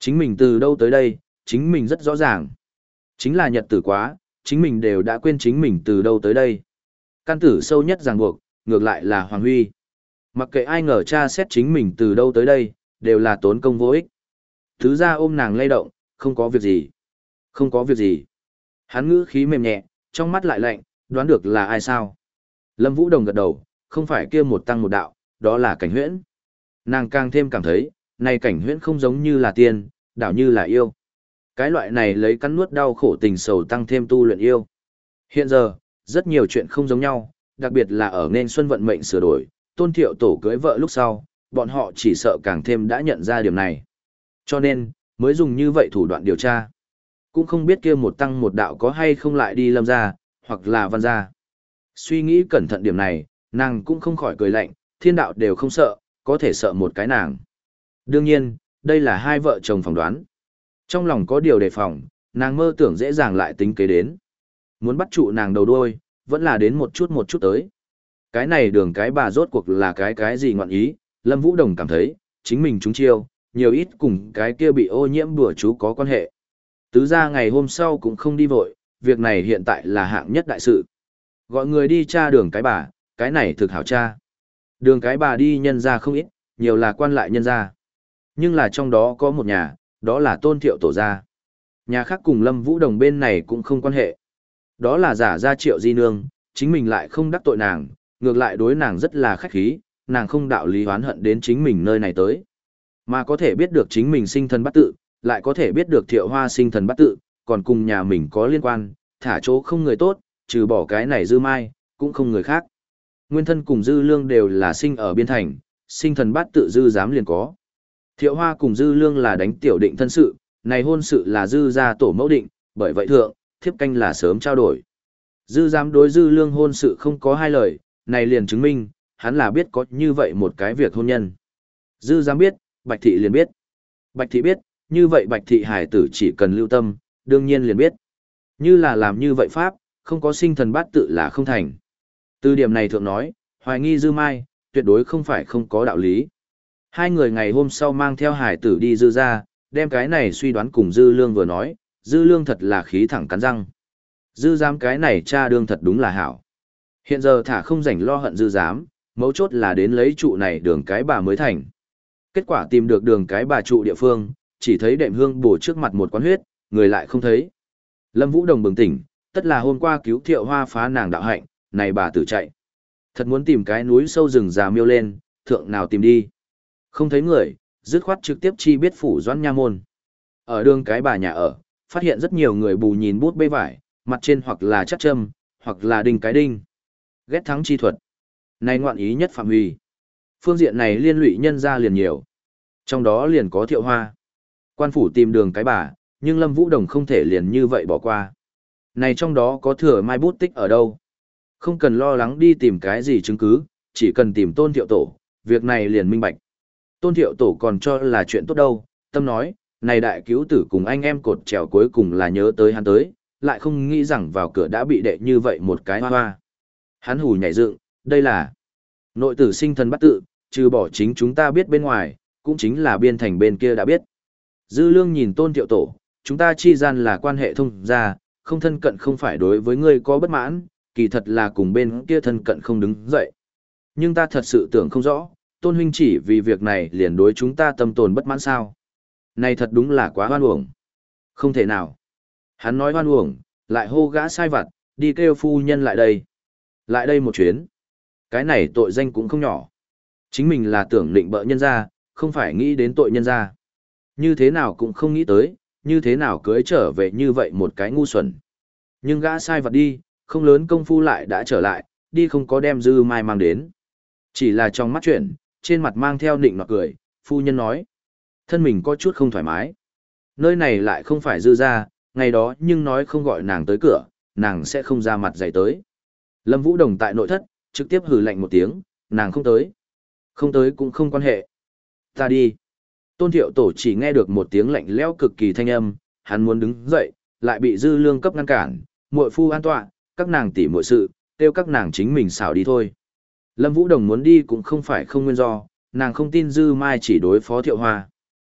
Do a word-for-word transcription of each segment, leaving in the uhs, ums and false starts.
Chính mình từ đâu tới đây, chính mình rất rõ ràng. Chính là nhật tử quá, chính mình đều đã quên chính mình từ đâu tới đây. Căn tử sâu nhất ràng buộc, ngược lại là Hoàng Huy. Mặc kệ ai ngờ cha xét chính mình từ đâu tới đây, đều là tốn công vô ích. Thứ ra ôm nàng lay động, không có việc gì. Không có việc gì. Hắn ngữ khí mềm nhẹ, trong mắt lại lạnh, đoán được là ai sao. Lâm Vũ Đồng gật đầu, không phải kia một tăng một đạo, đó là Cảnh Huyễn. Nàng càng thêm cảm thấy, này Cảnh Huyễn không giống như là tiên, đảo như là yêu. Cái loại này lấy cắn nuốt đau khổ tình sầu tăng thêm tu luyện yêu. Hiện giờ, rất nhiều chuyện không giống nhau, đặc biệt là ở nên xuân vận mệnh sửa đổi, Tôn Thiệu Tổ cưới vợ lúc sau, bọn họ chỉ sợ càng thêm đã nhận ra điểm này. Cho nên, mới dùng như vậy thủ đoạn điều tra. Cũng không biết kia một tăng một đạo có hay không lại đi Lâm gia, hoặc là Văn gia. Suy nghĩ cẩn thận điểm này, nàng cũng không khỏi cười lạnh, thiên đạo đều không sợ, có thể sợ một cái nàng. Đương nhiên, đây là hai vợ chồng phỏng đoán. Trong lòng có điều đề phòng, nàng mơ tưởng dễ dàng lại tính kế đến. Muốn bắt trụ nàng đầu đuôi, vẫn là đến một chút một chút tới. Cái này đường cái bà rốt cuộc là cái cái gì ngọn ý, Lâm Vũ Đồng cảm thấy, chính mình trúng chiêu, nhiều ít cùng cái kia bị ô nhiễm bùa chú có quan hệ. Tứ ra ngày hôm sau cũng không đi vội, việc này hiện tại là hạng nhất đại sự. Gọi người đi tra đường cái bà, cái này thực hảo tra. Đường cái bà đi nhân ra không ít, nhiều là quan lại nhân ra. Nhưng là trong đó có một nhà, đó là Tôn Thiệu Tổ gia. Nhà khác cùng Lâm Vũ Đồng bên này cũng không quan hệ. Đó là giả gia Triệu Di Nương, chính mình lại không đắc tội nàng, ngược lại đối nàng rất là khách khí, nàng không đạo lý oán hận đến chính mình nơi này tới. Mà có thể biết được chính mình sinh thần bắt tự, lại có thể biết được Thiệu Hoa sinh thần bắt tự, còn cùng nhà mình có liên quan, thả chỗ không người tốt, trừ bỏ cái này Dư Mai, cũng không người khác. Nguyên thân cùng Dư Lương đều là sinh ở biên thành, sinh thần bát tự Dư giám liền có. Thiệu Hoa cùng Dư Lương là đánh tiểu định thân sự, này hôn sự là Dư gia tổ mẫu định, bởi vậy thượng, thiếp canh là sớm trao đổi. Dư giám đối Dư Lương hôn sự không có hai lời, này liền chứng minh, hắn là biết có như vậy một cái việc hôn nhân. Dư giám biết, Bạch Thị liền biết. Bạch Thị biết, như vậy Bạch Thị hải tử chỉ cần lưu tâm, đương nhiên liền biết. Như là làm như vậy Pháp, không có sinh thần bát tự là không thành. Từ điểm này thượng nói, hoài nghi Dư Mai, tuyệt đối không phải không có đạo lý. Hai người ngày hôm sau mang theo hải tử đi Dư ra, đem cái này suy đoán cùng Dư Lương vừa nói, Dư Lương thật là khí thẳng cắn răng. Dư giám cái này cha đương thật đúng là hảo. Hiện giờ thả không rảnh lo hận Dư giám, mấu chốt là đến lấy trụ này đường cái bà mới thành. Kết quả tìm được đường cái bà trụ địa phương, chỉ thấy đệm hương bổ trước mặt một quán huyết, người lại không thấy. Lâm Vũ Đồng bừng tỉnh, tất là hôm qua cứu Thiệu Hoa phá nàng đạo hạnh, này bà tử chạy. Thật muốn tìm cái núi sâu rừng già miêu lên, thượng nào tìm đi. Không thấy người, dứt khoát trực tiếp chi biết phủ Doãn nha môn. Ở đường cái bà nhà ở, phát hiện rất nhiều người bù nhìn bút bê vải, mặt trên hoặc là chắc châm, hoặc là đinh cái đinh. Ghét thắng chi thuật. Này ngoạn ý nhất phạm huy. Phương diện này liên lụy nhân ra liền nhiều. Trong đó liền có Thiệu Hoa. Quan phủ tìm đường cái bà, nhưng Lâm Vũ Đồng không thể liền như vậy bỏ qua. Này trong đó có thừa mai bút tích ở đâu? Không cần lo lắng đi tìm cái gì chứng cứ, chỉ cần tìm Tôn Thiệu Tổ, việc này liền minh bạch. Tôn Thiệu Tổ còn cho là chuyện tốt đâu, tâm nói, này đại cứu tử cùng anh em cột trèo cuối cùng là nhớ tới hắn tới, lại không nghĩ rằng vào cửa đã bị đệ như vậy một cái hoa hoa. Hắn hù nhảy dựng, đây là nội tử sinh thần bắt tự, trừ bỏ chính chúng ta biết bên ngoài, cũng chính là biên thành bên kia đã biết. Dư Lương nhìn Tôn Thiệu Tổ, chúng ta chi gian là quan hệ thông gia, không thân cận không phải đối với ngươi có bất mãn, kỳ thật là cùng bên kia thân cận không đứng dậy. Nhưng ta thật sự tưởng không rõ, Tôn huynh chỉ vì việc này liền đối chúng ta tâm tồn bất mãn sao. Này thật đúng là quá hoan uổng. Không thể nào. Hắn nói hoan uổng, lại hô gã sai vặt, đi kêu phu nhân lại đây. Lại đây một chuyến. Cái này tội danh cũng không nhỏ. Chính mình là tưởng định bợ nhân ra, không phải nghĩ đến tội nhân ra. Như thế nào cũng không nghĩ tới, như thế nào cưới trở về như vậy một cái ngu xuẩn. Nhưng gã sai vặt đi, không lớn công phu lại đã trở lại, đi không có đem Dư Mai mang đến. Chỉ là trong mắt chuyện, trên mặt mang theo nịnh nọt cười, phu nhân nói. Thân mình có chút không thoải mái. Nơi này lại không phải Dư ra, ngày đó nhưng nói không gọi nàng tới cửa, nàng sẽ không ra mặt dày tới. Lâm Vũ Đồng tại nội thất, trực tiếp hừ lạnh một tiếng, nàng không tới. Không tới cũng không quan hệ. Ta đi. Tôn Thiệu Tổ chỉ nghe được một tiếng lạnh lẽo cực kỳ thanh âm, hắn muốn đứng dậy, lại bị Dư Lương cấp ngăn cản, muội phu an tọa, các nàng tỉ muội sự, kêu các nàng chính mình xảo đi thôi. Lâm Vũ Đồng muốn đi cũng không phải không nguyên do, nàng không tin Dư Mai chỉ đối phó Thiệu Hoa.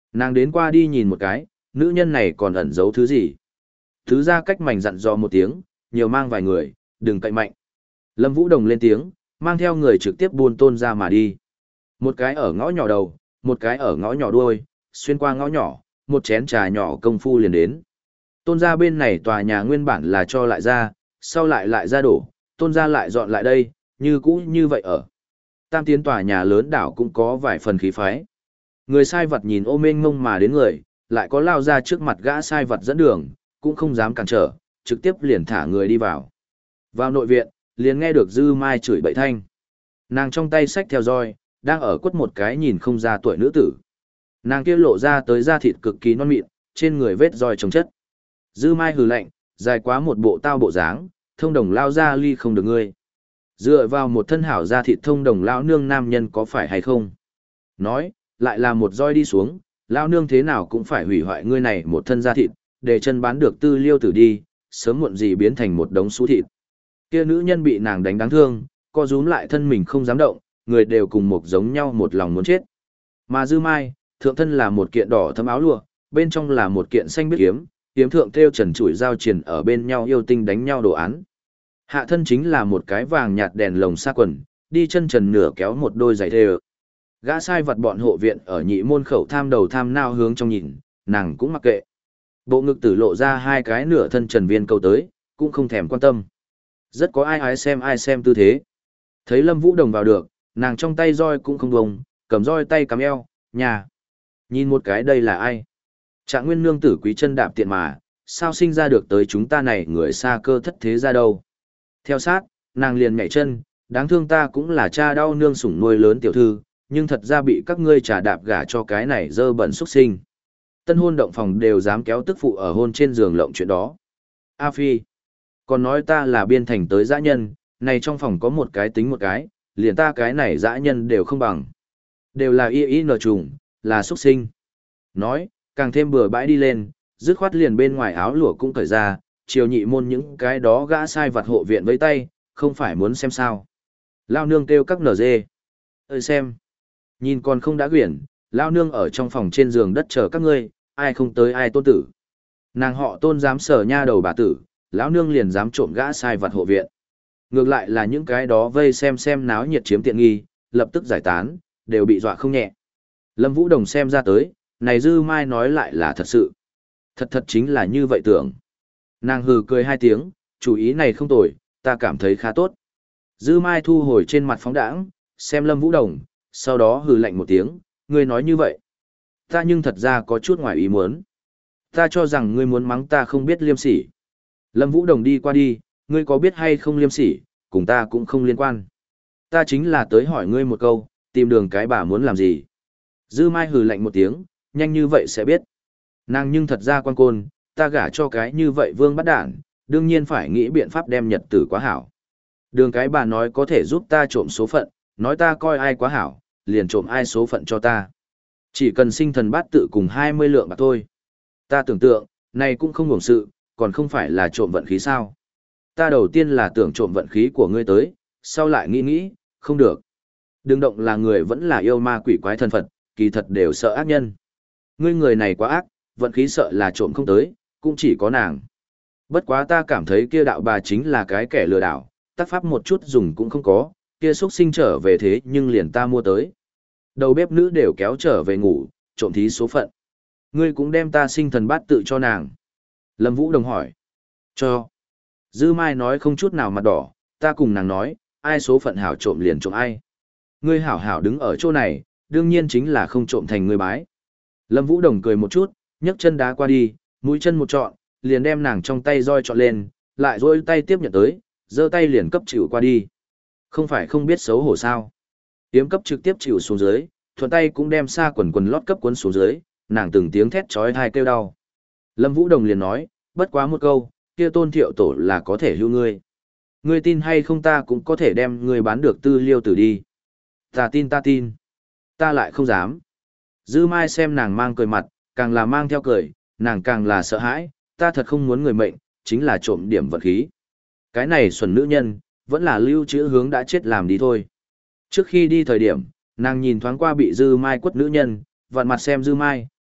Nàng đến qua đi nhìn một cái, nữ nhân này còn ẩn giấu thứ gì. Thứ ra cách mảnh dặn dò một tiếng, nhiều mang vài người, đừng cậy mạnh. Lâm Vũ Đồng lên tiếng, mang theo người trực tiếp buôn tôn ra mà đi. Một cái ở ngõ nhỏ đầu, một cái ở ngõ nhỏ đuôi, xuyên qua ngõ nhỏ, một chén trà nhỏ công phu liền đến. Tôn ra bên này tòa nhà nguyên bản là cho lại ra, sau lại lại ra đổ, tôn ra lại dọn lại đây, như cũ như vậy ở. Tam tiến tòa nhà lớn đảo cũng có vài phần khí phái. Người sai vật nhìn ô mênh mông mà đến người, lại có lao ra trước mặt gã sai vật dẫn đường, cũng không dám cản trở, trực tiếp liền thả người đi vào. Vào nội viện, liền nghe được Dư Mai chửi bậy thanh. Nàng trong tay xách theo roi, đang ở quất một cái nhìn không ra tuổi nữ tử. Nàng kia lộ ra tới da thịt cực kỳ non mịn, trên người vết roi trồng chất. Dư Mai hừ lạnh, dài quá một bộ tao bộ dáng, thông đồng lao ra ly không được ngươi. Dựa vào một thân hảo da thịt thông đồng lão nương nam nhân có phải hay không? Nói, lại là một roi đi xuống, lão nương thế nào cũng phải hủy hoại ngươi này một thân da thịt, để chân bán được tư liêu tử đi, sớm muộn gì biến thành một đống xú thịt. Kia nữ nhân bị nàng đánh đáng thương, co rúm lại thân mình không dám động, người đều cùng một giống nhau một lòng muốn chết. Mà Dư Mai, thượng thân là một kiện đỏ thấm áo lụa, bên trong là một kiện xanh biết kiếm, kiếm thượng thêu trần trụi giao triền ở bên nhau yêu tinh đánh nhau đồ án. Hạ thân chính là một cái vàng nhạt đèn lồng xa quần, đi chân trần nửa kéo một đôi giày thêu. Gã sai vật bọn hộ viện ở nhị môn khẩu tham đầu tham nao hướng trong nhìn, nàng cũng mặc kệ. Bộ ngực tử lộ ra hai cái nửa thân trần viên câu tới, cũng không thèm quan tâm. Rất có ai ái xem ai xem tư thế. Thấy Lâm Vũ Đồng vào được, nàng trong tay roi cũng không bông, cầm roi tay cắm eo, nhà. Nhìn một cái đây là ai? Trạng nguyên nương tử quý chân đạp tiện mà, sao sinh ra được tới chúng ta này người xa cơ thất thế ra đâu? Theo sát, nàng liền nhảy chân, đáng thương ta cũng là cha đau nương sủng nuôi lớn tiểu thư, nhưng thật ra bị các ngươi trà đạp gả cho cái này dơ bẩn xuất sinh. Tân hôn động phòng đều dám kéo tức phụ ở hôn trên giường lộng chuyện đó. A Phi, còn nói ta là biên thành tới dã nhân, này trong phòng có một cái tính một cái, liền ta cái này dã nhân đều không bằng. Đều là y y nở trùng, là xuất sinh. Nói, càng thêm bừa bãi đi lên, dứt khoát liền bên ngoài áo lụa cũng cởi ra, chiều nhị môn những cái đó gã sai vặt hộ viện với tay, không phải muốn xem sao. Lao nương kêu các nở dê. Ơi xem. Nhìn còn không đã quyển, Lao nương ở trong phòng trên giường đất chờ các ngươi, ai không tới ai tôn tử. Nàng họ tôn dám sở nha đầu bà tử, lão nương liền dám trộm gã sai vặt hộ viện. Ngược lại là những cái đó vây xem xem náo nhiệt chiếm tiện nghi, lập tức giải tán, đều bị dọa không nhẹ. Lâm Vũ Đồng xem ra tới, này Dư Mai nói lại là thật sự. Thật thật chính là như vậy tưởng. Nàng hừ cười hai tiếng, chủ ý này không tồi, ta cảm thấy khá tốt. Dư Mai thu hồi trên mặt phóng đãng, xem Lâm Vũ Đồng, sau đó hừ lạnh một tiếng, ngươi nói như vậy. Ta nhưng thật ra có chút ngoài ý muốn. Ta cho rằng ngươi muốn mắng ta không biết liêm sỉ. Lâm Vũ Đồng đi qua đi, ngươi có biết hay không liêm sỉ, cùng ta cũng không liên quan. Ta chính là tới hỏi ngươi một câu, tìm đường cái bà muốn làm gì. Dư Mai hừ lạnh một tiếng, nhanh như vậy sẽ biết. Nàng nhưng thật ra quan côn, ta gả cho cái như vậy vương bắt đản, đương nhiên phải nghĩ biện pháp đem nhật tử quá hảo. Đường cái bà nói có thể giúp ta trộm số phận, nói ta coi ai quá hảo, liền trộm ai số phận cho ta. Chỉ cần sinh thần bát tự cùng hai mươi lượng bạc thôi. Ta tưởng tượng, này cũng không ngủng sự, còn không phải là trộm vận khí sao. Ta đầu tiên là tưởng trộm vận khí của ngươi tới, sau lại nghĩ nghĩ, không được. Đừng động là người vẫn là yêu ma quỷ quái thân Phật, kỳ thật đều sợ ác nhân. Ngươi người này quá ác, vận khí sợ là trộm không tới, cũng chỉ có nàng. Bất quá ta cảm thấy kia đạo bà chính là cái kẻ lừa đảo, tác pháp một chút dùng cũng không có, kia xuất sinh trở về thế nhưng liền ta mua tới. Đầu bếp nữ đều kéo trở về ngủ, trộm thí số phận. Ngươi cũng đem ta sinh thần bát tự cho nàng. Lâm Vũ Đồng hỏi. Cho. Dư Mai nói không chút nào mặt đỏ, ta cùng nàng nói, ai số phận hảo trộm liền trộm ai. Ngươi hảo hảo đứng ở chỗ này, đương nhiên chính là không trộm thành ngươi bái. Lâm Vũ Đồng cười một chút, nhấc chân đá qua đi, mũi chân một trọn, liền đem nàng trong tay roi trọn lên, lại rôi tay tiếp nhận tới, giơ tay liền cấp chịu qua đi. Không phải không biết xấu hổ sao. Tiếm cấp trực tiếp chịu xuống dưới, thuận tay cũng đem xa quần quần lót cấp cuốn xuống dưới, nàng từng tiếng thét chói tai kêu đau. Lâm Vũ Đồng liền nói, bất quá một câu, kia Tôn Thiệu Tổ là có thể hưu ngươi. Ngươi tin hay không ta cũng có thể đem ngươi bán được tư liêu tử đi. Ta tin ta tin. Ta lại không dám. Dư Mai xem nàng mang cười mặt, càng là mang theo cười, nàng càng là sợ hãi, ta thật không muốn người mệnh, chính là trộm điểm vật khí. Cái này xuẩn nữ nhân, vẫn là lưu trữ hướng đã chết làm đi thôi. Trước khi đi thời điểm, nàng nhìn thoáng qua bị Dư Mai quất nữ nhân, vặn mặt xem Dư Mai,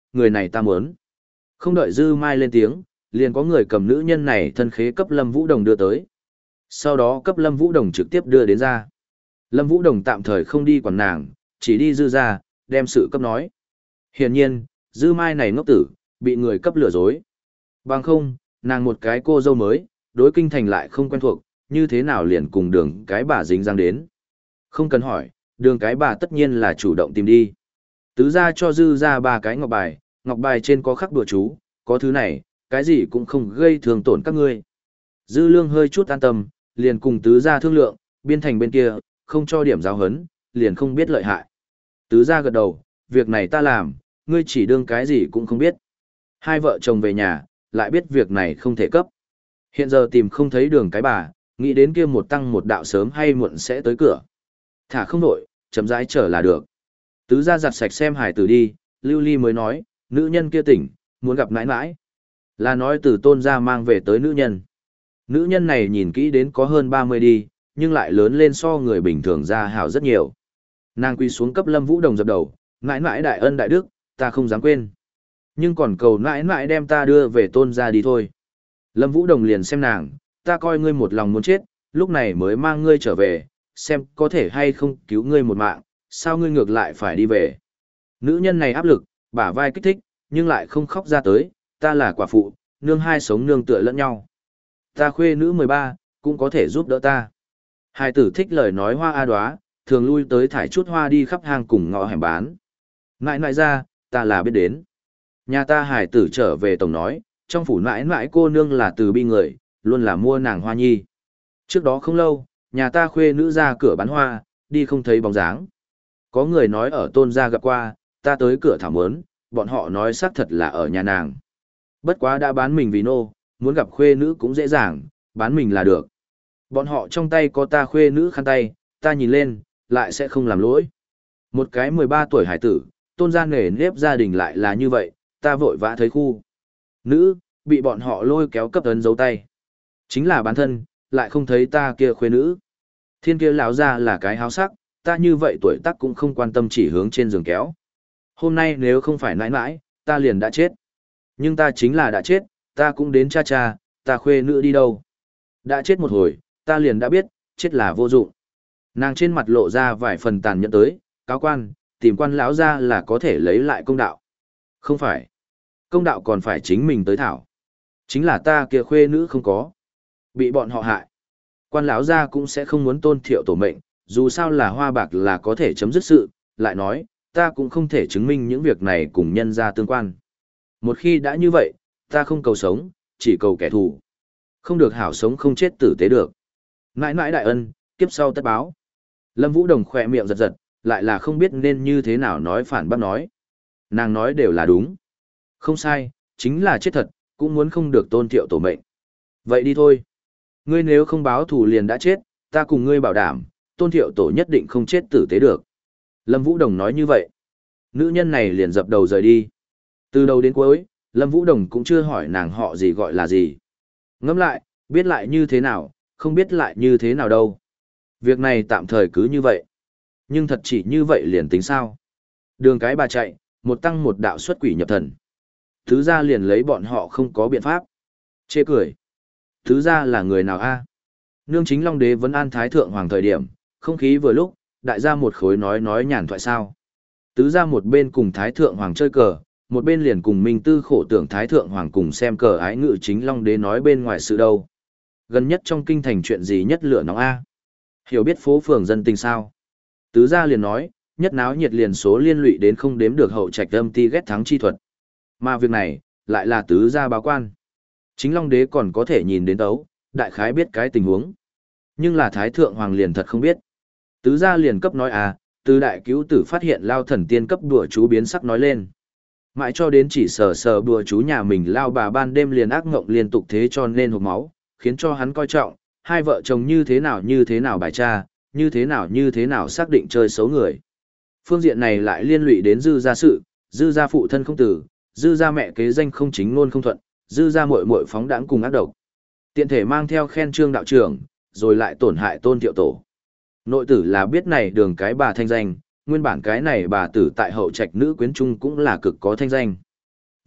người này ta muốn. Không đợi Dư Mai lên tiếng, liền có người cầm nữ nhân này thân khế cấp Lâm Vũ Đồng đưa tới. Sau đó cấp Lâm Vũ Đồng trực tiếp đưa đến ra. Lâm Vũ Đồng tạm thời không đi quản nàng, chỉ đi Dư ra, đem sự cấp nói. Hiển nhiên, Dư Mai này ngốc tử, bị người cấp lừa dối. Bằng không, nàng một cái cô dâu mới, đối kinh thành lại không quen thuộc, như thế nào liền cùng đường cái bà dính răng đến. Không cần hỏi, đường cái bà tất nhiên là chủ động tìm đi. Tứ ra cho Dư ra ba cái ngọc bài, ngọc bài trên có khắc đùa chú, có thứ này, cái gì cũng không gây thương tổn các ngươi. Dư Lương hơi chút an tâm, liền cùng tứ gia thương lượng, biên thành bên kia, không cho điểm giáo hấn, liền không biết lợi hại. Tứ gia gật đầu, việc này ta làm, ngươi chỉ đương cái gì cũng không biết. Hai vợ chồng về nhà, lại biết việc này không thể cấp. Hiện giờ tìm không thấy đường cái bà, nghĩ đến kia một tăng một đạo sớm hay muộn sẽ tới cửa. Thả không nổi, chấm rãi trở là được. Tứ gia giặt sạch xem hải tử đi, Lưu Ly mới nói, nữ nhân kia tỉnh, muốn gặp nãi nãi. Là nói từ Tôn gia mang về tới nữ nhân. Nữ nhân này nhìn kỹ đến có hơn ba mươi đi, nhưng lại lớn lên so người bình thường ra hảo rất nhiều. Nàng quy xuống cấp Lâm Vũ Đồng dập đầu, nãi nãi đại ân đại đức, ta không dám quên. Nhưng còn cầu nãi nãi đem ta đưa về Tôn gia đi thôi. Lâm Vũ Đồng liền xem nàng, ta coi ngươi một lòng muốn chết, lúc này mới mang ngươi trở về, xem có thể hay không cứu ngươi một mạng, sao ngươi ngược lại phải đi về. Nữ nhân này áp lực, bả vai kích thích, nhưng lại không khóc ra tới, ta là quả phụ, nương hai sống nương tựa lẫn nhau. Ta khuê nữ mười ba, cũng có thể giúp đỡ ta. Hai tử thích lời nói hoa a đoá, thường lui tới thải chút hoa đi khắp hang cùng ngõ hẻm bán. Nãi nãi ra, ta là biết đến. Nhà ta hải tử trở về tổng nói, trong phủ nãi nãi cô nương là từ bi người, luôn là mua nàng hoa nhi. Trước đó không lâu, nhà ta khuê nữ ra cửa bán hoa, đi không thấy bóng dáng. Có người nói ở Tôn gia gặp qua, ta tới cửa thảo mớn, bọn họ nói xác thật là ở nhà nàng. Bất quá đã bán mình vì nô, muốn gặp khuê nữ cũng dễ dàng, bán mình là được. Bọn họ trong tay có ta khuê nữ khăn tay, ta nhìn lên, lại sẽ không làm lỗi. Một cái mười ba tuổi hải tử, Tôn gia nể nếp gia đình lại là như vậy, ta vội vã thấy khu. Nữ, bị bọn họ lôi kéo cấp ấn dấu tay. Chính là bản thân, lại không thấy ta kia khuê nữ. Thiên kia lão ra là cái háo sắc, ta như vậy tuổi tác cũng không quan tâm chỉ hướng trên giường kéo. Hôm nay nếu không phải nãi nãi, ta liền đã chết. Nhưng ta chính là đã chết, ta cũng đến cha cha, ta khuê nữ đi đâu. Đã chết một hồi, ta liền đã biết, chết là vô dụng. Nàng trên mặt lộ ra vài phần tàn nhẫn tới, cáo quan, tìm quan lão ra là có thể lấy lại công đạo. Không phải. Công đạo còn phải chính mình tới thảo. Chính là ta kia khuê nữ không có. Bị bọn họ hại. Quan lão gia cũng sẽ không muốn Tôn Thiệu tổ mệnh, dù sao là hoa bạc là có thể chấm dứt sự, lại nói, ta cũng không thể chứng minh những việc này cùng nhân ra tương quan. Một khi đã như vậy, ta không cầu sống, chỉ cầu kẻ thù. Không được hảo sống không chết tử tế được. Nãi nãi đại ân, kiếp sau tất báo. Lâm Vũ Đồng khỏe miệng giật giật, lại là không biết nên như thế nào nói phản bác nói. Nàng nói đều là đúng. Không sai, chính là chết thật, cũng muốn không được Tôn Thiệu tổ mệnh. Vậy đi thôi. Ngươi nếu không báo thù liền đã chết, ta cùng ngươi bảo đảm, Tôn Thiệu tổ nhất định không chết tử tế được. Lâm Vũ Đồng nói như vậy. Nữ nhân này liền dập đầu rời đi. Từ đầu đến cuối, Lâm Vũ Đồng cũng chưa hỏi nàng họ gì gọi là gì. Ngẫm lại, biết lại như thế nào, không biết lại như thế nào đâu. Việc này tạm thời cứ như vậy. Nhưng thật chỉ như vậy liền tính sao. Đường cái bà chạy, một tăng một đạo xuất quỷ nhập thần. Thứ ra liền lấy bọn họ không có biện pháp. Chê cười. Thứ ra là người nào a? Nương chính Long Đế vẫn an thái thượng hoàng thời điểm, không khí vừa lúc, đại gia một khối nói nói nhàn thoại sao. Tứ ra một bên cùng thái thượng hoàng chơi cờ, một bên liền cùng Minh Tư khổ tưởng thái thượng hoàng cùng xem cờ ái ngự chính Long Đế nói bên ngoài sự đâu. Gần nhất trong kinh thành chuyện gì nhất lửa nóng a? Hiểu biết phố phường dân tình sao? Tứ gia liền nói, nhất náo nhiệt liền số liên lụy đến không đếm được hậu trạch âm ti ghét thắng chi thuật. Mà việc này, lại là tứ gia báo quan. Chính Long Đế còn có thể nhìn đến tấu, đại khái biết cái tình huống. Nhưng là Thái Thượng Hoàng liền thật không biết. Tứ gia liền cấp nói à, từ đại cứu tử phát hiện lao thần tiên cấp đùa chú biến sắc nói lên. Mãi cho đến chỉ sờ sờ đùa chú nhà mình lao bà ban đêm liền ác ngộng liên tục thế cho nên hộp máu, khiến cho hắn coi trọng, hai vợ chồng như thế nào như thế nào bài tra, như thế nào như thế nào xác định chơi xấu người. Phương diện này lại liên lụy đến dư gia sự, dư gia phụ thân không tử, dư gia mẹ kế danh không chính ngôn không thuận, dư gia muội muội phóng đãng cùng ác độc. Tiện thể mang theo khen trương đạo trưởng, rồi lại tổn hại Tôn Thiệu tổ. Nội tử là biết này đường cái bà thanh danh, nguyên bản cái này bà tử tại hậu trạch nữ quyến trung cũng là cực có thanh danh.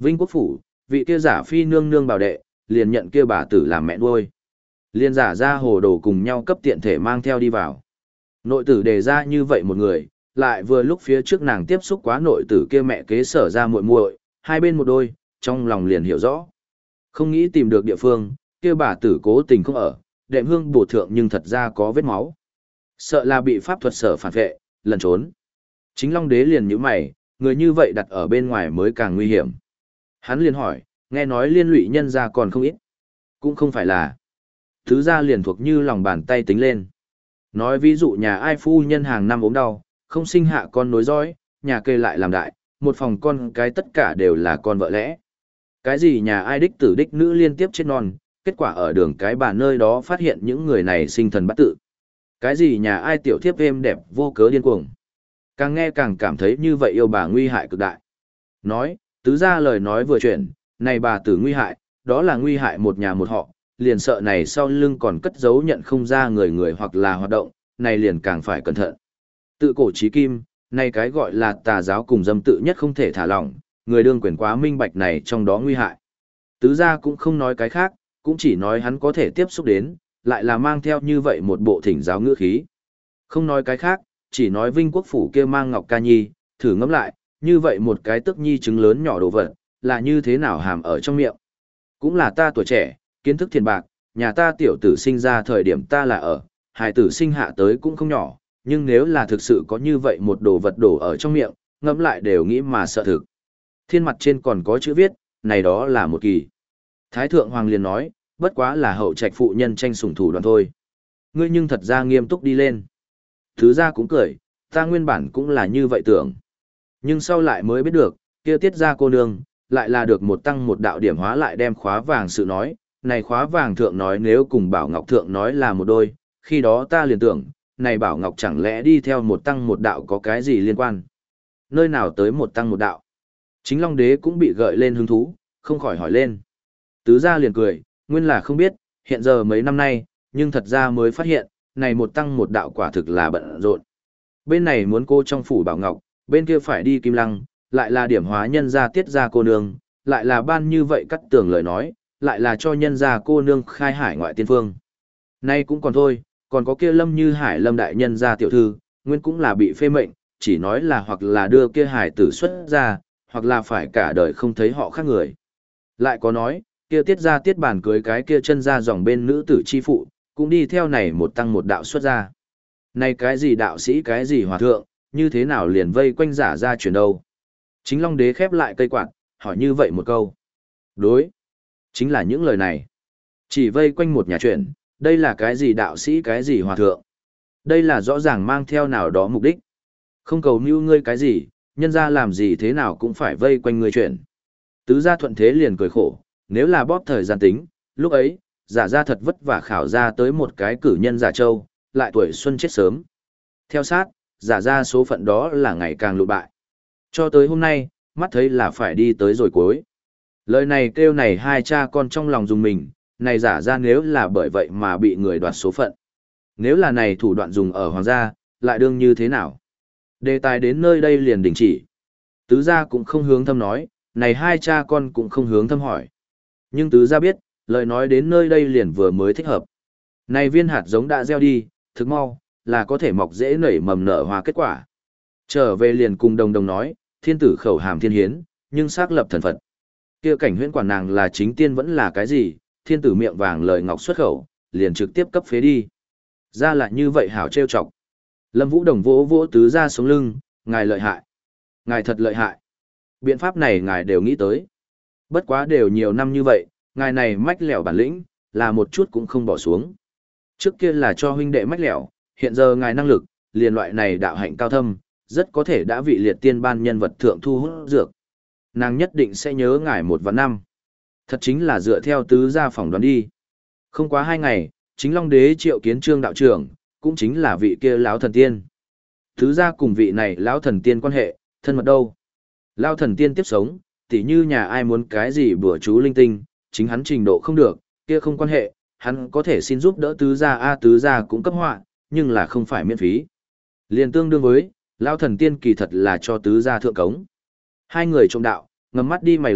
Vinh Quốc Phủ, vị kia giả phi nương nương bảo đệ, liền nhận kia bà tử làm mẹ nuôi. Liền giả ra hồ đồ cùng nhau cấp tiện thể mang theo đi vào. Nội tử đề ra như vậy một người, lại vừa lúc phía trước nàng tiếp xúc quá nội tử kia mẹ kế sở ra muội muội, hai bên một đôi, trong lòng liền hiểu rõ. Không nghĩ tìm được địa phương, kia bà tử cố tình không ở, đệm hương bổ thượng nhưng thật ra có vết máu. Sợ là bị pháp thuật sở phản vệ, lần trốn. Chính Long Đế liền nhíu mày, người như vậy đặt ở bên ngoài mới càng nguy hiểm. Hắn liền hỏi, nghe nói liên lụy nhân ra còn không ít. Cũng không phải là. Thứ ra liền thuộc như lòng bàn tay tính lên. Nói ví dụ nhà ai phu nhân hàng năm ốm đau, không sinh hạ con nối dõi, nhà kê lại làm đại, một phòng con cái tất cả đều là con vợ lẽ. Cái gì nhà ai đích tử đích nữ liên tiếp chết non, kết quả ở đường cái bà nơi đó phát hiện những người này sinh thần bắt tự. Cái gì nhà ai tiểu thiếp êm đẹp vô cớ điên cuồng. Càng nghe càng cảm thấy như vậy yêu bà nguy hại cực đại. Nói, tứ ra lời nói vừa chuyển, này bà tử nguy hại, đó là nguy hại một nhà một họ, liền sợ này sau lưng còn cất giấu nhận không ra người người hoặc là hoạt động, này liền càng phải cẩn thận. Tự cổ chí kim, này cái gọi là tà giáo cùng dâm tự nhất không thể thả lỏng, người đương quyền quá minh bạch này trong đó nguy hại. Tứ gia cũng không nói cái khác, cũng chỉ nói hắn có thể tiếp xúc đến, lại là mang theo như vậy một bộ thỉnh giáo ngữ khí. Không nói cái khác, chỉ nói Vinh Quốc Phủ kia mang Ngọc Ca Nhi, thử ngẫm lại, như vậy một cái tức nhi trứng lớn nhỏ đồ vật, là như thế nào hàm ở trong miệng. Cũng là ta tuổi trẻ, kiến thức thiền bạc, nhà ta tiểu tử sinh ra thời điểm ta là ở, hài tử sinh hạ tới cũng không nhỏ, nhưng nếu là thực sự có như vậy một đồ vật đổ ở trong miệng, ngẫm lại đều nghĩ mà sợ thực. Thiên mặt trên còn có chữ viết, này đó là một kỳ. Thái thượng hoàng liền nói, bất quá là hậu trạch phụ nhân tranh sủng thủ đoàn thôi. Ngươi nhưng thật ra nghiêm túc đi lên. Thứ ra cũng cười, ta nguyên bản cũng là như vậy tưởng. Nhưng sau lại mới biết được, kia tiết ra cô nương, lại là được một tăng một đạo điểm hóa lại đem khóa vàng sự nói, này khóa vàng thượng nói nếu cùng Bảo Ngọc thượng nói là một đôi, khi đó ta liền tưởng, này Bảo Ngọc chẳng lẽ đi theo một tăng một đạo có cái gì liên quan? Nơi nào tới một tăng một đạo? Chính Long Đế cũng bị gợi lên hứng thú, không khỏi hỏi lên. Tứ gia liền cười, nguyên là không biết, hiện giờ mấy năm nay, nhưng thật ra mới phát hiện, này một tăng một đạo quả thực là bận rộn. Bên này muốn cô trong phủ Bảo Ngọc, bên kia phải đi Kim Lăng, lại là điểm hóa nhân gia tiết gia cô nương, lại là ban như vậy cắt tường lời nói, lại là cho nhân gia cô nương khai hải ngoại tiên phương. Nay cũng còn thôi, còn có kia Lâm Như Hải Lâm đại nhân gia tiểu thư, nguyên cũng là bị phê mệnh, chỉ nói là hoặc là đưa kia hải tử xuất ra, hoặc là phải cả đời không thấy họ khác người. Lại có nói, kia tiết ra tiết bàn cưới cái kia chân ra dòng bên nữ tử chi phụ, cũng đi theo này một tăng một đạo xuất ra. Này cái gì đạo sĩ cái gì hòa thượng, như thế nào liền vây quanh giả ra chuyển đâu. Chính Long Đế khép lại cây quạt, hỏi như vậy một câu. Đối. Chính là những lời này. Chỉ vây quanh một nhà chuyện, đây là cái gì đạo sĩ cái gì hòa thượng. Đây là rõ ràng mang theo nào đó mục đích. Không cầu mưu ngươi cái gì, nhân ra làm gì thế nào cũng phải vây quanh ngươi chuyện. Tứ gia thuận thế liền cười khổ, nếu là bóp thời gian tính, lúc ấy, giả ra thật vất vả khảo ra tới một cái cử nhân giả châu, lại tuổi xuân chết sớm. Theo sát, giả ra số phận đó là ngày càng lụ bại. Cho tới hôm nay, mắt thấy là phải đi tới rồi cuối. Lời này kêu này hai cha con trong lòng dùng mình, này giả ra nếu là bởi vậy mà bị người đoạt số phận. Nếu là này thủ đoạn dùng ở hoàng gia, lại đương như thế nào? Đề tài đến nơi đây liền đình chỉ. Tứ gia cũng không hướng thâm nói, này hai cha con cũng không hướng thâm hỏi. Nhưng tứ gia biết, lời nói đến nơi đây liền vừa mới thích hợp. Này viên hạt giống đã gieo đi, thực mau, là có thể mọc dễ nảy mầm nở hoa kết quả. Trở về liền cùng đồng đồng nói, thiên tử khẩu hàm thiên hiến, nhưng xác lập thần Phật. Kia cảnh huyễn quản nàng là chính tiên vẫn là cái gì, thiên tử miệng vàng lời ngọc xuất khẩu, liền trực tiếp cấp phế đi. Ra lại như vậy hảo trêu chọc. Lâm Vũ Đồng vỗ vỗ tứ gia sống lưng, ngài lợi hại. Ngài thật lợi hại. Biện pháp này ngài đều nghĩ tới. Bất quá đều nhiều năm như vậy, ngài này mách lẻo bản lĩnh, là một chút cũng không bỏ xuống. Trước kia là cho huynh đệ mách lẻo, hiện giờ ngài năng lực, liền loại này đạo hạnh cao thâm, rất có thể đã vị liệt tiên ban nhân vật thượng thu hút dược. Nàng nhất định sẽ nhớ ngài một vạn năm. Thật chính là dựa theo tứ gia phỏng đoán đi. Không quá hai ngày, chính Long Đế triệu kiến Trương đạo trưởng, cũng chính là vị kia lão thần tiên. Tứ gia cùng vị này lão thần tiên quan hệ, thân mật đâu. Lão thần tiên tiếp sống, tỉ như nhà ai muốn cái gì bữa chú linh tinh, chính hắn trình độ không được, kia không quan hệ, hắn có thể xin giúp đỡ tứ gia a tứ gia cũng cấp họa, nhưng là không phải miễn phí. Liền tương đương với, lão thần tiên kỳ thật là cho tứ gia thượng cống. Hai người trộm đạo, ngầm mắt đi mày lại,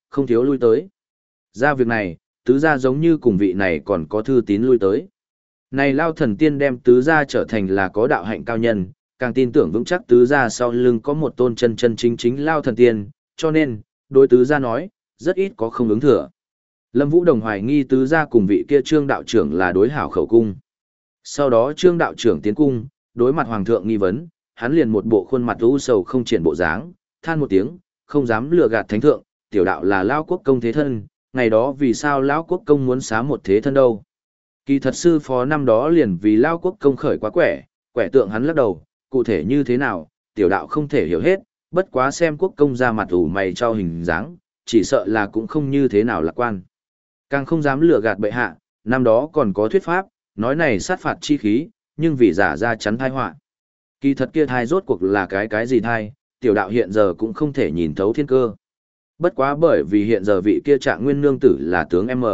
không thiếu lui tới. Ra việc này, tứ gia giống như cùng vị này còn có thư tín lui tới. Này Lao Thần Tiên đem tứ gia trở thành là có đạo hạnh cao nhân, càng tin tưởng vững chắc tứ gia sau lưng có một tôn chân chân chính chính Lao Thần Tiên, cho nên, đối tứ gia nói, rất ít có không ứng thừa. Lâm Vũ Đồng hoài nghi tứ gia cùng vị kia Trương đạo trưởng là đối hảo khẩu cung. Sau đó Trương đạo trưởng tiến cung, đối mặt hoàng thượng nghi vấn, hắn liền một bộ khuôn mặt u sầu không triển bộ dáng, than một tiếng, không dám lừa gạt thánh thượng, tiểu đạo là Lao Quốc công thế thân, ngày đó vì sao Lão Quốc công muốn xá một thế thân đâu. Kỳ thật sư phó năm đó liền vì Lao Quốc công khởi quá quẻ, quẻ tượng hắn lắc đầu, cụ thể như thế nào, tiểu đạo không thể hiểu hết, bất quá xem Quốc công ra mặt ủ mày cho hình dáng, chỉ sợ là cũng không như thế nào lạc quan. Càng không dám lừa gạt bệ hạ, năm đó còn có thuyết pháp, nói này sát phạt chi khí, nhưng vì giả ra chắn thai họa. Kỳ thật kia thai rốt cuộc là cái cái gì thai, tiểu đạo hiện giờ cũng không thể nhìn thấu thiên cơ. Bất quá bởi vì hiện giờ vị kia Trạng Nguyên nương tử là tướng M.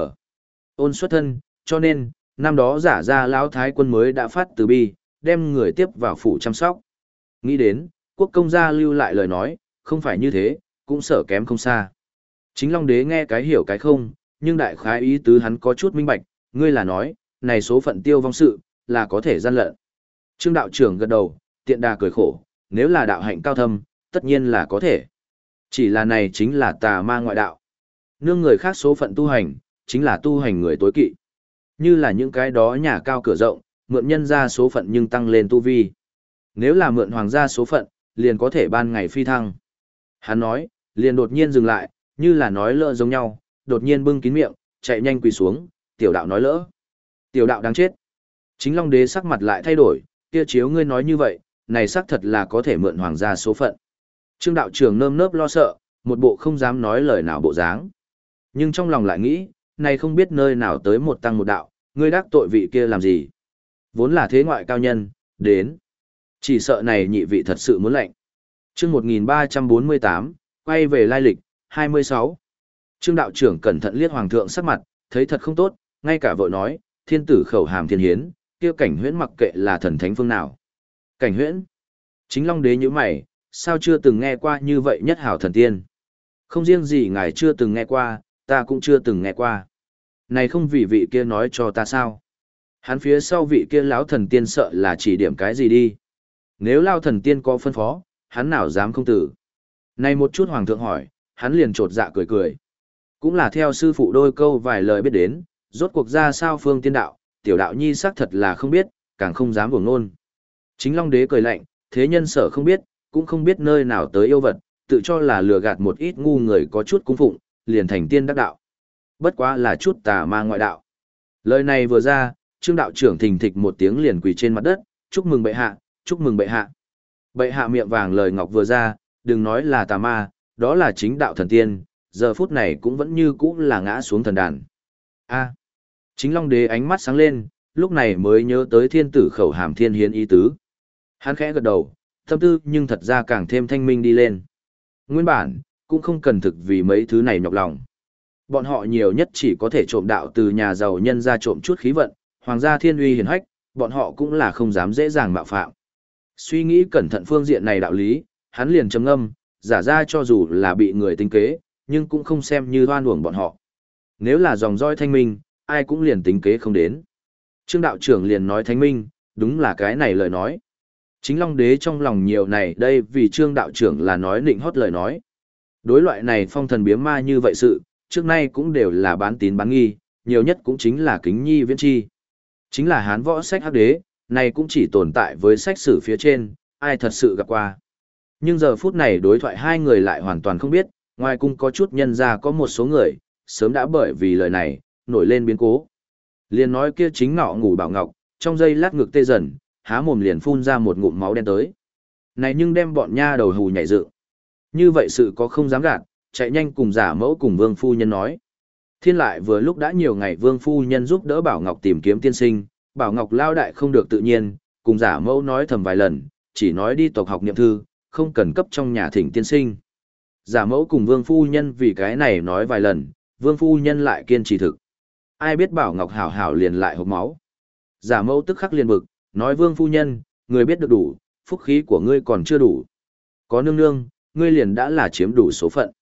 Ôn xuất thân, cho nên, năm đó giả ra lão thái quân mới đã phát từ bi, đem người tiếp vào phủ chăm sóc. Nghĩ đến, quốc công gia lưu lại lời nói, không phải như thế, cũng sợ kém không xa. Chính Long Đế nghe cái hiểu cái không, nhưng đại khái ý tứ hắn có chút minh bạch, ngươi là nói, này số phận tiêu vong sự, là có thể gian lận. Trương đạo trưởng gật đầu, tiện đà cười khổ, nếu là đạo hạnh cao thâm, tất nhiên là có thể. Chỉ là này chính là tà ma ngoại đạo. Nương người khác số phận tu hành, chính là tu hành người tối kỵ. Như là những cái đó nhà cao cửa rộng, mượn nhân ra số phận nhưng tăng lên tu vi. Nếu là mượn hoàng gia số phận, liền có thể ban ngày phi thăng. Hắn nói, liền đột nhiên dừng lại, như là nói lỡ giống nhau, đột nhiên bưng kín miệng, chạy nhanh quỳ xuống, tiểu đạo nói lỡ. Tiểu đạo đáng chết. Chính Long Đế sắc mặt lại thay đổi, kia chiếu ngươi nói như vậy, này xác thật là có thể mượn hoàng gia số phận. Trương đạo trưởng nơm nớp lo sợ, một bộ không dám nói lời nào bộ dáng. Nhưng trong lòng lại nghĩ, này không biết nơi nào tới một tăng một đạo, ngươi đắc tội vị kia làm gì. Vốn là thế ngoại cao nhân, đến. Chỉ sợ này nhị vị thật sự muốn lệnh. Chương một nghìn ba trăm bốn mươi tám, quay về lai lịch, hai mươi sáu. Trương đạo trưởng cẩn thận liếc hoàng thượng sắc mặt, thấy thật không tốt, ngay cả vội nói, thiên tử khẩu hàm thiên hiến, kia Cảnh Huyễn mặc kệ là thần thánh phương nào. Cảnh Huyễn? Chính Long Đế như mày, sao chưa từng nghe qua như vậy nhất hảo thần tiên? Không riêng gì ngài chưa từng nghe qua, ta cũng chưa từng nghe qua. Này không vì vị kia nói cho ta sao? Hắn phía sau vị kia lão thần tiên sợ là chỉ điểm cái gì đi. Nếu lao thần tiên có phân phó, hắn nào dám không tử. Này một chút hoàng thượng hỏi, hắn liền trột dạ cười cười. Cũng là theo sư phụ đôi câu vài lời biết đến, rốt cuộc ra sao phương tiên đạo, tiểu đạo nhi xác thật là không biết, càng không dám buồng nôn. Chính Long Đế cười lạnh, thế nhân sở không biết, cũng không biết nơi nào tới yêu vật, tự cho là lừa gạt một ít ngu người có chút cung phụng, liền thành tiên đắc đạo. Bất quá là chút tà ma ngoại đạo. Lời này vừa ra, Trương đạo trưởng thình thịch một tiếng liền quỳ trên mặt đất, chúc mừng bệ hạ, chúc mừng bệ hạ. Bệ hạ miệng vàng lời ngọc vừa ra, đừng nói là tà ma, đó là chính đạo thần tiên, giờ phút này cũng vẫn như cũ là ngã xuống thần đàn. A. Chính Long Đế ánh mắt sáng lên, lúc này mới nhớ tới thiên tử khẩu hàm thiên hiến ý tứ. Hắn khẽ gật đầu, tâm tư nhưng thật ra càng thêm thanh minh đi lên. Nguyên bản, cũng không cần thực vì mấy thứ này nhọc lòng. Bọn họ nhiều nhất chỉ có thể trộm đạo từ nhà giàu nhân ra trộm chút khí vận, hoàng gia thiên uy hiển hách, bọn họ cũng là không dám dễ dàng mạo phạm. Suy nghĩ cẩn thận phương diện này đạo lý, hắn liền trầm ngâm, giả ra cho dù là bị người tính kế, nhưng cũng không xem như hoan uổng bọn họ. Nếu là dòng roi thanh minh, ai cũng liền tính kế không đến. Trương đạo trưởng liền nói thanh minh, đúng là cái này lời nói. Chính Long Đế trong lòng nhiều này đây vì Trương đạo trưởng là nói nịnh hót lời nói. Đối loại này phong thần biếm ma như vậy sự, trước nay cũng đều là bán tín bán nghi, nhiều nhất cũng chính là kính nhi viễn chi. Chính là hán võ sách hắc đế, này cũng chỉ tồn tại với sách sử phía trên, ai thật sự gặp qua. Nhưng giờ phút này đối thoại hai người lại hoàn toàn không biết, ngoài cung có chút nhân ra có một số người, sớm đã bởi vì lời này, nổi lên biến cố. Liền nói kia chính nọ ngủ bảo ngọc, trong giây lát ngực tê dần, há mồm liền phun ra một ngụm máu đen tới. Này nhưng đem bọn nha đầu hù nhảy dựng. Như vậy sự có không dám gạt, chạy nhanh cùng giả mẫu cùng vương phu nhân nói. Thiên lại vừa lúc đã nhiều ngày vương phu nhân giúp đỡ Bảo Ngọc tìm kiếm tiên sinh, Bảo Ngọc lao đại không được tự nhiên, cùng giả mẫu nói thầm vài lần, chỉ nói đi tộc học niệm thư, không cần cấp trong nhà thỉnh tiên sinh. Giả mẫu cùng vương phu nhân vì cái này nói vài lần, vương phu nhân lại kiên trì thực. Ai biết Bảo Ngọc hảo hảo liền lại hộc máu. Giả mẫu tức khắc liền bực, nói vương phu nhân, người biết được đủ, phúc khí của ngươi còn chưa đủ. Có nương nương, ngươi liền đã là chiếm đủ số phận.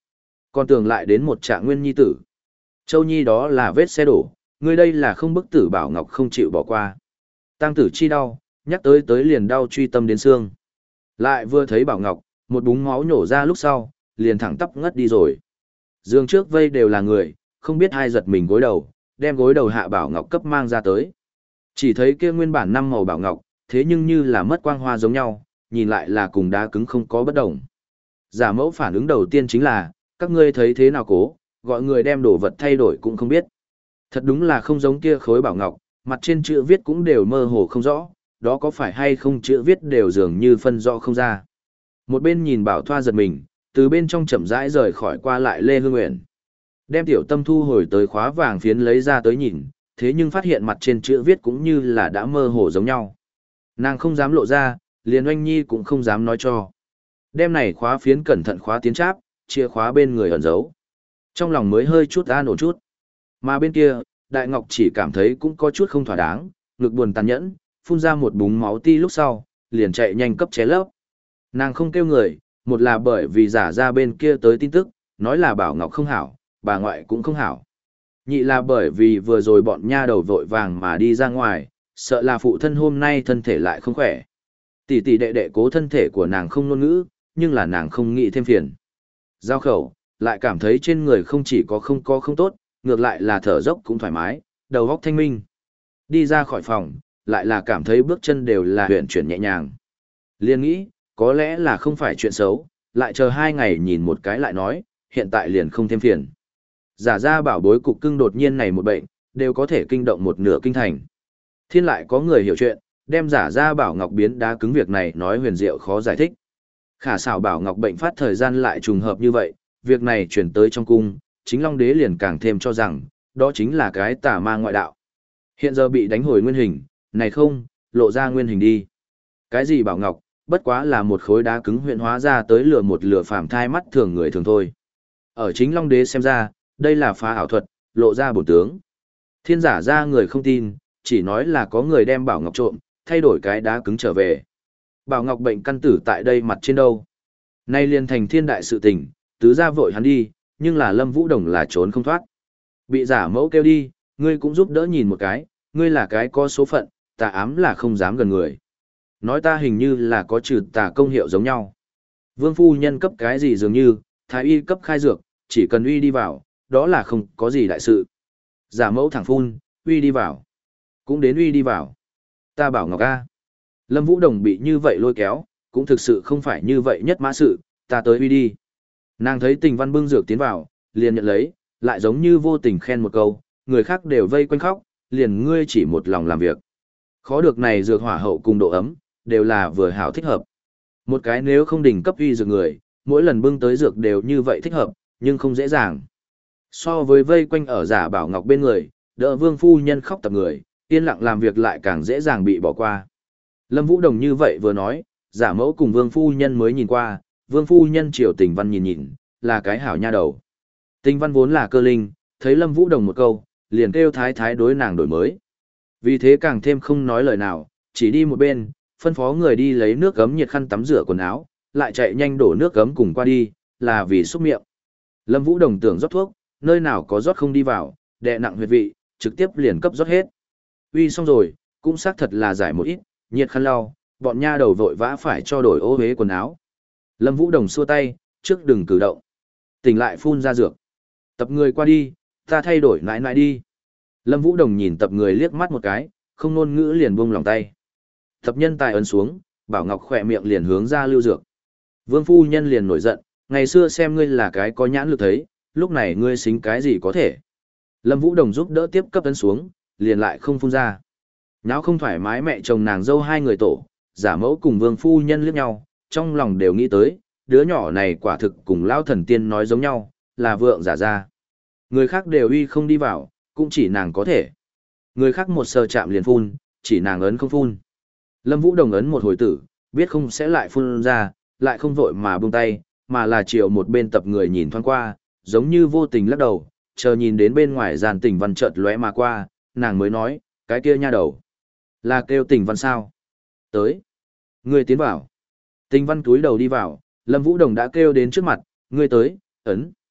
Còn tưởng lại đến một trạng nguyên nhi tử. Châu Nhi đó là vết xe đổ, ngươi đây là không bức tử Bảo Ngọc không chịu bỏ qua. Tăng tử chi đau, nhắc tới tới liền đau truy tâm đến xương. Lại vừa thấy Bảo Ngọc, một búng máu nhổ ra lúc sau, liền thẳng tắp ngất đi rồi. Dương trước vây đều là người, không biết ai giật mình gối đầu, đem gối đầu hạ Bảo Ngọc cấp mang ra tới. Chỉ thấy kia nguyên bản năm màu Bảo Ngọc, thế nhưng như là mất quang hoa giống nhau, nhìn lại là cùng đá cứng không có bất đồng. Giả mẫu phản ứng đầu tiên chính là, các ngươi thấy thế nào cố, gọi người đem đồ vật thay đổi cũng không biết. Thật đúng là không giống kia khối Bảo Ngọc, mặt trên chữ viết cũng đều mơ hồ không rõ, đó có phải hay không chữ viết đều dường như phân rõ không ra. Một bên nhìn Bảo Thoa giật mình, từ bên trong chậm rãi rời khỏi qua lại Lê Hương Nguyện. Đem tiểu tâm thu hồi tới khóa vàng phiến lấy ra tới nhìn, thế nhưng phát hiện mặt trên chữ viết cũng như là đã mơ hồ giống nhau. Nàng không dám lộ ra, liền oanh nhi cũng không dám nói cho. Đem này khóa phiến cẩn thận khóa tiến cháp, chìa khóa bên người ẩn giấu. Trong lòng mới hơi chút an ổn chút. Mà bên kia, Đại Ngọc chỉ cảm thấy cũng có chút không thỏa đáng, ngực buồn tàn nhẫn, phun ra một búng máu ti lúc sau, liền chạy nhanh cấp ché lấp. Nàng không kêu người, một là bởi vì giả ra bên kia tới tin tức, nói là Bảo Ngọc không hảo, bà ngoại cũng không hảo. Nhị là bởi vì vừa rồi bọn nha đầu vội vàng mà đi ra ngoài, sợ là phụ thân hôm nay thân thể lại không khỏe. Tỷ tỷ đệ đệ cố thân thể của nàng không ngôn ngữ, nhưng là nàng không nghĩ thêm phiền. Giao khẩu, lại cảm thấy trên người không chỉ có không có không tốt, ngược lại là thở dốc cũng thoải mái, đầu óc thanh minh. Đi ra khỏi phòng, lại là cảm thấy bước chân đều là huyền chuyển nhẹ nhàng. Liên nghĩ, có lẽ là không phải chuyện xấu, lại chờ hai ngày nhìn một cái lại nói, hiện tại liền không thêm phiền. Giả ra bảo bối cục cưng đột nhiên này một bệnh, đều có thể kinh động một nửa kinh thành. Thiên lại có người hiểu chuyện, đem giả ra bảo ngọc biến đá cứng việc này nói huyền diệu khó giải thích. Khả xảo bảo ngọc bệnh phát thời gian lại trùng hợp như vậy, việc này chuyển tới trong cung, chính Long Đế liền càng thêm cho rằng, đó chính là cái tà ma ngoại đạo. Hiện giờ bị đánh hồi nguyên hình, này không, lộ ra nguyên hình đi. Cái gì bảo ngọc, bất quá là một khối đá cứng huyện hóa ra tới lửa một lửa phàm thai mắt thường người thường thôi. Ở chính Long Đế xem ra, đây là phá ảo thuật, lộ ra bổn tướng. Thiên giả ra người không tin, chỉ nói là có người đem bảo ngọc trộm, thay đổi cái đá cứng trở về. Bảo ngọc bệnh căn tử tại đây mặt trên đâu. Nay liền thành thiên đại sự tình, tứ ra vội hắn đi, nhưng là Lâm Vũ Đồng là trốn không thoát. Bị giả mẫu kêu đi, ngươi cũng giúp đỡ nhìn một cái, ngươi là cái có số phận, tà ám là không dám gần người. Nói ta hình như là có trừ tà công hiệu giống nhau. Vương phu nhân cấp cái gì dường như, thái y cấp khai dược, chỉ cần uy đi vào, đó là không có gì đại sự. Giả mẫu thẳng phun, uy đi vào. Cũng đến uy đi vào. Ta bảo Ngọc A. Lâm Vũ Đồng bị như vậy lôi kéo, cũng thực sự không phải như vậy nhất mã sự, ta tới uy đi. Nàng thấy Tình Văn bưng dược tiến vào, liền nhận lấy, lại giống như vô tình khen một câu, người khác đều vây quanh khóc, liền ngươi chỉ một lòng làm việc. Khó được này dược hỏa hậu cùng độ ấm, đều là vừa hảo thích hợp. Một cái nếu không đỉnh cấp uy dược người, mỗi lần bưng tới dược đều như vậy thích hợp, nhưng không dễ dàng. So với vây quanh ở giả bảo ngọc bên người, đỡ vương phu nhân khóc tập người, yên lặng làm việc lại càng dễ dàng bị bỏ qua. Lâm Vũ Đồng như vậy vừa nói, giả mẫu cùng vương phu nhân mới nhìn qua, vương phu nhân triều Tình Văn nhìn nhìn, là cái hảo nha đầu. Tình Văn vốn là cơ linh, thấy Lâm Vũ Đồng một câu, liền kêu thái thái đối nàng đổi mới. Vì thế càng thêm không nói lời nào, chỉ đi một bên, phân phó người đi lấy nước gấm nhiệt khăn tắm rửa quần áo, lại chạy nhanh đổ nước gấm cùng qua đi, là vì xúc miệng. Lâm Vũ Đồng tưởng rót thuốc, nơi nào có rót không đi vào, đè nặng huyệt vị, trực tiếp liền cấp rót hết. Uy xong rồi, cũng xác thật là giải một ít, nhiệt khăn lau, bọn nha đầu vội vã phải cho đổi ô hế quần áo. Lâm Vũ Đồng xua tay, trước đừng cử động. Tỉnh lại phun ra dược. Tập người qua đi, ta thay đổi nãi nãi đi. Lâm Vũ Đồng nhìn tập người liếc mắt một cái, không ngôn ngữ liền buông lòng tay. Tập nhân tài ấn xuống, Bảo Ngọc khỏe miệng liền hướng ra lưu dược. Vương phu nhân liền nổi giận, ngày xưa xem ngươi là cái có nhãn lực thấy, lúc này ngươi xính cái gì có thể. Lâm Vũ Đồng giúp đỡ tiếp cấp ấn xuống, liền lại không phun ra. Nháo không thoải mái mẹ chồng nàng dâu hai người tổ, giả mẫu cùng vương phu nhân liếc nhau, trong lòng đều nghĩ tới, đứa nhỏ này quả thực cùng lao thần tiên nói giống nhau, là vượng giả ra. Người khác đều uy không đi vào, cũng chỉ nàng có thể. Người khác một sờ chạm liền phun, chỉ nàng ấn không phun. Lâm Vũ Đồng ấn một hồi tử, biết không sẽ lại phun ra, lại không vội mà buông tay, mà là chiều một bên tập người nhìn thoáng qua, giống như vô tình lắc đầu, chờ nhìn đến bên ngoài giàn Tình Văn chợt lóe mà qua, nàng mới nói, cái kia nha đầu. Là kêu Tình Văn sao? Tới. Ngươi tiến vào. Tình Văn túi đầu đi vào, Lâm Vũ Đồng đã kêu đến trước mặt, ngươi tới, ấn.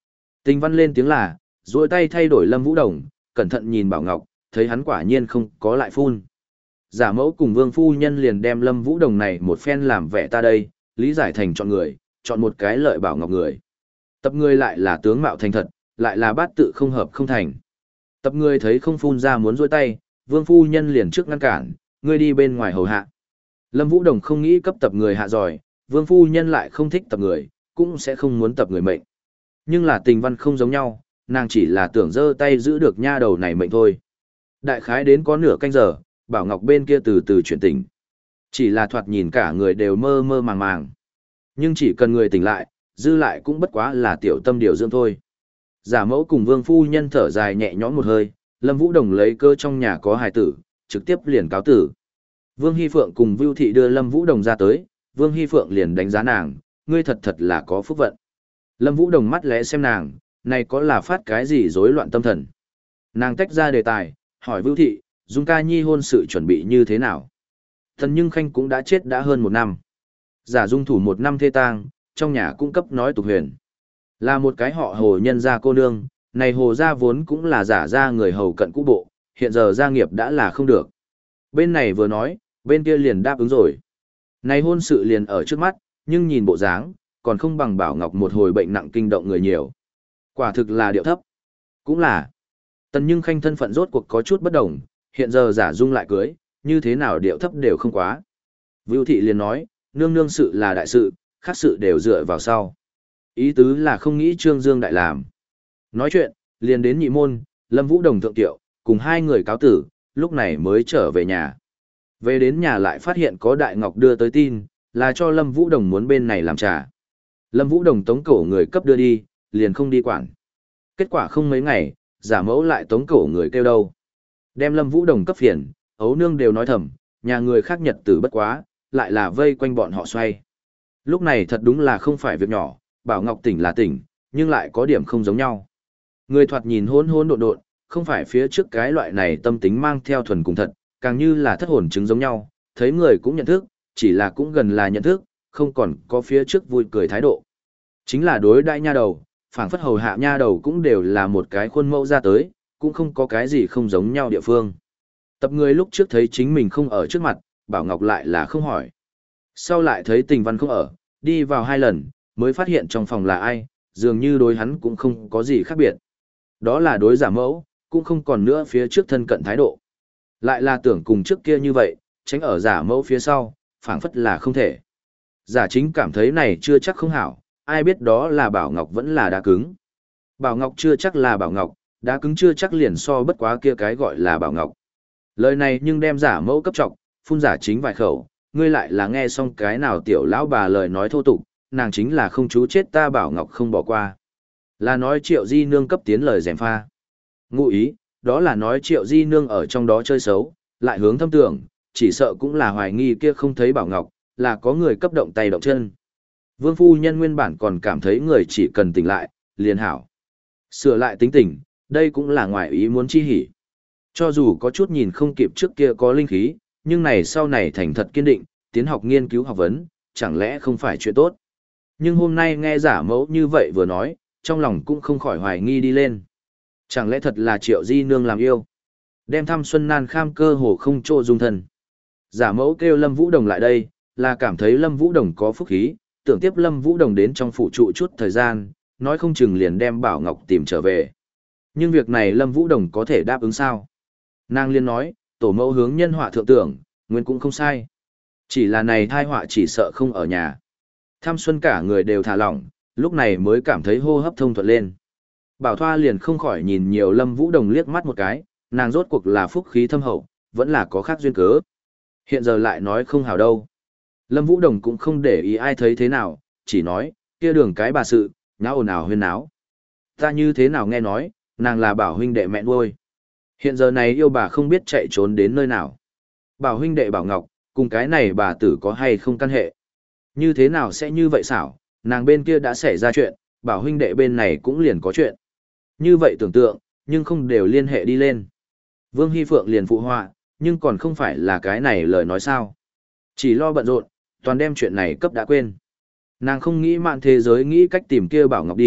Tình văn lên tiếng là, duỗi tay thay đổi Lâm Vũ Đồng, cẩn thận nhìn Bảo Ngọc, thấy hắn quả nhiên không có lại phun. Giả mẫu cùng Vương phu nhân liền đem Lâm Vũ Đồng này một phen làm vẻ ta đây, lý giải thành chọn người, chọn một cái lợi Bảo Ngọc người. Tập người lại là tướng mạo thành thật, lại là bát tự không hợp không thành. Tập người thấy không phun ra muốn duỗi tay, Vương phu nhân liền trước ngăn cản, ngươi đi bên ngoài hầu hạ. Lâm Vũ Đồng không nghĩ cấp tập người hạ giỏi, Vương phu nhân lại không thích tập người, cũng sẽ không muốn tập người mệnh. Nhưng là tình văn không giống nhau, nàng chỉ là tưởng giơ tay giữ được nha đầu này mệnh thôi. Đại khái đến có nửa canh giờ, Bảo Ngọc bên kia từ từ chuyển tỉnh. Chỉ là thoạt nhìn cả người đều mơ mơ màng màng. Nhưng chỉ cần người tỉnh lại, dư lại cũng bất quá là tiểu tâm điều dưỡng thôi. Giả mẫu cùng Vương phu nhân thở dài nhẹ nhõm một hơi, Lâm Vũ Đồng lấy cơ trong nhà có hài tử, trực tiếp liền cáo tử. Vương Hy Phượng cùng Vưu Thị đưa Lâm Vũ Đồng ra tới, Vương Hy Phượng liền đánh giá nàng, ngươi thật thật là có phúc vận. Lâm Vũ Đồng mắt lẽ xem nàng, này có là phát cái gì rối loạn tâm thần. Nàng tách ra đề tài, hỏi Vưu Thị, Dung ca nhi hôn sự chuẩn bị như thế nào? Thần Nhưng Khanh cũng đã chết đã hơn một năm. Giả Dung thủ một năm thê tang, trong nhà cung cấp nói tục huyền. Là một cái họ Hồ nhân gia cô nương, này Hồ gia vốn cũng là giả gia người hầu cận cũ bộ, hiện giờ gia nghiệp đã là không được. Bên này vừa nói, bên kia liền đáp ứng rồi. Này hôn sự liền ở trước mắt, nhưng nhìn bộ dáng, còn không bằng Bảo Ngọc một hồi bệnh nặng kinh động người nhiều. Quả thực là điệu thấp. Cũng là. Tần Nhưng Khanh thân phận rốt cuộc có chút bất đồng, hiện giờ giả Dung lại cưới, như thế nào điệu thấp đều không quá. Vưu Thị liền nói, nương nương sự là đại sự, khác sự đều dựa vào sau. Ý tứ là không nghĩ Trương Dương đại làm. Nói chuyện, liền đến nhị môn, Lâm Vũ Đồng thượng tiệu, cùng hai người cáo tử, lúc này mới trở về nhà. Về đến nhà lại phát hiện có Đại Ngọc đưa tới tin, là cho Lâm Vũ Đồng muốn bên này làm trà. Lâm Vũ Đồng tống cổ người cấp đưa đi, liền không đi quản. Kết quả không mấy ngày, giả mẫu lại tống cổ người kêu đâu. Đem Lâm Vũ Đồng cấp phiền, ấu nương đều nói thầm, nhà người khác nhật tử bất quá, lại là vây quanh bọn họ xoay. Lúc này thật đúng là không phải việc nhỏ, Bảo Ngọc tỉnh là tỉnh, nhưng lại có điểm không giống nhau. Người thoạt nhìn hỗn hỗn độn độn, không phải phía trước cái loại này tâm tính mang theo thuần cùng thật, càng như là thất hồn chứng giống nhau, thấy người cũng nhận thức, chỉ là cũng gần là nhận thức, không còn có phía trước vui cười thái độ. Chính là đối đãi nha đầu, phảng phất hầu hạ nha đầu cũng đều là một cái khuôn mẫu ra tới, cũng không có cái gì không giống nhau địa phương. Tập người lúc trước thấy chính mình không ở trước mặt, Bảo Ngọc lại là không hỏi. Sau lại thấy Tình Văn không ở, đi vào hai lần, mới phát hiện trong phòng là ai, dường như đối hắn cũng không có gì khác biệt. Đó là đối giả mẫu, cũng không còn nữa phía trước thân cận thái độ. Lại là tưởng cùng trước kia như vậy, tránh ở giả mẫu phía sau, phảng phất là không thể. Giả chính cảm thấy này chưa chắc không hảo, ai biết đó là Bảo Ngọc vẫn là đá cứng. Bảo Ngọc chưa chắc là Bảo Ngọc, đá cứng chưa chắc liền so bất quá kia cái gọi là Bảo Ngọc. Lời này nhưng đem giả mẫu cấp trọng, phun giả chính vài khẩu, ngươi lại là nghe xong cái nào tiểu lão bà lời nói thô tục, nàng chính là không chú chết ta Bảo Ngọc không bỏ qua. Là nói Triệu Di Nương cấp tiến lời gièm pha. Ngụ ý, đó là nói Triệu Di Nương ở trong đó chơi xấu, lại hướng thâm tưởng, chỉ sợ cũng là hoài nghi kia không thấy Bảo Ngọc, là có người cấp động tay động chân. Vương phu nhân nguyên bản còn cảm thấy người chỉ cần tỉnh lại, liền hảo. Sửa lại tính tình, đây cũng là ngoài ý muốn chi hỉ. Cho dù có chút nhìn không kịp trước kia có linh khí, nhưng này sau này thành thật kiên định, tiến học nghiên cứu học vấn, chẳng lẽ không phải chuyện tốt. Nhưng hôm nay nghe giả mẫu như vậy vừa nói, trong lòng cũng không khỏi hoài nghi đi lên. Chẳng lẽ thật là Triệu Di Nương làm yêu? Đem thăm Xuân Nan kham cơ hồ không chỗ dung thân. Giả mẫu kêu Lâm Vũ Đồng lại đây, là cảm thấy Lâm Vũ Đồng có phúc khí, tưởng tiếp Lâm Vũ Đồng đến trong phủ trụ chút thời gian, nói không chừng liền đem Bảo Ngọc tìm trở về. Nhưng việc này Lâm Vũ Đồng có thể đáp ứng sao? Nàng liên nói, tổ mẫu hướng nhân họa thượng tưởng, nguyên cũng không sai. Chỉ là này thai họa chỉ sợ không ở nhà. Tham Xuân cả người đều thả lỏng, lúc này mới cảm thấy hô hấp thông thuận lên. Bảo Thoa liền không khỏi nhìn nhiều Lâm Vũ Đồng liếc mắt một cái, nàng rốt cuộc là phúc khí thâm hậu, vẫn là có khác duyên cớ. Hiện giờ lại nói không hảo đâu. Lâm Vũ Đồng cũng không để ý ai thấy thế nào, chỉ nói, kia đường cái bà sự, nháo ồn ào huyên náo. Ta như thế nào nghe nói, nàng là Bảo huynh đệ mẹ nuôi. Hiện giờ này yêu bà không biết chạy trốn đến nơi nào. Bảo huynh đệ Bảo Ngọc, cùng cái này bà tử có hay không căn hệ. Như thế nào sẽ như vậy xảo, nàng bên kia đã xảy ra chuyện, Bảo huynh đệ bên này cũng liền có chuyện. Như vậy tưởng tượng, nhưng không đều liên hệ đi lên. Vương Hy Phượng liền phụ họa, nhưng còn không phải là cái này lời nói sao. Chỉ lo bận rộn, toàn đem chuyện này cấp đã quên. Nàng không nghĩ mạn thế giới nghĩ cách tìm kia Bảo Ngọc đi,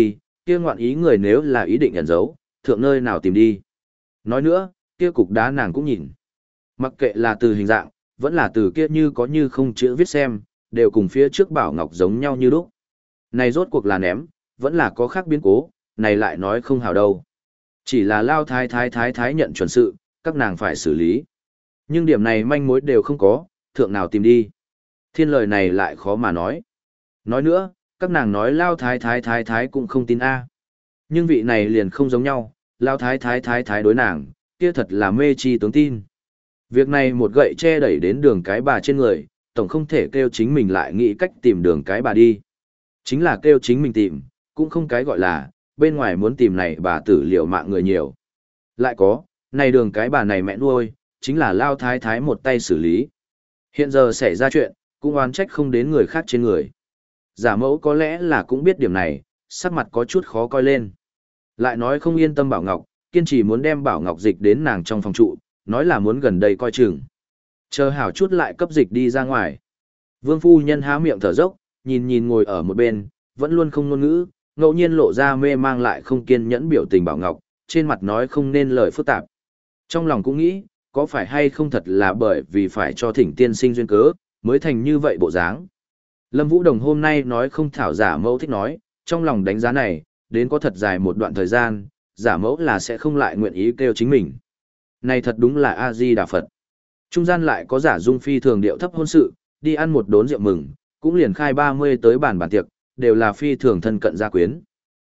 kia ngoạn ý người nếu là ý định ẩn giấu, thượng nơi nào tìm đi. Nói nữa, kia cục đá nàng cũng nhìn. Mặc kệ là từ hình dạng, vẫn là từ kia như có như không chữ viết xem, đều cùng phía trước bảo ngọc giống nhau như lúc. Này rốt cuộc là ném, vẫn là có khác biến cố, này lại nói không hào đâu. Chỉ là lao thái thái thái thái nhận chuẩn sự, các nàng phải xử lý. Nhưng điểm này manh mối đều không có, thượng nào tìm đi. Thiên lời này lại khó mà nói. Nói nữa, các nàng nói lao thái thái thái thái cũng không tin a. Nhưng vị này liền không giống nhau, lao thái thái thái thái đối nàng, kia thật là mê chi tướng tin. Việc này một gậy che đẩy đến đường cái bà trên người, tổng không thể kêu chính mình lại nghĩ cách tìm đường cái bà đi. Chính là kêu chính mình tìm, cũng không cái gọi là, bên ngoài muốn tìm này bà tử liệu mạng người nhiều. Lại có, này đường cái bà này mẹ nuôi, chính là lao thái thái một tay xử lý. Hiện giờ xảy ra chuyện, cũng oán trách không đến người khác trên người. Giả mẫu có lẽ là cũng biết điểm này, sắc mặt có chút khó coi lên. Lại nói không yên tâm Bảo Ngọc, kiên trì muốn đem Bảo Ngọc dịch đến nàng trong phòng trụ, nói là muốn gần đây coi chừng. Chờ hảo chút lại cấp dịch đi ra ngoài. Vương phu nhân há miệng thở dốc, nhìn nhìn ngồi ở một bên, vẫn luôn không ngôn ngữ, ngẫu nhiên lộ ra mê mang lại không kiên nhẫn biểu tình Bảo Ngọc, trên mặt nói không nên lời phức tạp. Trong lòng cũng nghĩ, có phải hay không thật là bởi vì phải cho thỉnh tiên sinh duyên cớ, mới thành như vậy bộ dáng. Lâm Vũ Đồng hôm nay nói không thảo giả mẫu thích nói, trong lòng đánh giá này, đến có thật dài một đoạn thời gian, giả mẫu là sẽ không lại nguyện ý kêu chính mình. Này thật đúng là A-di-đà Phật. Trung gian lại có giả dung phi thường điệu thấp hôn sự, đi ăn một đốn rượu mừng, cũng liền khai ba mươi tới bàn bàn tiệc, đều là phi thường thân cận gia quyến.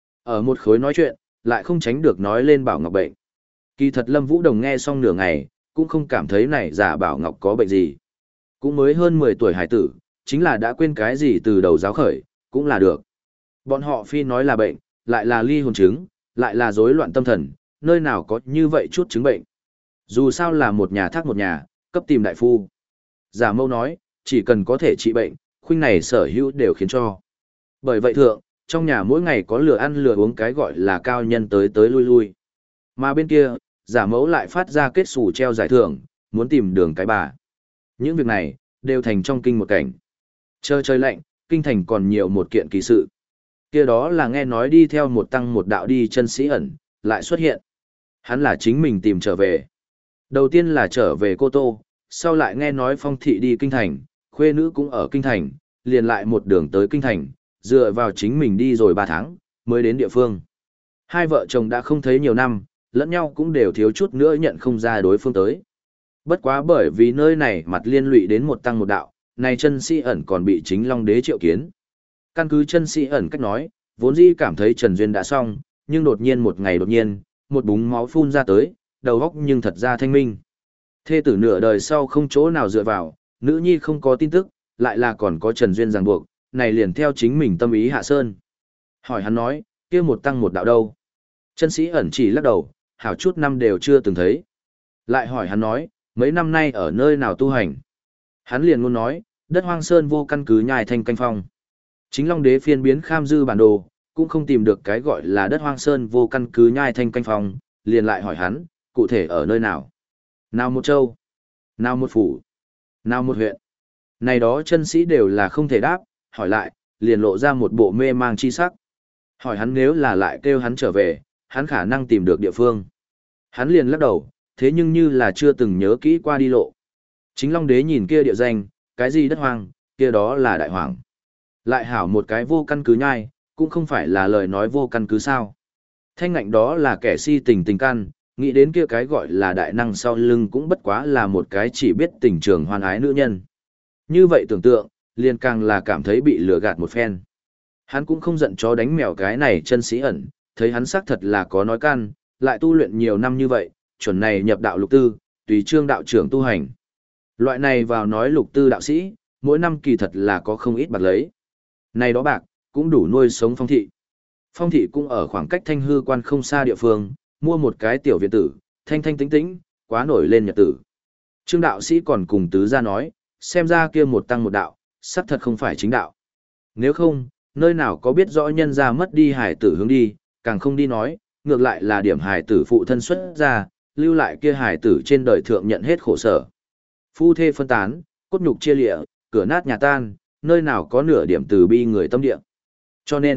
Ở một khối nói chuyện, lại không tránh được nói lên Bảo Ngọc bệnh. Kỳ thật Lâm Vũ Đồng nghe xong nửa ngày, cũng không cảm thấy này giả Bảo Ngọc có bệnh gì. Cũng mới hơn mười tuổi hải tử, chính là đã quên cái gì từ đầu giáo khởi, cũng là được. Bọn họ phi nói là bệnh, lại là ly hồn chứng, lại là rối loạn tâm thần, nơi nào có như vậy chút chứng bệnh. Dù sao là một nhà thác một nhà, cấp tìm đại phu. Giả mâu nói, chỉ cần có thể trị bệnh, khuynh này sở hữu đều khiến cho. Bởi vậy thượng, trong nhà mỗi ngày có lừa ăn lừa uống cái gọi là cao nhân tới tới lui lui. Mà bên kia, giả mẫu lại phát ra kết xù treo giải thưởng, muốn tìm đường cái bà. Những việc này, đều thành trong kinh một cảnh. Chờ trời lạnh, kinh thành còn nhiều một kiện kỳ sự. Kia đó là nghe nói đi theo một tăng một đạo đi chân sĩ ẩn, lại xuất hiện. Hắn là chính mình tìm trở về. Đầu tiên là trở về Cô Tô, sau lại nghe nói Phong thị đi kinh thành, khuê nữ cũng ở kinh thành, liền lại một đường tới kinh thành, dựa vào chính mình đi rồi ba tháng, mới đến địa phương. Hai vợ chồng đã không thấy nhiều năm, lẫn nhau cũng đều thiếu chút nữa nhận không ra đối phương tới. Bất quá bởi vì nơi này mặt liên lụy đến một tăng một đạo, này chân sĩ ẩn còn bị chính Long Đế triệu kiến. Căn cứ chân sĩ ẩn cách nói, vốn dĩ cảm thấy Trần Duyên đã xong, nhưng đột nhiên một ngày đột nhiên, một búng máu phun ra tới, đầu óc nhưng thật ra thanh minh. Thê tử nửa đời sau không chỗ nào dựa vào, nữ nhi không có tin tức, lại là còn có Trần Duyên ràng buộc, này liền theo chính mình tâm ý hạ sơn. Hỏi hắn nói, kia một tăng một đạo đâu? Chân sĩ ẩn chỉ lắc đầu, hảo chút năm đều chưa từng thấy. Lại hỏi hắn nói, mấy năm nay ở nơi nào tu hành? Hắn liền luôn nói, đất hoang sơn vô căn cứ nhai thành canh phong. Chính Long Đế phiên biến kham dư bản đồ, cũng không tìm được cái gọi là đất hoang sơn vô căn cứ nhai thành canh phong, liền lại hỏi hắn, cụ thể ở nơi nào? Nào một châu? Nào một phủ? Nào một huyện? Này đó chân sĩ đều là không thể đáp, hỏi lại, liền lộ ra một bộ mê mang chi sắc. Hỏi hắn nếu là lại kêu hắn trở về, hắn khả năng tìm được địa phương. Hắn liền lắc đầu, thế nhưng như là chưa từng nhớ kỹ qua đi lộ. Chính Long Đế nhìn kia địa danh, cái gì đất hoang, kia đó là đại hoàng. Lại hảo một cái vô căn cứ nhai, cũng không phải là lời nói vô căn cứ sao. Thanh ngạnh đó là kẻ si tình tình căn, nghĩ đến kia cái gọi là đại năng sau lưng cũng bất quá là một cái chỉ biết tình trường hoan ái nữ nhân. Như vậy tưởng tượng, liền càng là cảm thấy bị lừa gạt một phen. Hắn cũng không giận chó đánh mèo cái này chân sĩ ẩn, thấy hắn xác thật là có nói can, lại tu luyện nhiều năm như vậy, chuẩn này nhập đạo lục tư, tùy trương đạo trưởng tu hành. Loại này vào nói lục tư đạo sĩ, mỗi năm kỳ thật là có không ít bạc lấy. Này đó bạc, cũng đủ nuôi sống Phong thị. Phong thị cũng ở khoảng cách Thanh Hư quan không xa địa phương, mua một cái tiểu viện tử, thanh thanh tĩnh tĩnh, quá nổi lên nhật tử. Trương đạo sĩ còn cùng tứ gia nói, xem ra kia một tăng một đạo, xác thật không phải chính đạo. Nếu không, nơi nào có biết rõ nhân ra mất đi hải tử hướng đi, càng không đi nói, ngược lại là điểm hải tử phụ thân xuất ra, lưu lại kia hải tử trên đời thượng nhận hết khổ sở. Phu thê phân tán, cốt nhục chia lịa, cửa nát nhà tan, nơi nào có nửa điểm từ bi người tâm địa. Cho nên,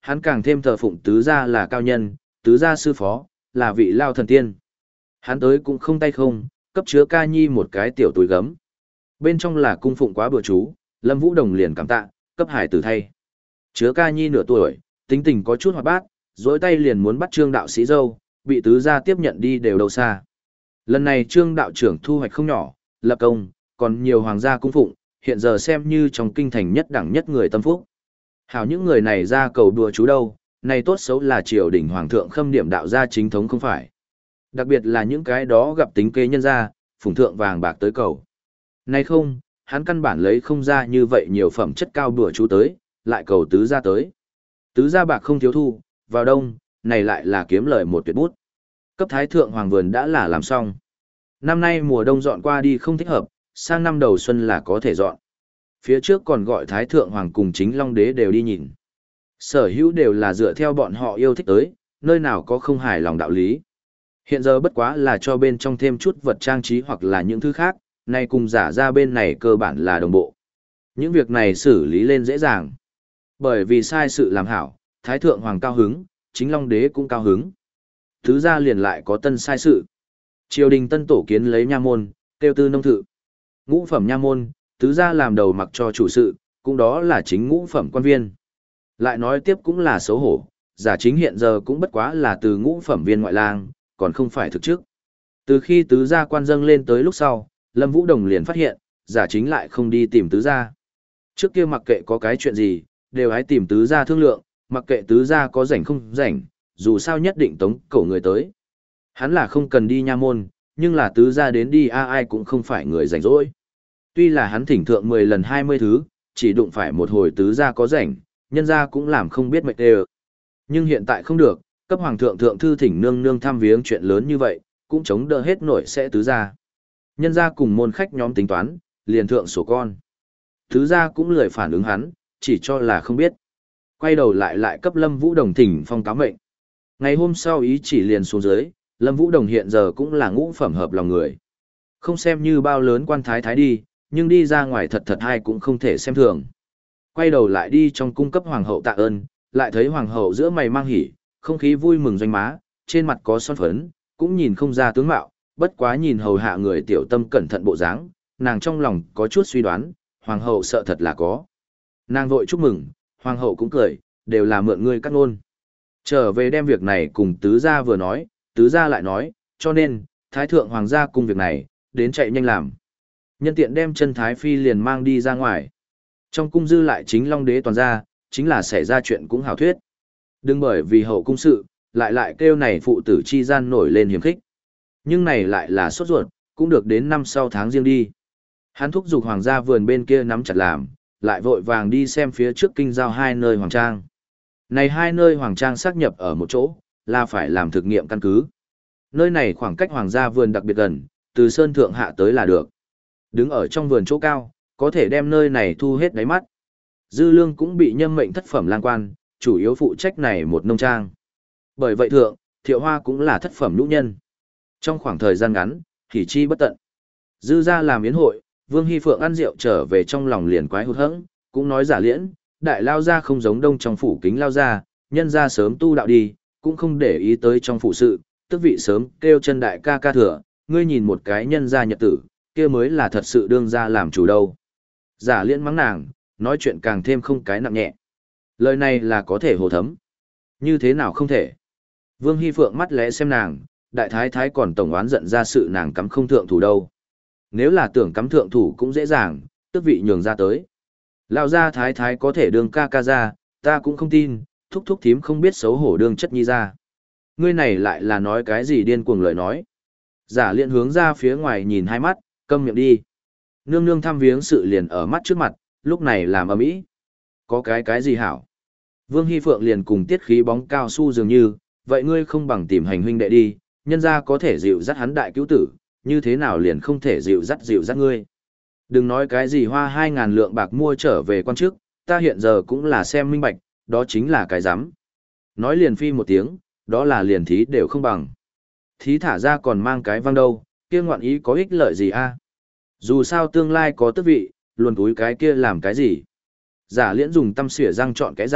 hắn càng thêm thờ phụng tứ gia là cao nhân, tứ gia sư phó, là vị lao thần tiên. Hắn tới cũng không tay không, cấp chứa ca nhi một cái tiểu túi gấm. Bên trong là cung phụng quá bữa chú, Lâm Vũ Đồng liền cảm tạ, cấp hải tử thay. Chứa ca nhi nửa tuổi, tính tình có chút hoạt bát, dối tay liền muốn bắt trương đạo sĩ dâu, bị tứ gia tiếp nhận đi đều đâu xa. Lần này trương đạo trưởng thu hoạch không nhỏ, lập công, còn nhiều hoàng gia cung phụng, hiện giờ xem như trong kinh thành nhất đẳng nhất người tâm phúc. Hảo những người này ra cầu đùa chú đâu, này tốt xấu là triều đình hoàng thượng khâm điểm đạo gia chính thống không phải. Đặc biệt là những cái đó gặp tính kế nhân gia, phụng thượng vàng bạc tới cầu. Này không, hắn căn bản lấy không ra như vậy nhiều phẩm chất cao đùa chú tới, lại cầu tứ gia tới. Tứ gia bạc không thiếu thu, vào đông, này lại là kiếm lời một tuyệt bút. Cấp thái thượng hoàng vườn đã là làm xong. Năm nay mùa đông dọn qua đi không thích hợp, sang năm đầu xuân là có thể dọn. Phía trước còn gọi thái thượng hoàng cùng chính long đế đều đi nhìn. Sở hữu đều là dựa theo bọn họ yêu thích tới, nơi nào có không hài lòng đạo lý. Hiện giờ bất quá là cho bên trong thêm chút vật trang trí hoặc là những thứ khác, nay cùng giả ra bên này cơ bản là đồng bộ. Những việc này xử lý lên dễ dàng. Bởi vì sai sự làm hảo, thái thượng hoàng cao hứng, chính long đế cũng cao hứng. Thứ ra liền lại có tân sai sự. Triều đình tân tổ kiến lấy nha môn, tiêu tư nông thự. Ngũ phẩm nha môn, tứ gia làm đầu mặc cho chủ sự, cũng đó là chính ngũ phẩm quan viên. Lại nói tiếp cũng là xấu hổ, giả chính hiện giờ cũng bất quá là từ ngũ phẩm viên ngoại lang, còn không phải thực chức. Từ khi tứ gia quan dâng lên tới lúc sau, Lâm Vũ Đồng liền phát hiện, giả chính lại không đi tìm tứ gia. Trước kia mặc kệ có cái chuyện gì, đều hãy tìm tứ gia thương lượng, mặc kệ tứ gia có rảnh không rảnh, dù sao nhất định tống cổ người tới. Hắn là không cần đi nha môn, nhưng là tứ gia đến đi a ai cũng không phải người rảnh rỗi. Tuy là hắn thỉnh thượng mười lần hai mươi thứ, chỉ đụng phải một hồi tứ gia có rảnh, nhân gia cũng làm không biết mệt đều. Nhưng hiện tại không được, cấp hoàng thượng thượng thư thỉnh nương nương thăm viếng chuyện lớn như vậy, cũng chống đỡ hết nổi sẽ tứ gia. Nhân gia cùng môn khách nhóm tính toán, liền thượng sổ con. Tứ gia cũng lười phản ứng hắn, chỉ cho là không biết. Quay đầu lại lại cấp Lâm Vũ Đồng thỉnh phong cáo mệnh. Ngày hôm sau ý chỉ liền xuống dưới, Lâm Vũ Đồng hiện giờ cũng là ngũ phẩm hợp lòng người. Không xem như bao lớn quan thái thái đi, nhưng đi ra ngoài thật thật hay cũng không thể xem thường. Quay đầu lại đi trong cung cấp hoàng hậu tạ ơn, lại thấy hoàng hậu giữa mày mang hỉ, không khí vui mừng doanh má, trên mặt có son phấn, cũng nhìn không ra tướng mạo, bất quá nhìn hầu hạ người tiểu tâm cẩn thận bộ dáng, nàng trong lòng có chút suy đoán, hoàng hậu sợ thật là có. Nàng vội chúc mừng, hoàng hậu cũng cười, đều là mượn ngươi cắt ngôn. Trở về đem việc này cùng tứ gia vừa nói, tứ gia lại nói, cho nên, thái thượng hoàng gia cùng việc này, đến chạy nhanh làm. Nhân tiện đem chân thái phi liền mang đi ra ngoài. Trong cung dư lại chính long đế toàn gia, chính là xảy ra chuyện cũng hảo thuyết. Đừng bởi vì hậu cung sự, lại lại kêu này phụ tử chi gian nổi lên hiểm khích. Nhưng này lại là sốt ruột, cũng được đến năm sau tháng riêng đi. Hắn thúc giục hoàng gia vườn bên kia nắm chặt làm, lại vội vàng đi xem phía trước kinh giao hai nơi hoàng trang. Này hai nơi hoàng trang xác nhập ở một chỗ, là phải làm thực nghiệm căn cứ. Nơi này khoảng cách hoàng gia vườn đặc biệt gần, từ sơn thượng hạ tới là được. Đứng ở trong vườn chỗ cao, có thể đem nơi này thu hết đáy mắt. Dư Lương cũng bị nhâm mệnh thất phẩm lang quan, chủ yếu phụ trách này một nông trang. Bởi vậy thượng, Thiệu Hoa cũng là thất phẩm nhũ nhân. Trong khoảng thời gian ngắn, hỉ chi bất tận. Dư ra làm yến hội, Vương Hy Phượng ăn rượu trở về trong lòng liền quái hụt hẫng, cũng nói giả liễn, đại lao ra không giống đông trong phủ kính lao ra, nhân ra sớm tu đạo đi, cũng không để ý tới trong phủ sự, tức vị sớm kêu chân đại ca ca thừa, ngươi nhìn một cái nhân ra nhật tử, kia mới là thật sự đương ra làm chủ đâu. Giả liễn mắng nàng, nói chuyện càng thêm không cái nặng nhẹ. Lời này là có thể hồ thấm. Như thế nào không thể. Vương Hy Phượng mắt lẽ xem nàng, đại thái thái còn tổng oán giận ra sự nàng cắm không thượng thủ đâu. Nếu là tưởng cắm thượng thủ cũng dễ dàng, tức vị nhường ra tới. Lão gia thái thái có thể đương ca ca ra, ta cũng không tin, thúc thúc thím không biết xấu hổ đương chất nhi ra. Ngươi này lại là nói cái gì điên cuồng lời nói. Giả liễn hướng ra phía ngoài nhìn hai mắt, câm miệng đi. Nương nương thăm viếng sự liền ở mắt trước mặt, lúc này làm ầm ĩ. Có cái cái gì hảo? Vương Hy Phượng liền cùng tiết khí bóng cao su dường như, vậy ngươi không bằng tìm hành huynh đệ đi, nhân ra có thể dịu dắt hắn đại cứu tử, như thế nào liền không thể dịu dắt dịu dắt ngươi. Đừng nói cái gì hoa hai ngàn lượng bạc mua trở về quan chức, ta hiện giờ cũng là xem minh bạch, đó chính là cái giám. Nói liền phi một tiếng, đó là liền thí đều không bằng. Thí thả ra còn mang cái văng đâu, kia ngoạn ý có ích lợi gì a? Dù sao tương lai có tước vị, luôn túi cái kia làm cái gì? Giả liễn dùng tăm xỉa răng chọn cái răng,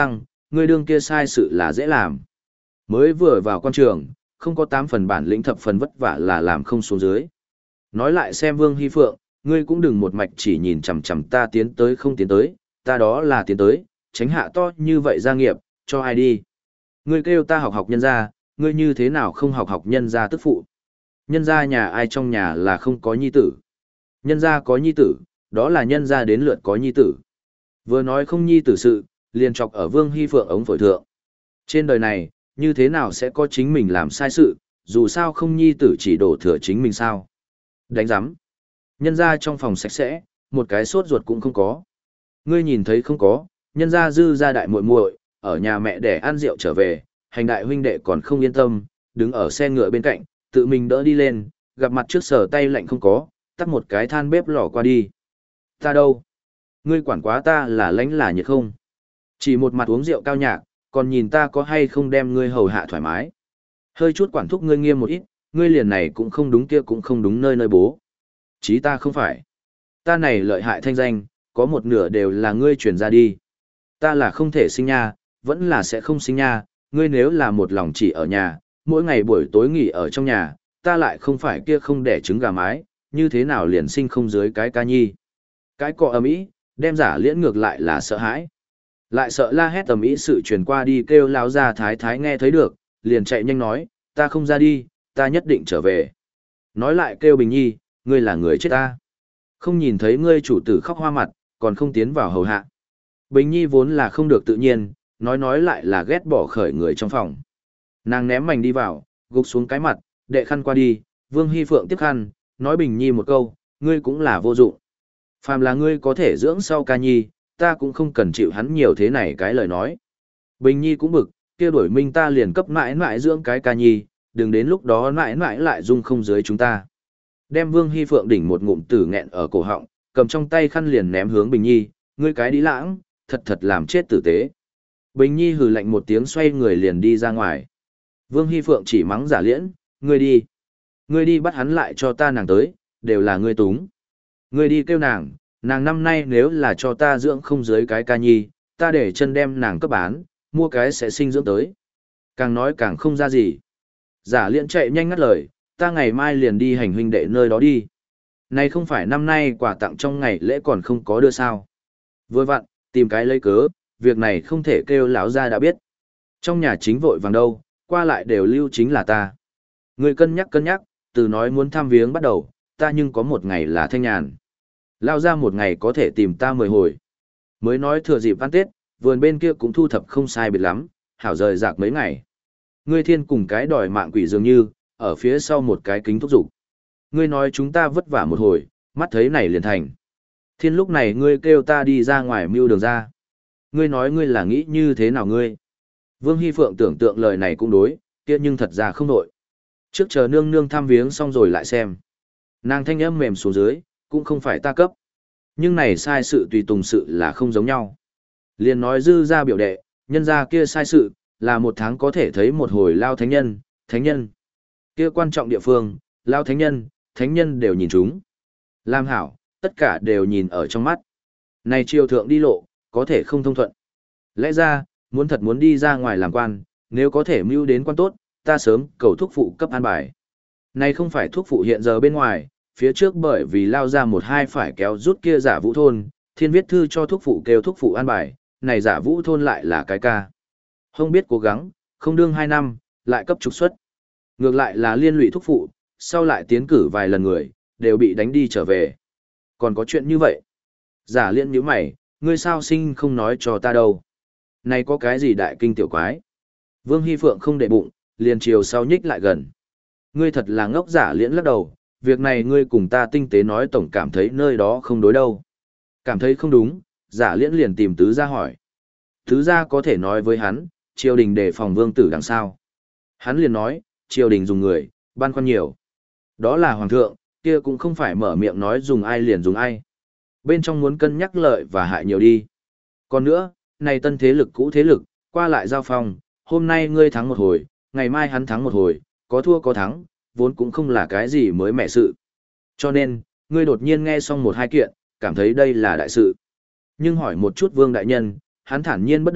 ngươi đương kia sai sự là dễ làm. Mới vừa vào quan trường, không có tám phần bản lĩnh thập phần vất vả là làm không xuống dưới. Nói lại xem Vương Hy Phượng, ngươi cũng đừng một mạch chỉ nhìn chằm chằm ta tiến tới không tiến tới, ta đó là tiến tới, tránh hạ to như vậy gia nghiệp, cho ai đi. Ngươi kêu ta học học nhân gia, ngươi như thế nào không học học nhân gia tức phụ. Nhân gia nhà ai trong nhà là không có nhi tử. Nhân gia có nhi tử, đó là nhân gia đến lượt có nhi tử. Vừa nói không nhi tử sự, liền chọc ở Vương Hy Phượng ống phổi thượng. Trên đời này, như thế nào sẽ có chính mình làm sai sự, dù sao không nhi tử chỉ đổ thừa chính mình sao. Đánh giám. Nhân gia trong phòng sạch sẽ, một cái sốt ruột cũng không có. Ngươi nhìn thấy không có, nhân gia dư gia đại muội muội ở nhà mẹ để ăn rượu trở về, hành đại huynh đệ còn không yên tâm, đứng ở xe ngựa bên cạnh, tự mình đỡ đi lên, gặp mặt trước sở tay lạnh không có, tắt một cái than bếp lò qua đi. Ta đâu? Ngươi quản quá ta là lánh là nhiệt không? Chỉ một mặt uống rượu cao nhạc, còn nhìn ta có hay không đem ngươi hầu hạ thoải mái. Hơi chút quản thúc ngươi nghiêm một ít, ngươi liền này cũng không đúng kia cũng không đúng nơi nơi bố. Chí ta không phải. Ta này lợi hại thanh danh, có một nửa đều là ngươi truyền ra đi. Ta là không thể sinh nha, vẫn là sẽ không sinh nha, ngươi nếu là một lòng chỉ ở nhà, mỗi ngày buổi tối nghỉ ở trong nhà, ta lại không phải kia không đẻ trứng gà mái, như thế nào liền sinh không dưới cái ca nhi. Cái cọ ầm ĩ, đem giả liễn ngược lại là sợ hãi. Lại sợ la hét ầm ĩ sự truyền qua đi kêu lão gia thái thái nghe thấy được, liền chạy nhanh nói, ta không ra đi, ta nhất định trở về. Nói lại kêu Bình Nhi, ngươi là người chết ta. Không nhìn thấy ngươi chủ tử khóc hoa mặt, còn không tiến vào hầu hạ. Bình Nhi vốn là không được tự nhiên, nói nói lại là ghét bỏ khởi người trong phòng. Nàng ném mảnh đi vào, gục xuống cái mặt, đệ khăn qua đi, Vương Hy Phượng tiếp khăn, nói Bình Nhi một câu, ngươi cũng là vô dụng. Phàm là ngươi có thể dưỡng sau ca nhi, ta cũng không cần chịu hắn nhiều thế này cái lời nói. Bình Nhi cũng bực, kia đổi minh ta liền cấp mãi mãi dưỡng cái ca nhi, đừng đến lúc đó mãi mãi lại dung không dưới chúng ta. Đem Vương Hy Phượng đỉnh một ngụm tử nghẹn ở cổ họng, cầm trong tay khăn liền ném hướng Bình Nhi, ngươi cái đi lãng, thật thật làm chết tử tế. Bình Nhi hừ lạnh một tiếng xoay người liền đi ra ngoài. Vương Hy Phượng chỉ mắng giả liễn, ngươi đi. Ngươi đi bắt hắn lại cho ta nàng tới, đều là ngươi túng. Ngươi đi kêu nàng, nàng năm nay nếu là cho ta dưỡng không dưới cái ca nhi, ta để chân đem nàng cấp bán, mua cái sẽ sinh dưỡng tới. Càng nói càng không ra gì. Giả liễn chạy nhanh ngắt lời, ta ngày mai liền đi hành huynh đệ nơi đó đi. Này không phải năm nay quà tặng trong ngày lễ còn không có đưa sao. Vừa vặn, tìm cái lấy cớ, việc này không thể kêu lão gia đã biết. Trong nhà chính vội vàng đâu, qua lại đều lưu chính là ta. Người cân nhắc cân nhắc, từ nói muốn thăm viếng bắt đầu, ta nhưng có một ngày là thanh nhàn. Lao ra một ngày có thể tìm ta mười hồi. Mới nói thừa dịp ăn Tết, vườn bên kia cũng thu thập không sai biệt lắm, hảo rời rạc mấy ngày. Ngươi thiên cùng cái đòi mạng quỷ dường như, ở phía sau một cái kính thúc giục. Ngươi nói chúng ta vất vả một hồi, mắt thấy này liền thành. Thiên lúc này ngươi kêu ta đi ra ngoài mưu đường ra. Ngươi nói ngươi là nghĩ như thế nào ngươi? Vương Hy Phượng tưởng tượng lời này cũng đối, kia nhưng thật ra không nổi. Trước chờ nương nương thăm viếng xong rồi lại xem. Nàng thanh âm mềm xuống dưới, cũng không phải ta cấp. Nhưng này sai sự tùy tùng sự là không giống nhau. Liền nói dư ra biểu đệ, nhân ra kia sai sự, là một tháng có thể thấy một hồi lao thánh nhân, thánh nhân. Kia quan trọng địa phương, lao thánh nhân, thánh nhân đều nhìn chúng. Lam hảo, tất cả đều nhìn ở trong mắt. Này triều thượng đi lộ, có thể không thông thuận. Lẽ ra, muốn thật muốn đi ra ngoài làm quan, nếu có thể mưu đến quan tốt, ta sớm cầu thuốc phụ cấp an bài. Này không phải thuốc phụ hiện giờ bên ngoài, phía trước bởi vì lao ra một hai phải kéo rút kia giả vũ thôn, thiên viết thư cho thuốc phụ kêu thuốc phụ an bài, này giả vũ thôn lại là cái ca. Không biết cố gắng, không đương hai năm, lại cấp trục xuất. Ngược lại là liên lụy thuốc phụ, sau lại tiến cử vài lần người, đều bị đánh đi trở về. Còn có chuyện như vậy. Giả liên nhíu mày, ngươi sao sinh không nói cho ta đâu. Này có cái gì đại kinh tiểu quái. Vương Hy Phượng không để bụng, liền chiều sau nhích lại gần. Ngươi thật là ngốc. Giả liễn lắc đầu, việc này ngươi cùng ta tinh tế nói tổng cảm thấy nơi đó không đối đâu. Cảm thấy không đúng, giả liễn liền tìm tứ gia hỏi. Tứ gia có thể nói với hắn, triều đình đề phòng vương tử đằng sau. Hắn liền nói, triều đình dùng người, băn khoăn nhiều. Đó là hoàng thượng, kia cũng không phải mở miệng nói dùng ai liền dùng ai. Bên trong muốn cân nhắc lợi và hại nhiều đi. Còn nữa, này tân thế lực cũ thế lực, qua lại giao phong, hôm nay ngươi thắng một hồi, ngày mai hắn thắng một hồi, có thua có thắng, vốn cũng không là cái gì mới mẻ sự. Cho nên, ngươi đột nhiên nghe xong một hai kiện, cảm thấy đây là đại sự. Nhưng hỏi một chút vương đại nhân, hắn thản nhiên bất động,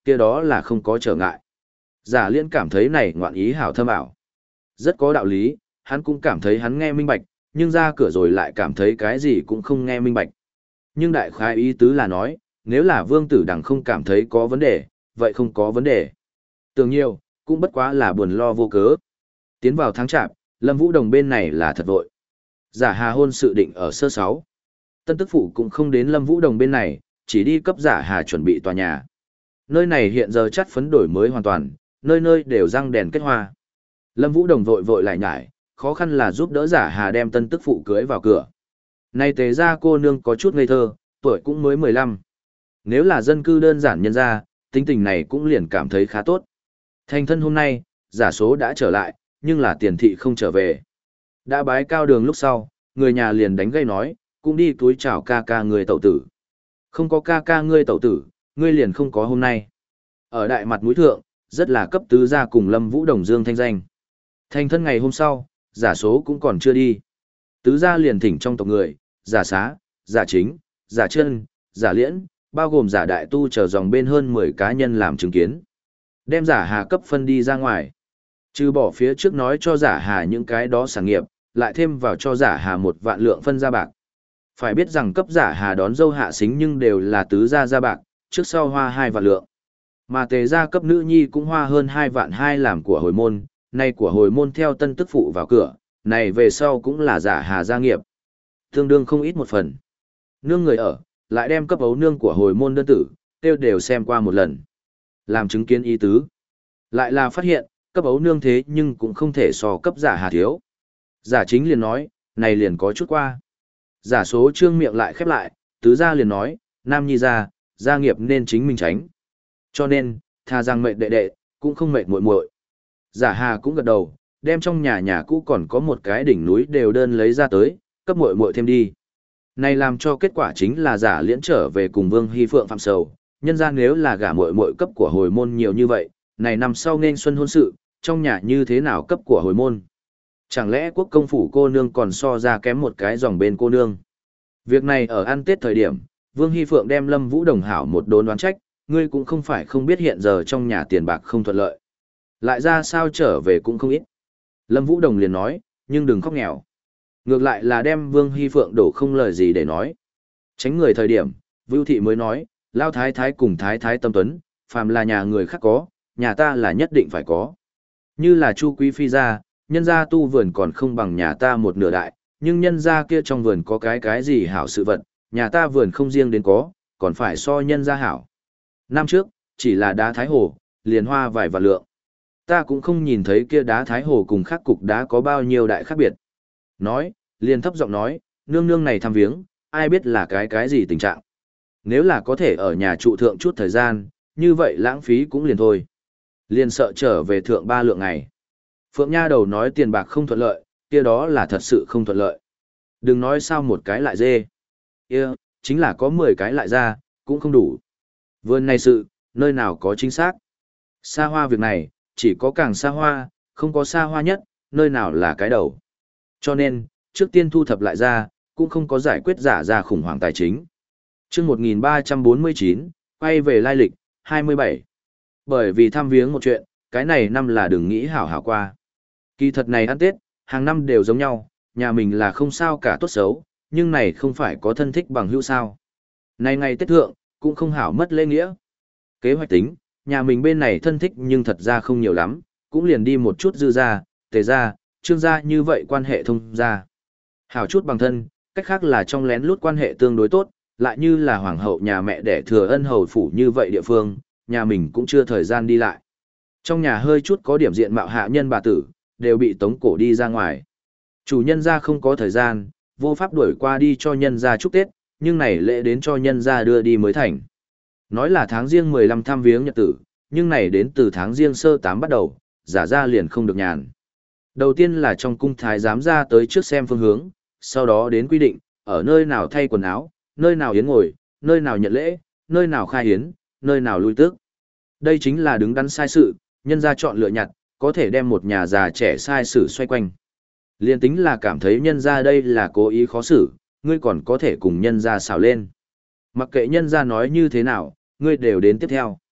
kia đó là không có trở ngại. Giả Liễn cảm thấy này ngoạn ý hảo thâm ảo. Rất có đạo lý, hắn cũng cảm thấy hắn nghe minh bạch, nhưng ra cửa rồi lại cảm thấy cái gì cũng không nghe minh bạch. Nhưng đại khái ý tứ là nói, nếu là Vương Tử Đằng không cảm thấy có vấn đề, vậy không có vấn đề. Tưởng nhiều, cũng bất quá là buồn lo vô cớ. Tiến vào tháng chạp, Lâm Vũ Đồng bên này là thật vội. Giả Hà hôn sự định ở sơ sáu. Tân tức phụ cũng không đến Lâm Vũ Đồng bên này, chỉ đi cấp Giả Hà chuẩn bị tòa nhà. Nơi này hiện giờ chắt phấn đổi mới hoàn toàn, nơi nơi đều răng đèn kết hoa. Lâm Vũ Đồng vội vội lại nhải, khó khăn là giúp đỡ Giả Hà đem tân tức phụ cưới vào cửa. Này tế ra cô nương có chút ngây thơ, tuổi cũng mới mười lăm. Nếu là dân cư đơn giản nhân ra, tính tình này cũng liền cảm thấy khá tốt. Thành thân hôm nay, Giả số đã trở lại, nhưng là tiền thị không trở về. Đã bái cao đường lúc sau, người nhà liền đánh gây nói, cũng đi túi chào ca ca người tẩu tử. Không có ca ca ngươi tẩu tử, ngươi liền không có hôm nay. Ở đại mặt mũi thượng, rất là cấp tứ gia cùng Lâm Vũ Đồng dương thanh danh. Thành thân ngày hôm sau, Giả số cũng còn chưa đi. Tứ gia liền thỉnh trong tộc người, Giả xá, Giả chính, Giả chân, Giả liễn, bao gồm Giả đại tu chờ dòng bên hơn mười cá nhân làm chứng kiến. Đem Giả Hà cấp phân đi ra ngoài. Trừ bỏ phía trước nói cho Giả Hà những cái đó sản nghiệp, lại thêm vào cho Giả Hà một vạn lượng phân ra bạc. Phải biết rằng cấp Giả Hà đón dâu hạ xính nhưng đều là tứ gia ra bạc, trước sau hoa hai vạn lượng. Mà tề gia cấp nữ nhi cũng hoa hơn hai vạn hai làm của hồi môn, nay của hồi môn theo tân tức phụ vào cửa, này về sau cũng là Giả Hà gia nghiệp. Tương đương không ít một phần. Nương người ở, lại đem cấp ấu nương của hồi môn đơn tử, tiêu đều xem qua một lần. Làm chứng kiến ý tứ. Lại là phát hiện, cấp ấu nương thế nhưng cũng không thể so cấp Giả Hà thiếu. Giả chính liền nói, này liền có chút qua. Giả số trương miệng lại khép lại, tứ gia liền nói, nam nhi gia, gia nghiệp nên chính mình tránh. Cho nên, tha rằng mệt đệ đệ, cũng không mệt muội muội. Giả Hà cũng gật đầu, đem trong nhà nhà cũ còn có một cái đỉnh núi đều đơn lấy ra tới, cấp muội muội thêm đi. Này làm cho kết quả chính là Giả Liễn trở về cùng Vương Hy Phượng phạm sầu, nhân ra nếu là gả muội muội cấp của hồi môn nhiều như vậy, này năm sau nên xuân hôn sự, trong nhà như thế nào cấp của hồi môn. Chẳng lẽ quốc công phủ cô nương còn so ra kém một cái dòng bên cô nương. Việc này ở ăn Tết thời điểm, Vương Hy Phượng đem Lâm Vũ Đồng hảo một đốn đoán trách, ngươi cũng không phải không biết hiện giờ trong nhà tiền bạc không thuận lợi. Lại ra sao trở về cũng không ít. Lâm Vũ Đồng liền nói, nhưng đừng khóc nghèo. Ngược lại là đem Vương Hy Phượng đổ không lời gì để nói. Tránh người thời điểm, Vưu Thị mới nói, Lao Thái Thái cùng Thái Thái Tâm Tuấn, phàm là nhà người khác có, nhà ta là nhất định phải có. Như là Chu Quý Phi gia, nhân gia tu vườn còn không bằng nhà ta một nửa đại, nhưng nhân gia kia trong vườn có cái cái gì hảo sự vật, nhà ta vườn không riêng đến có, còn phải so nhân gia hảo. Năm trước, chỉ là đá Thái Hồ, liền hoa vài vạn lượng. Ta cũng không nhìn thấy kia đá Thái Hồ cùng khác cục đá có bao nhiêu đại khác biệt. Nói, liền thấp giọng nói, nương nương này thăm viếng, ai biết là cái cái gì tình trạng. Nếu là có thể ở nhà trụ thượng chút thời gian, như vậy lãng phí cũng liền thôi. Liền sợ trở về thượng ba lượng ngày. Phượng Nha đầu nói tiền bạc không thuận lợi, kia đó là thật sự không thuận lợi. Đừng nói sao một cái lại dê. Kia, chính là có mười cái lại ra, cũng không đủ. Vườn này sự, nơi nào có chính xác. Xa hoa việc này, chỉ có càng xa hoa, không có xa hoa nhất, nơi nào là cái đầu. Cho nên, trước tiên thu thập lại ra, cũng không có giải quyết giả ra khủng hoảng tài chính. Trước một nghìn ba trăm bốn mươi chín, quay về lai lịch, hai mươi bảy. Bởi vì thăm viếng một chuyện, cái này năm là đừng nghĩ hảo hảo qua. Kỳ thật này ăn Tết, hàng năm đều giống nhau, nhà mình là không sao cả tốt xấu, nhưng này không phải có thân thích bằng hữu sao. Này ngày Tết thượng, cũng không hảo mất lễ nghĩa. Kế hoạch tính, nhà mình bên này thân thích nhưng thật ra không nhiều lắm, cũng liền đi một chút dư ra, tề ra, trương gia như vậy quan hệ thông ra. Hảo chút bằng thân, cách khác là trong lén lút quan hệ tương đối tốt, lại như là hoàng hậu nhà mẹ đẻ thừa ân hầu phủ như vậy địa phương, nhà mình cũng chưa thời gian đi lại. Trong nhà hơi chút có điểm diện mạo hạ nhân bà tử, đều bị tống cổ đi ra ngoài. Chủ nhân gia không có thời gian, vô pháp đuổi qua đi cho nhân gia chúc Tết, nhưng này lễ đến cho nhân gia đưa đi mới thành. Nói là tháng riêng mười lăm thăm viếng nhật tử, nhưng này đến từ tháng riêng sơ tám bắt đầu, giả ra liền không được nhàn. Đầu tiên là trong cung thái giám ra tới trước xem phương hướng, sau đó đến quy định, ở nơi nào thay quần áo, nơi nào yến ngồi, nơi nào nhận lễ, nơi nào khai hiến, nơi nào lui tước. Đây chính là đứng đắn sai sự, nhân gia chọn lựa nhặt, có thể đem một nhà già trẻ sai sự xoay quanh. Liên tính là cảm thấy nhân gia đây là cố ý khó xử, ngươi còn có thể cùng nhân gia xào lên. Mặc kệ nhân gia nói như thế nào, ngươi đều đến tiếp theo.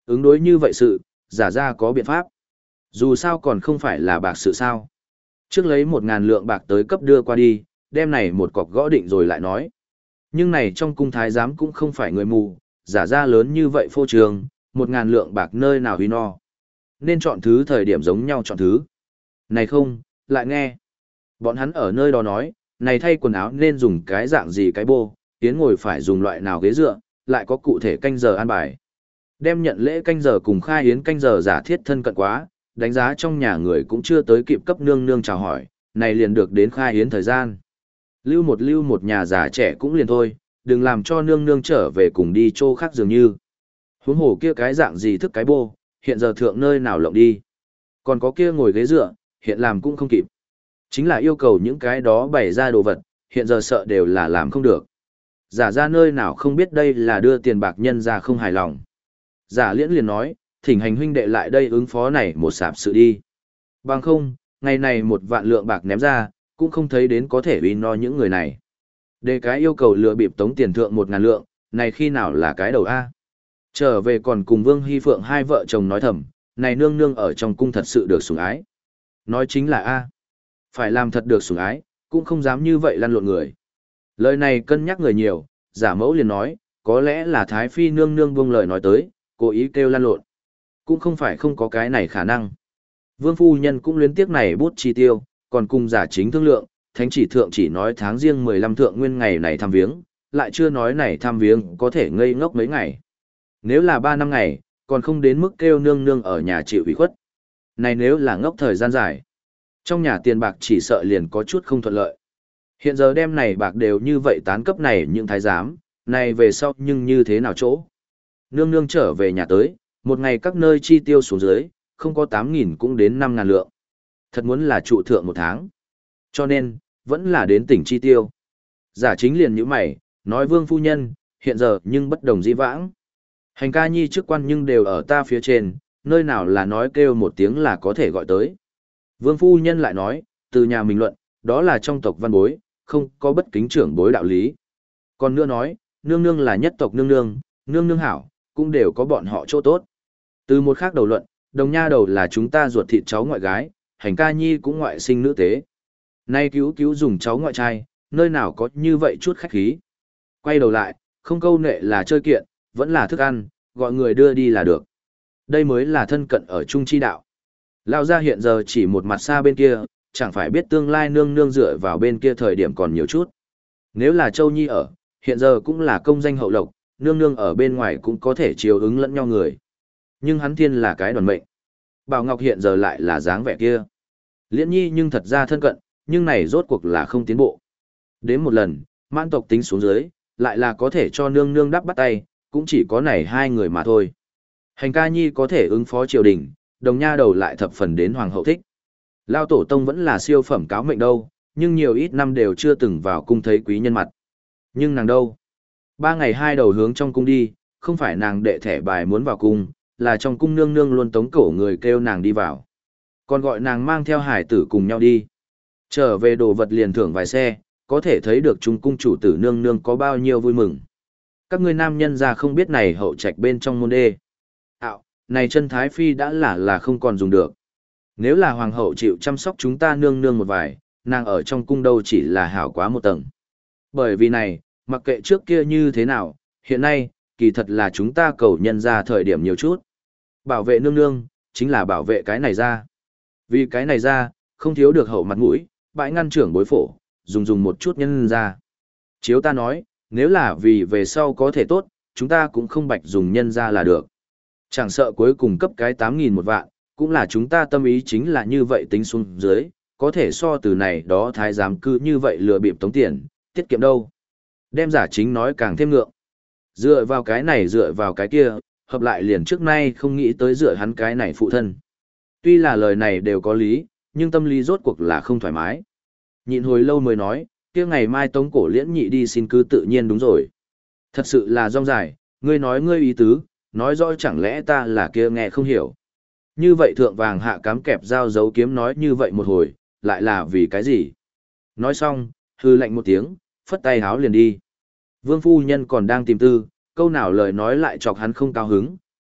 Ứng đối như vậy sự, giả ra có biện pháp. Dù sao còn không phải là bạc sự sao. Trước lấy một ngàn lượng bạc tới cấp đưa qua đi, đem này một cọc gõ định rồi lại nói. Nhưng này trong cung thái giám cũng không phải người mù, giả ra lớn như vậy phô trường, một ngàn lượng bạc nơi nào huy no. Nên chọn thứ thời điểm giống nhau chọn thứ. Này không, lại nghe. Bọn hắn ở nơi đó nói, này thay quần áo nên dùng cái dạng gì cái bô, tiến ngồi phải dùng loại nào ghế dựa, lại có cụ thể canh giờ an bài. Đem nhận lễ canh giờ cùng khai hiến canh giờ giả thiết thân cận quá, đánh giá trong nhà người cũng chưa tới kịp cấp nương nương chào hỏi, này liền được đến khai hiến thời gian. Lưu một lưu một nhà già trẻ cũng liền thôi, đừng làm cho nương nương trở về cùng đi chỗ khác dường như. Huống hồ kia cái dạng gì thức cái bô, hiện giờ thượng nơi nào lộng đi. Còn có kia ngồi ghế dựa, hiện làm cũng không kịp. Chính là yêu cầu những cái đó bày ra đồ vật, hiện giờ sợ đều là làm không được. Giả ra nơi nào không biết đây là đưa tiền bạc nhân ra không hài lòng. Giả liễn liền nói, thỉnh hành huynh đệ lại đây ứng phó này một sạp sự đi. Bằng không, ngày này một vạn lượng bạc ném ra, cũng không thấy đến có thể uy no những người này. Đề cái yêu cầu lừa bịp tống tiền thượng một ngàn lượng, này khi nào là cái đầu A. Trở về còn cùng Vương Hy Phượng hai vợ chồng nói thầm, này nương nương ở trong cung thật sự được sủng ái. Nói chính là A. Phải làm thật được sủng ái, cũng không dám như vậy lăn lộn người. Lời này cân nhắc người nhiều, giả mẫu liền nói, có lẽ là Thái Phi nương nương buông lời nói tới, cố ý kêu lăn lộn. Cũng không phải không có cái này khả năng. Vương phu nhân cũng luyến tiếc này bút chi tiêu, còn cùng giả chính thương lượng, thánh chỉ thượng chỉ nói tháng riêng mười lăm thượng nguyên ngày này thăm viếng, lại chưa nói này thăm viếng có thể ngây ngốc mấy ngày. Nếu là ba năm ngày, còn không đến mức kêu nương nương ở nhà chịu ủy khuất. Này nếu là ngốc thời gian dài, trong nhà tiền bạc chỉ sợ liền có chút không thuận lợi. Hiện giờ đem này bạc đều như vậy tán cấp này những thái giám, này về sau nhưng như thế nào chỗ. Nương nương trở về nhà tới, một ngày các nơi chi tiêu xuống dưới, không có tám nghìn cũng đến năm ngàn lượng. Thật muốn là trụ thượng một tháng. Cho nên, vẫn là đến tỉnh chi tiêu. Giả chính liền như mày, nói vương phu nhân, hiện giờ nhưng bất đồng dĩ vãng. Hành ca nhi chức quan nhưng đều ở ta phía trên, nơi nào là nói kêu một tiếng là có thể gọi tới. Vương phu nhân lại nói, từ nhà mình luận, đó là trong tộc văn bối, không có bất kính trưởng bối đạo lý. Còn nữa nói, nương nương là nhất tộc nương nương, nương nương hảo, cũng đều có bọn họ chỗ tốt. Từ một khác đầu luận, đồng nha đầu là chúng ta ruột thịt cháu ngoại gái, hành ca nhi cũng ngoại sinh nữ tế. Nay cứu cứu dùng cháu ngoại trai, nơi nào có như vậy chút khách khí. Quay đầu lại, không câu nệ là chơi kiện, vẫn là thức ăn, gọi người đưa đi là được. Đây mới là thân cận ở trung chi đạo. Lão gia hiện giờ chỉ một mặt xa bên kia, chẳng phải biết tương lai nương nương dựa vào bên kia thời điểm còn nhiều chút. Nếu là Châu Nhi ở, hiện giờ cũng là công danh hậu lộc, nương nương ở bên ngoài cũng có thể chiều ứng lẫn nhau người. Nhưng hắn thiên là cái đoàn mệnh. Bảo Ngọc hiện giờ lại là dáng vẻ kia. Liễn Nhi nhưng thật ra thân cận, nhưng này rốt cuộc là không tiến bộ. Đến một lần, mãn tộc tính xuống dưới, lại là có thể cho nương nương đắp bắt tay, cũng chỉ có này hai người mà thôi. Hành ca nhi có thể ứng phó triều đình, đồng nha đầu lại thập phần đến hoàng hậu thích. Lao tổ tông vẫn là siêu phẩm cáo mệnh đâu, nhưng nhiều ít năm đều chưa từng vào cung thấy quý nhân mặt. Nhưng nàng đâu? Ba ngày hai đầu hướng trong cung đi, không phải nàng đệ thẻ bài muốn vào cung, là trong cung nương nương luôn tống cổ người kêu nàng đi vào. Còn gọi nàng mang theo hải tử cùng nhau đi. Trở về đồ vật liền thưởng vài xe, có thể thấy được trung cung chủ tử nương nương có bao nhiêu vui mừng. Các ngươi nam nhân ra không biết này hậu trạch bên trong môn đê. Ạo, này chân thái phi đã là là không còn dùng được. Nếu là hoàng hậu chịu chăm sóc chúng ta nương nương một vài, nàng ở trong cung đâu chỉ là hảo quá một tầng. Bởi vì này, mặc kệ trước kia như thế nào, hiện nay, kỳ thật là chúng ta cầu nhân ra thời điểm nhiều chút. Bảo vệ nương nương, chính là bảo vệ cái này ra. Vì cái này ra, không thiếu được hậu mặt mũi, bãi ngăn trưởng bối phổ, dùng dùng một chút nhân ra. Chiếu ta nói, nếu là vì về sau có thể tốt, chúng ta cũng không bạch dùng nhân ra là được. Chẳng sợ cuối cùng cấp cái tám nghìn một vạn, cũng là chúng ta tâm ý chính là như vậy tính xuống dưới, có thể so từ này đó thái giám cư như vậy lừa bịp tống tiền, tiết kiệm đâu. Đem giả chính nói càng thêm ngượng. Dựa vào cái này dựa vào cái kia, hợp lại liền trước nay không nghĩ tới dựa hắn cái này phụ thân. Tuy là lời này đều có lý, nhưng tâm lý rốt cuộc là không thoải mái. Nhịn hồi lâu mới nói, kia ngày mai tống cổ liễn nhị đi xin cứ tự nhiên đúng rồi. Thật sự là rong dài, ngươi nói ngươi ý tứ, nói rõ chẳng lẽ ta là kia nghe không hiểu. Như vậy thượng vàng hạ cám kẹp dao dấu kiếm nói như vậy một hồi, lại là vì cái gì? Nói xong, hư lạnh một tiếng, phất tay háo liền đi. Vương phu nhân còn đang tìm tư, câu nào lời nói lại chọc hắn không cao hứng,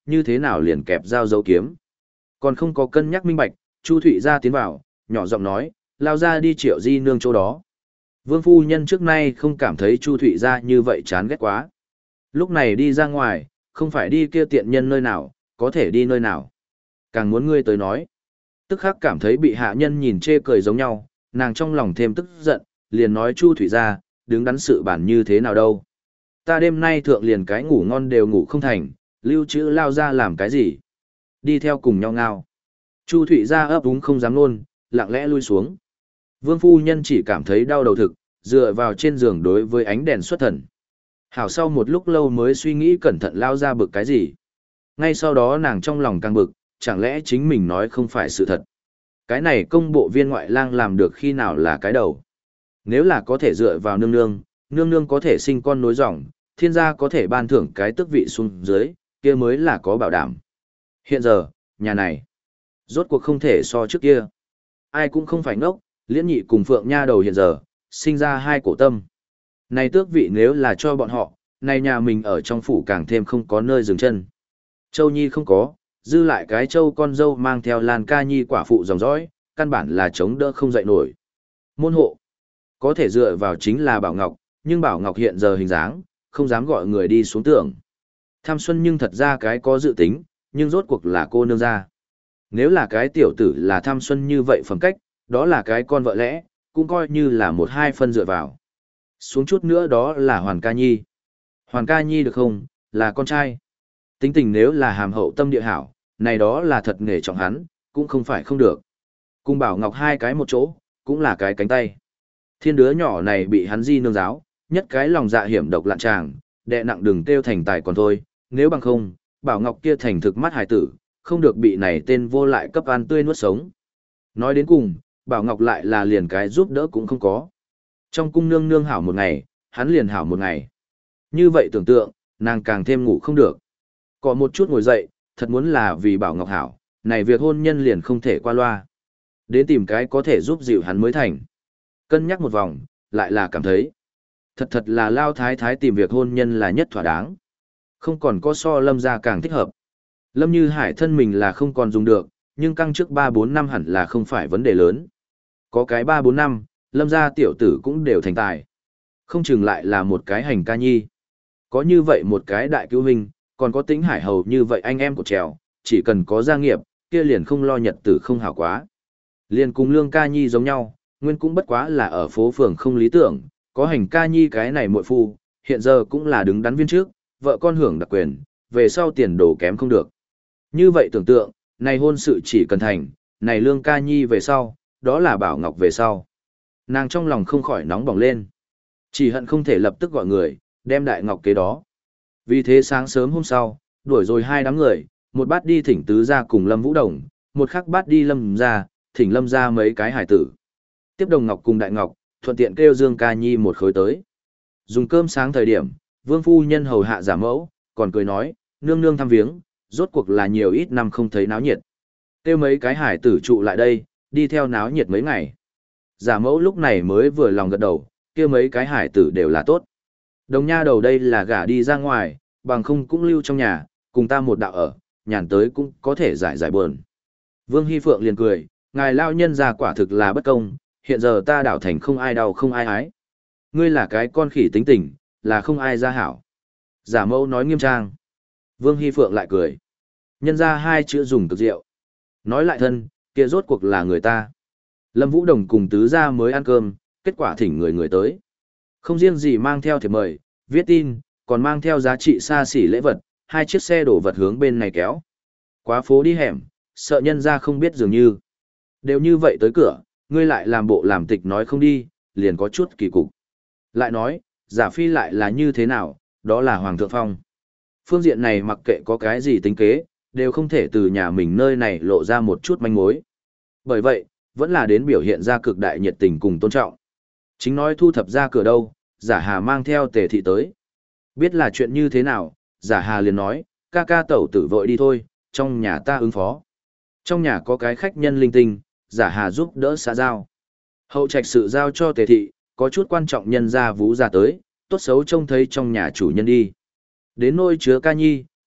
như thế nào liền kẹp dao dấu kiếm. Còn không có cân nhắc minh bạch, Chu Thụy ra tiến vào, nhỏ giọng nói, lao ra đi Triệu Di nương chỗ đó. Vương phu nhân trước nay không cảm thấy Chu Thụy ra như vậy chán ghét quá. Lúc này đi ra ngoài, không phải đi kia tiện nhân nơi nào, có thể đi nơi nào. Càng muốn ngươi tới nói. Tức khắc cảm thấy bị hạ nhân nhìn chê cười giống nhau, nàng trong lòng thêm tức giận, liền nói Chu Thụy ra, đứng đắn sự bản như thế nào đâu. Ta đêm nay thượng liền cái ngủ ngon đều ngủ không thành, lưu trữ lao ra làm cái gì. Đi theo cùng nhau ngao. Chu Thụy ra ấp úng không dám luôn, lặng lẽ lui xuống. Vương phu nhân chỉ cảm thấy đau đầu thực, dựa vào trên giường đối với ánh đèn xuất thần. Hảo sau một lúc lâu mới suy nghĩ cẩn thận lao ra bực cái gì. Ngay sau đó nàng trong lòng càng bực, chẳng lẽ chính mình nói không phải sự thật. Cái này công bộ viên ngoại lang làm được khi nào là cái đầu. Nếu là có thể dựa vào nương nương, nương nương có thể sinh con nối dòng, thiên gia có thể ban thưởng cái tước vị xuống dưới, kia mới là có bảo đảm. Hiện giờ, nhà này, rốt cuộc không thể so trước kia. Ai cũng không phải ngốc, Liễn Nhị cùng Phượng Nha đầu hiện giờ, sinh ra hai cổ tâm. Này tước vị nếu là cho bọn họ, này nhà mình ở trong phủ càng thêm không có nơi dừng chân. Châu Nhi không có, dư lại cái Châu con dâu mang theo Lan Ca Nhi quả phụ dòng dõi, căn bản là chống đỡ không dậy nổi. Môn hộ, có thể dựa vào chính là Bảo Ngọc, nhưng Bảo Ngọc hiện giờ hình dáng, không dám gọi người đi xuống tưởng. Tham Xuân nhưng thật ra cái có dự tính, nhưng rốt cuộc là cô nương gia. Nếu là cái tiểu tử là Tham Xuân như vậy phẩm cách, đó là cái con vợ lẽ, cũng coi như là một hai phân dựa vào. Xuống chút nữa đó là Hoàn Ca Nhi. Hoàn Ca Nhi được không, là con trai. Tính tình nếu là hàm hậu tâm địa hảo, này đó là thật nghề trọng hắn, cũng không phải không được. Cùng Bảo Ngọc hai cái một chỗ, cũng là cái cánh tay. Thiên đứa nhỏ này bị hắn di nương giáo, nhất cái lòng dạ hiểm độc lạn tràng, đệ nặng đừng tiêu thành tài còn thôi, nếu bằng không, Bảo Ngọc kia thành thực mắt hài tử, không được bị này tên vô lại cấp ăn tươi nuốt sống. Nói đến cùng, Bảo Ngọc lại là liền cái giúp đỡ cũng không có. Trong cung nương nương hảo một ngày, hắn liền hảo một ngày. Như vậy tưởng tượng, nàng càng thêm ngủ không được. Có một chút ngồi dậy, thật muốn là vì Bảo Ngọc hảo, này việc hôn nhân liền không thể qua loa. Đến tìm cái có thể giúp dịu hắn mới thành. Cân nhắc một vòng, lại là cảm thấy. Thật thật là lao thái thái tìm việc hôn nhân là nhất thỏa đáng. Không còn có so Lâm gia càng thích hợp. Lâm Như Hải thân mình là không còn dùng được, nhưng căng trước ba bốn năm hẳn là không phải vấn đề lớn. Có cái ba bốn năm, Lâm gia tiểu tử cũng đều thành tài. Không chừng lại là một cái hành ca nhi. Có như vậy một cái đại cứu hình, còn có tính hải hầu như vậy anh em của trèo, chỉ cần có gia nghiệp, kia liền không lo nhật tử không hảo quá. Liền cùng Lương Ca Nhi giống nhau, nguyên cũng bất quá là ở phố phường không lý tưởng, có hành ca nhi cái này muội phu, hiện giờ cũng là đứng đắn viên trước, vợ con hưởng đặc quyền, về sau tiền đồ kém không được. Như vậy tưởng tượng, này hôn sự chỉ cần thành, này Lương Ca Nhi về sau, đó là Bảo Ngọc về sau. Nàng trong lòng không khỏi nóng bỏng lên. Chỉ hận không thể lập tức gọi người, đem Đại Ngọc kế đó. Vì thế sáng sớm hôm sau, đuổi rồi hai đám người, một bát đi thỉnh tứ ra cùng Lâm Vũ Đồng, một khắc bát đi Lâm ra, thỉnh Lâm ra mấy cái hải tử. Tiếp Đồng Ngọc cùng Đại Ngọc, thuận tiện kêu Dương Ca Nhi một khối tới. Dùng cơm sáng thời điểm, Vương phu nhân hầu hạ giả mẫu, còn cười nói, nương nương thăm viếng, rốt cuộc là nhiều ít năm không thấy náo nhiệt. Kêu mấy cái hải tử trụ lại đây, đi theo náo nhiệt mấy ngày. Giả mẫu lúc này mới vừa lòng gật đầu, kêu mấy cái hải tử đều là tốt. Đồng nha đầu đây là gả đi ra ngoài, bằng không cũng lưu trong nhà, cùng ta một đạo ở, nhàn tới cũng có thể giải giải buồn. Vương Hy Phượng liền cười, ngài lao nhân ra quả thực là bất công, hiện giờ ta đảo thành không ai đau không ai ái. Ngươi là cái con khỉ tính tình, là không ai ra hảo. Giả mẫu nói nghiêm trang. Vương Hy Phượng lại cười. Nhân ra hai chữ dùng cực rượu. Nói lại thân, kia rốt cuộc là người ta. Lâm Vũ Đồng cùng tứ gia mới ăn cơm, kết quả thỉnh người người tới. Không riêng gì mang theo thiệp mời, viết tin, còn mang theo giá trị xa xỉ lễ vật, hai chiếc xe đổ vật hướng bên này kéo. Quá phố đi hẻm, sợ nhân ra không biết dường như. Đều như vậy tới cửa, ngươi lại làm bộ làm tịch nói không đi, liền có chút kỳ cục. Lại nói, giả phi lại là như thế nào, đó là Hoàng thượng phong. Phương diện này mặc kệ có cái gì tính kế, đều không thể từ nhà mình nơi này lộ ra một chút manh mối. Bởi vậy, vẫn là đến biểu hiện ra cực đại nhiệt tình cùng tôn trọng. Chính nói thu thập ra cửa đâu, giả hà mang theo tề thị tới. Biết là chuyện như thế nào, giả hà liền nói, ca ca tẩu tử vội đi thôi, trong nhà ta ứng phó. Trong nhà có cái khách nhân linh tinh, giả hà giúp đỡ xã giao. Hậu trạch sự giao cho tề thị, có chút quan trọng nhân ra vú ra tới, tốt xấu trông thấy trong nhà chủ nhân đi. Đến nôi chứa ca nhi,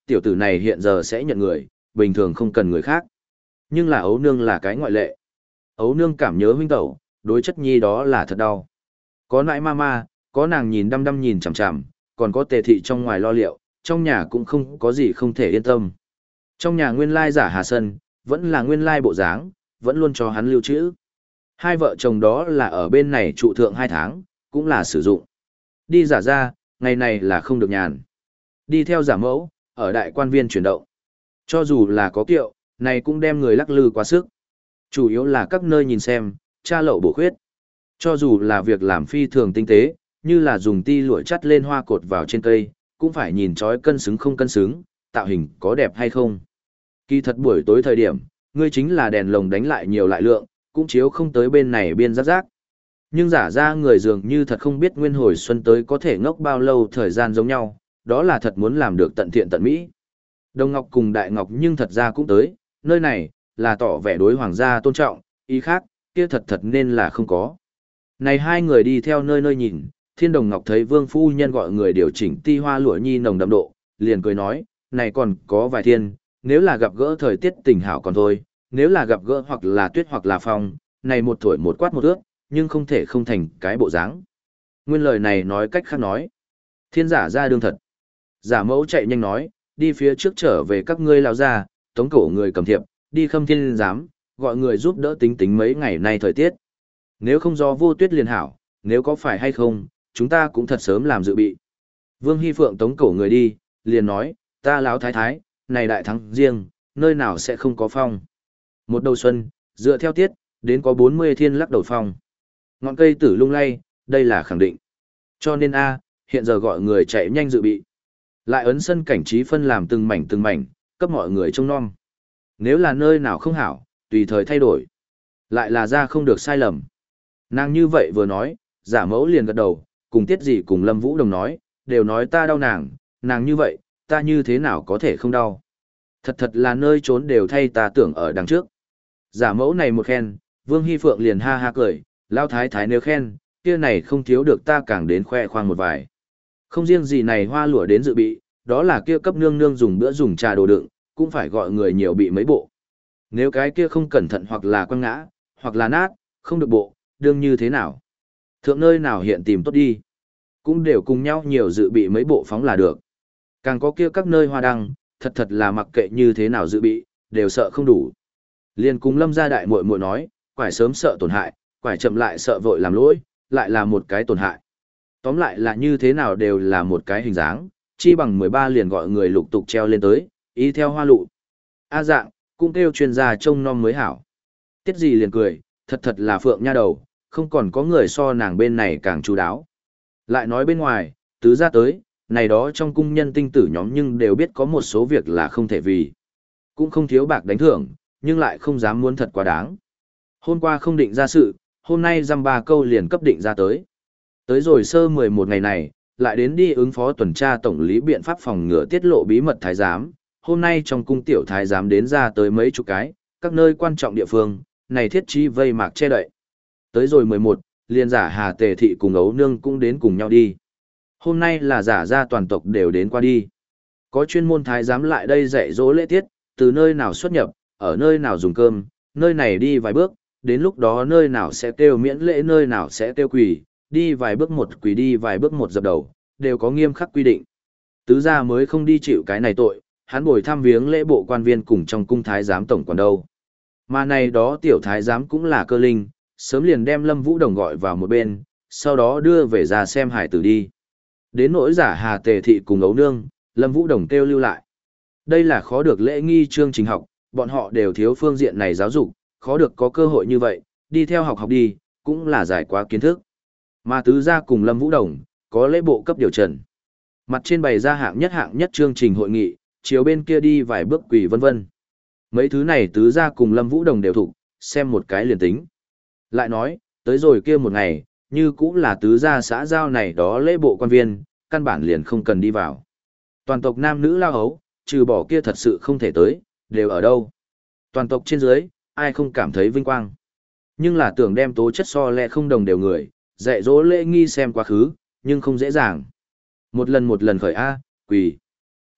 tiểu tử này hiện giờ sẽ nhận người, bình thường không cần người khác. Nhưng là ấu nương là cái ngoại lệ. Ấu nương cảm nhớ huynh tẩu, đối chất nhi đó là thật đau. Có nãi ma ma, có nàng nhìn đăm đăm nhìn chằm chằm, còn có tề thị trong ngoài lo liệu, trong nhà cũng không có gì không thể yên tâm. Trong nhà nguyên lai giả Hà Sân, vẫn là nguyên lai bộ dáng, vẫn luôn cho hắn lưu trữ. Hai vợ chồng đó là ở bên này trụ thượng hai tháng, cũng là sử dụng. Đi giả ra, ngày này là không được nhàn. Đi theo giả mẫu, ở đại quan viên chuyển động. Cho dù là có kiệu, này cũng đem người lắc lư quá sức. Chủ yếu là các nơi nhìn xem, tra lậu bổ khuyết. Cho dù là việc làm phi thường tinh tế, như là dùng ti lụa chắt lên hoa cột vào trên cây, cũng phải nhìn chói cân xứng không cân xứng, tạo hình có đẹp hay không. Kỳ thật buổi tối thời điểm, ngươi chính là đèn lồng đánh lại nhiều lại lượng, cũng chiếu không tới bên này biên rắc rác. Nhưng giả ra người dường như thật không biết nguyên hồi xuân tới có thể ngốc bao lâu thời gian giống nhau, đó là thật muốn làm được tận thiện tận mỹ. Đồng Ngọc cùng Đại Ngọc nhưng thật ra cũng tới, nơi này, là tỏ vẻ đối hoàng gia tôn trọng, ý khác, kia thật thật nên là không có. Này hai người đi theo nơi nơi nhìn, Thiên Đồng Ngọc thấy Vương Phu Nhân gọi người điều chỉnh ti hoa lụa nhi nồng đậm độ, liền cười nói, này còn có vài thiên, nếu là gặp gỡ thời tiết tình hảo còn thôi, nếu là gặp gỡ hoặc là tuyết hoặc là phong, này một thổi một quát một ước, nhưng không thể không thành cái bộ dáng. Nguyên lời này nói cách khác nói, thiên giả ra đương thật. Giả mẫu chạy nhanh nói, đi phía trước trở về các ngươi lao ra, tống cổ người cầm thiệp, đi khâm thiên giám, gọi người giúp đỡ tính tính mấy ngày nay thời tiết. Nếu không do vô tuyết liền hảo, nếu có phải hay không, chúng ta cũng thật sớm làm dự bị. Vương Hy Phượng tống cổ người đi, liền nói, ta láo thái thái, này đại thắng riêng, nơi nào sẽ không có phong. Một đầu xuân, dựa theo tiết, đến có bốn mươi thiên lắc đầu phong. Ngọn cây tử lung lay, đây là khẳng định. Cho nên A, hiện giờ gọi người chạy nhanh dự bị. Lại ấn sân cảnh trí phân làm từng mảnh từng mảnh, cấp mọi người trông nom. Nếu là nơi nào không hảo, tùy thời thay đổi. Lại là ra không được sai lầm. Nàng như vậy vừa nói, giả mẫu liền gật đầu, cùng tiết gì cùng Lâm Vũ Đồng nói, đều nói ta đau nàng, nàng như vậy, ta như thế nào có thể không đau. Thật thật là nơi trốn đều thay ta tưởng ở đằng trước. Giả mẫu này một khen, Vương Hy Phượng liền ha ha cười, lao thái thái nếu khen, kia này không thiếu được ta càng đến khoe khoang một vài. Không riêng gì này hoa lụa đến dự bị, đó là kia cấp nương nương dùng bữa dùng trà đồ đựng, cũng phải gọi người nhiều bị mấy bộ. Nếu cái kia không cẩn thận hoặc là quăng ngã, hoặc là nát, không được bộ, đương như thế nào. Thượng nơi nào hiện tìm tốt đi. Cũng đều cùng nhau nhiều dự bị mấy bộ phóng là được. Càng có kia các nơi hoa đăng, thật thật là mặc kệ như thế nào dự bị, đều sợ không đủ. Liên cùng Lâm gia đại muội muội nói, quải sớm sợ tổn hại, quải chậm lại sợ vội làm lỗi, lại là một cái tổn hại. Tóm lại là như thế nào đều là một cái hình dáng, chi bằng mười ba liền gọi người lục tục treo lên tới, ý theo hoa lụ. A dạng, cũng kêu chuyên gia trông nom mới hảo. Tiết gì liền cười, thật thật là phượng nha đầu, không còn có người so nàng bên này càng chú đáo. Lại nói bên ngoài, tứ ra tới, này đó trong cung nhân tinh tử nhóm nhưng đều biết có một số việc là không thể vì. Cũng không thiếu bạc đánh thưởng, nhưng lại không dám muốn thật quá đáng. Hôm qua không định ra sự, hôm nay dăm ba câu liền cấp định ra tới. Tới rồi sơ mười một ngày này, lại đến đi ứng phó tuần tra tổng lý biện pháp phòng ngừa tiết lộ bí mật thái giám. Hôm nay trong cung tiểu thái giám đến ra tới mấy chục cái, các nơi quan trọng địa phương, này thiết trí vây mạc che đậy. Tới rồi mười một, liền giả Hà Tề Thị cùng ấu nương cũng đến cùng nhau đi. Hôm nay là giả ra toàn tộc đều đến qua đi. Có chuyên môn thái giám lại đây dạy dỗ lễ tiết, từ nơi nào xuất nhập, ở nơi nào dùng cơm, nơi này đi vài bước, đến lúc đó nơi nào sẽ kêu miễn lễ nơi nào sẽ kêu quỳ, đi vài bước một quỳ đi vài bước một dập đầu, đều có nghiêm khắc quy định. Tứ gia mới không đi chịu cái này tội, hắn bồi thăm viếng lễ bộ quan viên cùng trong cung thái giám tổng quản đâu. Mà này đó tiểu thái giám cũng là cơ linh, sớm liền đem Lâm Vũ Đồng gọi vào một bên, sau đó đưa về ra xem hải tử đi. Đến nỗi giả Hà Tề Thị cùng ấu nương, Lâm Vũ Đồng kêu lưu lại. Đây là khó được lễ nghi chương trình học, bọn họ đều thiếu phương diện này giáo dục, khó được có cơ hội như vậy, đi theo học học đi, cũng là giải quá kiến thức. Mà tứ gia cùng Lâm Vũ Đồng, có lễ bộ cấp điều trần. Mặt trên bày ra hạng nhất hạng nhất chương trình hội nghị, chiều bên kia đi vài bước quỳ vân vân. Mấy thứ này tứ gia cùng Lâm Vũ Đồng đều thuộc, xem một cái liền tính. Lại nói, tới rồi kia một ngày, như cũng là tứ gia xã giao này đó lễ bộ quan viên, căn bản liền không cần đi vào. Toàn tộc nam nữ lao hấu, trừ bỏ kia thật sự không thể tới, đều ở đâu. Toàn tộc trên dưới, ai không cảm thấy vinh quang. Nhưng là tưởng đem tố chất so lẹ không đồng đều người, dạy dỗ lễ nghi xem quá khứ, nhưng không dễ dàng. Một lần một lần khởi A, quỳ.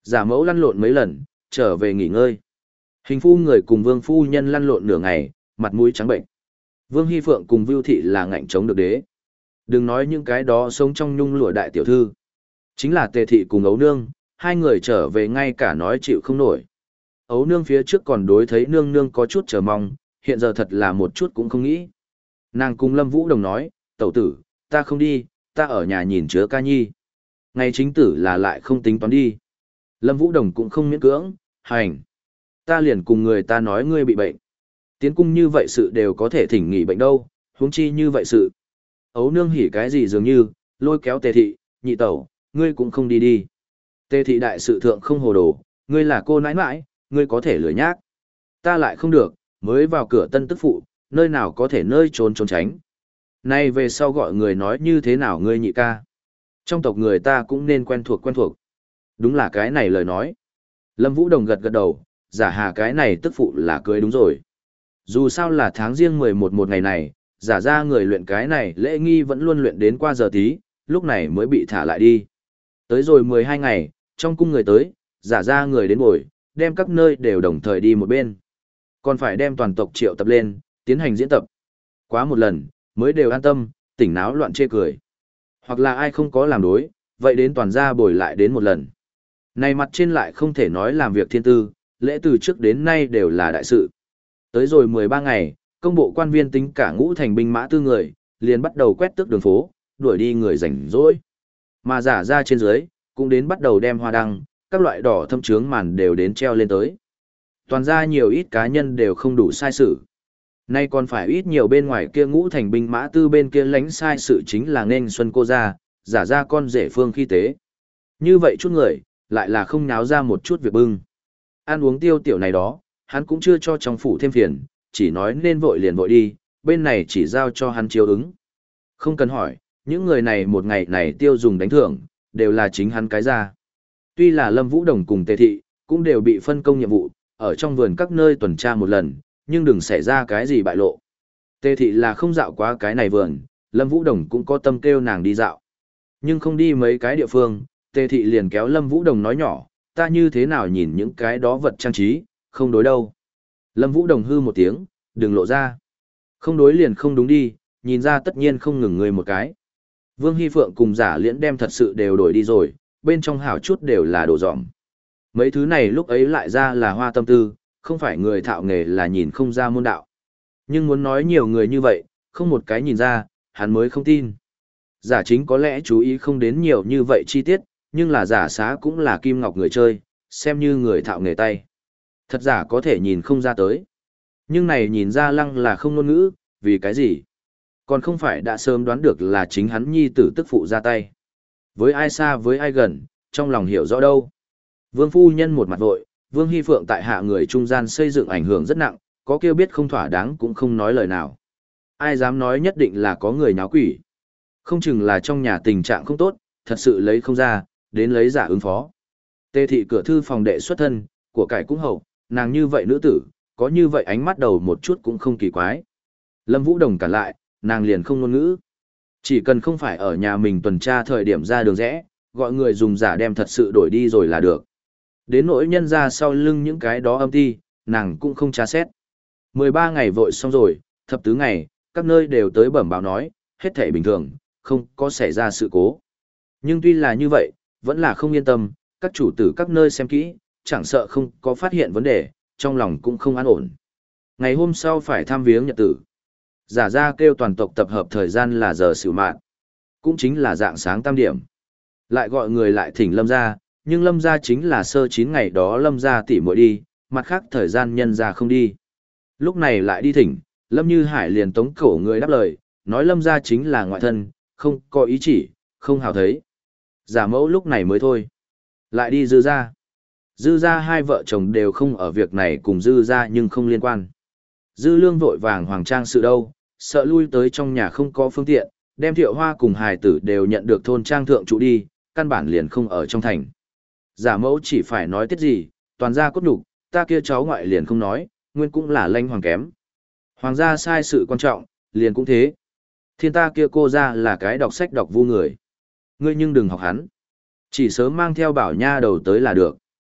Giả mẫu lăn lộn mấy lần, trở về nghỉ ngơi. Hình phu người cùng vương phu nhân lăn lộn nửa ngày, mặt mũi trắng bệnh. Vương Hy Phượng cùng Vưu Thị là ngạnh chống được đế. Đừng nói những cái đó sống trong nhung lụa đại tiểu thư. Chính là Tề Thị cùng Ấu Nương, hai người trở về ngay cả nói chịu không nổi. Ấu Nương phía trước còn đối thấy Nương Nương có chút chờ mong, hiện giờ thật là một chút cũng không nghĩ. Nàng cùng Lâm Vũ Đồng nói, tẩu tử, ta không đi, ta ở nhà nhìn chứa ca nhi. Ngày chính tử là lại không tính toán đi. Lâm Vũ Đồng cũng không miễn cưỡng, hành. Ta liền cùng người ta nói ngươi bị bệnh. Tiến cung như vậy sự đều có thể thỉnh nghỉ bệnh đâu, huống chi như vậy sự. Ấu Nương hỉ cái gì dường như, lôi kéo Tề Thị, nhị tẩu, ngươi cũng không đi đi. Tề Thị đại sự thượng không hồ đồ, ngươi là cô nãi nãi, ngươi có thể lười nhác. Ta lại không được, mới vào cửa tân tức phụ, nơi nào có thể nơi trốn trốn tránh. Nay về sau gọi người nói như thế nào ngươi nhị ca. Trong tộc người ta cũng nên quen thuộc quen thuộc. Đúng là cái này lời nói. Lâm Vũ Đồng gật gật đầu, giả hà cái này tức phụ là cưới đúng rồi. Dù sao là tháng riêng mười một một ngày này, giả ra người luyện cái này lễ nghi vẫn luôn luyện đến qua giờ tí, lúc này mới bị thả lại đi. Tới rồi mười hai ngày, trong cung người tới, giả ra người đến bồi, đem các nơi đều đồng thời đi một bên. Còn phải đem toàn tộc triệu tập lên, tiến hành diễn tập. Quá một lần, mới đều an tâm, tỉnh náo loạn chê cười. Hoặc là ai không có làm đối, vậy đến toàn gia bồi lại đến một lần. Này mặt trên lại không thể nói làm việc thiên tư, lễ từ trước đến nay đều là đại sự. Tới rồi mười ba ngày, công bộ quan viên tính cả ngũ thành binh mã tư người, liền bắt đầu quét tước đường phố, đuổi đi người rảnh rỗi. Mà giả ra trên dưới, cũng đến bắt đầu đem hoa đăng, các loại đỏ thâm trướng màn đều đến treo lên tới. Toàn ra nhiều ít cá nhân đều không đủ sai sự. Nay còn phải ít nhiều bên ngoài kia ngũ thành binh mã tư bên kia lánh sai sự chính là nên xuân cô ra, giả ra con rể phương khi tế. Như vậy chút người, lại là không náo ra một chút việc bưng. Ăn uống tiêu tiểu này đó, hắn cũng chưa cho trong phủ thêm phiền, chỉ nói nên vội liền vội đi, bên này chỉ giao cho hắn chiếu ứng. Không cần hỏi, những người này một ngày này tiêu dùng đánh thưởng, đều là chính hắn cái ra. Tuy là Lâm Vũ Đồng cùng Tề Thị, cũng đều bị phân công nhiệm vụ, ở trong vườn các nơi tuần tra một lần, nhưng đừng xảy ra cái gì bại lộ. Tề Thị là không dạo quá cái này vườn, Lâm Vũ Đồng cũng có tâm kêu nàng đi dạo. Nhưng không đi mấy cái địa phương, Tề Thị liền kéo Lâm Vũ Đồng nói nhỏ, ta như thế nào nhìn những cái đó vật trang trí, không đối đâu. Lâm Vũ Đồng hư một tiếng, đừng lộ ra. Không đối liền không đúng đi, nhìn ra tất nhiên không ngừng người một cái. Vương Hy Phượng cùng giả liễn đem thật sự đều đổi đi rồi, bên trong hảo chút đều là đồ dỏm. Mấy thứ này lúc ấy lại ra là hoa tâm tư, không phải người thạo nghề là nhìn không ra môn đạo. Nhưng muốn nói nhiều người như vậy, không một cái nhìn ra, hắn mới không tin. Giả chính có lẽ chú ý không đến nhiều như vậy chi tiết, nhưng là giả xá cũng là kim ngọc người chơi, xem như người thạo nghề tay. Thật giả có thể nhìn không ra tới. Nhưng này nhìn ra lăng là không ngôn ngữ, vì cái gì? Còn không phải đã sớm đoán được là chính hắn nhi tử tức phụ ra tay. Với ai xa với ai gần, trong lòng hiểu rõ đâu. Vương phu nhân một mặt vội, Vương Hy Phượng tại hạ người trung gian xây dựng ảnh hưởng rất nặng, có kêu biết không thỏa đáng cũng không nói lời nào. Ai dám nói nhất định là có người nháo quỷ. Không chừng là trong nhà tình trạng không tốt, thật sự lấy không ra, đến lấy giả ứng phó. Tề Thị cửa thư phòng đệ xuất thân, của cải cũng hậu, nàng như vậy nữ tử, có như vậy ánh mắt đầu một chút cũng không kỳ quái. Lâm Vũ Đồng cản lại, nàng liền không ngôn ngữ. Chỉ cần không phải ở nhà mình tuần tra thời điểm ra đường rẽ, gọi người dùng giả đem thật sự đổi đi rồi là được. Đến nỗi nhân ra sau lưng những cái đó âm ti, nàng cũng không tra xét. mười ba ngày vội xong rồi, thập tứ ngày, các nơi đều tới bẩm báo nói, hết thảy bình thường, không có xảy ra sự cố. Nhưng tuy là như vậy, vẫn là không yên tâm, các chủ tử các nơi xem kỹ, chẳng sợ không có phát hiện vấn đề, trong lòng cũng không an ổn. Ngày hôm sau phải thăm viếng nhật tử. Giả ra kêu toàn tộc tập hợp thời gian là giờ xỉu mạn, cũng chính là dạng sáng tam điểm. Lại gọi người lại thỉnh Lâm ra, nhưng Lâm ra chính là sơ chín ngày đó Lâm ra tỉ muội đi, mặt khác thời gian nhân ra không đi. Lúc này lại đi thỉnh, Lâm Như Hải liền tống cổ người đáp lời, nói Lâm ra chính là ngoại thân, không có ý chỉ, không hào thấy. Giả mẫu lúc này mới thôi. Lại đi dư ra. Dư ra hai vợ chồng đều không ở việc này cùng dư ra nhưng không liên quan. Dư lương vội vàng hoàng trang sự đâu, sợ lui tới trong nhà không có phương tiện, đem Thiệu Hoa cùng hài tử đều nhận được thôn trang thượng trụ đi, căn bản liền không ở trong thành. Giả mẫu chỉ phải nói tiết gì, toàn gia cốt nhục, ta kia cháu ngoại liền không nói, nguyên cũng là lanh hoàng kém. Hoàng gia sai sự quan trọng, liền cũng thế. Thiên ta kia cô ra là cái đọc sách đọc vu người. Ngươi nhưng đừng học hắn. Chỉ sớm mang theo bảo nha đầu tới là được.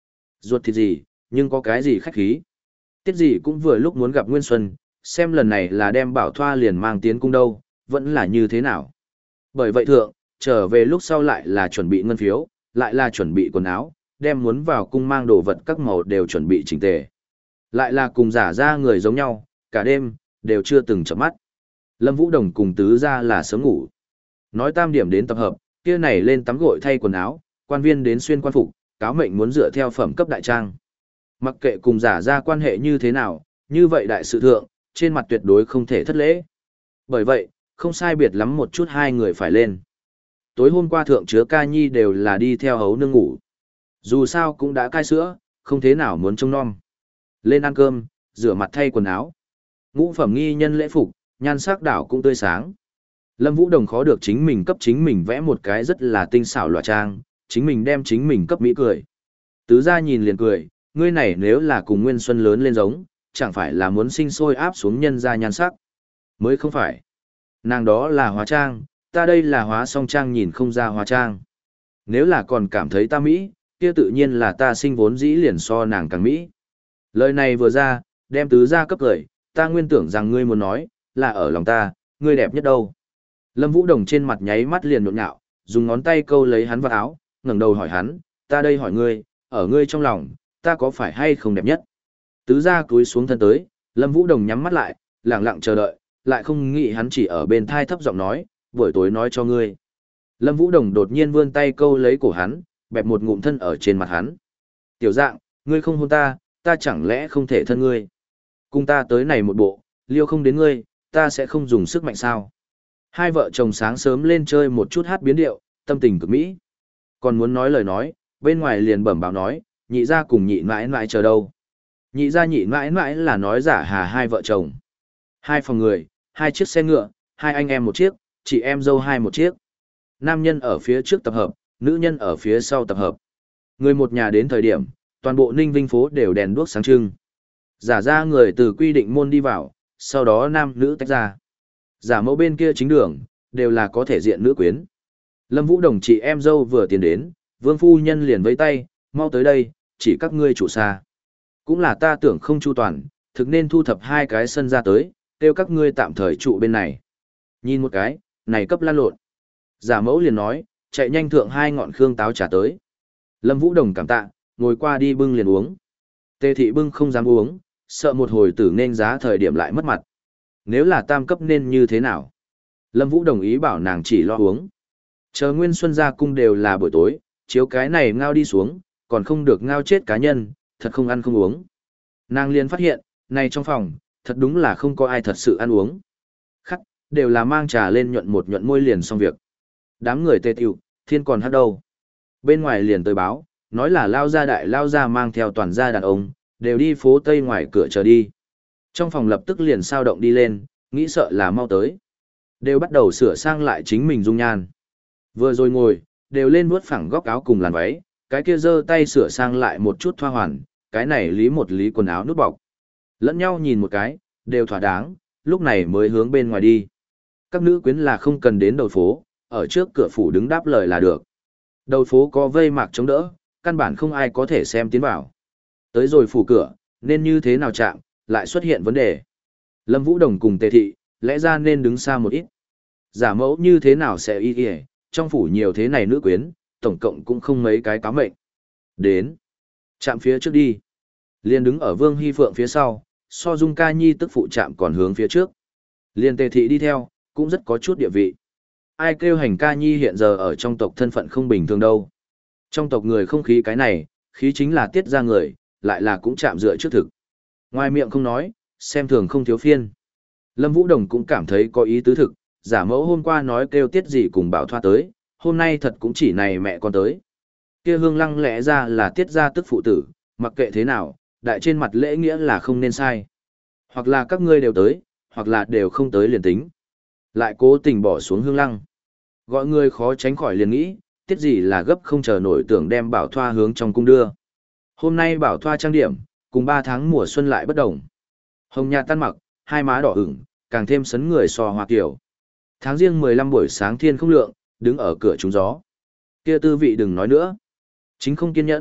Ruột thịt gì, nhưng có cái gì khách khí. Tiết gì cũng vừa lúc muốn gặp Nguyên Xuân, xem lần này là đem Bảo Thoa liền mang tiến cung đâu, vẫn là như thế nào. Bởi vậy thượng, trở về lúc sau lại là chuẩn bị ngân phiếu, lại là chuẩn bị quần áo, đem muốn vào cung mang đồ vật các màu đều chuẩn bị chỉnh tề. Lại là cùng giả ra người giống nhau, cả đêm, đều chưa từng chợp mắt. Lâm Vũ Đồng cùng tứ ra là sớm ngủ. Nói tam điểm đến tập hợp, kia này lên tắm gội thay quần áo, quan viên đến xuyên quan phục, cáo mệnh muốn dựa theo phẩm cấp đại trang. Mặc kệ cùng giả ra quan hệ như thế nào, như vậy đại sự thượng, trên mặt tuyệt đối không thể thất lễ. Bởi vậy, không sai biệt lắm một chút hai người phải lên. Tối hôm qua thượng chứa ca nhi đều là đi theo hấu nương ngủ. Dù sao cũng đã cai sữa, không thế nào muốn trông nom. Lên ăn cơm, rửa mặt thay quần áo. Ngũ phẩm nghi nhân lễ phục, nhan sắc đảo cũng tươi sáng. Lâm Vũ Đồng khó được chính mình cấp chính mình vẽ một cái rất là tinh xảo loại trang, chính mình đem chính mình cấp mỹ cười. Tứ gia nhìn liền cười, ngươi này nếu là cùng Nguyên Xuân lớn lên giống, chẳng phải là muốn sinh sôi áp xuống nhân gia nhan sắc. Mới không phải. Nàng đó là hóa trang, ta đây là hóa song trang nhìn không ra hóa trang. Nếu là còn cảm thấy ta mỹ, kia tự nhiên là ta sinh vốn dĩ liền so nàng càng mỹ. Lời này vừa ra, đem tứ gia cấp cười, ta nguyên tưởng rằng ngươi muốn nói, là ở lòng ta, ngươi đẹp nhất đâu. Lâm Vũ Đồng trên mặt nháy mắt liền nhộn nhạo, dùng ngón tay câu lấy hắn vào áo, ngẩng đầu hỏi hắn, ta đây hỏi ngươi, ở ngươi trong lòng, ta có phải hay không đẹp nhất? Tứ gia cúi xuống thân tới, Lâm Vũ Đồng nhắm mắt lại, lặng lặng chờ đợi, lại không nghĩ hắn chỉ ở bên thai thấp giọng nói, buổi tối nói cho ngươi. Lâm Vũ Đồng đột nhiên vươn tay câu lấy cổ hắn, bẹp một ngụm thân ở trên mặt hắn. Tiểu dạng, ngươi không hôn ta, ta chẳng lẽ không thể thân ngươi? Cùng ta tới này một bộ, liêu không đến ngươi, ta sẽ không dùng sức mạnh sao? Hai vợ chồng sáng sớm lên chơi một chút hát biến điệu, tâm tình cực mỹ. Còn muốn nói lời nói, bên ngoài liền bẩm báo nói, nhị gia cùng nhị mãi mãi chờ đâu. Nhị gia nhị mãi mãi là nói giả hà hai vợ chồng. Hai phòng người, hai chiếc xe ngựa, hai anh em một chiếc, chị em dâu hai một chiếc. Nam nhân ở phía trước tập hợp, nữ nhân ở phía sau tập hợp. Người một nhà đến thời điểm, toàn bộ Ninh Vinh phố đều đèn đuốc sáng trưng. Giả ra người từ quy định môn đi vào, sau đó nam nữ tách ra. Giả mẫu bên kia chính đường, đều là có thể diện nữ quyến. Lâm Vũ Đồng chị em dâu vừa tiến đến, vương phu nhân liền vẫy tay, mau tới đây, chỉ các ngươi chủ xa. Cũng là ta tưởng không chu toàn, thực nên thu thập hai cái sân ra tới, kêu các ngươi tạm thời trụ bên này. Nhìn một cái, này cấp lan lộn. Giả mẫu liền nói, chạy nhanh thượng hai ngọn khương táo trả tới. Lâm Vũ Đồng cảm tạ, ngồi qua đi bưng liền uống. Tề thị bưng không dám uống, sợ một hồi tử nên giá thời điểm lại mất mặt. Nếu là tam cấp nên như thế nào? Lâm Vũ đồng ý bảo nàng chỉ lo uống. Chờ Nguyên Xuân ra cung đều là buổi tối, chiếu cái này ngao đi xuống, còn không được ngao chết cá nhân, thật không ăn không uống. Nàng liền phát hiện, này trong phòng, thật đúng là không có ai thật sự ăn uống. Khắc, đều là mang trà lên nhuận một nhuận môi liền xong việc. Đám người tê tiểu, thiên còn hát đâu. Bên ngoài liền tới báo, nói là lao gia đại lao gia mang theo toàn gia đàn ông, đều đi phố Tây ngoài cửa chờ đi. Trong phòng lập tức liền sao động đi lên, nghĩ sợ là mau tới. Đều bắt đầu sửa sang lại chính mình dung nhan. Vừa rồi ngồi, đều lên vuốt phẳng góc áo cùng làn váy, cái kia giơ tay sửa sang lại một chút thoa hoàn, cái này lý một lý quần áo nút bọc. Lẫn nhau nhìn một cái, đều thỏa đáng, lúc này mới hướng bên ngoài đi. Các nữ quyến là không cần đến đầu phố, ở trước cửa phủ đứng đáp lời là được. Đầu phố có vây mạc chống đỡ, căn bản không ai có thể xem tiến vào. Tới rồi phủ cửa, nên như thế nào chạm, lại xuất hiện vấn đề. Lâm Vũ Đồng cùng Tề thị, lẽ ra nên đứng xa một ít. Giả mẫu như thế nào sẽ y y, trong phủ nhiều thế này nữ quyến, tổng cộng cũng không mấy cái cáo mệnh. Đến. Chạm phía trước đi. Liên đứng ở Vương Hy Phượng phía sau, so Dung Ca Nhi tức phụ chạm còn hướng phía trước. Liên Tề thị đi theo, cũng rất có chút địa vị. Ai kêu hành Ca Nhi hiện giờ ở trong tộc thân phận không bình thường đâu. Trong tộc người không khí cái này, khí chính là tiết ra người, lại là cũng chạm dựa trước thực. Ngoài miệng không nói, xem thường không thiếu phiên. Lâm Vũ Đồng cũng cảm thấy có ý tứ thực, giả mẫu hôm qua nói kêu tiết gì cùng bảo thoa tới, hôm nay thật cũng chỉ này mẹ con tới. Kia hương lăng lẽ ra là tiết ra tức phụ tử, mặc kệ thế nào, đại trên mặt lễ nghĩa là không nên sai. Hoặc là các ngươi đều tới, hoặc là đều không tới liền tính. Lại cố tình bỏ xuống hương lăng. Gọi người khó tránh khỏi liền nghĩ, tiết gì là gấp không chờ nổi tưởng đem bảo thoa hướng trong cung đưa. Hôm nay bảo thoa trang điểm, cùng ba tháng mùa xuân lại bất đồng. Hồng nhạt tan mặc, hai má đỏ ửng, càng thêm sấn người so hoa kiểu. Tháng riêng mười lăm buổi sáng thiên không lượng, đứng ở cửa trúng gió. Kia tư vị đừng nói nữa. Chính không kiên nhẫn,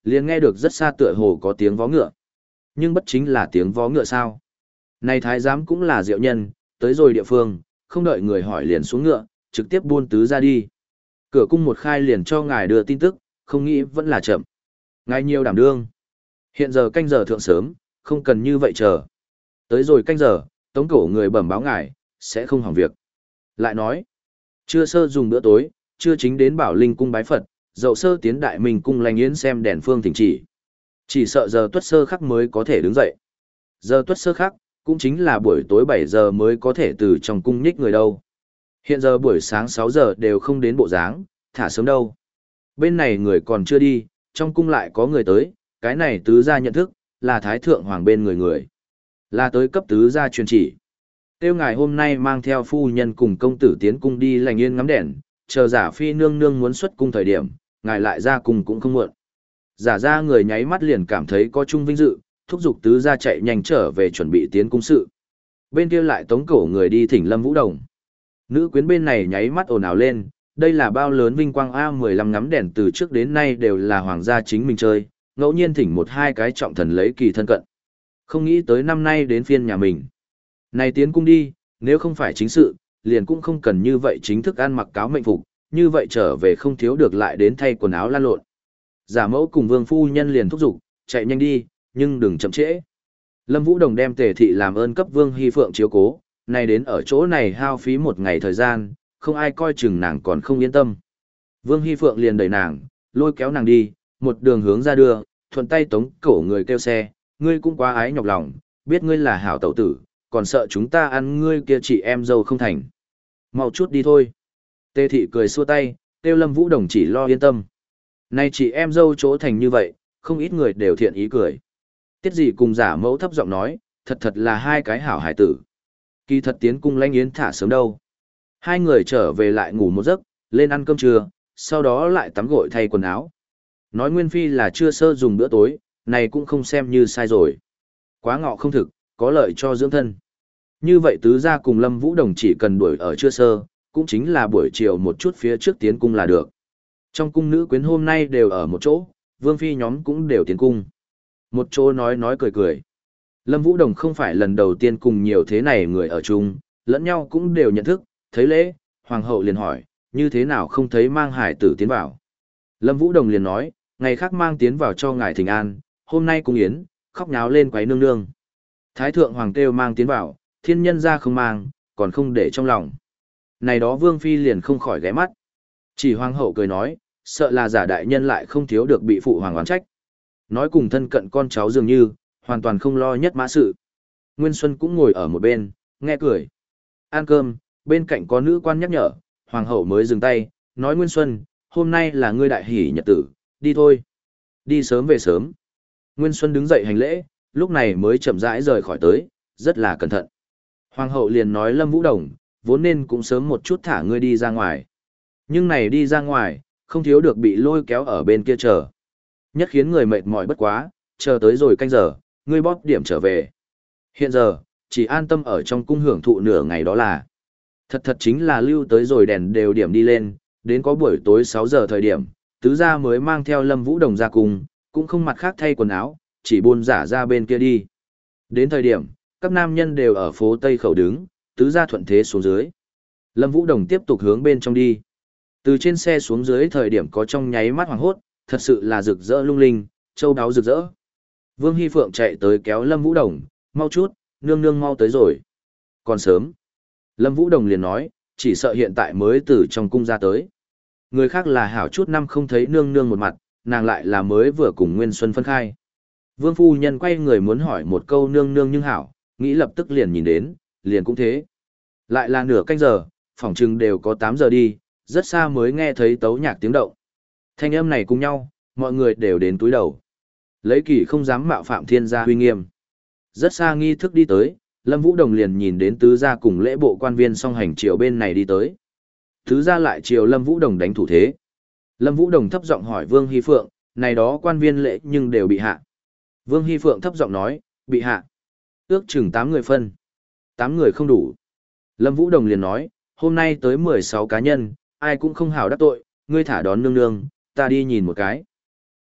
liền nghe được rất xa tựa hồ có tiếng vó ngựa. Nhưng bất chính là tiếng vó ngựa sao? Này thái giám cũng là diệu nhân, tới rồi địa phương, không đợi người hỏi liền xuống ngựa, trực tiếp buôn tứ ra đi. Cửa cung một khai liền cho ngài đưa tin tức, không nghĩ vẫn là chậm. Ngài nhiều đảm đương. Hiện giờ canh giờ thượng sớm, không cần như vậy chờ. Tới rồi canh giờ, tống cổ người bẩm báo ngài, sẽ không hỏng việc. Lại nói, chưa sơ dùng bữa tối, chưa chính đến bảo linh cung bái Phật, dậu sơ tiến đại minh cung lành yến xem đèn phương thỉnh chỉ. Chỉ sợ giờ tuất sơ khắc mới có thể đứng dậy. Giờ tuất sơ khắc, cũng chính là buổi tối bảy giờ mới có thể từ trong cung nhích người đâu. Hiện giờ buổi sáng sáu giờ đều không đến bộ dáng, thả sớm đâu. Bên này người còn chưa đi, trong cung lại có người tới, cái này tứ gia nhận thức, là thái thượng hoàng bên người người. Là tới cấp tứ gia truyền chỉ. Tiêu ngài hôm nay mang theo phu nhân cùng công tử tiến cung đi lành yên ngắm đèn, chờ giả phi nương nương muốn xuất cung thời điểm, ngài lại ra cung cũng không muộn. Giả ra người nháy mắt liền cảm thấy có chung vinh dự, thúc giục tứ gia chạy nhanh trở về chuẩn bị tiến cung sự. Bên kia lại tống cổ người đi thỉnh Lâm Vũ Đồng. Nữ quyến bên này nháy mắt ồn ào lên, đây là bao lớn vinh quang A mười lăm ngắm đèn từ trước đến nay đều là hoàng gia chính mình chơi, ngẫu nhiên thỉnh một hai cái trọng thần lấy kỳ thân cận. Không nghĩ tới năm nay đến phiên nhà mình. Này tiến cung đi, nếu không phải chính sự, liền cũng không cần như vậy chính thức ăn mặc cáo mệnh phục, như vậy trở về không thiếu được lại đến thay quần áo lan lộn. Giả mẫu cùng vương phu nhân liền thúc giục, chạy nhanh đi, nhưng đừng chậm trễ. Lâm Vũ Đồng đem Tề thị làm ơn cấp Vương Hy Phượng chiếu cố, này đến ở chỗ này hao phí một ngày thời gian, không ai coi chừng nàng còn không yên tâm. Vương Hy Phượng liền đẩy nàng, lôi kéo nàng đi, một đường hướng ra đưa, thuận tay tống cổ người kêu xe, ngươi cũng quá ái nhọc lòng, biết ngươi là hảo tẩu tử, còn sợ chúng ta ăn ngươi kia chị em dâu không thành. Mau chút đi thôi. Tề thị cười xua tay, kêu Lâm Vũ Đồng chỉ lo yên tâm. Nay chị em dâu chỗ thành như vậy, không ít người đều thiện ý cười. Tiết gì cùng giả mẫu thấp giọng nói, thật thật là hai cái hảo hải tử. Kỳ thật tiến cung lãnh yến thả sớm đâu. Hai người trở về lại ngủ một giấc, lên ăn cơm trưa, sau đó lại tắm gội thay quần áo. Nói Nguyên Phi là chưa sơ dùng bữa tối, này cũng không xem như sai rồi. Quá ngọ không thực, có lợi cho dưỡng thân. Như vậy tứ gia cùng Lâm Vũ Đồng chỉ cần đuổi ở chưa sơ, cũng chính là buổi chiều một chút phía trước tiến cung là được. Trong cung nữ quyến hôm nay đều ở một chỗ, Vương Phi nhóm cũng đều tiến cung. Một chỗ nói nói cười cười. Lâm Vũ Đồng không phải lần đầu tiên cùng nhiều thế này người ở chung, lẫn nhau cũng đều nhận thức, thấy lễ, Hoàng hậu liền hỏi, như thế nào không thấy mang hải tử tiến vào. Lâm Vũ Đồng liền nói, ngày khác mang tiến vào cho ngài thỉnh an, hôm nay cung yến, khóc nháo lên quấy nương nương. Thái thượng hoàng kêu mang tiến vào, thiên nhân ra không mang, còn không để trong lòng. Này đó Vương Phi liền không khỏi ghé mắt. Chỉ Hoàng hậu cười nói, sợ là giả đại nhân lại không thiếu được bị phụ hoàng oán trách. Nói cùng thân cận con cháu dường như, hoàn toàn không lo nhất mã sự. Nguyên Xuân cũng ngồi ở một bên, nghe cười. Ăn cơm, bên cạnh có nữ quan nhắc nhở, Hoàng hậu mới dừng tay, nói Nguyên Xuân, hôm nay là ngươi đại hỷ nhật tử, đi thôi. Đi sớm về sớm. Nguyên Xuân đứng dậy hành lễ, lúc này mới chậm rãi rời khỏi tới, rất là cẩn thận. Hoàng hậu liền nói Lâm Vũ Đồng, vốn nên cũng sớm một chút thả ngươi đi ra ngoài. Nhưng này đi ra ngoài, không thiếu được bị lôi kéo ở bên kia chờ. Nhất khiến người mệt mỏi bất quá, chờ tới rồi canh giờ, ngươi bóp điểm trở về. Hiện giờ, chỉ an tâm ở trong cung hưởng thụ nửa ngày đó là. Thật thật chính là lưu tới rồi đèn đều điểm đi lên, đến có buổi tối sáu giờ thời điểm, tứ gia mới mang theo Lâm Vũ Đồng ra cùng, cũng không mặt khác thay quần áo, chỉ buôn giả ra bên kia đi. Đến thời điểm, các nam nhân đều ở phố Tây Khẩu đứng, tứ gia thuận thế xuống dưới. Lâm Vũ Đồng tiếp tục hướng bên trong đi. Từ trên xe xuống dưới thời điểm có trong nháy mắt hoàng hốt, thật sự là rực rỡ lung linh, châu đáo rực rỡ. Vương Hy Phượng chạy tới kéo Lâm Vũ Đồng, mau chút, nương nương mau tới rồi. Còn sớm. Lâm Vũ Đồng liền nói, chỉ sợ hiện tại mới từ trong cung ra tới. Người khác là hảo chút năm không thấy nương nương một mặt, nàng lại là mới vừa cùng Nguyên Xuân phân khai. Vương phu nhân quay người muốn hỏi một câu nương nương nhưng hảo, nghĩ lập tức liền nhìn đến, liền cũng thế. Lại là nửa canh giờ, phỏng chừng đều có tám giờ đi, rất xa mới nghe thấy tấu nhạc tiếng động. Thanh âm này cùng nhau, mọi người đều đến túi đầu. Lấy kỳ không dám mạo phạm thiên gia huy nghiêm. Rất xa nghi thức đi tới, Lâm Vũ Đồng liền nhìn đến tứ gia cùng lễ bộ quan viên song hành chiều bên này đi tới. Tứ gia lại chiều Lâm Vũ Đồng đánh thủ thế. Lâm Vũ Đồng thấp giọng hỏi Vương Hy Phượng, này đó quan viên lễ nhưng đều bị hạ. Vương Hy Phượng thấp giọng nói, bị hạ. Ước chừng tám người phân. tám người không đủ. Lâm Vũ Đồng liền nói, hôm nay tới mười sáu cá nhân, ai cũng không hảo đắc tội, ngươi thả đón nương nương, ta đi nhìn một cái.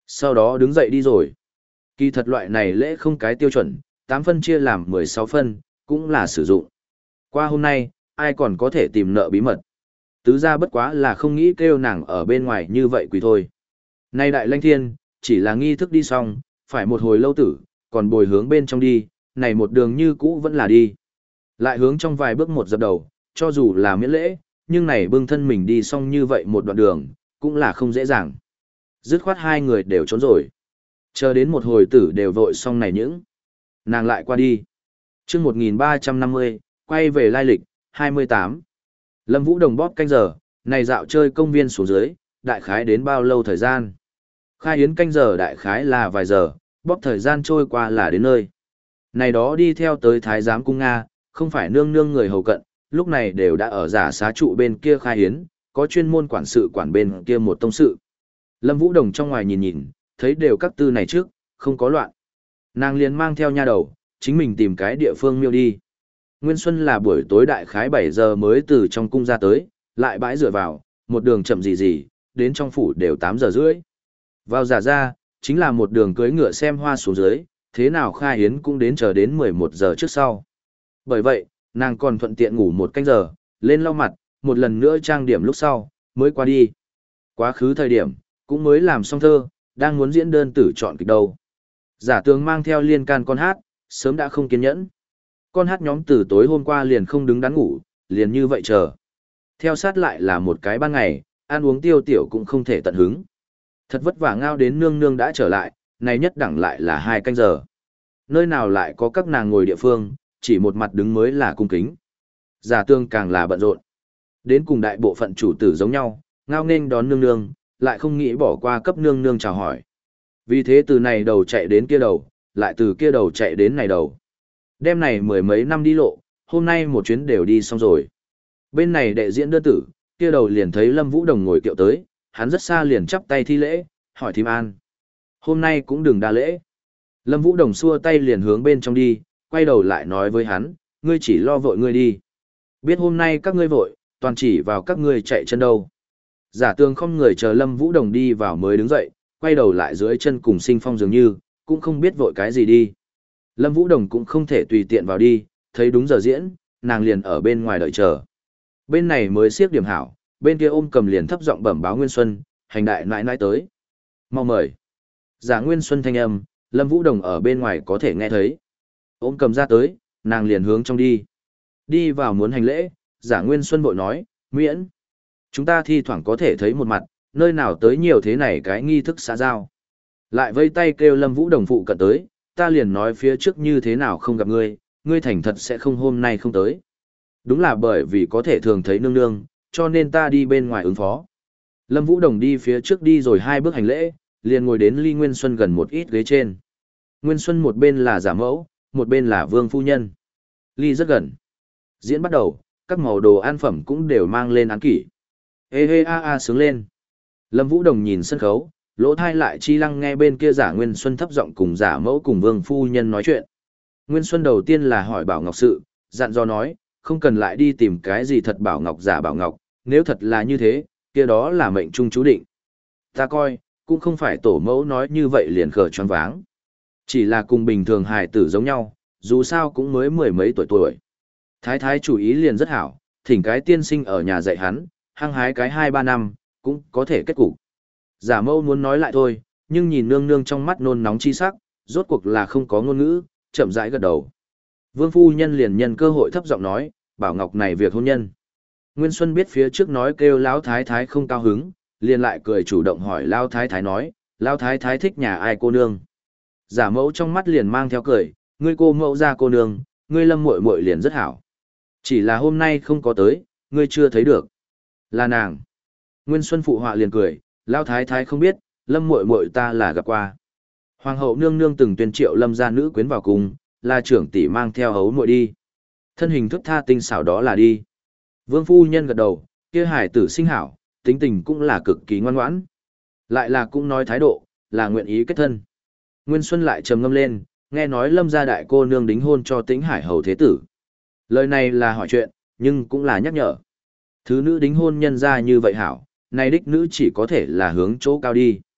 Sau đó đứng dậy đi rồi. Kỳ thật loại này lễ không cái tiêu chuẩn, tám phân chia làm mười sáu phân, cũng là sử dụng. Qua hôm nay, ai còn có thể tìm nợ bí mật. Tứ ra bất quá là không nghĩ kêu nàng ở bên ngoài như vậy quỳ thôi. Nay đại lanh thiên, chỉ là nghi thức đi xong, phải một hồi lâu tử, còn bồi hướng bên trong đi, này một đường như cũ vẫn là đi. Lại hướng trong vài bước một dập đầu, cho dù là miễn lễ, nhưng này bưng thân mình đi xong như vậy một đoạn đường, cũng là không dễ dàng. Dứt khoát hai người đều trốn rồi. Chờ đến một hồi tử đều vội xong này những. Nàng lại qua đi. chương một nghìn ba trăm năm mươi, quay về lai lịch, hai mươi tám. Lâm Vũ Đồng bóp canh giờ, này dạo chơi công viên xuống dưới, đại khái đến bao lâu thời gian. Khai yến canh giờ đại khái là vài giờ, bóp thời gian trôi qua là đến nơi. Này đó đi theo tới Thái giám cung Nga, không phải nương nương người hầu cận, lúc này đều đã ở giả xá trụ bên kia khai yến, có chuyên môn quản sự quản bên kia một tông sự. Lâm Vũ Đồng trong ngoài nhìn nhìn, thấy đều các tư này trước, không có loạn. Nàng liền mang theo nha đầu, chính mình tìm cái địa phương miêu đi. Nguyên Xuân là buổi tối đại khái bảy giờ mới từ trong cung ra tới, lại bãi rửa vào, một đường chậm gì gì, đến trong phủ đều tám giờ rưỡi. Vào giả ra, chính là một đường cưới ngựa xem hoa xuống dưới, thế nào khai hiến cũng đến chờ đến mười một giờ trước sau. Bởi vậy, nàng còn thuận tiện ngủ một canh giờ, lên lau mặt, một lần nữa trang điểm lúc sau, mới qua đi. Quá khứ thời điểm, cũng mới làm xong thơ, đang muốn diễn đơn tử chọn kịch đâu. Giả tướng mang theo liên can con hát, sớm đã không kiên nhẫn. Con hát nhóm từ tối hôm qua liền không đứng đắn ngủ, liền như vậy chờ. Theo sát lại là một cái ban ngày, ăn uống tiêu tiểu cũng không thể tận hứng. Thật vất vả ngao đến nương nương đã trở lại, này nhất đẳng lại là hai canh giờ. Nơi nào lại có các nàng ngồi địa phương, chỉ một mặt đứng mới là cung kính. Giả tương càng là bận rộn. Đến cùng đại bộ phận chủ tử giống nhau, ngao nghênh đón nương nương, lại không nghĩ bỏ qua cấp nương nương chào hỏi. Vì thế từ này đầu chạy đến kia đầu, lại từ kia đầu chạy đến này đầu. Đêm này mười mấy năm đi lộ, hôm nay một chuyến đều đi xong rồi. Bên này đệ diễn đơn tử, kia đầu liền thấy Lâm Vũ Đồng ngồi kiệu tới, hắn rất xa liền chắp tay thi lễ, hỏi thím an. Hôm nay cũng đừng đa lễ. Lâm Vũ Đồng xua tay liền hướng bên trong đi, quay đầu lại nói với hắn, ngươi chỉ lo vội ngươi đi. Biết hôm nay các ngươi vội, toàn chỉ vào các ngươi chạy chân đâu. Giả tường không người chờ Lâm Vũ Đồng đi vào mới đứng dậy, quay đầu lại dưới chân cùng Sinh Phong dường như, cũng không biết vội cái gì đi. Lâm Vũ Đồng cũng không thể tùy tiện vào đi, thấy đúng giờ diễn, nàng liền ở bên ngoài đợi chờ. Bên này mới siết điểm hảo, bên kia ôm cầm liền thấp giọng bẩm báo Nguyên Xuân, hành đại nãi nãi tới. Mau mời. Giả Nguyên Xuân thanh âm, Lâm Vũ Đồng ở bên ngoài có thể nghe thấy. Ôm cầm ra tới, nàng liền hướng trong đi. Đi vào muốn hành lễ, Giả Nguyên Xuân vội nói, miễn. Chúng ta thi thoảng có thể thấy một mặt, nơi nào tới nhiều thế này cái nghi thức xã giao. Lại vây tay kêu Lâm Vũ Đồng phụ cận tới, ta liền nói phía trước như thế nào không gặp ngươi, ngươi thành thật sẽ không hôm nay không tới. Đúng là bởi vì có thể thường thấy nương nương, cho nên ta đi bên ngoài ứng phó. Lâm Vũ Đồng đi phía trước đi rồi hai bước hành lễ, liền ngồi đến ly Nguyên Xuân gần một ít ghế trên. Nguyên Xuân một bên là giả mẫu, một bên là vương phu nhân. Ly rất gần. Diễn bắt đầu, các màu đồ ăn phẩm cũng đều mang lên án kỷ. Ê hê a a sướng lên. Lâm Vũ Đồng nhìn sân khấu, lỗ thai lại chi lăng nghe bên kia giả Nguyên Xuân thấp giọng cùng giả mẫu cùng vương phu nhân nói chuyện. Nguyên Xuân đầu tiên là hỏi Bảo Ngọc sự, dặn dò nói, không cần lại đi tìm cái gì thật Bảo Ngọc giả Bảo Ngọc, nếu thật là như thế, kia đó là mệnh trung chú định. Ta coi, cũng không phải tổ mẫu nói như vậy liền khờ choáng váng. Chỉ là cùng bình thường hài tử giống nhau, dù sao cũng mới mười mấy tuổi tuổi. Thái thái chủ ý liền rất hảo, thỉnh cái tiên sinh ở nhà dạy hắn, hăng hái cái hai ba năm, cũng có thể kết cục. Giả mẫu muốn nói lại thôi, nhưng nhìn nương nương trong mắt nôn nóng chi sắc, rốt cuộc là không có ngôn ngữ, chậm rãi gật đầu. Vương phu nhân liền nhân cơ hội thấp giọng nói, Bảo Ngọc này việc hôn nhân. Nguyên Xuân biết phía trước nói kêu Lão Thái Thái không cao hứng, liền lại cười chủ động hỏi Lão Thái Thái nói, Lão Thái Thái thích nhà ai cô nương. Giả mẫu trong mắt liền mang theo cười, ngươi cô mẫu ra cô nương, ngươi Lâm muội muội liền rất hảo. Chỉ là hôm nay không có tới, ngươi chưa thấy được. Là nàng. Nguyên Xuân phụ họa liền cười, Lão Thái Thái không biết, Lâm muội muội ta là gặp qua. Hoàng hậu nương nương từng tuyên triệu Lâm gia nữ quyến vào cùng, là trưởng tỷ mang theo hấu muội đi. Thân hình thức tha tinh xảo đó là đi. Vương phu nhân gật đầu, kia hải tử sinh hảo, tính tình cũng là cực kỳ ngoan ngoãn. Lại là cũng nói thái độ, là nguyện ý kết thân. Nguyên Xuân lại trầm ngâm lên, nghe nói Lâm gia đại cô nương đính hôn cho Tĩnh Hải hầu thế tử. Lời này là hỏi chuyện, nhưng cũng là nhắc nhở. Thứ nữ đính hôn nhân ra như vậy hảo, nay đích nữ chỉ có thể là hướng chỗ cao đi.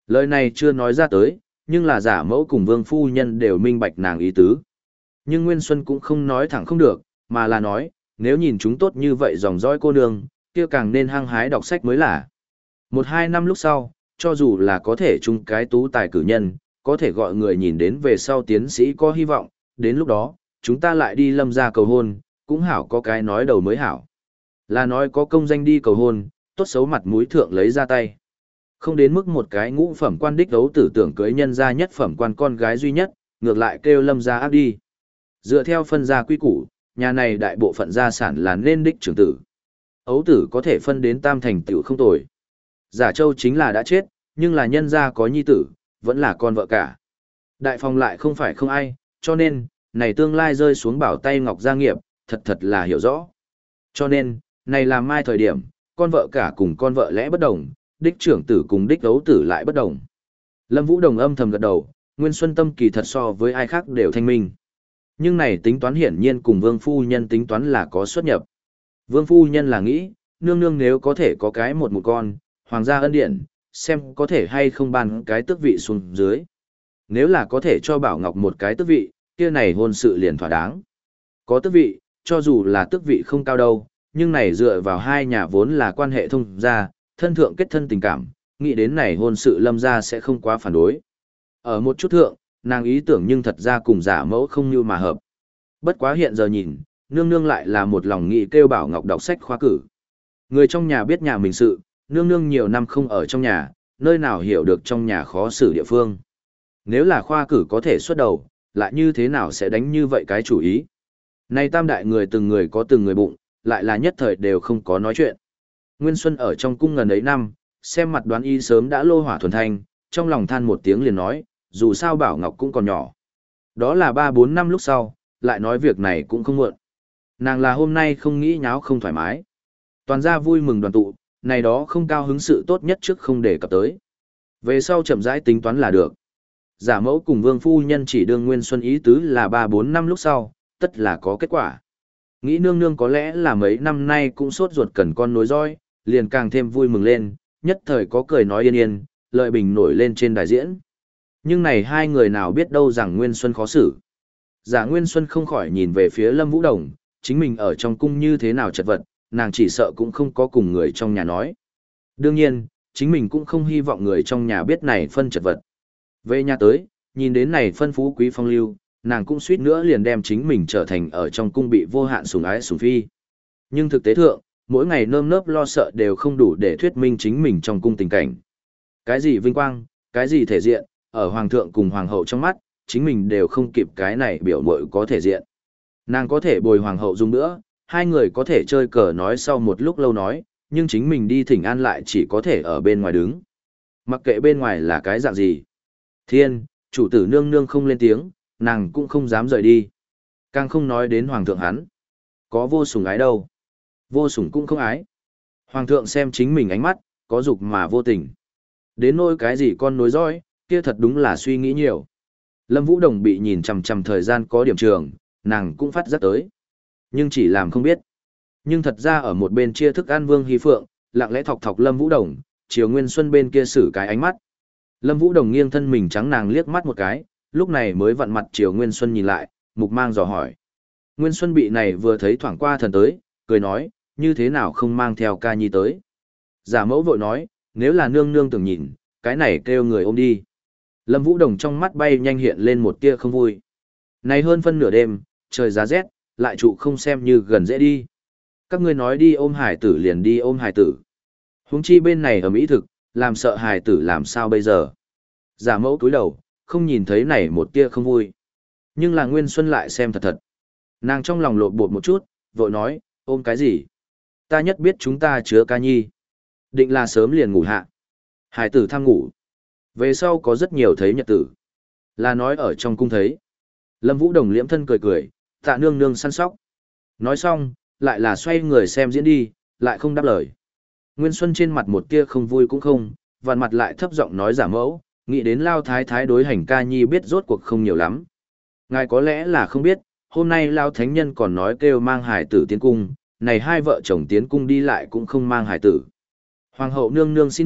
Lời này chưa nói ra tới, nhưng là giả mẫu cùng vương phu nhân đều minh bạch nàng ý tứ. Nhưng Nguyên Xuân cũng không nói thẳng không được, mà là nói, nếu nhìn chúng tốt như vậy dòng dõi cô nương, kia càng nên hăng hái đọc sách mới là. Một hai năm lúc sau, cho dù là có thể chung cái tú tài cử nhân, có thể gọi người nhìn đến về sau tiến sĩ có hy vọng, đến lúc đó, chúng ta lại đi lâm ra cầu hôn, cũng hảo có cái nói đầu mới hảo. Là nói có công danh đi cầu hôn, tốt xấu mặt mũi thượng lấy ra tay. Không đến mức một cái ngũ phẩm quan đích đấu tử tưởng cưới nhân gia nhất phẩm quan con gái duy nhất, ngược lại kêu lâm gia áp đi. Dựa theo phân gia quy củ, nhà này đại bộ phận gia sản là nên đích trưởng tử. Ấu tử có thể phân đến tam thành tựu không tồi. Giả châu chính là đã chết, nhưng là nhân gia có nhi tử, vẫn là con vợ cả. Đại phòng lại không phải không ai, cho nên, này tương lai rơi xuống bảo tay ngọc gia nghiệp, thật thật là hiểu rõ. Cho nên, này là mai thời điểm, con vợ cả cùng con vợ lẽ bất đồng, đích trưởng tử cùng đích ấu tử lại bất đồng. Lâm Vũ Đồng âm thầm gật đầu, Nguyên Xuân tâm kỳ thật so với ai khác đều thanh minh. Nhưng này tính toán hiển nhiên cùng Vương Phu Nhân tính toán là có xuất nhập. Vương Phu Nhân là nghĩ, nương nương nếu có thể có cái một một con, hoàng gia ân điển, xem có thể hay không ban cái tước vị xuống dưới. Nếu là có thể cho Bảo Ngọc một cái tước vị, kia này hôn sự liền thỏa đáng. Có tước vị, cho dù là tước vị không cao đâu, nhưng này dựa vào hai nhà vốn là quan hệ thông gia, thân thượng kết thân tình cảm, nghĩ đến này hôn sự lâm gia sẽ không quá phản đối. Ở một chút thượng, nàng ý tưởng nhưng thật ra cùng giả mẫu không như mà hợp. Bất quá hiện giờ nhìn, nương nương lại là một lòng nghĩ kêu Bảo Ngọc đọc sách khoa cử. Người trong nhà biết nhà mình sự, nương nương nhiều năm không ở trong nhà, nơi nào hiểu được trong nhà khó xử địa phương. Nếu là khoa cử có thể xuất đầu, lại như thế nào sẽ đánh như vậy cái chủ ý. Nay tam đại người từng người có từng người bụng, lại là nhất thời đều không có nói chuyện. Nguyên Xuân ở trong cung ngần ấy năm, xem mặt đoán y sớm đã lô hỏa thuần thanh, trong lòng than một tiếng liền nói, dù sao Bảo Ngọc cũng còn nhỏ. Đó là ba bốn năm lúc sau, lại nói việc này cũng không muộn. Nàng là hôm nay không nghĩ nháo không thoải mái. Toàn gia vui mừng đoàn tụ, này đó không cao hứng sự tốt nhất trước không để cập tới. Về sau chậm rãi tính toán là được. Giả mẫu cùng Vương Phu Nhân chỉ đương Nguyên Xuân ý tứ là ba bốn năm lúc sau, tất là có kết quả. Nghĩ nương nương có lẽ là mấy năm nay cũng sốt ruột cần con nối roi, liền càng thêm vui mừng lên, nhất thời có cười nói yên yên, lợi bình nổi lên trên đài diễn. Nhưng này hai người nào biết đâu rằng Nguyên Xuân khó xử. Giả Nguyên Xuân không khỏi nhìn về phía Lâm Vũ Đồng, chính mình ở trong cung như thế nào chật vật, nàng chỉ sợ cũng không có cùng người trong nhà nói. Đương nhiên, chính mình cũng không hy vọng người trong nhà biết này phân chật vật. Về nhà tới, nhìn đến này phân phú quý phong lưu, nàng cũng suýt nữa liền đem chính mình trở thành ở trong cung bị vô hạn sủng ái sủng phi. Nhưng thực tế thượng, mỗi ngày nơm nớp lo sợ đều không đủ để thuyết minh chính mình trong cung tình cảnh. Cái gì vinh quang, cái gì thể diện, ở hoàng thượng cùng hoàng hậu trong mắt, chính mình đều không kịp cái này biểu mội có thể diện. Nàng có thể bồi hoàng hậu dùng nữa, hai người có thể chơi cờ nói sau một lúc lâu nói, nhưng chính mình đi thỉnh an lại chỉ có thể ở bên ngoài đứng. Mặc kệ bên ngoài là cái dạng gì. Thiên, chủ tử nương nương không lên tiếng, nàng cũng không dám rời đi. Càng không nói đến hoàng thượng hắn. Có vô sủng ái đâu. Vô sủng cũng không ái. Hoàng thượng xem chính mình ánh mắt, có dục mà vô tình. Đến nỗi cái gì con nối dõi, kia thật đúng là suy nghĩ nhiều. Lâm Vũ Đồng bị nhìn chằm chằm thời gian có điểm trường, nàng cũng phát giác tới. Nhưng chỉ làm không biết. Nhưng thật ra ở một bên chia thức ăn Vương Hy Phượng, lặng lẽ thọc thọc Lâm Vũ Đồng, chiều Nguyên Xuân bên kia xử cái ánh mắt. Lâm Vũ Đồng nghiêng thân mình trắng nàng liếc mắt một cái, lúc này mới vặn mặt chiều Nguyên Xuân nhìn lại, mục mang dò hỏi. Nguyên Xuân bị này vừa thấy thoảng qua thần tới, cười nói, như thế nào không mang theo ca nhi tới. Giả mẫu vội nói, nếu là nương nương tưởng nhìn, cái này kêu người ôm đi. Lâm Vũ Đồng trong mắt bay nhanh hiện lên một tia không vui. Này hơn phân nửa đêm, trời giá rét, lại trụ không xem như gần dễ đi. Các ngươi nói đi ôm hải tử liền đi ôm hải tử. Huống chi bên này ở Mỹ thực, làm sợ hải tử làm sao bây giờ. Giả mẫu cúi đầu, không nhìn thấy này một tia không vui. Nhưng là Nguyên Xuân lại xem thật thật. Nàng trong lòng lộn bột một chút, vội nói, ôm cái gì? Ta nhất biết chúng ta chứa ca nhi. Định là sớm liền ngủ hạ. Hải tử tham ngủ. Về sau có rất nhiều thấy nhật tử. Là nói ở trong cung thấy. Lâm Vũ Đồng liễm thân cười cười, tạ nương nương săn sóc. Nói xong, lại là xoay người xem diễn đi, lại không đáp lời. Nguyên Xuân trên mặt một tia không vui cũng không, vằn mặt lại thấp giọng nói giả mẫu, nghĩ đến Lao Thái Thái đối hành ca nhi biết rốt cuộc không nhiều lắm. Ngài có lẽ là không biết, hôm nay Lao Thánh Nhân còn nói kêu mang hải tử tiến cung, này hai vợ chồng tiến cung đi lại cũng không mang hải tử. Hoàng hậu nương nương xin hỏi,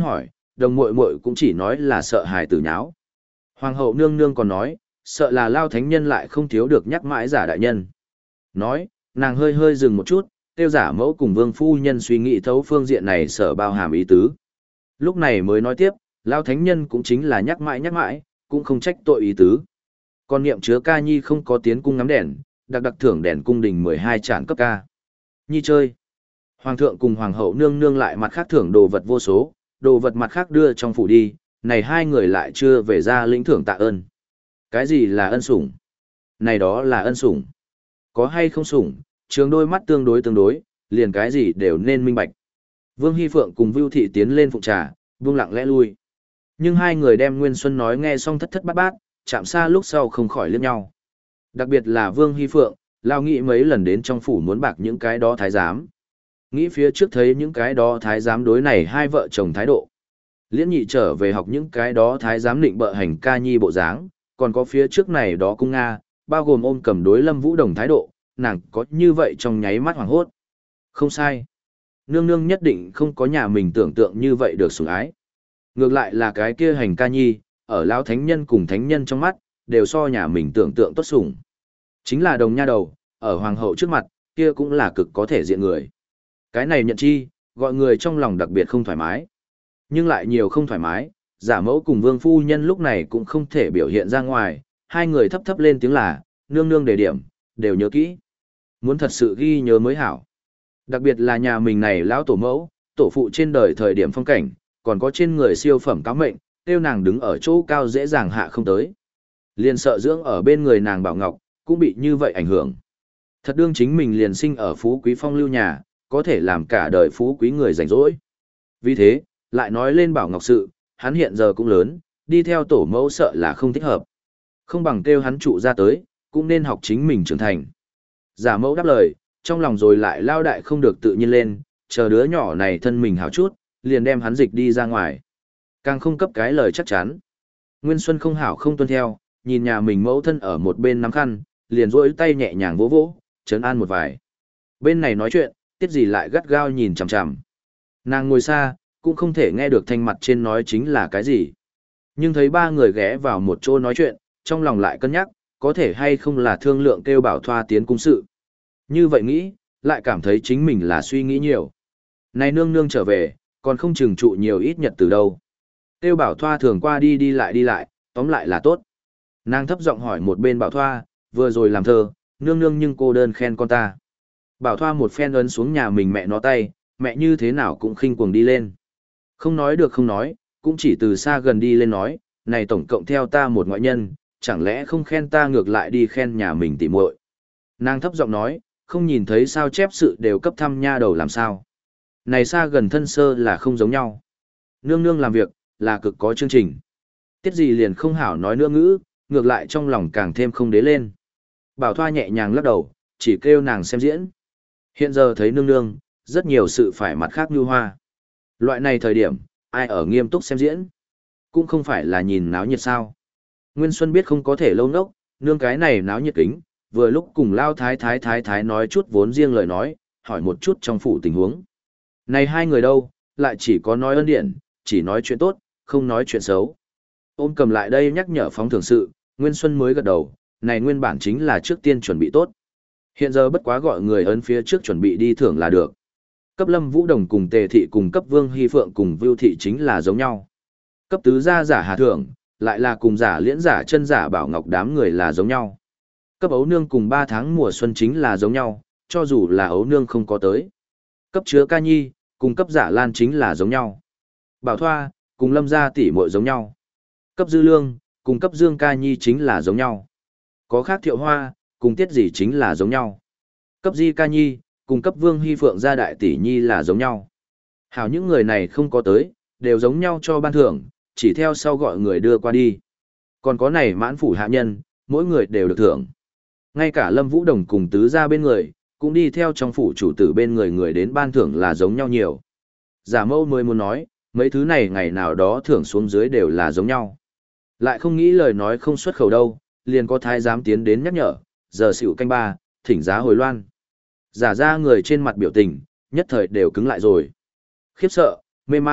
đồng muội muội cũng chỉ nói là sợ hài tử nháo. Hoàng hậu nương nương còn nói, sợ là Lao thánh nhân lại không thiếu được nhắc mãi giả đại nhân. Nói, nàng hơi hơi dừng một chút, tiêu giả mẫu cùng vương phu nhân suy nghĩ thấu phương diện này sợ bao hàm ý tứ. Lúc này mới nói tiếp, Lao thánh nhân cũng chính là nhắc mãi nhắc mãi, cũng không trách tội ý tứ. Còn niệm chứa ca nhi không có tiến cung ngắm đèn, đặc đặc thưởng đèn cung đình mười hai trạm cấp ca. Nhi chơi. Hoàng thượng cùng hoàng hậu nương nương lại mặt khác thưởng đồ vật vô số, đồ vật mặt khác đưa trong phủ đi, này hai người lại chưa về ra lĩnh thưởng tạ ơn. Cái gì là ân sủng? Này đó là ân sủng. Có hay không sủng, trường đôi mắt tương đối tương đối, liền cái gì đều nên minh bạch. Vương Hy Phượng cùng Vưu Thị tiến lên phụng trà, Vương lặng lẽ lui. Nhưng hai người đem Nguyên Xuân nói nghe xong thất thất bát bát, chạm xa lúc sau không khỏi liếc nhau. Đặc biệt là Vương Hy Phượng, lao nghĩ mấy lần đến trong phủ muốn bạc những cái đó thái giám. Nghĩ phía trước thấy những cái đó thái giám đối này hai vợ chồng thái độ. Liễn nhị trở về học những cái đó thái giám định bợ hành ca nhi bộ dáng, còn có phía trước này đó cung Nga, bao gồm ôm cầm đối Lâm Vũ Đồng thái độ, nàng có như vậy trong nháy mắt hoảng hốt. Không sai. Nương nương nhất định không có nhà mình tưởng tượng như vậy được sủng ái. Ngược lại là cái kia hành ca nhi, ở lão thánh nhân cùng thánh nhân trong mắt, đều so nhà mình tưởng tượng tốt sủng. Chính là đồng nha đầu, ở hoàng hậu trước mặt, kia cũng là cực có thể diện người. Cái này nhận chi, gọi người trong lòng đặc biệt không thoải mái. Nhưng lại nhiều không thoải mái, giả mẫu cùng vương phu nhân lúc này cũng không thể biểu hiện ra ngoài, hai người thấp thấp lên tiếng là, nương nương đề điểm, đều nhớ kỹ. Muốn thật sự ghi nhớ mới hảo. Đặc biệt là nhà mình này lão tổ mẫu, tổ phụ trên đời thời điểm phong cảnh, còn có trên người siêu phẩm cáo mệnh, tiêu nàng đứng ở chỗ cao dễ dàng hạ không tới. Liền sợ dưỡng ở bên người nàng Bảo Ngọc, cũng bị như vậy ảnh hưởng. Thật đương chính mình liền sinh ở phú quý phong lưu nhà, có thể làm cả đời phú quý người rảnh rỗi. Vì thế, lại nói lên Bảo Ngọc sự, hắn hiện giờ cũng lớn, đi theo tổ mẫu sợ là không thích hợp. Không bằng kêu hắn trụ ra tới, cũng nên học chính mình trưởng thành. Giả mẫu đáp lời, trong lòng rồi lại lao đại không được tự nhiên lên, chờ đứa nhỏ này thân mình hảo chút, liền đem hắn dịch đi ra ngoài. Càng không cấp cái lời chắc chắn. Nguyên Xuân không hảo không tuân theo, nhìn nhà mình mẫu thân ở một bên nắm khăn, liền rỗi tay nhẹ nhàng vỗ vỗ, trấn an một vài. Bên này nói chuyện, tiết gì lại gắt gao nhìn chằm chằm. Nàng ngồi xa, cũng không thể nghe được thanh mặt trên nói chính là cái gì. Nhưng thấy ba người ghé vào một chỗ nói chuyện, trong lòng lại cân nhắc, có thể hay không là thương lượng kêu Bảo Thoa tiến cung sự. Như vậy nghĩ, lại cảm thấy chính mình là suy nghĩ nhiều. Này nương nương trở về, còn không chừng trụ nhiều ít nhật từ đâu. Kêu Bảo Thoa thường qua đi đi lại đi lại, tóm lại là tốt. Nàng thấp giọng hỏi một bên Bảo Thoa, vừa rồi làm thơ, nương nương nhưng cô đơn khen con ta. Bảo Thoa một phen ấn xuống nhà mình mẹ nó tay, mẹ như thế nào cũng khinh cuồng đi lên. Không nói được không nói, cũng chỉ từ xa gần đi lên nói, này tổng cộng theo ta một ngoại nhân, chẳng lẽ không khen ta ngược lại đi khen nhà mình tỉ muội. Nàng thấp giọng nói, không nhìn thấy sao chép sự đều cấp thăm nha đầu làm sao. Này xa gần thân sơ là không giống nhau. Nương nương làm việc, là cực có chương trình. Tiết gì liền không hảo nói nữa ngữ, ngược lại trong lòng càng thêm không đế lên. Bảo Thoa nhẹ nhàng lắc đầu, chỉ kêu nàng xem diễn. Hiện giờ thấy nương nương, rất nhiều sự phải mặt khác như hoa. Loại này thời điểm, ai ở nghiêm túc xem diễn, cũng không phải là nhìn náo nhiệt sao. Nguyên Xuân biết không có thể lâu nốc, nương cái này náo nhiệt kính, vừa lúc cùng lao thái thái thái thái nói chút vốn riêng lời nói, hỏi một chút trong phủ tình huống. Này hai người đâu, lại chỉ có nói ân điển, chỉ nói chuyện tốt, không nói chuyện xấu. Ôm cầm lại đây nhắc nhở phóng thường sự, Nguyên Xuân mới gật đầu, này nguyên bản chính là trước tiên chuẩn bị tốt. Hiện giờ bất quá gọi người ấn phía trước chuẩn bị đi thưởng là được. Cấp Lâm Vũ Đồng cùng Tề Thị cùng cấp Vương Hy Phượng cùng Vưu Thị chính là giống nhau. Cấp tứ gia giả Hà Thưởng, lại là cùng giả Liễn giả chân giả Bảo Ngọc đám người là giống nhau. Cấp ấu nương cùng ba tháng mùa xuân chính là giống nhau, cho dù là ấu nương không có tới. Cấp chứa ca nhi, cùng cấp giả Lan chính là giống nhau. Bảo Thoa, cùng Lâm gia tỷ muội giống nhau. Cấp dư lương, cùng cấp dương ca nhi chính là giống nhau. Có khác thiệu hoa, cùng tiết gì chính là giống nhau. Cấp di ca nhi, cùng cấp Vương Hy Phượng gia đại tỷ nhi là giống nhau. Hảo những người này không có tới, đều giống nhau cho ban thưởng, chỉ theo sau gọi người đưa qua đi. Còn có này mãn phủ hạ nhân, mỗi người đều được thưởng. Ngay cả Lâm Vũ Đồng cùng tứ gia bên người, cũng đi theo trong phủ chủ tử bên người người đến ban thưởng là giống nhau nhiều. Giả mâu mới muốn nói, mấy thứ này ngày nào đó thưởng xuống dưới đều là giống nhau. Lại không nghĩ lời nói không xuất khẩu đâu, liền có thái giám tiến đến nhắc nhở, giờ xỉu canh ba, thỉnh giá hồi loan. Giả ra người trên mặt biểu tình, nhất thời đều cứng lại rồi. Khiếp sợ, mê mang,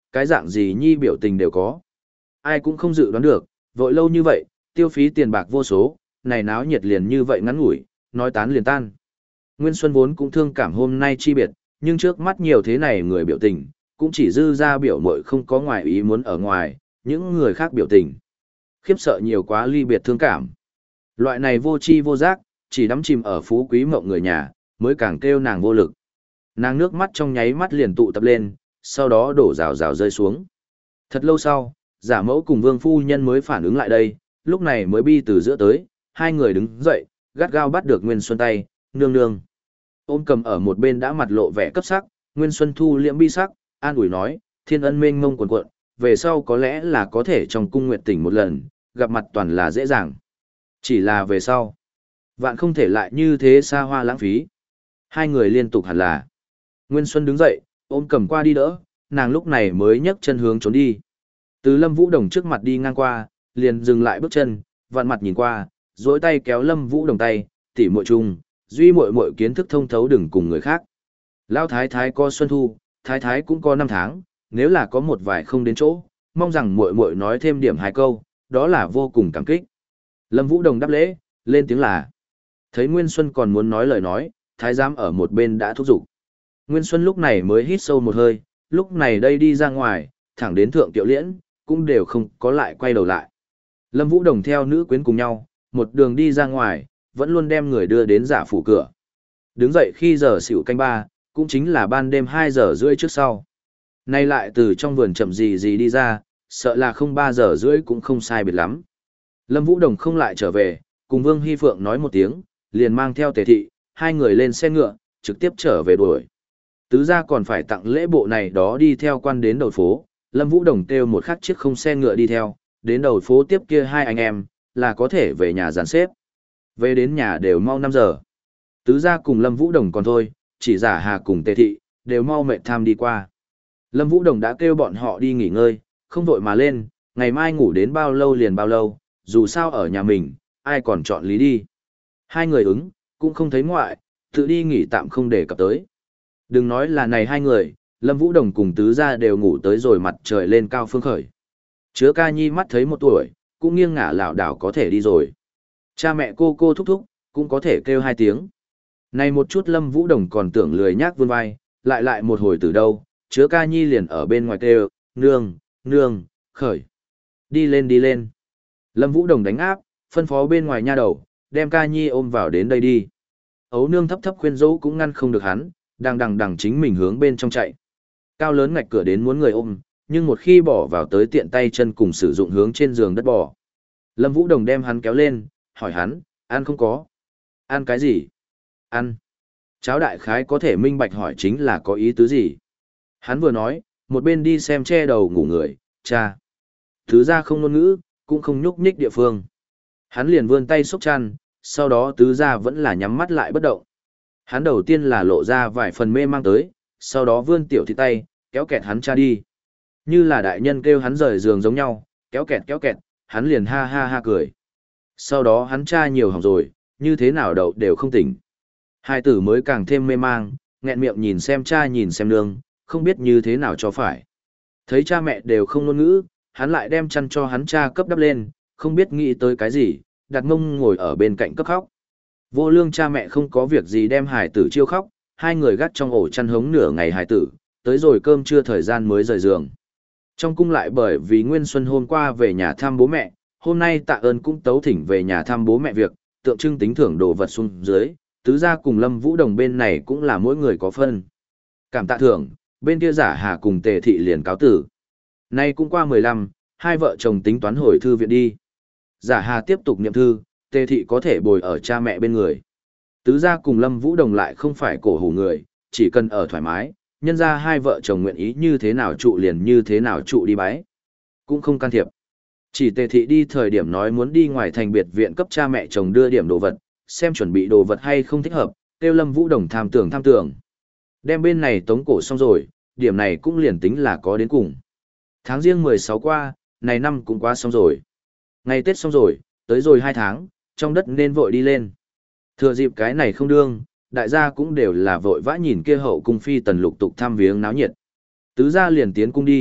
cái dạng gì nhi biểu tình đều có. Ai cũng không dự đoán được, vội lâu như vậy, tiêu phí tiền bạc vô số, này náo nhiệt liền như vậy ngắn ngủi, nói tán liền tan. Nguyên Xuân vốn cũng thương cảm hôm nay chi biệt, nhưng trước mắt nhiều thế này người biểu tình, cũng chỉ dư ra biểu mội không có ngoài ý muốn ở ngoài, những người khác biểu tình. Khiếp sợ nhiều quá ly biệt thương cảm. Loại này vô chi vô giác, chỉ đắm chìm ở phú quý mộng người nhà, mới càng kêu nàng vô lực. Nàng nước mắt trong nháy mắt liền tụ tập lên, sau đó đổ rào rào rơi xuống. Thật lâu sau, giả mẫu cùng vương phu nhân mới phản ứng lại đây, lúc này mới bi từ giữa tới, hai người đứng dậy, gắt gao bắt được Nguyên Xuân tay, nương nương. Ôm cầm ở một bên đã mặt lộ vẻ cấp sắc, Nguyên Xuân thu liễm bi sắc, an ủi nói, thiên ân mênh mông quần cuộn, về sau có lẽ là có thể trong cung nguyệt tỉnh một lần, gặp mặt toàn là dễ dàng. Chỉ là về sau, vạn không thể lại như thế xa hoa lãng phí. Hai người liên tục hẳn là. Nguyên Xuân đứng dậy, ôm cầm qua đi đỡ, nàng lúc này mới nhấc chân hướng trốn đi. Từ Lâm Vũ Đồng trước mặt đi ngang qua, liền dừng lại bước chân, vặn mặt nhìn qua, duỗi tay kéo Lâm Vũ Đồng tay, tỉ muội chung, duy muội muội kiến thức thông thấu đừng cùng người khác. Lão thái thái có xuân thu, thái thái cũng có năm tháng, nếu là có một vài không đến chỗ, mong rằng muội muội nói thêm điểm hai câu, đó là vô cùng cảm kích. Lâm Vũ Đồng đáp lễ, lên tiếng là. Thấy Nguyên Xuân còn muốn nói lời nói, thái giám ở một bên đã thúc giục. Nguyên Xuân lúc này mới hít sâu một hơi, lúc này đây đi ra ngoài, thẳng đến thượng tiệu liễn, cũng đều không có lại quay đầu lại. Lâm Vũ Đồng theo nữ quyến cùng nhau, một đường đi ra ngoài, vẫn luôn đem người đưa đến giả phủ cửa. Đứng dậy khi giờ xỉu canh ba, cũng chính là ban đêm hai giờ rưỡi trước sau. Nay lại từ trong vườn chậm gì gì đi ra, sợ là không ba giờ rưỡi cũng không sai biệt lắm. Lâm Vũ Đồng không lại trở về, cùng Vương Hy Phượng nói một tiếng, liền mang theo Tề Thị, hai người lên xe ngựa, trực tiếp trở về đuổi. Tứ gia còn phải tặng lễ bộ này đó đi theo quan đến đầu phố, Lâm Vũ Đồng kêu một khắc chiếc không xe ngựa đi theo, đến đầu phố tiếp kia hai anh em, là có thể về nhà dàn xếp. Về đến nhà đều mau năm giờ. Tứ gia cùng Lâm Vũ Đồng còn thôi, chỉ giả Hà cùng Tề Thị, đều mau mệt tham đi qua. Lâm Vũ Đồng đã kêu bọn họ đi nghỉ ngơi, không vội mà lên, ngày mai ngủ đến bao lâu liền bao lâu, dù sao ở nhà mình, ai còn chọn lý đi. Hai người ứng, cũng không thấy ngoại, tự đi nghỉ tạm không để cập tới. Đừng nói là này hai người, Lâm Vũ Đồng cùng tứ gia đều ngủ tới rồi mặt trời lên cao phương khởi. Chứa ca nhi mắt thấy một tuổi, cũng nghiêng ngả lảo đảo có thể đi rồi. Cha mẹ cô cô thúc thúc, cũng có thể kêu hai tiếng. Này một chút Lâm Vũ Đồng còn tưởng lười nhác vươn vai, lại lại một hồi từ đâu, chứa ca nhi liền ở bên ngoài kêu, nương, nương, khởi. Đi lên đi lên. Lâm Vũ Đồng đánh áp, phân phó bên ngoài nha đầu, đem ca nhi ôm vào đến đây đi. Ấu nương thấp thấp khuyên dỗ cũng ngăn không được hắn, đang đằng đằng chính mình hướng bên trong chạy. Cao lớn ngạch cửa đến muốn người ôm, nhưng một khi bỏ vào tới tiện tay chân cùng sử dụng hướng trên giường đất bỏ. Lâm Vũ Đồng đem hắn kéo lên, hỏi hắn, ăn không có? Ăn cái gì? Ăn. Cháo đại khái có thể minh bạch hỏi chính là có ý tứ gì? Hắn vừa nói, một bên đi xem che đầu ngủ người, cha. Thứ ra không ngôn ngữ, cũng không nhúc nhích địa phương. Hắn liền vươn tay xốc chăn, sau đó tứ ra vẫn là nhắm mắt lại bất động. Hắn đầu tiên là lộ ra vài phần mê mang tới, sau đó vươn tiểu thị tay, kéo kẹt hắn cha đi. Như là đại nhân kêu hắn rời giường giống nhau, kéo kẹt kéo kẹt, hắn liền ha ha ha cười. Sau đó hắn cha nhiều hỏng rồi, như thế nào đậu đều không tỉnh. Hai tử mới càng thêm mê mang, nghẹn miệng nhìn xem cha nhìn xem nương, không biết như thế nào cho phải. Thấy cha mẹ đều không ngôn ngữ, hắn lại đem chăn cho hắn cha cấp đắp lên, không biết nghĩ tới cái gì, đặt mông ngồi ở bên cạnh cấp khóc. Vô lương cha mẹ không có việc gì đem hải tử chiêu khóc, hai người gắt trong ổ chăn hống nửa ngày hải tử, tới rồi cơm trưa thời gian mới rời giường. Trong cung lại bởi vì Nguyên Xuân hôm qua về nhà thăm bố mẹ, hôm nay tạ ơn cũng tấu thỉnh về nhà thăm bố mẹ việc, tượng trưng tính thưởng đồ vật xuống dưới, tứ gia cùng Lâm Vũ Đồng bên này cũng là mỗi người có phân. Cảm tạ thưởng, bên kia giả Hà cùng Tề Thị liền cáo tử. Nay cũng qua mười lăm, hai vợ chồng tính toán hồi thư viện đi. Giả Hà tiếp tục niệm thư, Tề Thị có thể bồi ở cha mẹ bên người. Tứ gia cùng Lâm Vũ Đồng lại không phải cổ hủ người, chỉ cần ở thoải mái, nhân ra hai vợ chồng nguyện ý như thế nào trụ liền như thế nào trụ đi bái. Cũng không can thiệp. Chỉ Tề Thị đi thời điểm nói muốn đi ngoài thành biệt viện cấp cha mẹ chồng đưa điểm đồ vật, xem chuẩn bị đồ vật hay không thích hợp, kêu Lâm Vũ Đồng tham tưởng tham tưởng. Đem bên này tống cổ xong rồi, điểm này cũng liền tính là có đến cùng. Tháng riêng mười sáu qua, này năm cũng qua xong rồi. Ngày Tết xong rồi, tới rồi hai tháng, trong đất nên vội đi lên. Thừa dịp cái này không đương, đại gia cũng đều là vội vã nhìn kia hậu cung phi tần lục tục thăm viếng náo nhiệt. Tứ gia liền tiến cung đi, cùng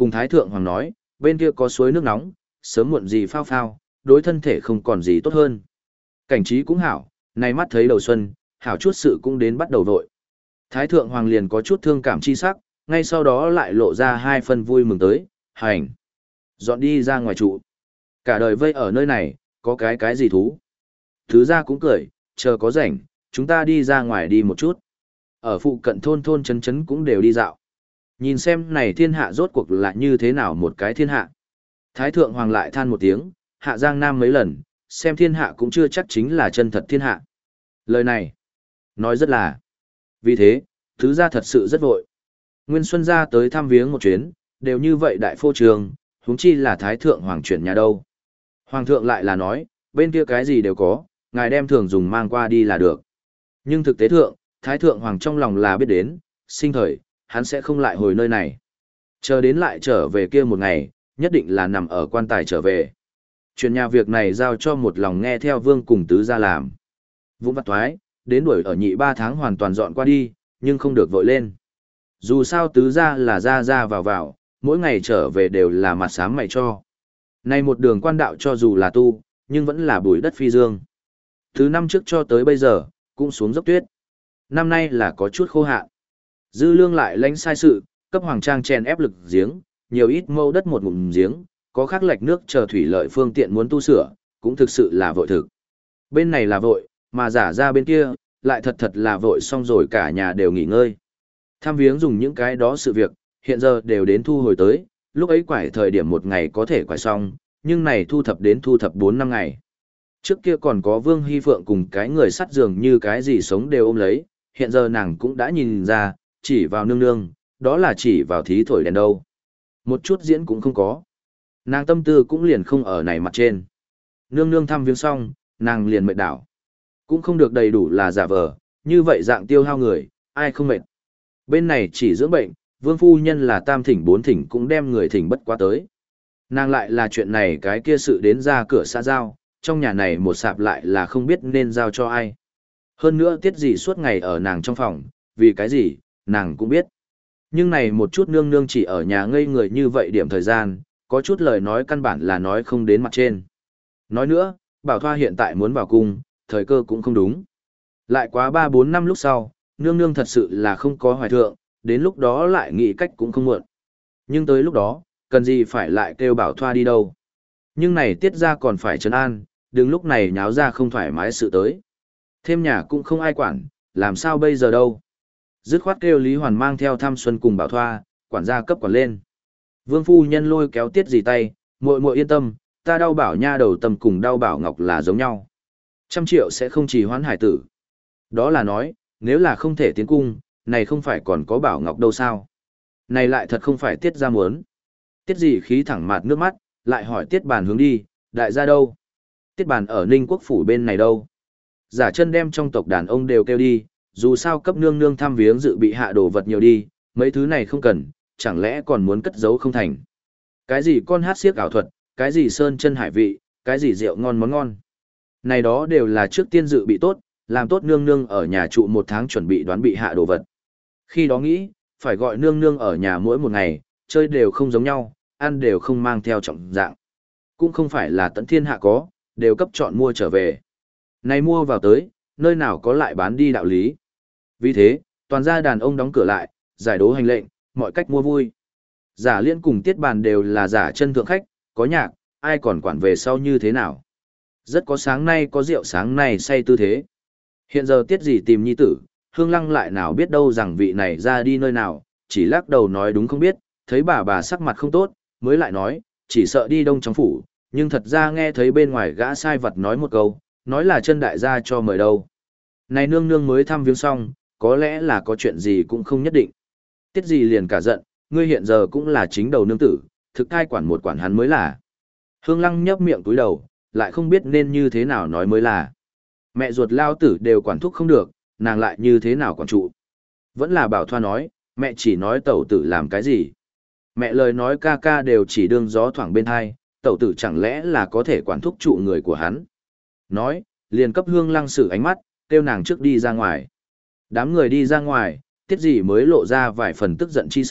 cùng Thái Thượng Hoàng nói, bên kia có suối nước nóng, sớm muộn gì phao phao, đối thân thể không còn gì tốt hơn. Cảnh trí cũng hảo, nay mắt thấy đầu xuân, hảo chút sự cũng đến bắt đầu vội. Thái Thượng Hoàng liền có chút thương cảm chi sắc, ngay sau đó lại lộ ra hai phần vui mừng tới, hành. Dọn đi ra ngoài trụ. Cả đời vây ở nơi này, có cái cái gì thú. Thứ ra cũng cười, chờ có rảnh, chúng ta đi ra ngoài đi một chút. Ở phụ cận thôn thôn chấn chấn cũng đều đi dạo. Nhìn xem này thiên hạ rốt cuộc là như thế nào một cái thiên hạ. Thái Thượng Hoàng lại than một tiếng, hạ Giang Nam mấy lần, xem thiên hạ cũng chưa chắc chính là chân thật thiên hạ. Lời này, nói rất là. Vì thế, thứ ra thật sự rất vội. Nguyên Xuân ra tới thăm viếng một chuyến, đều như vậy đại phô trường, huống chi là Thái Thượng Hoàng chuyển nhà đâu. Hoàng thượng lại là nói, bên kia cái gì đều có, ngài đem thường dùng mang qua đi là được. Nhưng thực tế thượng, Thái Thượng Hoàng trong lòng là biết đến, sinh thời, hắn sẽ không lại hồi nơi này. Chờ đến lại trở về kia một ngày, nhất định là nằm ở quan tài trở về. Chuyện nhà việc này giao cho một lòng nghe theo vương cùng tứ ra làm. Vũng vặt thoái, đến đuổi ở nhị ba tháng hoàn toàn dọn qua đi, nhưng không được vội lên. Dù sao tứ ra là ra ra vào vào, mỗi ngày trở về đều là mặt sám mày cho. Nay một đường quan đạo cho dù là tu, nhưng vẫn là bụi đất phi dương. Thứ năm trước cho tới bây giờ, cũng xuống dốc tuyết. Năm nay là có chút khô hạn. Dư lương lại lãnh sai sự, cấp hoàng trang chèn ép lực giếng, nhiều ít mâu đất một ngụm giếng, có khắc lạch nước chờ thủy lợi phương tiện muốn tu sửa, cũng thực sự là vội thực. Bên này là vội, mà giả ra bên kia, lại thật thật là vội xong rồi cả nhà đều nghỉ ngơi. Tham viếng dùng những cái đó sự việc, hiện giờ đều đến thu hồi tới, lúc ấy quải thời điểm một ngày có thể quải xong, nhưng này thu thập đến thu thập bốn năm ngày. Trước kia còn có Vương Hy Phượng cùng cái người sắt giường như cái gì sống đều ôm lấy, hiện giờ nàng cũng đã nhìn ra, chỉ vào nương nương, đó là chỉ vào thí thổi đèn đâu. Một chút diễn cũng không có. Nàng tâm tư cũng liền không ở này mặt trên. Nương nương thăm viếng xong, nàng liền mệt đảo. Cũng không được đầy đủ là giả vờ, như vậy dạng tiêu hao người, ai không mệt. Bên này chỉ dưỡng bệnh, vương phu nhân là tam thỉnh bốn thỉnh cũng đem người thỉnh bất quá tới. Nàng lại là chuyện này cái kia sự đến ra cửa xã giao, trong nhà này một sạp lại là không biết nên giao cho ai. Hơn nữa tiết gì suốt ngày ở nàng trong phòng, vì cái gì, nàng cũng biết. Nhưng này một chút nương nương chỉ ở nhà ngây người như vậy điểm thời gian, có chút lời nói căn bản là nói không đến mặt trên. Nói nữa, Bảo Thoa hiện tại muốn vào cung, thời cơ cũng không đúng. Lại quá ba bốn năm lúc sau, nương nương thật sự là không có hoài thượng, đến lúc đó lại nghĩ cách cũng không muộn. Nhưng tới lúc đó, cần gì phải lại kêu Bảo Thoa đi đâu. Nhưng này tiết ra còn phải trấn an, đừng lúc này nháo ra không thoải mái sự tới. Thêm nhà cũng không ai quản, làm sao bây giờ đâu. Dứt khoát kêu Lý Hoàn mang theo Tham Xuân cùng Bảo Thoa, quản gia cấp quản lên. Vương phu nhân lôi kéo tiết gì tay, muội muội yên tâm, ta đau bảo nha đầu tâm cùng đau bảo ngọc là giống nhau. Trăm triệu sẽ không trì hoãn hải tử. Đó là nói, nếu là không thể tiến cung, này không phải còn có bảo ngọc đâu sao. Này lại thật không phải tiết ra muốn. Tiết gì khí thẳng mặt nước mắt, lại hỏi tiết bàn hướng đi, đại gia đâu? Tiết bàn ở Ninh Quốc phủ bên này đâu? Giả chân đem trong tộc đàn ông đều kêu đi, dù sao cấp nương nương thăm viếng dự bị hạ đồ vật nhiều đi, mấy thứ này không cần, chẳng lẽ còn muốn cất giấu không thành. Cái gì con hát xiếc ảo thuật, cái gì sơn chân hải vị, cái gì rượu ngon món ngon. Này đó đều là trước tiên dự bị tốt, làm tốt nương nương ở nhà trụ một tháng chuẩn bị đoán bị hạ đồ vật. Khi đó nghĩ, phải gọi nương nương ở nhà mỗi một ngày, chơi đều không giống nhau, ăn đều không mang theo trọng dạng. Cũng không phải là tận thiên hạ có, đều cấp chọn mua trở về. Này mua vào tới, nơi nào có lại bán đi đạo lý. Vì thế, toàn gia đàn ông đóng cửa lại, giải đố hành lệnh, mọi cách mua vui. Giả liên cùng tiết bàn đều là giả chân thượng khách, có nhạc, ai còn quản về sau như thế nào. Rất có sáng nay có rượu sáng nay say tư thế. Hiện giờ tiết gì tìm nhi tử, hương lăng lại nào biết đâu rằng vị này ra đi nơi nào, chỉ lắc đầu nói đúng không biết, thấy bà bà sắc mặt không tốt, mới lại nói, chỉ sợ đi đông trong phủ, nhưng thật ra nghe thấy bên ngoài gã sai vật nói một câu, nói là chân đại gia cho mời đâu. Này nương nương mới thăm viếng xong, có lẽ là có chuyện gì cũng không nhất định. Tiết gì liền cả giận, ngươi hiện giờ cũng là chính đầu nương tử, thực cai quản một quản hắn mới là. Hương lăng nhấp miệng túi đầu, lại không biết nên như thế nào nói mới là. Mẹ ruột lao tử đều quản thúc không được, nàng lại như thế nào quản trụ. Vẫn là Bảo Thoa nói, mẹ chỉ nói tẩu tử làm cái gì. Mẹ lời nói ca ca đều chỉ đương gió thoảng bên hai, tẩu tử chẳng lẽ là có thể quản thúc trụ người của hắn. Nói, liền cấp hương lăng sử ánh mắt, kêu nàng trước đi ra ngoài. Đám người đi ra ngoài, tiết gì mới lộ ra vài phần tức giận chi sắc,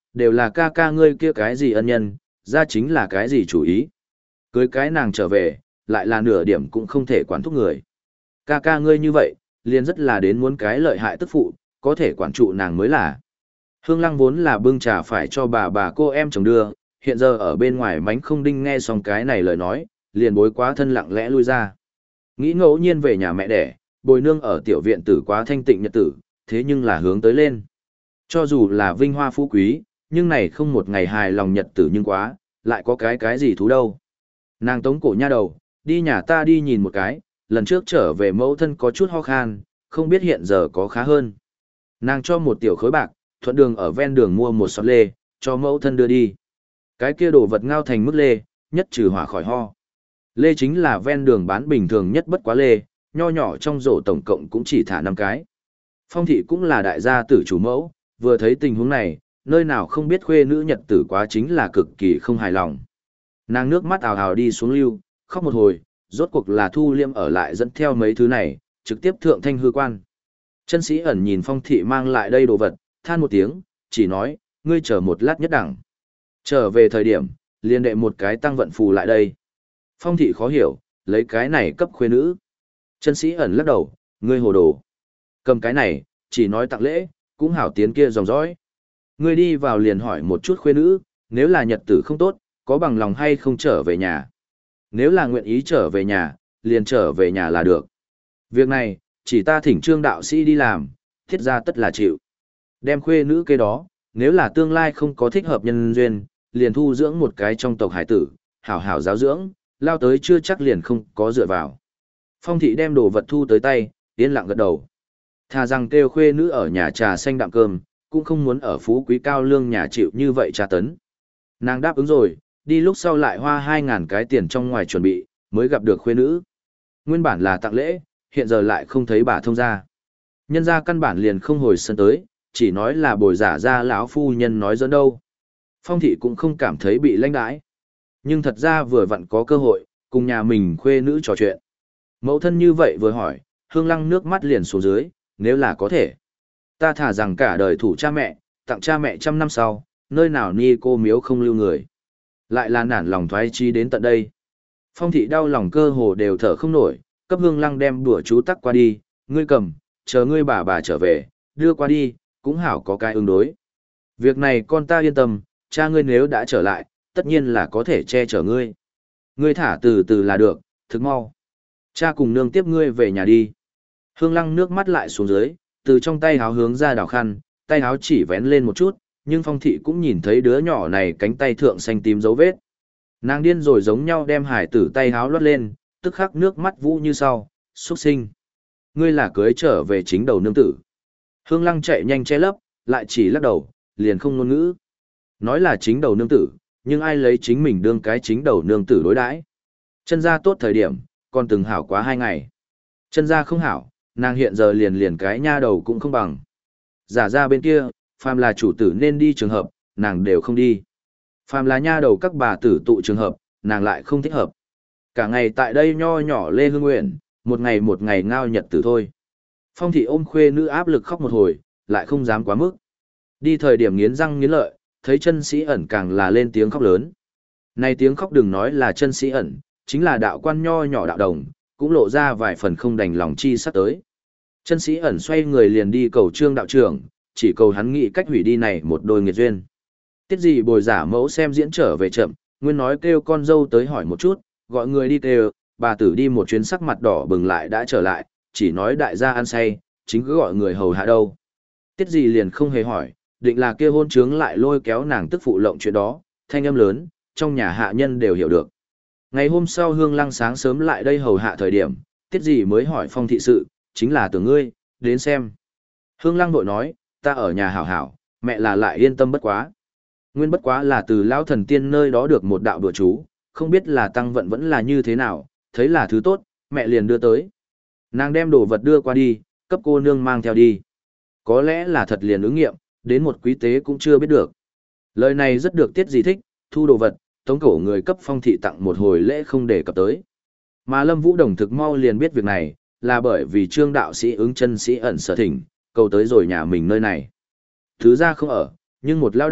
đều là ca ca ngươi kia cái gì ân nhân, ra chính là cái gì chủ ý. Cưới cái nàng trở về, lại là nửa điểm cũng không thể quản thúc người. Ca ca ngươi như vậy, liền rất là đến muốn cái lợi hại tức phụ, có thể quản trụ nàng mới là. Hương Lăng vốn là bưng trà phải cho bà bà cô em chồng đưa, hiện giờ ở bên ngoài mánh không đinh nghe xong cái này lời nói, liền bối quá thân lặng lẽ lui ra. Nghĩ ngẫu nhiên về nhà mẹ đẻ, bồi nương ở tiểu viện tử quá thanh tịnh nhật tử, thế nhưng là hướng tới lên. Cho dù là vinh hoa phú quý, nhưng này không một ngày hài lòng nhật tử nhưng quá, lại có cái cái gì thú đâu. Nàng tống cổ nha đầu, đi nhà ta đi nhìn một cái, lần trước trở về mẫu thân có chút ho khan, không biết hiện giờ có khá hơn. Nàng cho một tiểu khối bạc, thuận đường ở ven đường mua một sọt lê, cho mẫu thân đưa đi. Cái kia đồ vật ngao thành mức lê, nhất trừ hỏa khỏi ho. Lê chính là ven đường bán bình thường nhất bất quá lê, nho nhỏ trong rổ tổng cộng cũng chỉ thả năm cái. Phong thị cũng là đại gia tử chủ mẫu, vừa thấy tình huống này, nơi nào không biết khuê nữ nhật tử quá chính là cực kỳ không hài lòng. Nàng nước mắt ào ào đi xuống lưu, khóc một hồi, rốt cuộc là thu liêm ở lại dẫn theo mấy thứ này, trực tiếp thượng thanh hư quan. Chân sĩ ẩn nhìn phong thị mang lại đây đồ vật, than một tiếng, chỉ nói, ngươi chờ một lát nhất đẳng. Trở về thời điểm, liền đệ một cái tăng vận phù lại đây. Phong thị khó hiểu, lấy cái này cấp khuê nữ. Chân sĩ ẩn lắc đầu, ngươi hồ đồ. Cầm cái này, chỉ nói tặng lễ, cũng hảo tiến kia dòng dõi. Ngươi đi vào liền hỏi một chút khuê nữ, nếu là nhật tử không tốt, có bằng lòng hay không trở về nhà. Nếu là nguyện ý trở về nhà, liền trở về nhà là được. Việc này, chỉ ta thỉnh trương đạo sĩ đi làm, thiết ra tất là chịu. Đem khuê nữ kế đó, nếu là tương lai không có thích hợp nhân duyên, liền thu dưỡng một cái trong tộc hải tử, hảo hảo giáo dưỡng, lao tới chưa chắc liền không có dựa vào. Phong thị đem đồ vật thu tới tay, yên lặng gật đầu. Thà rằng kêu khuê nữ ở nhà trà xanh đạm cơm, cũng không muốn ở phú quý cao lương nhà chịu như vậy tra tấn. Nàng đáp ứng rồi, đi lúc sau lại hoa hai ngàn cái tiền trong ngoài chuẩn bị, mới gặp được khuê nữ. Nguyên bản là tặng lễ, hiện giờ lại không thấy bà thông ra. Nhân ra căn bản liền không hồi sân tới, chỉ nói là bồi giả ra lão phu nhân nói dẫn đâu. Phong thị cũng không cảm thấy bị lãnh đãi. Nhưng thật ra vừa vặn có cơ hội, cùng nhà mình khuê nữ trò chuyện. Mẫu thân như vậy vừa hỏi, Hương Lăng nước mắt liền xuống dưới, nếu là có thể. Ta thả rằng cả đời thủ cha mẹ, tặng cha mẹ trăm năm sau, nơi nào ni cô miếu không lưu người. Lại là nản lòng thoái chi đến tận đây. Phong thị đau lòng cơ hồ đều thở không nổi, cấp Hương Lăng đem đùa chú tắc qua đi, ngươi cầm, chờ ngươi bà bà trở về, đưa qua đi, cũng hảo có cái ứng đối. Việc này con ta yên tâm, cha ngươi nếu đã trở lại, tất nhiên là có thể che chở ngươi. Ngươi thả từ từ là được, thức mau. Cha cùng nương tiếp ngươi về nhà đi. Hương Lăng nước mắt lại xuống dưới, từ trong tay háo hướng ra đảo khăn, tay háo chỉ vén lên một chút, nhưng phong thị cũng nhìn thấy đứa nhỏ này cánh tay thượng xanh tím dấu vết. Nàng điên rồi giống nhau đem hải tử tay háo lót lên, tức khắc nước mắt vũ như sau, xuất sinh. Ngươi là cưới trở về chính đầu nương tử. Hương Lăng chạy nhanh che lấp, lại chỉ lắc đầu, liền không ngôn ngữ. Nói là chính đầu nương tử, nhưng ai lấy chính mình đương cái chính đầu nương tử đối đãi. Chân gia tốt thời điểm, còn từng hảo quá hai ngày. Chân gia không hảo, nàng hiện giờ liền liền cái nha đầu cũng không bằng. Giả ra bên kia, phàm là chủ tử nên đi trường hợp, nàng đều không đi. Phàm là nha đầu các bà tử tụ trường hợp, nàng lại không thích hợp. Cả ngày tại đây nho nhỏ Lê Hương Nguyện, một ngày một ngày ngao nhật tử thôi. Phong thị ôm khuê nữ áp lực khóc một hồi, lại không dám quá mức. Đi thời điểm nghiến răng nghiến lợi, thấy chân sĩ ẩn càng là lên tiếng khóc lớn. Này tiếng khóc đừng nói là chân sĩ ẩn, chính là đạo quan nho nhỏ đạo đồng, cũng lộ ra vài phần không đành lòng chi sắp tới. Chân sĩ ẩn xoay người liền đi cầu trương đạo trưởng, chỉ cầu hắn nghĩ cách hủy đi này một đôi nghiệt duyên. Tiết gì bồi giả mẫu xem diễn trở về chậm, nguyên nói kêu con dâu tới hỏi một chút, gọi người đi kêu, bà tử đi một chuyến sắc mặt đỏ bừng lại đã trở lại, chỉ nói đại gia ăn say, chính cứ gọi người hầu hạ đâu. Tiết gì liền không hề hỏi, định là kia hôn trướng lại lôi kéo nàng tức phụ lộng chuyện đó, thanh âm lớn, trong nhà hạ nhân đều hiểu được. Ngày hôm sau Hương Lăng sáng sớm lại đây hầu hạ thời điểm, tiết gì mới hỏi phong thị sự, chính là tưởng ngươi, đến xem. Hương Lăng vội nói, ta ở nhà hảo hảo, mẹ là lại yên tâm bất quá. Nguyên bất quá là từ lão thần tiên nơi đó được một đạo đùa chú, không biết là tăng vận vẫn là như thế nào, thấy là thứ tốt, mẹ liền đưa tới. Nàng đem đồ vật đưa qua đi, cấp cô nương mang theo đi. Có lẽ là thật liền ứng nghiệm, đến một quý tế cũng chưa biết được. Lời này rất được tiết gì thích, thu đồ vật, tống cổ người cấp phong thị tặng một hồi lễ không để cập tới. Mà Lâm Vũ Đồng thực mau liền biết việc này, là bởi vì trương đạo sĩ ứng chân sĩ ẩn sở thỉnh, cầu tới rồi nhà mình nơi này. Thứ ra không ở, nhưng một lao đạo,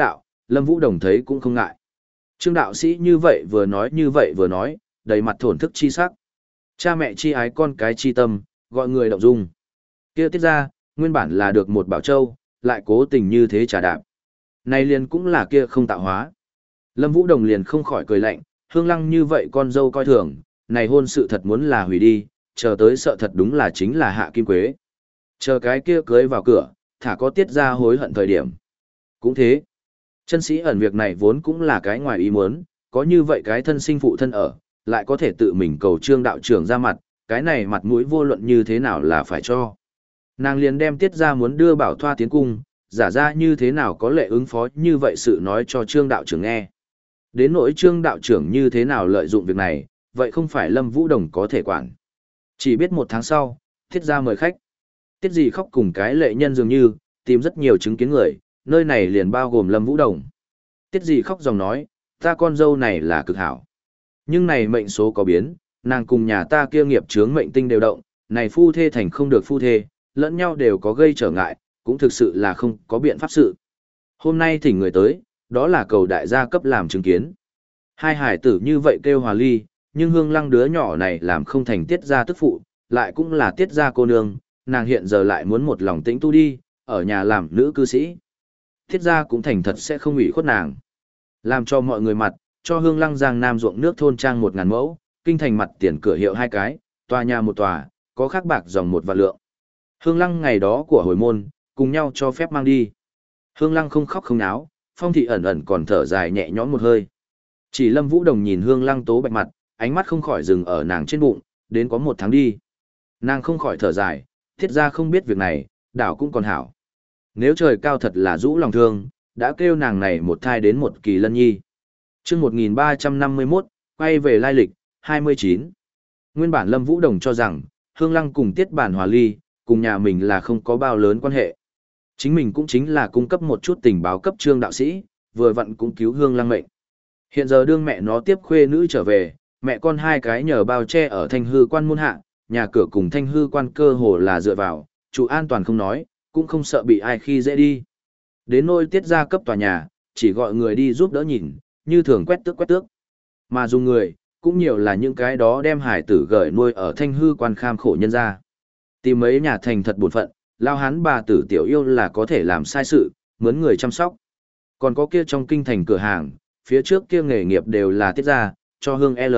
Lâm Vũ Đồng thấy cũng không ngại. Trương đạo sĩ như vậy vừa nói như vậy vừa nói, đầy mặt thổn thức chi sắc. Cha mẹ chi ái con cái chi tâm, gọi người động dung. Kia tiết ra, nguyên bản là được một bảo châu, lại cố tình như thế trà đạp. Này liền cũng là kia không tạo hóa. Lâm Vũ Đồng liền không khỏi cười lạnh, Hương Lăng như vậy con dâu coi thường, này hôn sự thật muốn là hủy đi, chờ tới sợ thật đúng là chính là hạ kim quế. Chờ cái kia cưới vào cửa, thả có tiết ra hối hận thời điểm. Cũng thế. Chân sĩ ẩn việc này vốn cũng là cái ngoài ý muốn, có như vậy cái thân sinh phụ thân ở, lại có thể tự mình cầu trương đạo trưởng ra mặt, cái này mặt mũi vô luận như thế nào là phải cho. Nàng liền đem tiết ra muốn đưa bảo thoa tiến cung, giả ra như thế nào có lệ ứng phó như vậy sự nói cho trương đạo trưởng nghe. Đến nỗi trương đạo trưởng như thế nào lợi dụng việc này, vậy không phải Lâm Vũ Đồng có thể quản. Chỉ biết một tháng sau, tiết ra mời khách. Tiết gì khóc cùng cái lệ nhân dường như, tìm rất nhiều chứng kiến người, nơi này liền bao gồm Lâm Vũ Đồng. Tiết gì khóc dòng nói, ta con dâu này là cực hảo. Nhưng này mệnh số có biến, nàng cùng nhà ta kia nghiệp chướng mệnh tinh đều động, này phu thê thành không được phu thê, lẫn nhau đều có gây trở ngại, cũng thực sự là không có biện pháp sự. Hôm nay thỉnh người tới, đó là cầu đại gia cấp làm chứng kiến. Hai hải tử như vậy kêu hòa ly, nhưng Hương Lăng đứa nhỏ này làm không thành tiết gia tức phụ, lại cũng là tiết gia cô nương, nàng hiện giờ lại muốn một lòng tĩnh tu đi, ở nhà làm nữ cư sĩ. Tiết gia cũng thành thật sẽ không ủy khuất nàng. Làm cho mọi người mặt, cho Hương Lăng Giang Nam ruộng nước thôn trang một ngàn mẫu, kinh thành mặt tiền cửa hiệu hai cái, tòa nhà một tòa, có khắc bạc dòng một vạn lượng. Hương Lăng ngày đó của hồi môn, cùng nhau cho phép mang đi. Hương Lăng không khóc không náo, Phong thị ẩn ẩn còn thở dài nhẹ nhõm một hơi. Chỉ Lâm Vũ Đồng nhìn Hương Lăng tố bạch mặt, ánh mắt không khỏi dừng ở nàng trên bụng, đến có một tháng đi. Nàng không khỏi thở dài, thiết ra không biết việc này, đảo cũng còn hảo. Nếu trời cao thật là rũ lòng thương, đã kêu nàng này một thai đến một kỳ lân nhi. chương một nghìn ba trăm năm mươi mốt, quay về lai lịch, hai mươi chín. Nguyên bản Lâm Vũ Đồng cho rằng, Hương Lăng cùng Tiết Bản hòa ly, cùng nhà mình là không có bao lớn quan hệ. Chính mình cũng chính là cung cấp một chút tình báo cấp trương đạo sĩ, vừa vặn cũng cứu Hương Lăng mệnh. Hiện giờ đương mẹ nó tiếp khuê nữ trở về, mẹ con hai cái nhờ bao che ở thanh hư quan môn hạ, nhà cửa cùng thanh hư quan cơ hồ là dựa vào, chủ an toàn không nói, cũng không sợ bị ai khi dễ đi. Đến nôi tiết ra cấp tòa nhà, chỉ gọi người đi giúp đỡ nhìn, như thường quét tước quét tước. Mà dùng người, cũng nhiều là những cái đó đem hải tử gửi nuôi ở thanh hư quan kham khổ nhân ra. Tìm mấy nhà thành thật buồn phận, lao hán bà tử tiểu yêu là có thể làm sai sự, mướn người chăm sóc. Còn có kia trong kinh thành cửa hàng, phía trước kia nghề nghiệp đều là tiết ra, cho hương L.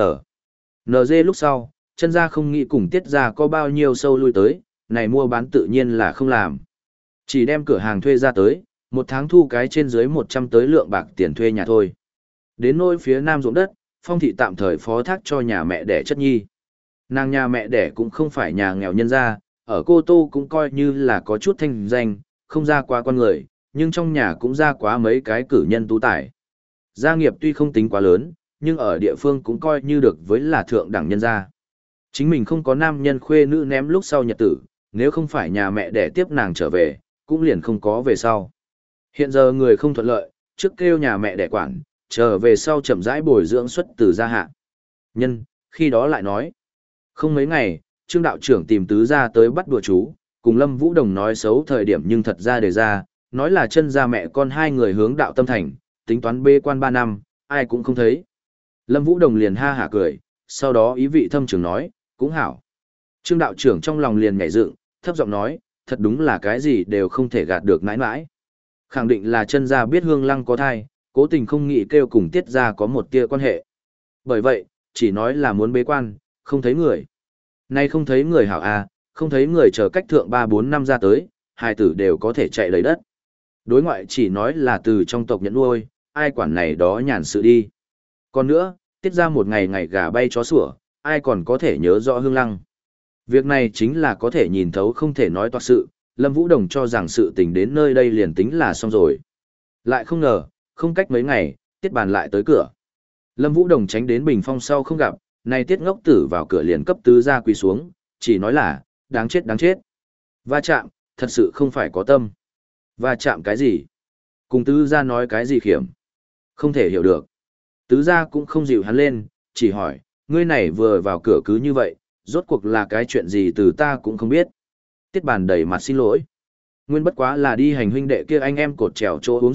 en giê lúc sau, chân ra không nghĩ cùng tiết ra có bao nhiêu sâu lui tới, này mua bán tự nhiên là không làm. Chỉ đem cửa hàng thuê ra tới, một tháng thu cái trên dưới một trăm tới lượng bạc tiền thuê nhà thôi. Đến nôi phía nam ruộng đất, Phong thị tạm thời phó thác cho nhà mẹ đẻ chất nhi. Nàng nhà mẹ đẻ cũng không phải nhà nghèo nhân gia, ở Cô Tô cũng coi như là có chút thanh danh, không ra quá con người, nhưng trong nhà cũng ra quá mấy cái cử nhân tú tài. Gia nghiệp tuy không tính quá lớn, nhưng ở địa phương cũng coi như được với là thượng đẳng nhân gia. Chính mình không có nam nhân khuê nữ ném lúc sau nhật tử, nếu không phải nhà mẹ đẻ tiếp nàng trở về, cũng liền không có về sau. Hiện giờ người không thuận lợi, trước kêu nhà mẹ đẻ quản, trở về sau chậm rãi bồi dưỡng xuất từ gia hạ. Nhân, khi đó lại nói. Không mấy ngày, Trương đạo trưởng tìm tứ gia tới bắt đùa chú, cùng Lâm Vũ Đồng nói xấu thời điểm nhưng thật ra đề ra, nói là chân gia mẹ con hai người hướng đạo tâm thành, tính toán bê quan ba năm, ai cũng không thấy. Lâm Vũ Đồng liền ha hả cười, sau đó ý vị thâm trường nói, cũng hảo. Trương đạo trưởng trong lòng liền nhảy dựng, thấp giọng nói, thật đúng là cái gì đều không thể gạt được nãi nãi. Khẳng định là chân gia biết Hương Lăng có thai, cố tình không nghĩ kêu cùng tiết gia có một tia quan hệ. Bởi vậy, chỉ nói là muốn bế quan, không thấy người. Nay không thấy người hảo à, không thấy người chờ cách thượng ba bốn năm ra tới, hai tử đều có thể chạy lấy đất. Đối ngoại chỉ nói là từ trong tộc nhận nuôi, ai quản này đó nhàn sự đi. Còn nữa, tiết ra một ngày ngày gà bay chó sủa, ai còn có thể nhớ rõ Hương Lăng. Việc này chính là có thể nhìn thấu không thể nói toạc sự, Lâm Vũ Đồng cho rằng sự tình đến nơi đây liền tính là xong rồi. Lại không ngờ, không cách mấy ngày, tiết bàn lại tới cửa. Lâm Vũ Đồng tránh đến bình phong sau không gặp, này tiết ngốc tử vào cửa liền cấp tứ ra quỳ xuống, chỉ nói là, đáng chết đáng chết. Va chạm, thật sự không phải có tâm. Va chạm cái gì? Cùng tứ ra nói cái gì khiểm? Không thể hiểu được. Tứ ra cũng không dịu hắn lên, chỉ hỏi, ngươi này vừa vào cửa cứ như vậy, rốt cuộc là cái chuyện gì từ ta cũng không biết. Tiết bàn đầy mặt xin lỗi. Nguyên bất quá là đi hành huynh đệ kia anh em cột trèo chỗ uống rượu,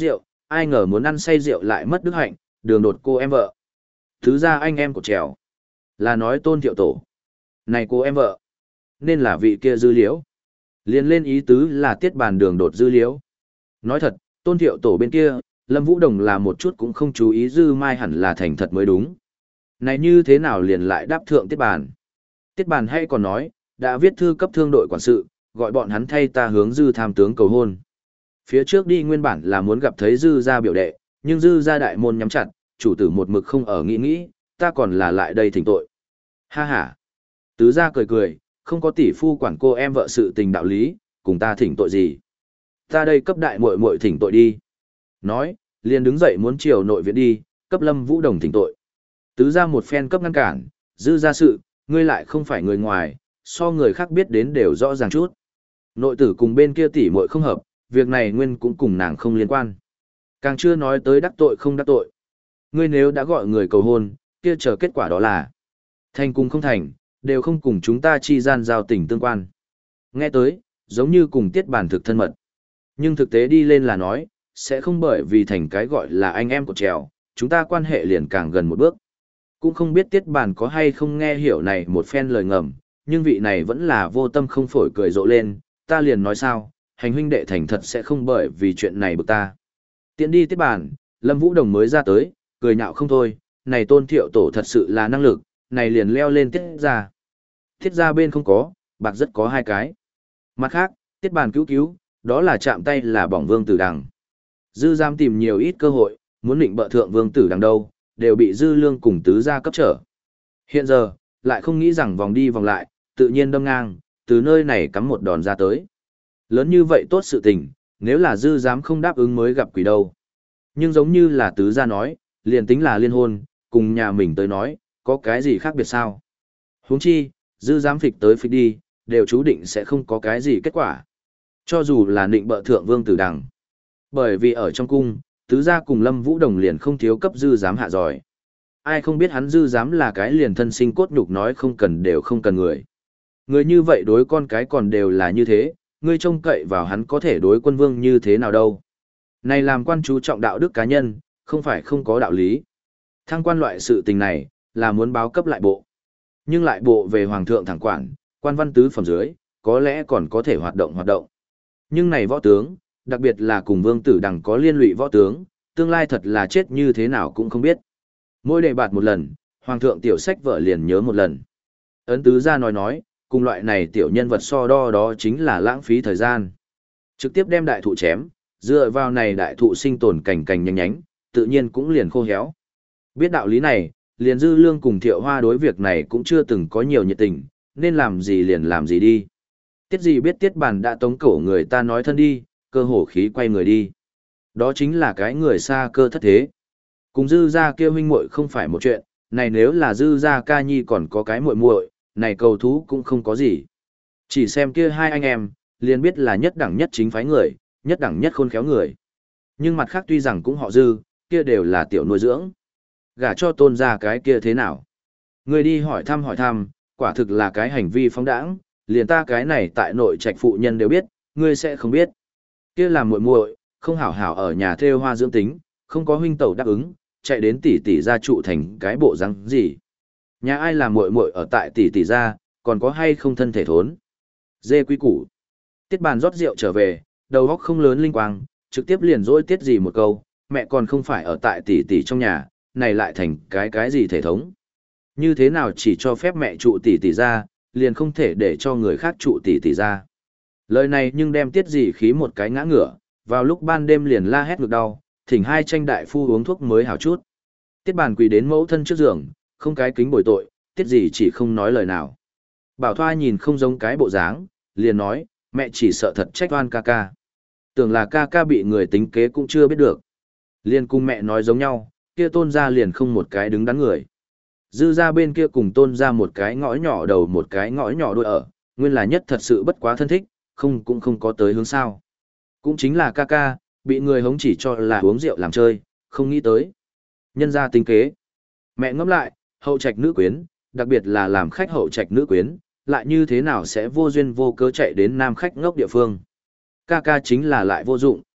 ai ngờ muốn ăn say rượu lại mất đức hạnh, đường đột cô em vợ. Thứ ra anh em của trèo, là nói Tôn Thiệu Tổ. Này cô em vợ, nên là vị kia Dư Liễu. Liên lên ý tứ là tiết bàn đường đột Dư Liễu. Nói thật, Tôn Thiệu Tổ bên kia, Lâm Vũ Đồng là một chút cũng không chú ý Dư Mai hẳn là thành thật mới đúng. Này như thế nào liền lại đáp thượng tiết bàn? Tiết bàn hay còn nói, đã viết thư cấp thương đội quản sự, gọi bọn hắn thay ta hướng Dư tham tướng cầu hôn. Phía trước đi nguyên bản là muốn gặp thấy Dư gia biểu đệ, nhưng Dư gia đại môn nhắm chặt, chủ tử một mực không ở nghĩ nghĩ, ta còn là lại đây thỉnh tội. Ha ha. Tứ gia cười cười, không có tỷ phu quản cô em vợ sự tình đạo lý, cùng ta thỉnh tội gì. Ta đây cấp đại muội muội thỉnh tội đi. Nói, liền đứng dậy muốn chiều nội viện đi, cấp Lâm Vũ Đồng thỉnh tội. Tứ gia một phen cấp ngăn cản, Dư gia sự, ngươi lại không phải người ngoài, so người khác biết đến đều rõ ràng chút. Nội tử cùng bên kia tỷ muội không hợp, việc này nguyên cũng cùng nàng không liên quan. Càng chưa nói tới đắc tội không đắc tội. Ngươi nếu đã gọi người cầu hôn, kia chờ kết quả đó là thành cùng không thành, đều không cùng chúng ta chi gian giao tình tương quan. Nghe tới, giống như cùng tiết bàn thực thân mật. Nhưng thực tế đi lên là nói, sẽ không bởi vì thành cái gọi là anh em của trèo, chúng ta quan hệ liền càng gần một bước. Cũng không biết tiết bàn có hay không nghe hiểu này một phen lời ngầm, nhưng vị này vẫn là vô tâm không phổi cười rộ lên, ta liền nói sao, hành huynh đệ thành thật sẽ không bởi vì chuyện này bực ta. Tiện đi tiết bàn, Lâm Vũ Đồng mới ra tới, cười nhạo không thôi, này Tôn Thiệu Tổ thật sự là năng lực, này liền leo lên tiết ra. Tiết ra bên không có, bạc rất có hai cái. Mặt khác, tiết bàn cứu cứu, đó là chạm tay là bỏng Vương Tử Đằng. Dư giam tìm nhiều ít cơ hội, muốn định bợ thượng Vương Tử Đằng đâu, đều bị Dư Lương cùng tứ gia cấp trở. Hiện giờ, lại không nghĩ rằng vòng đi vòng lại, tự nhiên đâm ngang, từ nơi này cắm một đòn ra tới. Lớn như vậy tốt sự tình, nếu là Dư giám không đáp ứng mới gặp quỷ đâu. Nhưng giống như là tứ gia nói, liền tính là liên hôn, cùng nhà mình tới nói, có cái gì khác biệt sao? Huống chi, Dư giám phịch tới phịch đi, đều chú định sẽ không có cái gì kết quả. Cho dù là định bợ thượng Vương Tử Đằng. Bởi vì ở trong cung, tứ gia cùng Lâm Vũ Đồng liền không thiếu cấp Dư giám hạ giỏi. Ai không biết hắn Dư giám là cái liền thân sinh cốt nhục nói không cần đều không cần người. Người như vậy đối con cái còn đều là như thế, ngươi trông cậy vào hắn có thể đối quân vương như thế nào đâu. Này làm quan chú trọng đạo đức cá nhân, không phải không có đạo lý. Thăng quan loại sự tình này, là muốn báo cấp lại bộ. Nhưng lại bộ về hoàng thượng thẳng quản, quan văn tứ phẩm dưới, có lẽ còn có thể hoạt động hoạt động. Nhưng này võ tướng, đặc biệt là cùng Vương Tử Đằng có liên lụy võ tướng, tương lai thật là chết như thế nào cũng không biết. Mỗi đề bạt một lần, hoàng thượng tiểu sách vợ liền nhớ một lần. Ấn tứ gia nói nói, cùng loại này tiểu nhân vật so đo đó chính là lãng phí thời gian. Trực tiếp đem đại thụ chém, dựa vào này đại thụ sinh tồn cành cành nhánh nhánh, tự nhiên cũng liền khô héo. Biết đạo lý này, liền Dư Lương cùng Thiệu Hoa đối việc này cũng chưa từng có nhiều nhiệt tình, nên làm gì liền làm gì đi. Tiết gì biết tiết bàn đã tống cổ người ta nói thân đi, cơ hổ khí quay người đi. Đó chính là cái người xa cơ thất thế. Cùng Dư gia kia huynh muội không phải một chuyện, này nếu là Dư gia ca nhi còn có cái muội muội, này cầu thú cũng không có gì. Chỉ xem kia hai anh em, liền biết là nhất đẳng nhất chính phái người, nhất đẳng nhất khôn khéo người. Nhưng mặt khác tuy rằng cũng họ Dư, kia đều là tiểu nuôi dưỡng. Gả cho Tôn gia cái kia thế nào? Người đi hỏi thăm hỏi thăm, quả thực là cái hành vi phóng đãng, liền ta cái này tại nội trạch phụ nhân đều biết, ngươi sẽ không biết. Kia làm muội muội, không hảo hảo ở nhà thêu hoa dưỡng tính, không có huynh tẩu đáp ứng, chạy đến tỷ tỷ gia trụ thành cái bộ răng gì. Nhà ai làm muội muội ở tại tỷ tỷ gia, còn có hay không thân thể thốn. Dê quý củ. Tiết bàn rót rượu trở về, đầu óc không lớn linh quang, trực tiếp liền dỗi tiết gì một câu, mẹ còn không phải ở tại tỷ tỷ trong nhà, này lại thành cái cái gì thể thống. Như thế nào chỉ cho phép mẹ trụ tỷ tỷ ra, liền không thể để cho người khác trụ tỷ tỷ ra. Lời này nhưng đem tiết gì khí một cái ngã ngửa, vào lúc ban đêm liền la hét ngực đau, thỉnh hai tranh đại phu uống thuốc mới hảo chút. Tiết bàn quỳ đến mẫu thân trước giường, không cái kính bồi tội, tiết gì chỉ không nói lời nào. Bảo Thoa nhìn không giống cái bộ dáng, liền nói, mẹ chỉ sợ thật trách oan ca ca. Tưởng là ca ca bị người tính kế cũng chưa biết được. Liền cùng mẹ nói giống nhau, kia Tôn gia liền không một cái đứng đắn người. Dư gia bên kia cùng Tôn gia một cái ngõ nhỏ đầu một cái ngõ nhỏ đuôi ở, nguyên là nhất thật sự bất quá thân thích, không cũng không có tới hướng sao. Cũng chính là ca ca, bị người hống chỉ cho là uống rượu làm chơi, không nghĩ tới. Nhân gia tính kế. Mẹ ngẫm lại, hậu trạch nữ quyến, đặc biệt là làm khách hậu trạch nữ quyến, lại như thế nào sẽ vô duyên vô cớ chạy đến nam khách ngốc địa phương. Ca ca chính là lại vô dụng,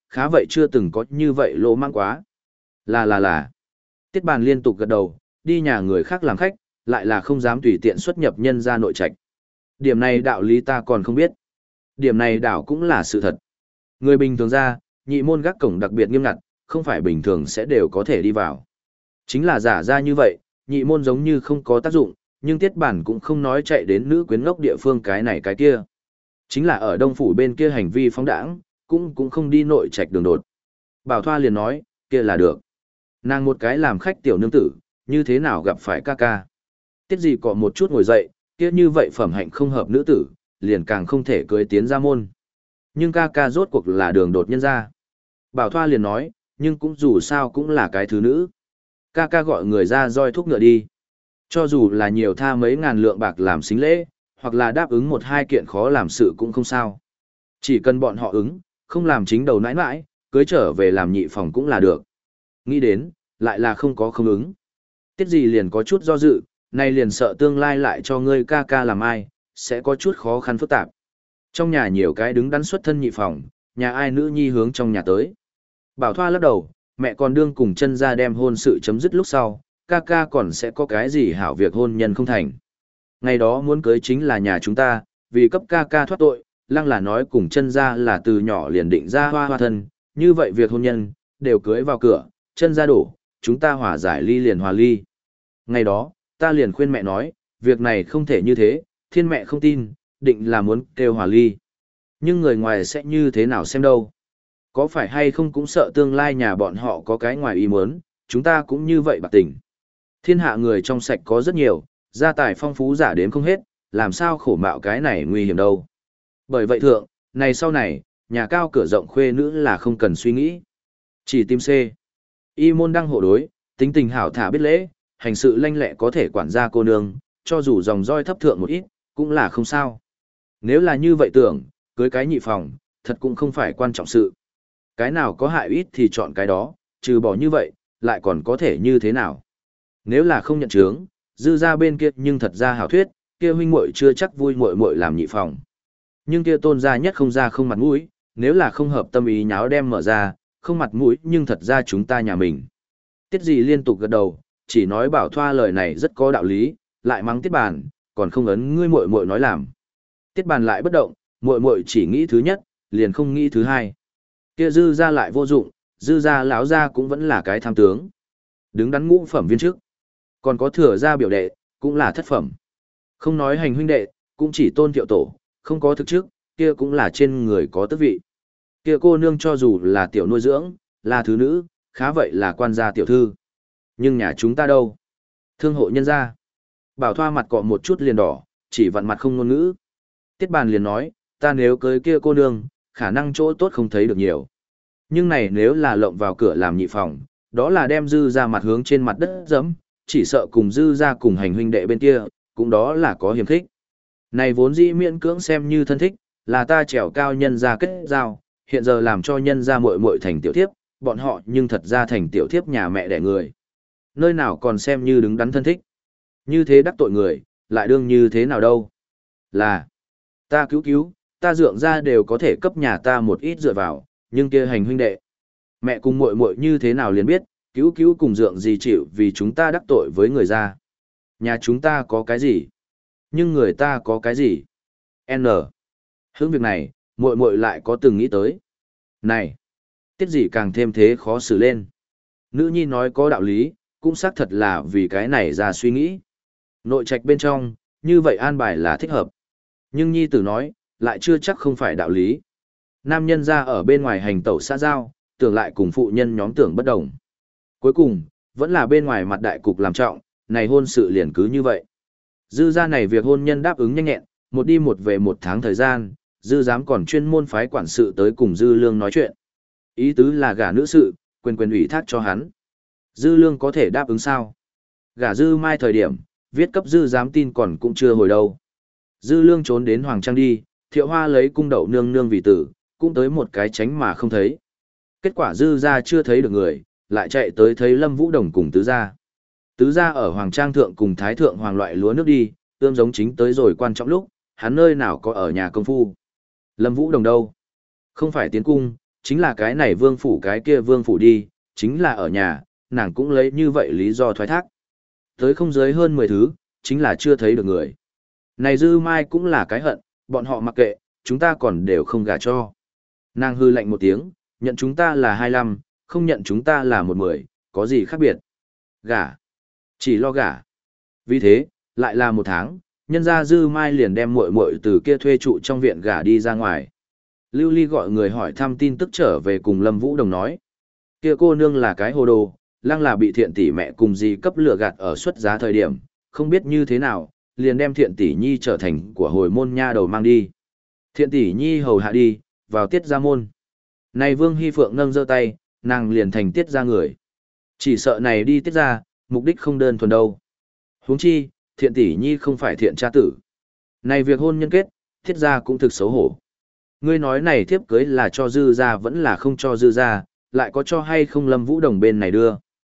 khá vậy chưa từng có như vậy lỗ mang quá. Là là là. Tiết Bàn liên tục gật đầu, đi nhà người khác làm khách, lại là không dám tùy tiện xuất nhập nhân ra nội trạch. Điểm này đạo lý ta còn không biết. Điểm này đảo cũng là sự thật. Người bình thường ra, nhị môn gác cổng đặc biệt nghiêm ngặt, không phải bình thường sẽ đều có thể đi vào. Chính là giả ra như vậy, nhị môn giống như không có tác dụng, nhưng Tiết Bản cũng không nói chạy đến nữ quyến ngốc địa phương cái này cái kia. Chính là ở Đông Phủ bên kia hành vi phóng đãng, cũng cũng không đi nội trạch đường đột. Bảo Thoa liền nói, kia là được. Nàng một cái làm khách tiểu nương tử, như thế nào gặp phải ca ca. Tiết gì cọ một chút ngồi dậy, kia như vậy phẩm hạnh không hợp nữ tử, liền càng không thể cưới tiến ra môn. Nhưng ca ca rốt cuộc là đường đột nhân ra. Bảo Thoa liền nói, nhưng cũng dù sao cũng là cái thứ nữ. Ca ca gọi người ra roi thúc ngựa đi. Cho dù là nhiều tha mấy ngàn lượng bạc làm xính lễ, hoặc là đáp ứng một hai kiện khó làm sự cũng không sao. Chỉ cần bọn họ ứng, không làm chính đầu nãi nãi, cưới trở về làm nhị phòng cũng là được. Nghĩ đến, lại là không có không ứng. Tiết gì liền có chút do dự, nay liền sợ tương lai lại cho ngươi ca ca làm ai, sẽ có chút khó khăn phức tạp. Trong nhà nhiều cái đứng đắn xuất thân nhị phòng, nhà ai nữ nhi hướng trong nhà tới. Bảo Thoa lắc đầu, mẹ còn đương cùng chân ra đem hôn sự chấm dứt lúc sau, ca ca còn sẽ có cái gì hảo việc hôn nhân không thành. Ngày đó muốn cưới chính là nhà chúng ta, vì cấp ca ca thoát tội, lăng là nói cùng chân ra là từ nhỏ liền định ra hoa hoa thân, như vậy việc hôn nhân, đều cưới vào cửa, chân ra đổ, chúng ta hòa giải ly liền hòa ly. Ngày đó, ta liền khuyên mẹ nói, việc này không thể như thế, thiên mẹ không tin, định là muốn kêu hòa ly. Nhưng người ngoài sẽ như thế nào xem đâu. Có phải hay không cũng sợ tương lai nhà bọn họ có cái ngoài ý muốn, chúng ta cũng như vậy bạc tình. Thiên hạ người trong sạch có rất nhiều, gia tài phong phú giả đếm không hết, làm sao khổ mạo cái này nguy hiểm đâu. Bởi vậy thượng, này sau này, nhà cao cửa rộng khuê nữ là không cần suy nghĩ. Chỉ tìm C. Y môn đăng hộ đối, tính tình hảo thả biết lễ, hành sự lanh lẹ có thể quản gia cô nương, cho dù dòng roi thấp thượng một ít, cũng là không sao. Nếu là như vậy tưởng, cưới cái nhị phòng, thật cũng không phải quan trọng sự. Cái nào có hại ít thì chọn cái đó, trừ bỏ như vậy, lại còn có thể như thế nào. Nếu là không nhận chướng, dư ra bên kia nhưng thật ra hảo thuyết, kia huynh muội chưa chắc vui muội muội làm nhị phòng. Nhưng kia tôn gia nhất không ra không mặt mũi, nếu là không hợp tâm ý nháo đem mở ra, không mặt mũi nhưng thật ra chúng ta nhà mình. Tiết gì liên tục gật đầu, chỉ nói Bảo Thoa lời này rất có đạo lý, lại mắng Tiết Bàn, còn không ấn ngươi muội muội nói làm. Tiết Bàn lại bất động, muội muội chỉ nghĩ thứ nhất, liền không nghĩ thứ hai. Kia dư ra lại vô dụng, dư ra lão ra cũng vẫn là cái tham tướng. Đứng đắn ngũ phẩm viên trước. Còn có thừa ra biểu đệ, cũng là thất phẩm. Không nói hành huynh đệ, cũng chỉ tôn thiệu tổ, không có thực chức, kia cũng là trên người có tước vị. Kia cô nương cho dù là tiểu nuôi dưỡng, là thứ nữ, khá vậy là quan gia tiểu thư. Nhưng nhà chúng ta đâu? Thương hộ nhân gia. Bảo Thoa mặt cọ một chút liền đỏ, chỉ vặn mặt không ngôn ngữ. Tiết Bàn liền nói, ta nếu cưới kia cô nương, khả năng chỗ tốt không thấy được nhiều. Nhưng này nếu là lộng vào cửa làm nhị phòng, đó là đem dư ra mặt hướng trên mặt đất dẫm, chỉ sợ cùng dư ra cùng hành huynh đệ bên kia, cũng đó là có hiểm khích. Này vốn dĩ miễn cưỡng xem như thân thích, là ta trèo cao nhân ra kết giao, hiện giờ làm cho nhân ra muội muội thành tiểu thiếp, bọn họ nhưng thật ra thành tiểu thiếp nhà mẹ đẻ người. Nơi nào còn xem như đứng đắn thân thích. Như thế đắc tội người, lại đương như thế nào đâu. Là, ta cứu cứu, ta dượng ra đều có thể cấp nhà ta một ít dựa vào, nhưng kia hành huynh đệ. Mẹ cùng muội muội như thế nào liền biết, cứu cứu cùng dượng gì chịu vì chúng ta đắc tội với người ra. Nhà chúng ta có cái gì? Nhưng người ta có cái gì? N. Hướng việc này, muội muội lại có từng nghĩ tới. Này, tiết gì càng thêm thế khó xử lên. Nữ nhi nói có đạo lý, cũng xác thật là vì cái này ra suy nghĩ. Nội trạch bên trong, như vậy an bài là thích hợp. Nhưng nhi tử nói, lại chưa chắc không phải đạo lý. Nam nhân ra ở bên ngoài hành tẩu xã giao, tưởng lại cùng phụ nhân nhóm tưởng bất đồng. Cuối cùng, vẫn là bên ngoài mặt đại cục làm trọng, này hôn sự liền cứ như vậy. Dư ra này việc hôn nhân đáp ứng nhanh nhẹn, một đi một về một tháng thời gian, dư dám còn chuyên môn phái quản sự tới cùng dư lương nói chuyện. Ý tứ là gả nữ sự, quyền quyền ủy thác cho hắn. Dư lương có thể đáp ứng sao? Gả dư mai thời điểm, viết cấp dư dám tin còn cũng chưa hồi đâu. Dư lương trốn đến Hoàng Trang đi, Thiệu Hoa lấy cung đậu nương nương vì tử, cũng tới một cái tránh mà không thấy. Kết quả dư ra chưa thấy được người, lại chạy tới thấy Lâm Vũ Đồng cùng tứ gia. Tứ gia ở Hoàng Trang thượng cùng Thái thượng hoàng loại lúa nước đi, ươm giống chính tới rồi quan trọng lúc, hắn nơi nào có ở nhà công phu. Lâm Vũ Đồng đâu? Không phải tiến cung, chính là cái này vương phủ cái kia vương phủ đi, chính là ở nhà, nàng cũng lấy như vậy lý do thoái thác. Tới không dưới hơn mười thứ, chính là chưa thấy được người. Này Dư Mai cũng là cái hận, bọn họ mặc kệ, chúng ta còn đều không gả cho. Nàng hư lạnh một tiếng, nhận chúng ta là hai lăm, không nhận chúng ta là một mười, có gì khác biệt. Gả. Chỉ lo gả. Vì thế, lại là một tháng, nhân gia Dư Mai liền đem muội muội từ kia thuê trụ trong viện gả đi ra ngoài. Lưu Ly gọi người hỏi thăm tin tức trở về cùng Lâm Vũ Đồng nói. Kia cô nương là cái hồ đồ, lăng là bị thiện tỷ mẹ cùng gì cấp lừa gạt ở xuất giá thời điểm, không biết như thế nào, liền đem thiện tỷ nhi trở thành của hồi môn nha đầu mang đi. Thiện tỷ nhi hầu hạ đi, vào tiết ra môn. Này Vương Hy Phượng nâng giơ tay, nàng liền thành tiết ra người. Chỉ sợ này đi tiết ra, mục đích không đơn thuần đâu. Huống chi, thiện tỷ nhi không phải thiện cha tử. Này việc hôn nhân kết, tiết ra cũng thực xấu hổ. Ngươi nói này thiếp cưới là cho dư ra vẫn là không cho dư ra, lại có cho hay không Lâm Vũ Đồng bên này đưa.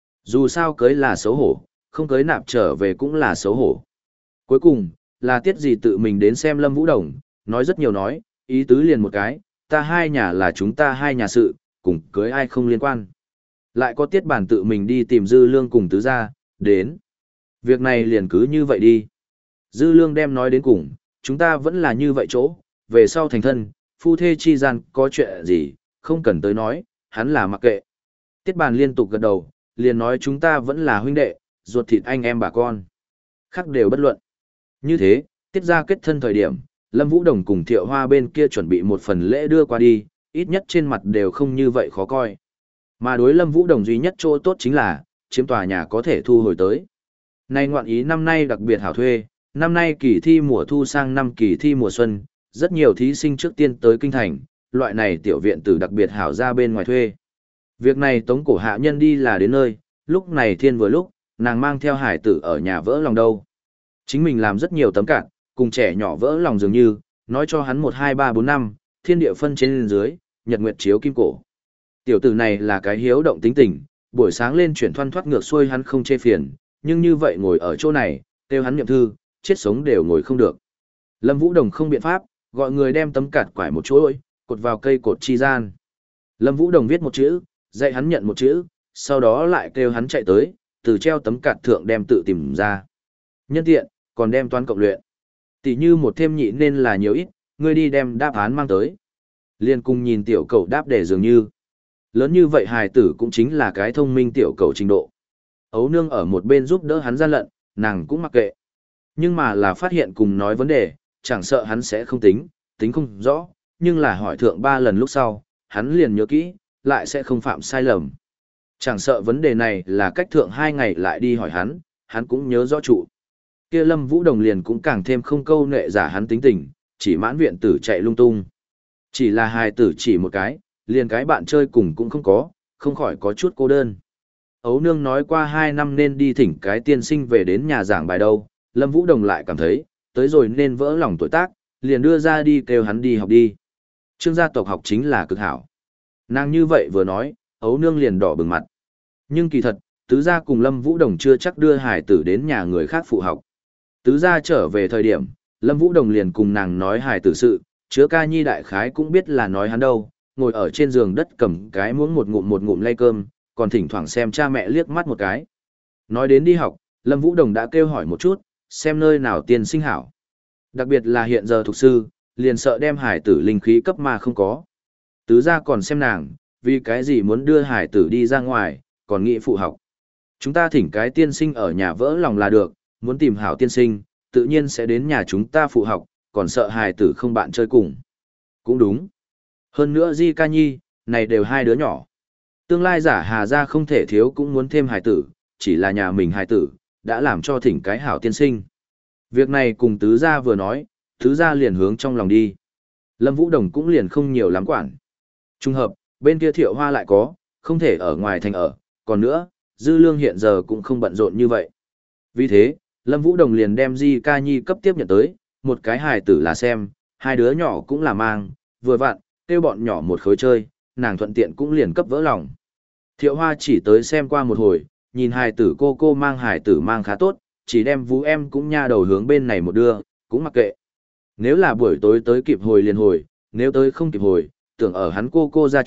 Dù sao cưới là xấu hổ, không cưới nạp trở về cũng là xấu hổ. Cuối cùng, là tiết gì tự mình đến xem Lâm Vũ Đồng, nói rất nhiều nói, ý tứ liền một cái, ta hai nhà là chúng ta hai nhà sự, cùng cưới ai không liên quan. Lại có tiết bản tự mình đi tìm Dư Lương cùng tứ gia, đến. Việc này liền cứ như vậy đi. Dư Lương đem nói đến cùng, chúng ta vẫn là như vậy chỗ, về sau thành thân, phu thê chi gian có chuyện gì, không cần tới nói, hắn là mặc kệ. Tiết bàn liên tục gật đầu, liền nói chúng ta vẫn là huynh đệ, ruột thịt anh em bà con. Khác đều bất luận. Như thế, tiết ra kết thân thời điểm, Lâm Vũ Đồng cùng Thiệu Hoa bên kia chuẩn bị một phần lễ đưa qua đi, ít nhất trên mặt đều không như vậy khó coi. Mà đối Lâm Vũ Đồng duy nhất chỗ tốt chính là, chiếm tòa nhà có thể thu hồi tới. Này ngoạn ý năm nay đặc biệt hảo thuê, năm nay kỳ thi mùa thu sang năm kỳ thi mùa xuân, rất nhiều thí sinh trước tiên tới kinh thành, loại này tiểu viện tử đặc biệt hảo ra bên ngoài thuê. Việc này tống cổ hạ nhân đi là đến nơi, lúc này thiên vừa lúc, nàng mang theo hải tử ở nhà vỡ lòng đâu. Chính mình làm rất nhiều tấm cạn, cùng trẻ nhỏ vỡ lòng dường như, nói cho hắn một hai ba bốn năm, thiên địa phân trên dưới, nhật nguyệt chiếu kim cổ. Tiểu tử này là cái hiếu động tính tình, buổi sáng lên chuyển thoăn thoát ngược xuôi hắn không chê phiền, nhưng như vậy ngồi ở chỗ này, kêu hắn niệm thư, chết sống đều ngồi không được. Lâm Vũ Đồng không biện pháp, gọi người đem tấm cạt quải một chỗ ơi, cột vào cây cột chi gian. Lâm Vũ Đồng viết một chữ, dạy hắn nhận một chữ, sau đó lại kêu hắn chạy tới, từ treo tấm cạt thượng đem tự tìm ra. Nhân tiện, còn đem toán cộng luyện. Tỷ như một thêm nhị nên là nhiều ít, ngươi đi đem đáp án mang tới. Liên cùng nhìn tiểu cầu đáp để dường như. Lớn như vậy hài tử cũng chính là cái thông minh tiểu cầu trình độ. Ấu nương ở một bên giúp đỡ hắn gian lận, nàng cũng mặc kệ. Nhưng mà là phát hiện cùng nói vấn đề, chẳng sợ hắn sẽ không tính, tính không rõ, nhưng là hỏi thượng ba lần lúc sau, hắn liền nhớ kỹ, lại sẽ không phạm sai lầm. Chẳng sợ vấn đề này là cách thượng hai ngày lại đi hỏi hắn, hắn cũng nhớ rõ trụ. Kia Lâm Vũ Đồng liền cũng càng thêm không câu nệ giả hắn tính tình, chỉ mãn viện tử chạy lung tung. Chỉ là hài tử chỉ một cái, liền cái bạn chơi cùng cũng không có, không khỏi có chút cô đơn. Ấu nương nói qua hai năm nên đi thỉnh cái tiên sinh về đến nhà giảng bài đâu, Lâm Vũ Đồng lại cảm thấy, tới rồi nên vỡ lòng tuổi tác, liền đưa ra đi kêu hắn đi học đi. Trương gia tộc học chính là cực hảo. Nàng như vậy vừa nói, Ấu nương liền đỏ bừng mặt. Nhưng kỳ thật, tứ gia cùng Lâm Vũ Đồng chưa chắc đưa hải tử đến nhà người khác phụ học. Tứ gia trở về thời điểm, Lâm Vũ Đồng liền cùng nàng nói hải tử sự, chứa ca nhi đại khái cũng biết là nói hắn đâu, ngồi ở trên giường đất cầm cái muỗng một ngụm một ngụm lay cơm, còn thỉnh thoảng xem cha mẹ liếc mắt một cái. Nói đến đi học, Lâm Vũ Đồng đã kêu hỏi một chút, xem nơi nào tiên sinh hảo. Đặc biệt là hiện giờ thuộc sư, liền sợ đem hải tử linh khí cấp mà không có. Tứ gia còn xem nàng, vì cái gì muốn đưa hải tử đi ra ngoài, còn nghĩ phụ học. Chúng ta thỉnh cái tiên sinh ở nhà vỡ lòng là được, muốn tìm hảo tiên sinh, tự nhiên sẽ đến nhà chúng ta phụ học, còn sợ hải tử không bạn chơi cùng. Cũng đúng. Hơn nữa Di Ca Nhi, này đều hai đứa nhỏ. Tương lai giả Hà gia không thể thiếu cũng muốn thêm hải tử, chỉ là nhà mình hải tử, đã làm cho thỉnh cái hảo tiên sinh. Việc này cùng tứ gia vừa nói, tứ gia liền hướng trong lòng đi. Lâm Vũ Đồng cũng liền không nhiều lắm quản. Trung hợp, bên kia Thiệu Hoa lại có, không thể ở ngoài thành ở, còn nữa, Dư Lương hiện giờ cũng không bận rộn như vậy. Vì thế, Lâm Vũ Đồng liền đem Di Ca Nhi cấp tiếp nhận tới, một cái hài tử là xem, hai đứa nhỏ cũng là mang, vừa vặn, kêu bọn nhỏ một khối chơi, nàng thuận tiện cũng liền cấp vỡ lòng. Thiệu Hoa chỉ tới xem qua một hồi, nhìn hài tử cô cô mang hài tử mang khá tốt, chỉ đem vú em cũng nha đầu hướng bên này một đưa, cũng mặc kệ. Nếu là buổi tối tới kịp hồi liền hồi, nếu tới không kịp hồi, tưởng ở hắn cô cô gia trụ,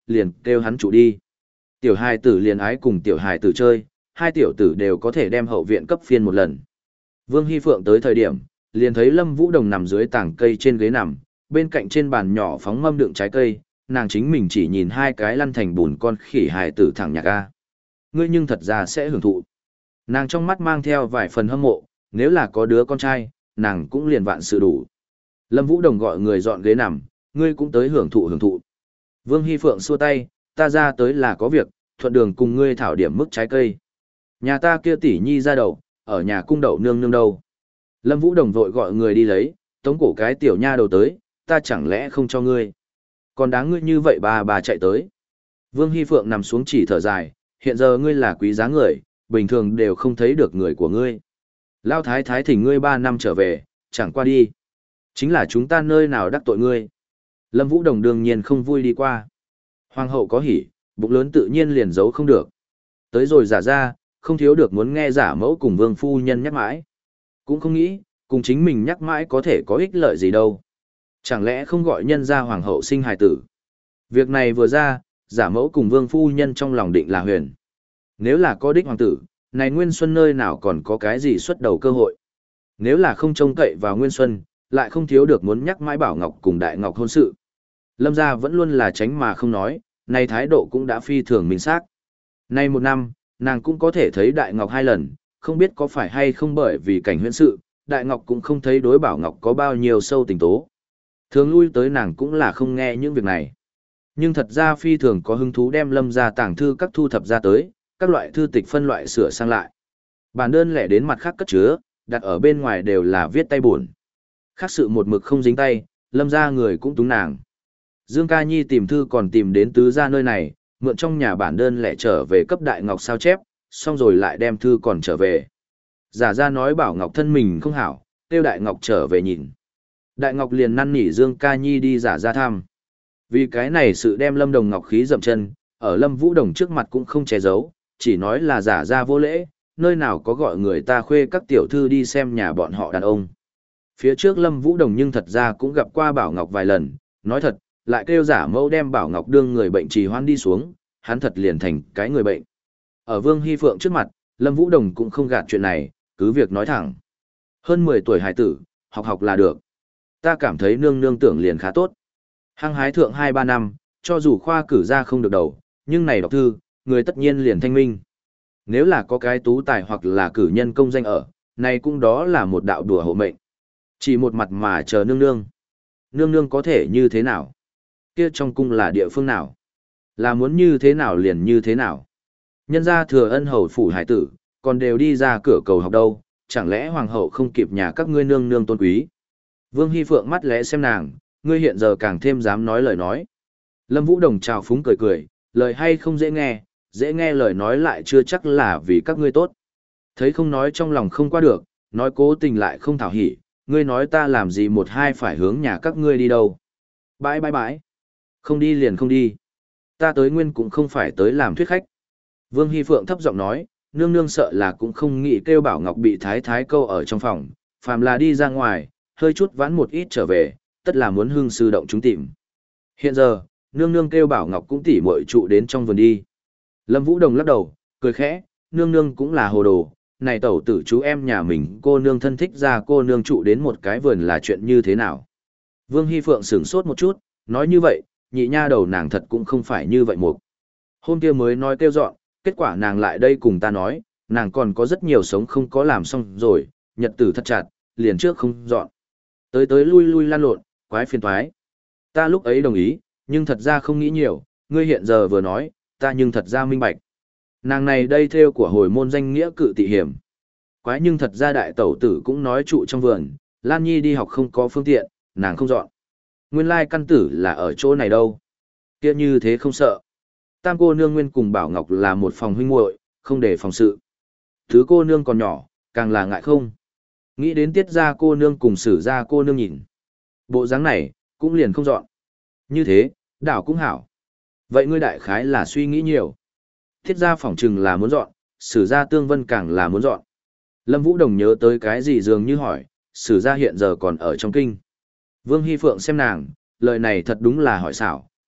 liền kêu hắn trụ đi. Tiểu hài tử liền ái cùng tiểu hài tử chơi, hai tiểu tử đều có thể đem hậu viện cấp phiên một lần. Vương Hy Phượng tới thời điểm, liền thấy Lâm Vũ Đồng nằm dưới tảng cây trên ghế nằm, bên cạnh trên bàn nhỏ phóng mâm đựng trái cây, nàng chính mình chỉ nhìn hai cái lăn thành bùn con khỉ hài tử thẳng nhạc a. Ngươi nhưng thật ra sẽ hưởng thụ. Nàng trong mắt mang theo vài phần hâm mộ, nếu là có đứa con trai, nàng cũng liền vạn sự đủ. Lâm Vũ Đồng gọi người dọn ghế nằm, ngươi cũng tới hưởng thụ hưởng thụ. Vương Hy Phượng xua tay, ta ra tới là có việc, thuận đường cùng ngươi thảo điểm mức trái cây. Nhà ta kia tỷ nhi ra đầu, ở nhà cung đậu nương nương đâu. Lâm Vũ Đồng vội gọi người đi lấy, tống cổ cái tiểu nha đầu tới, ta chẳng lẽ không cho ngươi. Còn đáng ngươi như vậy bà bà chạy tới. Vương Hy Phượng nằm xuống chỉ thở dài, hiện giờ ngươi là quý giá người, bình thường đều không thấy được người của ngươi. Lao thái thái thỉnh ngươi ba năm trở về, chẳng qua đi. Chính là chúng ta nơi nào đắc tội ngươi. Lâm Vũ Đồng đương nhiên không vui đi qua. Hoàng hậu có hỉ, bụng lớn tự nhiên liền giấu không được. Tới rồi giả ra, không thiếu được muốn nghe giả mẫu cùng vương phu nhân nhắc mãi. Cũng không nghĩ, cùng chính mình nhắc mãi có thể có ích lợi gì đâu. Chẳng lẽ không gọi nhân ra hoàng hậu sinh hài tử. Việc này vừa ra, giả mẫu cùng vương phu nhân trong lòng định là huyền. Nếu là có đích hoàng tử, này Nguyên Xuân nơi nào còn có cái gì xuất đầu cơ hội. Nếu là không trông cậy vào Nguyên Xuân, lại không thiếu được muốn nhắc mãi Bảo Ngọc cùng Đại Ngọc hôn sự. Lâm gia vẫn luôn là tránh mà không nói, này thái độ cũng đã phi thường minh xác. Nay một năm, nàng cũng có thể thấy Đại Ngọc hai lần, không biết có phải hay không bởi vì cảnh huyễn sự, Đại Ngọc cũng không thấy đối Bảo Ngọc có bao nhiêu sâu tình tố. Thường lui tới nàng cũng là không nghe những việc này. Nhưng thật ra phi thường có hứng thú đem Lâm gia tàng thư các thu thập ra tới, các loại thư tịch phân loại sửa sang lại. Bản đơn lẻ đến mặt khác cất chứa, đặt ở bên ngoài đều là viết tay buồn. Khác sự một mực không dính tay, Lâm gia người cũng túng nàng. Dương Ca Nhi tìm thư còn tìm đến tứ gia nơi này, mượn trong nhà bản đơn lẻ trở về cấp Đại Ngọc sao chép, xong rồi lại đem thư còn trở về. Giả ra nói bảo Ngọc thân mình không hảo, kêu Đại Ngọc trở về nhìn. Đại Ngọc liền năn nỉ Dương Ca Nhi đi giả ra thăm. Vì cái này sự đem Lâm Đồng Ngọc khí dậm chân, ở Lâm Vũ Đồng trước mặt cũng không che giấu, chỉ nói là giả ra vô lễ, nơi nào có gọi người ta khuê các tiểu thư đi xem nhà bọn họ đàn ông. Phía trước Lâm Vũ Đồng nhưng thật ra cũng gặp qua Bảo Ngọc vài lần, nói thật, lại kêu giả mẫu đem Bảo Ngọc đương người bệnh trì hoãn đi xuống, hắn thật liền thành cái người bệnh. Ở Vương Hy Phượng trước mặt, Lâm Vũ Đồng cũng không gạt chuyện này, cứ việc nói thẳng. Hơn mười tuổi hải tử, học học là được. Ta cảm thấy nương nương tưởng liền khá tốt. Hăng hái thượng hai ba năm, cho dù khoa cử ra không được đầu, nhưng này đọc thư, người tất nhiên liền thanh minh. Nếu là có cái tú tài hoặc là cử nhân công danh ở, này cũng đó là một đạo đùa hộ mệnh. Chỉ một mặt mà chờ nương nương. Nương nương có thể như thế nào? Kia trong cung là địa phương nào? Là muốn như thế nào liền như thế nào? Nhân gia thừa ân hầu phủ hải tử, còn đều đi ra cửa cầu học đâu, chẳng lẽ hoàng hậu không kịp nhà các ngươi nương nương tôn quý? Vương Hy Phượng mắt lẽ xem nàng, ngươi hiện giờ càng thêm dám nói lời nói. Lâm Vũ Đồng trào phúng cười cười, lời hay không dễ nghe, dễ nghe lời nói lại chưa chắc là vì các ngươi tốt. Thấy không nói trong lòng không qua được, nói cố tình lại không thảo hỉ, ngươi nói ta làm gì một hai phải hướng nhà các ngươi đi đâu. Bãi bãi bãi. Không đi liền không đi. Ta tới nguyên cũng không phải tới làm thuyết khách. Vương Hy Phượng thấp giọng nói, nương nương sợ là cũng không nghĩ kêu Bảo Ngọc bị thái thái câu ở trong phòng, phàm là đi ra ngoài, hơi chút vãn một ít trở về, tất là muốn hưng sư động chúng tìm. Hiện giờ, nương nương kêu Bảo Ngọc cũng tỉ muội trụ đến trong vườn đi. Lâm Vũ Đồng lắc đầu, cười khẽ, nương nương cũng là hồ đồ, này tẩu tử chú em nhà mình cô nương thân thích ra cô nương trụ đến một cái vườn là chuyện như thế nào. Vương Hy Phượng sửng sốt một chút, nói như vậy, nhị nha đầu nàng thật cũng không phải như vậy một. Hôm kia mới nói kêu dọn, kết quả nàng lại đây cùng ta nói, nàng còn có rất nhiều sống không có làm xong rồi, nhật tử thật chặt, liền trước không dọn. Tới tới lui lui lan lộn, quái phiền toái. Ta lúc ấy đồng ý, nhưng thật ra không nghĩ nhiều, ngươi hiện giờ vừa nói, ta nhưng thật ra minh bạch. Nàng này đây theo của hồi môn danh nghĩa cự tị hiểm. Quái nhưng thật ra đại tẩu tử cũng nói trụ trong vườn, Lan Nhi đi học không có phương tiện, nàng không dọn. Nguyên lai căn tử là ở chỗ này đâu. Kia như thế không sợ. Tam cô nương nguyên cùng Bảo Ngọc là một phòng huynh muội, không để phòng sự. Thứ cô nương còn nhỏ, càng là ngại không. Nghĩ đến tiết ra cô nương cùng xử ra cô nương nhìn. Bộ dáng này, cũng liền không dọn. Như thế, đảo cũng hảo. Vậy ngươi đại khái là suy nghĩ nhiều. Thiết ra phỏng trừng là muốn dọn, sử ra tương vân càng là muốn dọn. Lâm Vũ Đồng nhớ tới cái gì dường như hỏi, sử ra hiện giờ còn ở trong kinh. Vương Hy Phượng xem nàng, lời này thật đúng là hỏi xảo,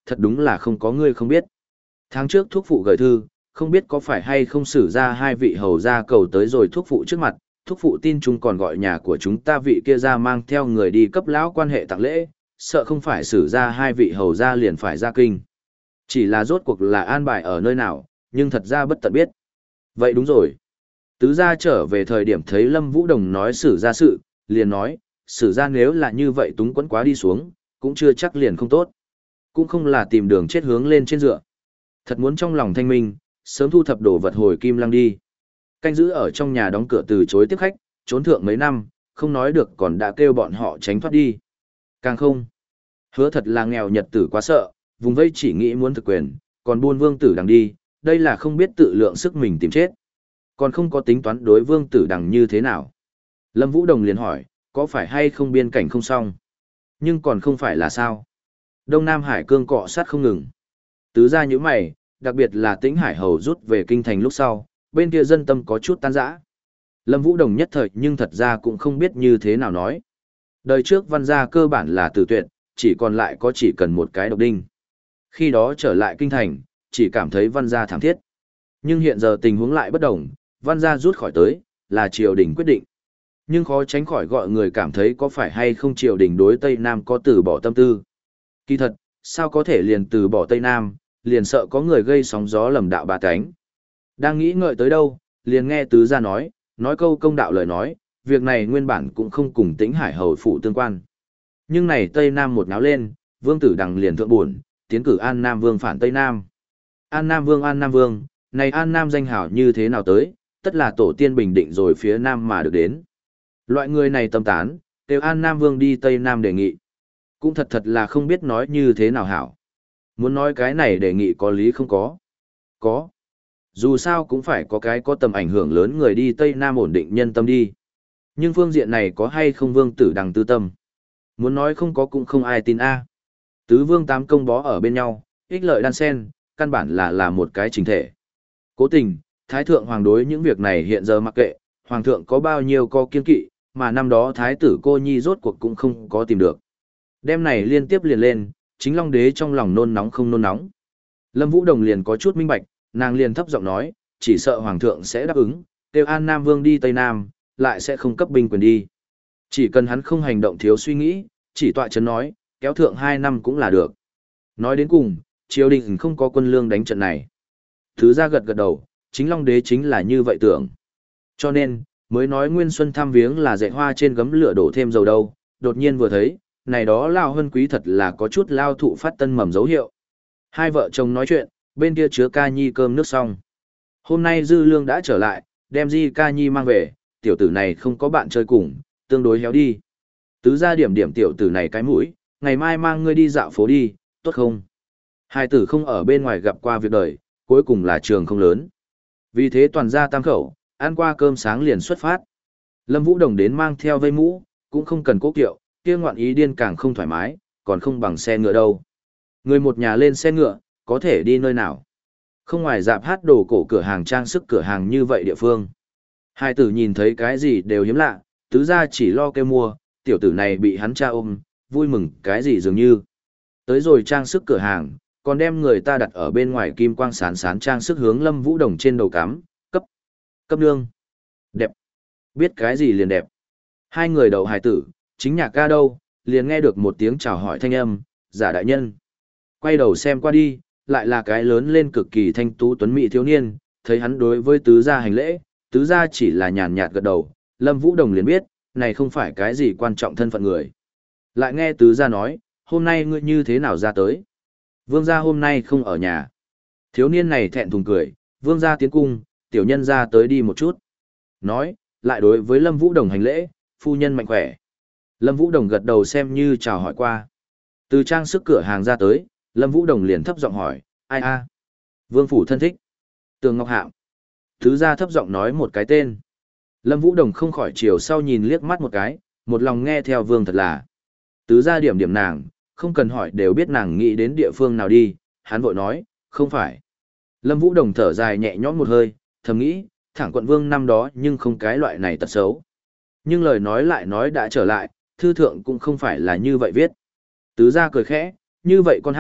thật đúng là không có ngươi không biết. Tháng trước thuốc phụ gửi thư, không biết có phải hay không xử ra hai vị hầu ra cầu tới rồi thuốc phụ trước mặt, thuốc phụ tin chúng còn gọi nhà của chúng ta vị kia ra mang theo người đi cấp lão quan hệ tặng lễ, sợ không phải xử ra hai vị hầu ra liền phải ra kinh. Chỉ là rốt cuộc là an bài ở nơi nào, nhưng thật ra bất tận biết. Vậy đúng rồi. Tứ gia trở về thời điểm thấy Lâm Vũ Đồng nói xử ra sự, liền nói, xử ra nếu là như vậy túng quẫn quá đi xuống, cũng chưa chắc liền không tốt. Cũng không là tìm đường chết hướng lên trên dựa. Thật muốn trong lòng thanh minh, sớm thu thập đồ vật hồi kim lăng đi. Canh giữ ở trong nhà đóng cửa từ chối tiếp khách, trốn thượng mấy năm, không nói được còn đã kêu bọn họ tránh thoát đi. Càng không. Hứa thật là nghèo nhật tử quá sợ, vùng vây chỉ nghĩ muốn thực quyền, còn buôn vương tử đằng đi, đây là không biết tự lượng sức mình tìm chết. Còn không có tính toán đối vương tử đằng như thế nào. Lâm Vũ Đồng liền hỏi, có phải hay không biên cảnh không xong? Nhưng còn không phải là sao? Đông Nam Hải cương cọ sát không ngừng. Tứ ra như mày, đặc biệt là Tĩnh Hải Hầu rút về kinh thành lúc sau, bên kia dân tâm có chút tan rã. Lâm Vũ Đồng nhất thời nhưng thật ra cũng không biết như thế nào nói. Đời trước văn gia cơ bản là tử tuyệt, chỉ còn lại có chỉ cần một cái độc đinh. Khi đó trở lại kinh thành, chỉ cảm thấy văn gia thảm thiết. Nhưng hiện giờ tình huống lại bất đồng, văn gia rút khỏi tới, là triều đình quyết định. Nhưng khó tránh khỏi gọi người cảm thấy có phải hay không triều đình đối Tây Nam có từ bỏ tâm tư. Kỳ thật, sao có thể liền từ bỏ Tây Nam, liền sợ có người gây sóng gió lầm đạo ba cánh. Đang nghĩ ngợi tới đâu, liền nghe tứ gia nói, nói câu công đạo lời nói, việc này nguyên bản cũng không cùng Tĩnh Hải Hầu phụ tương quan. Nhưng này Tây Nam một náo lên, vương tử đằng liền thượng buồn, tiến cử An Nam Vương phản Tây Nam. An Nam Vương An Nam Vương, này An Nam danh hảo như thế nào tới, tất là tổ tiên bình định rồi phía Nam mà được đến. Loại người này tâm tán, đều An Nam Vương đi Tây Nam đề nghị. Cũng thật thật là không biết nói như thế nào hảo. Muốn nói cái này đề nghị có lý không có? Có. Dù sao cũng phải có cái có tầm ảnh hưởng lớn người đi Tây Nam ổn định nhân tâm đi. Nhưng phương diện này có hay không vương tử đằng tư tâm? Muốn nói không có cũng không ai tin a. Tứ vương tám công bó ở bên nhau, ích lợi đan sen, căn bản là là một cái chính thể. Cố tình, Thái thượng hoàng đối những việc này hiện giờ mặc kệ, hoàng thượng có bao nhiêu có kiên kỵ, mà năm đó thái tử cô nhi rốt cuộc cũng không có tìm được. Đêm này liên tiếp liền lên, chính Long đế trong lòng nôn nóng không nôn nóng. Lâm Vũ Đồng liền có chút minh bạch, nàng liền thấp giọng nói, chỉ sợ hoàng thượng sẽ đáp ứng, kêu An Nam Vương đi Tây Nam, lại sẽ không cấp binh quyền đi. Chỉ cần hắn không hành động thiếu suy nghĩ, chỉ tọa chấn nói, kéo thượng hai năm cũng là được. Nói đến cùng, triều đình không có quân lương đánh trận này. Thứ ra gật gật đầu, chính Long đế chính là như vậy tưởng. Cho nên, mới nói Nguyên Xuân thăm viếng là dạy hoa trên gấm lửa đổ thêm dầu đâu, đột nhiên vừa thấy, này đó lao hân quý thật là có chút lao thụ phát tân mầm dấu hiệu. Hai vợ chồng nói chuyện, bên kia chứa ca nhi cơm nước xong. Hôm nay Dư Lương đã trở lại, đem Di ca nhi mang về, tiểu tử này không có bạn chơi cùng, tương đối héo đi. Tứ ra điểm điểm tiểu tử này cái mũi, ngày mai mang ngươi đi dạo phố đi, tốt không? Hai tử không ở bên ngoài gặp qua việc đời, cuối cùng là trường không lớn. Vì thế toàn gia tam khẩu, ăn qua cơm sáng liền xuất phát. Lâm Vũ Đồng đến mang theo vây mũ, cũng không cần cố kiệu, kia ngoạn ý điên càng không thoải mái, còn không bằng xe ngựa đâu. Người một nhà lên xe ngựa, có thể đi nơi nào? Không ngoài dạp hát đồ cổ cửa hàng trang sức cửa hàng như vậy địa phương. Hai tử nhìn thấy cái gì đều hiếm lạ, tứ gia chỉ lo kêu mua, tiểu tử này bị hắn cha ôm, vui mừng cái gì dường như. Tới rồi trang sức cửa hàng, còn đem người ta đặt ở bên ngoài kim quang sán sán trang sức hướng Lâm Vũ Đồng trên đầu cắm, cấp, cấp nương. Đẹp. Biết cái gì liền đẹp. Hai người đầu hài tử, chính nhạc ca đâu, liền nghe được một tiếng chào hỏi thanh âm, giả đại nhân. Quay đầu xem qua đi, lại là cái lớn lên cực kỳ thanh tú tuấn mỹ thiếu niên, thấy hắn đối với tứ gia hành lễ, tứ gia chỉ là nhàn nhạt gật đầu, Lâm Vũ Đồng liền biết, này không phải cái gì quan trọng thân phận người. Lại nghe tứ gia nói, hôm nay ngươi như thế nào ra tới? Vương gia hôm nay không ở nhà. Thiếu niên này thẹn thùng cười, vương gia tiến cung, tiểu nhân ra tới đi một chút. Nói, lại đối với Lâm Vũ Đồng hành lễ, phu nhân mạnh khỏe. Lâm Vũ Đồng gật đầu xem như chào hỏi qua. Từ trang sức cửa hàng ra tới, Lâm Vũ Đồng liền thấp giọng hỏi, ai a? Vương phủ thân thích. Tường Ngọc Hạm. Thứ gia thấp giọng nói một cái tên. Lâm Vũ Đồng không khỏi chiều sau nhìn liếc mắt một cái, một lòng nghe theo vương thật là. Tứ gia điểm điểm nàng, không cần hỏi đều biết nàng nghĩ đến địa phương nào đi, hắn vội nói, không phải. Lâm Vũ Đồng thở dài nhẹ nhõm một hơi, thầm nghĩ, thẳng quận vương năm đó nhưng không cái loại này tật xấu. Nhưng lời nói lại nói đã trở lại, thư thượng cũng không phải là như vậy viết. Tứ gia cười khẽ, như vậy con hát,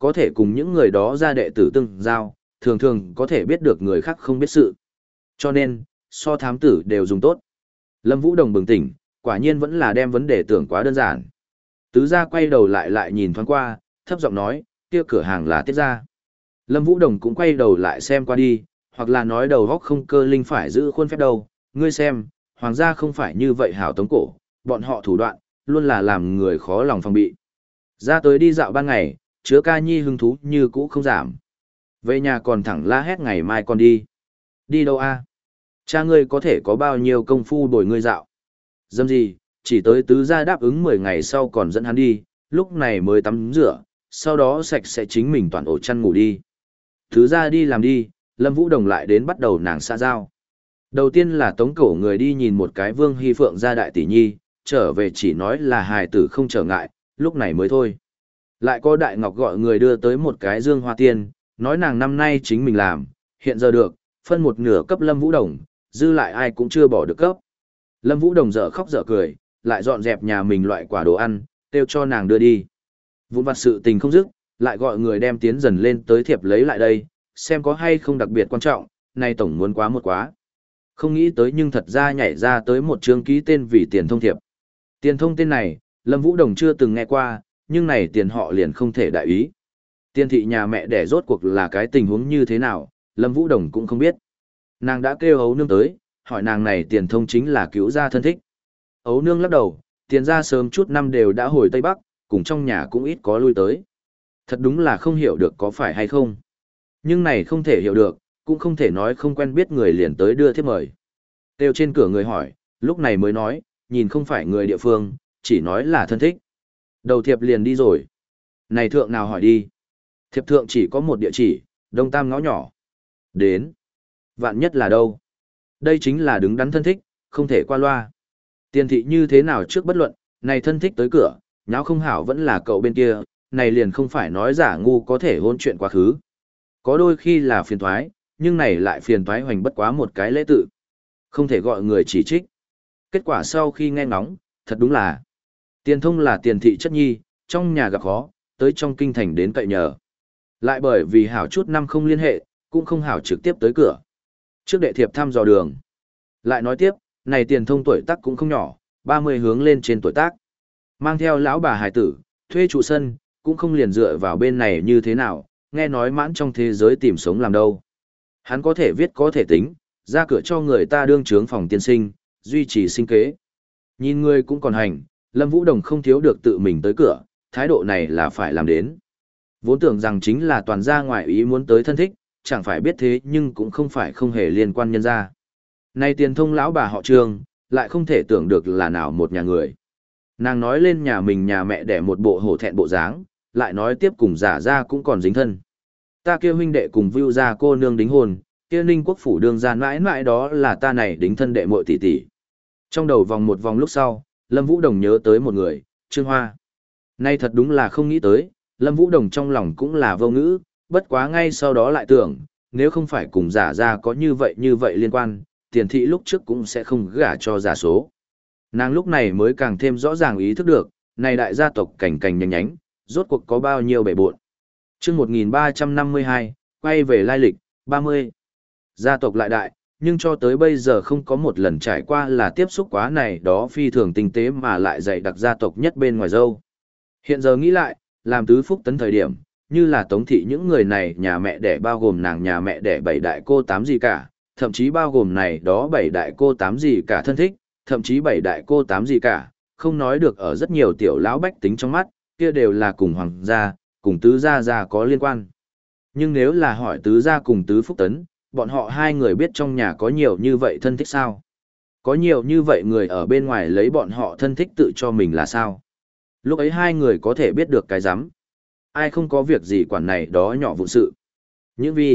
có thể cùng những người đó ra đệ tử tương giao, thường thường có thể biết được người khác không biết sự. Cho nên, so thám tử đều dùng tốt. Lâm Vũ Đồng bừng tỉnh, quả nhiên vẫn là đem vấn đề tưởng quá đơn giản. Tứ gia quay đầu lại lại nhìn thoáng qua, thấp giọng nói, kia cửa hàng là Tiết gia. Lâm Vũ Đồng cũng quay đầu lại xem qua đi, hoặc là nói đầu góc không cơ linh phải giữ khuôn phép đâu, ngươi xem, hoàng gia không phải như vậy hảo tống cổ, bọn họ thủ đoạn, luôn là làm người khó lòng phòng bị. Ra tới đi dạo ban ngày, chứa ca nhi hứng thú như cũ không giảm. Về nhà còn thẳng la hét ngày mai còn đi. Đi đâu a? Cha ngươi có thể có bao nhiêu công phu bồi ngươi dạo? Dâm gì, chỉ tới tứ gia đáp ứng mười ngày sau còn dẫn hắn đi, lúc này mới tắm rửa, sau đó sạch sẽ chính mình toàn ổ chăn ngủ đi. Tứ gia đi làm đi, Lâm Vũ Đồng lại đến bắt đầu nàng xã giao. Đầu tiên là tống cổ người đi nhìn một cái Vương Hy Phượng gia đại tỷ nhi, trở về chỉ nói là hài tử không trở ngại, lúc này mới thôi. Lại có Đại Ngọc gọi người đưa tới một cái dương hoa tiên, nói nàng năm nay chính mình làm, hiện giờ được, phân một nửa cấp Lâm Vũ Đồng, dư lại ai cũng chưa bỏ được cấp. Lâm Vũ Đồng dở khóc dở cười, lại dọn dẹp nhà mình loại quả đồ ăn, kêu cho nàng đưa đi. Vụn vặt sự tình không dứt, lại gọi người đem tiến dần lên tới thiệp lấy lại đây, xem có hay không đặc biệt quan trọng, nay tổng muốn quá một quá. Không nghĩ tới nhưng thật ra nhảy ra tới một chương ký tên vì tiền thông thiệp. Tiền thông tên này, Lâm Vũ Đồng chưa từng nghe qua, nhưng này tiền họ liền không thể đại ý. Tiền thị nhà mẹ đẻ rốt cuộc là cái tình huống như thế nào, Lâm Vũ Đồng cũng không biết. Nàng đã kêu ấu nương tới, hỏi nàng này tiền thông chính là cứu gia thân thích. Ấu nương lắc đầu, tiền gia sớm chút năm đều đã hồi Tây Bắc, cùng trong nhà cũng ít có lui tới. Thật đúng là không hiểu được có phải hay không. Nhưng này không thể hiểu được, cũng không thể nói không quen biết người liền tới đưa thiếp mời. Kêu trên cửa người hỏi, lúc này mới nói, nhìn không phải người địa phương, chỉ nói là thân thích. Đầu thiệp liền đi rồi. Này thượng nào hỏi đi. Thiệp thượng chỉ có một địa chỉ, Đông Tam ngõ nhỏ. Đến. Vạn nhất là đâu? Đây chính là đứng đắn thân thích, không thể qua loa. Tiền thị như thế nào trước bất luận, này thân thích tới cửa, nháo không hảo vẫn là cậu bên kia, này liền không phải nói giả ngu có thể hôn chuyện quá khứ. Có đôi khi là phiền thoái, nhưng này lại phiền thoái hoành bất quá một cái lễ tự. Không thể gọi người chỉ trích. Kết quả sau khi nghe ngóng, thật đúng là tiền thông là tiền thị chất nhi, trong nhà gặp khó, tới trong kinh thành đến cậy nhờ. Lại bởi vì hảo chút năm không liên hệ, cũng không hảo trực tiếp tới cửa. Trước đệ thiệp thăm dò đường. Lại nói tiếp, này tiền thông tuổi tác cũng không nhỏ, ba mươi hướng lên trên tuổi tác. Mang theo lão bà hài tử, thuê trụ sân, cũng không liền dựa vào bên này như thế nào, nghe nói mãn trong thế giới tìm sống làm đâu. Hắn có thể viết có thể tính, ra cửa cho người ta đương trướng phòng tiên sinh, duy trì sinh kế. Nhìn người cũng còn hành, Lâm Vũ Đồng không thiếu được tự mình tới cửa, thái độ này là phải làm đến. Vốn tưởng rằng chính là toàn gia ngoại ý muốn tới thân thích, chẳng phải biết thế nhưng cũng không phải không hề liên quan nhân gia. Nay tiền thông lão bà họ Trương, lại không thể tưởng được là nào một nhà người. Nàng nói lên nhà mình nhà mẹ đẻ một bộ hổ thẹn bộ dáng, lại nói tiếp cùng giả ra cũng còn dính thân. Ta kia huynh đệ cùng view ra cô nương đính hôn, kia ninh quốc phủ đương gian mãi mãi đó là ta này đính thân đệ muội tỷ tỷ. Trong đầu vòng một vòng lúc sau, Lâm Vũ Đồng nhớ tới một người, Trương Hoa. Nay thật đúng là không nghĩ tới, Lâm Vũ Đồng trong lòng cũng là vô ngữ, bất quá ngay sau đó lại tưởng, nếu không phải cùng giả ra có như vậy như vậy liên quan, tiền thị lúc trước cũng sẽ không gả cho giả số. Nàng lúc này mới càng thêm rõ ràng ý thức được, này đại gia tộc cảnh cảnh nhánh nhánh, rốt cuộc có bao nhiêu bể buộn. Chương một nghìn ba trăm năm mươi hai, quay về lai lịch, ba mươi. Gia tộc lại đại, nhưng cho tới bây giờ không có một lần trải qua là tiếp xúc quá này đó phi thường tinh tế mà lại dạy đặc gia tộc nhất bên ngoài dâu. Hiện giờ nghĩ lại, làm tứ phúc tấn thời điểm, như là tống thị những người này nhà mẹ đẻ bao gồm nàng nhà mẹ đẻ bảy đại cô tám gì cả, thậm chí bao gồm này đó bảy đại cô tám gì cả thân thích, thậm chí bảy đại cô tám gì cả, không nói được ở rất nhiều tiểu lão bách tính trong mắt, kia đều là cùng hoàng gia, cùng tứ gia gia có liên quan. Nhưng nếu là hỏi tứ gia cùng tứ phúc tấn, bọn họ hai người biết trong nhà có nhiều như vậy thân thích sao? Có nhiều như vậy người ở bên ngoài lấy bọn họ thân thích tự cho mình là sao? Lúc ấy hai người có thể biết được cái rắm Ai không có việc gì quản này đó nhỏ vụn sự. Những vi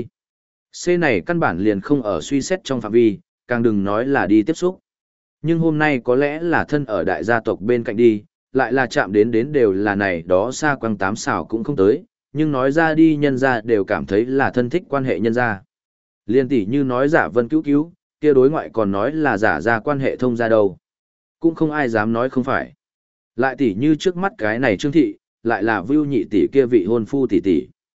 C này căn bản liền không ở suy xét trong phạm vi, càng đừng nói là đi tiếp xúc. Nhưng hôm nay có lẽ là thân ở đại gia tộc bên cạnh đi, lại là chạm đến đến đều là này đó xa quăng tám xảo cũng không tới, nhưng nói ra đi nhân ra đều cảm thấy là thân thích quan hệ nhân ra. Liên tỷ như nói giả vân cứu cứu, kia đối ngoại còn nói là giả ra quan hệ thông ra đâu. Cũng không ai dám nói không phải. Lại tỷ như trước mắt cái này Trương thị, lại là Vưu nhị tỷ kia vị hôn phu tỷ tỷ.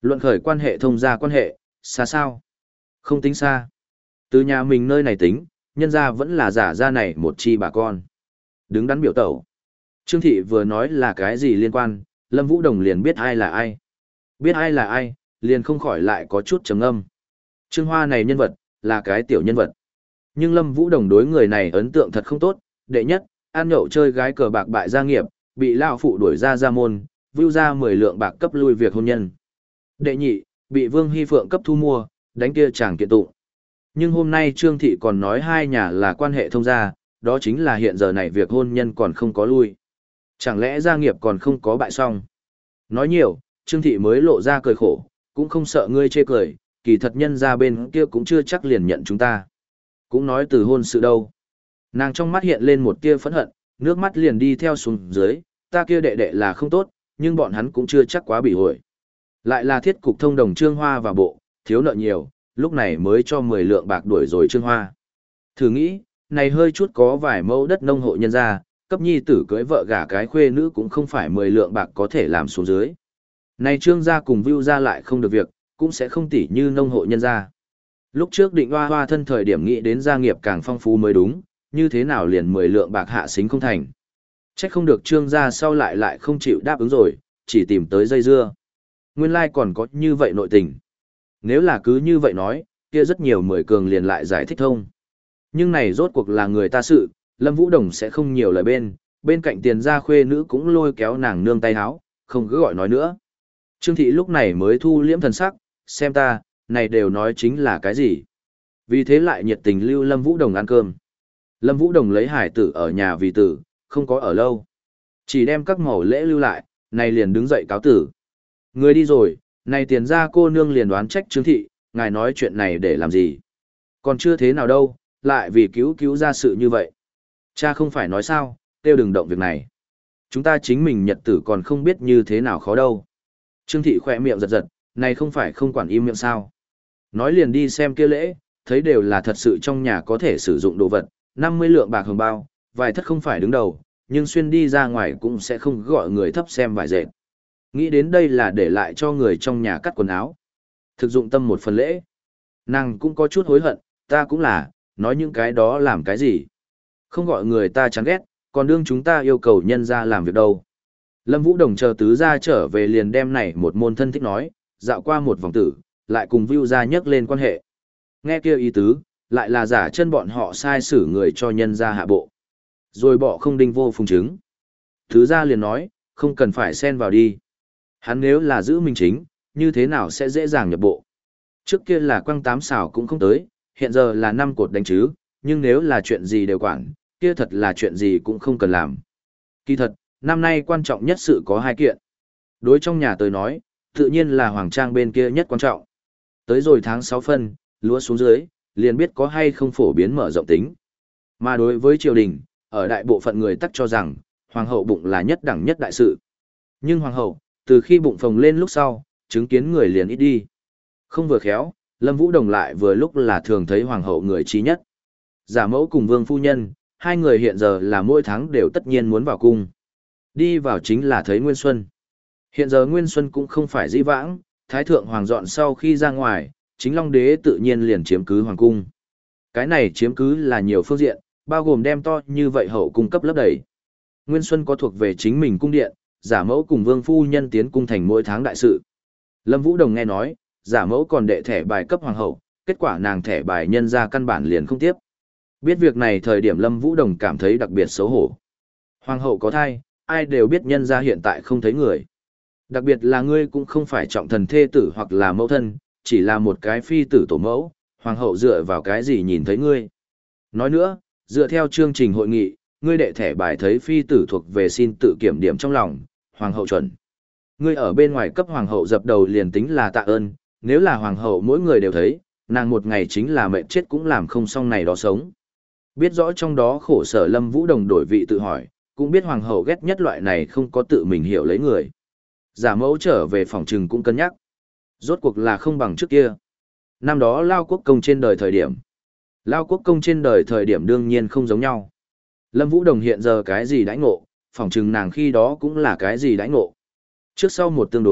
Luận khởi quan hệ thông gia quan hệ, xa sao? Không tính xa. Từ nhà mình nơi này tính, nhân ra vẫn là giả ra này một chi bà con. Đứng đắn biểu tẩu. Trương Thị vừa nói là cái gì liên quan, Lâm Vũ Đồng liền biết ai là ai. Biết ai là ai, liền không khỏi lại có chút trầm âm. Trương Hoa này nhân vật, là cái tiểu nhân vật. Nhưng Lâm Vũ Đồng đối người này ấn tượng thật không tốt. Đệ nhất, ăn nhậu chơi gái cờ bạc bại gia nghiệp, bị lao phụ đuổi ra gia môn, vưu ra mười lượng bạc cấp lui việc hôn nhân. Đệ nhị, bị Vương Hy Phượng cấp thu mua, đánh kia chàng kiện tụng. Nhưng hôm nay Trương Thị còn nói hai nhà là quan hệ thông gia, đó chính là hiện giờ này việc hôn nhân còn không có lui. Chẳng lẽ gia nghiệp còn không có bại xong? Nói nhiều, Trương Thị mới lộ ra cười khổ, cũng không sợ ngươi chê cười, kỳ thật nhân ra bên kia cũng chưa chắc liền nhận chúng ta. Cũng nói từ hôn sự đâu. Nàng trong mắt hiện lên một tia phẫn hận, nước mắt liền đi theo xuống dưới, ta kia đệ đệ là không tốt, nhưng bọn hắn cũng chưa chắc quá bị hội. Lại là thiết cục thông đồng Trương Hoa vào bộ, thiếu nợ nhiều, lúc này mới cho mười lượng bạc đuổi rồi Trương Hoa. Thử nghĩ, này hơi chút có vài mẫu đất nông hộ nhân ra, cấp nhi tử cưới vợ gả cái khuê nữ cũng không phải mười lượng bạc có thể làm xuống dưới. Này Trương gia cùng Vưu gia lại không được việc, cũng sẽ không tỉ như nông hộ nhân gia. Lúc trước định hoa hoa thân thời điểm nghĩ đến gia nghiệp càng phong phú mới đúng, như thế nào liền mười lượng bạc hạ xính không thành. Trách không được Trương gia sau lại lại không chịu đáp ứng rồi, chỉ tìm tới dây dưa. Nguyên lai còn có như vậy nội tình. Nếu là cứ như vậy nói, kia rất nhiều mười cường liền lại giải thích thông. Nhưng này rốt cuộc là người ta sự, Lâm Vũ Đồng sẽ không nhiều lời bên, bên cạnh tiền gia khuê nữ cũng lôi kéo nàng nương tay háo, không cứ gọi nói nữa. Trương Thị lúc này mới thu liễm thần sắc, xem ta, này đều nói chính là cái gì. Vì thế lại nhiệt tình lưu Lâm Vũ Đồng ăn cơm. Lâm Vũ Đồng lấy hải tử ở nhà vì tử, không có ở lâu. Chỉ đem các mẩu lễ lưu lại, này liền đứng dậy cáo tử. Người đi rồi, này tiền gia cô nương liền đoán trách Trương Thị, ngài nói chuyện này để làm gì. Còn chưa thế nào đâu, lại vì cứu cứu ra sự như vậy. Cha không phải nói sao, tiêu đừng động việc này. Chúng ta chính mình nhật tử còn không biết như thế nào khó đâu. Trương Thị khỏe miệng giật giật, này không phải không quản im miệng sao. Nói liền đi xem kia lễ, thấy đều là thật sự trong nhà có thể sử dụng đồ vật, năm mươi lượng bạc hồng bao, vài thất không phải đứng đầu, nhưng xuyên đi ra ngoài cũng sẽ không gọi người thấp xem vài dệt. Nghĩ đến đây là để lại cho người trong nhà cắt quần áo. Thực dụng tâm một phần lễ. Nàng cũng có chút hối hận, ta cũng là, nói những cái đó làm cái gì. Không gọi người ta chán ghét, còn đương chúng ta yêu cầu nhân ra làm việc đâu. Lâm Vũ Đồng chờ tứ ra trở về liền đem này một môn thân thích nói, dạo qua một vòng tử, lại cùng Vưu ra nhắc lên quan hệ. Nghe kia ý tứ, lại là giả chân bọn họ sai xử người cho nhân ra hạ bộ. Rồi bỏ không đinh vô phùng chứng. Tứ ra liền nói, không cần phải xen vào đi. Hắn nếu là giữ mình chính, như thế nào sẽ dễ dàng nhập bộ. Trước kia là quăng tám xào cũng không tới, hiện giờ là năm cột đánh chứ, nhưng nếu là chuyện gì đều quản, kia thật là chuyện gì cũng không cần làm. Kỳ thật, năm nay quan trọng nhất sự có hai kiện. Đối trong nhà tôi nói, tự nhiên là hoàng trang bên kia nhất quan trọng. Tới rồi tháng sáu phân, lúa xuống dưới, liền biết có hay không phổ biến mở rộng tính. Mà đối với triều đình, ở đại bộ phận người tắc cho rằng, hoàng hậu bụng là nhất đẳng nhất đại sự. Nhưng hoàng hậu, từ khi bụng phồng lên lúc sau, chứng kiến người liền ít đi. Không vừa khéo, Lâm Vũ Đồng lại vừa lúc là thường thấy hoàng hậu người trí nhất. Giả mẫu cùng vương phu nhân, hai người hiện giờ là mỗi tháng đều tất nhiên muốn vào cung. Đi vào chính là thấy Nguyên Xuân. Hiện giờ Nguyên Xuân cũng không phải dĩ vãng, Thái Thượng Hoàng dọn sau khi ra ngoài, chính Long Đế tự nhiên liền chiếm cứ Hoàng Cung. Cái này chiếm cứ là nhiều phương diện, bao gồm đem to như vậy hậu cung cấp lấp đầy. Nguyên Xuân có thuộc về chính mình cung điện, giả mẫu cùng vương phu nhân tiến cung thành mỗi tháng đại sự. Lâm Vũ Đồng nghe nói, giả mẫu còn đệ thẻ bài cấp hoàng hậu, kết quả nàng thẻ bài nhân ra căn bản liền không tiếp. Biết việc này thời điểm Lâm Vũ Đồng cảm thấy đặc biệt xấu hổ. Hoàng hậu có thai, ai đều biết nhân ra hiện tại không thấy người. Đặc biệt là ngươi cũng không phải trọng thần thê tử hoặc là mẫu thân, chỉ là một cái phi tử tổ mẫu, hoàng hậu dựa vào cái gì nhìn thấy ngươi. Nói nữa, dựa theo chương trình hội nghị, ngươi đệ thẻ bài thấy phi tử thuộc về xin tự kiểm điểm trong lòng, hoàng hậu chuẩn. Ngươi ở bên ngoài cấp hoàng hậu dập đầu liền tính là tạ ơn, nếu là hoàng hậu mỗi người đều thấy, nàng một ngày chính là mệnh chết cũng làm không xong này đó sống. Biết rõ trong đó khổ sở Lâm Vũ Đồng đổi vị tự hỏi, cũng biết hoàng hậu ghét nhất loại này không có tự mình hiểu lấy người. Giả mẫu trở về phòng trừng cũng cân nhắc. Rốt cuộc là không bằng trước kia. Năm đó Lao Quốc Công trên đời thời điểm. Lao Quốc Công trên đời thời điểm đương nhiên không giống nhau. Lâm Vũ Đồng hiện giờ cái gì đãi ngộ, phòng trừng nàng khi đó cũng là cái gì đãi ngộ. Trước sau một tương đối,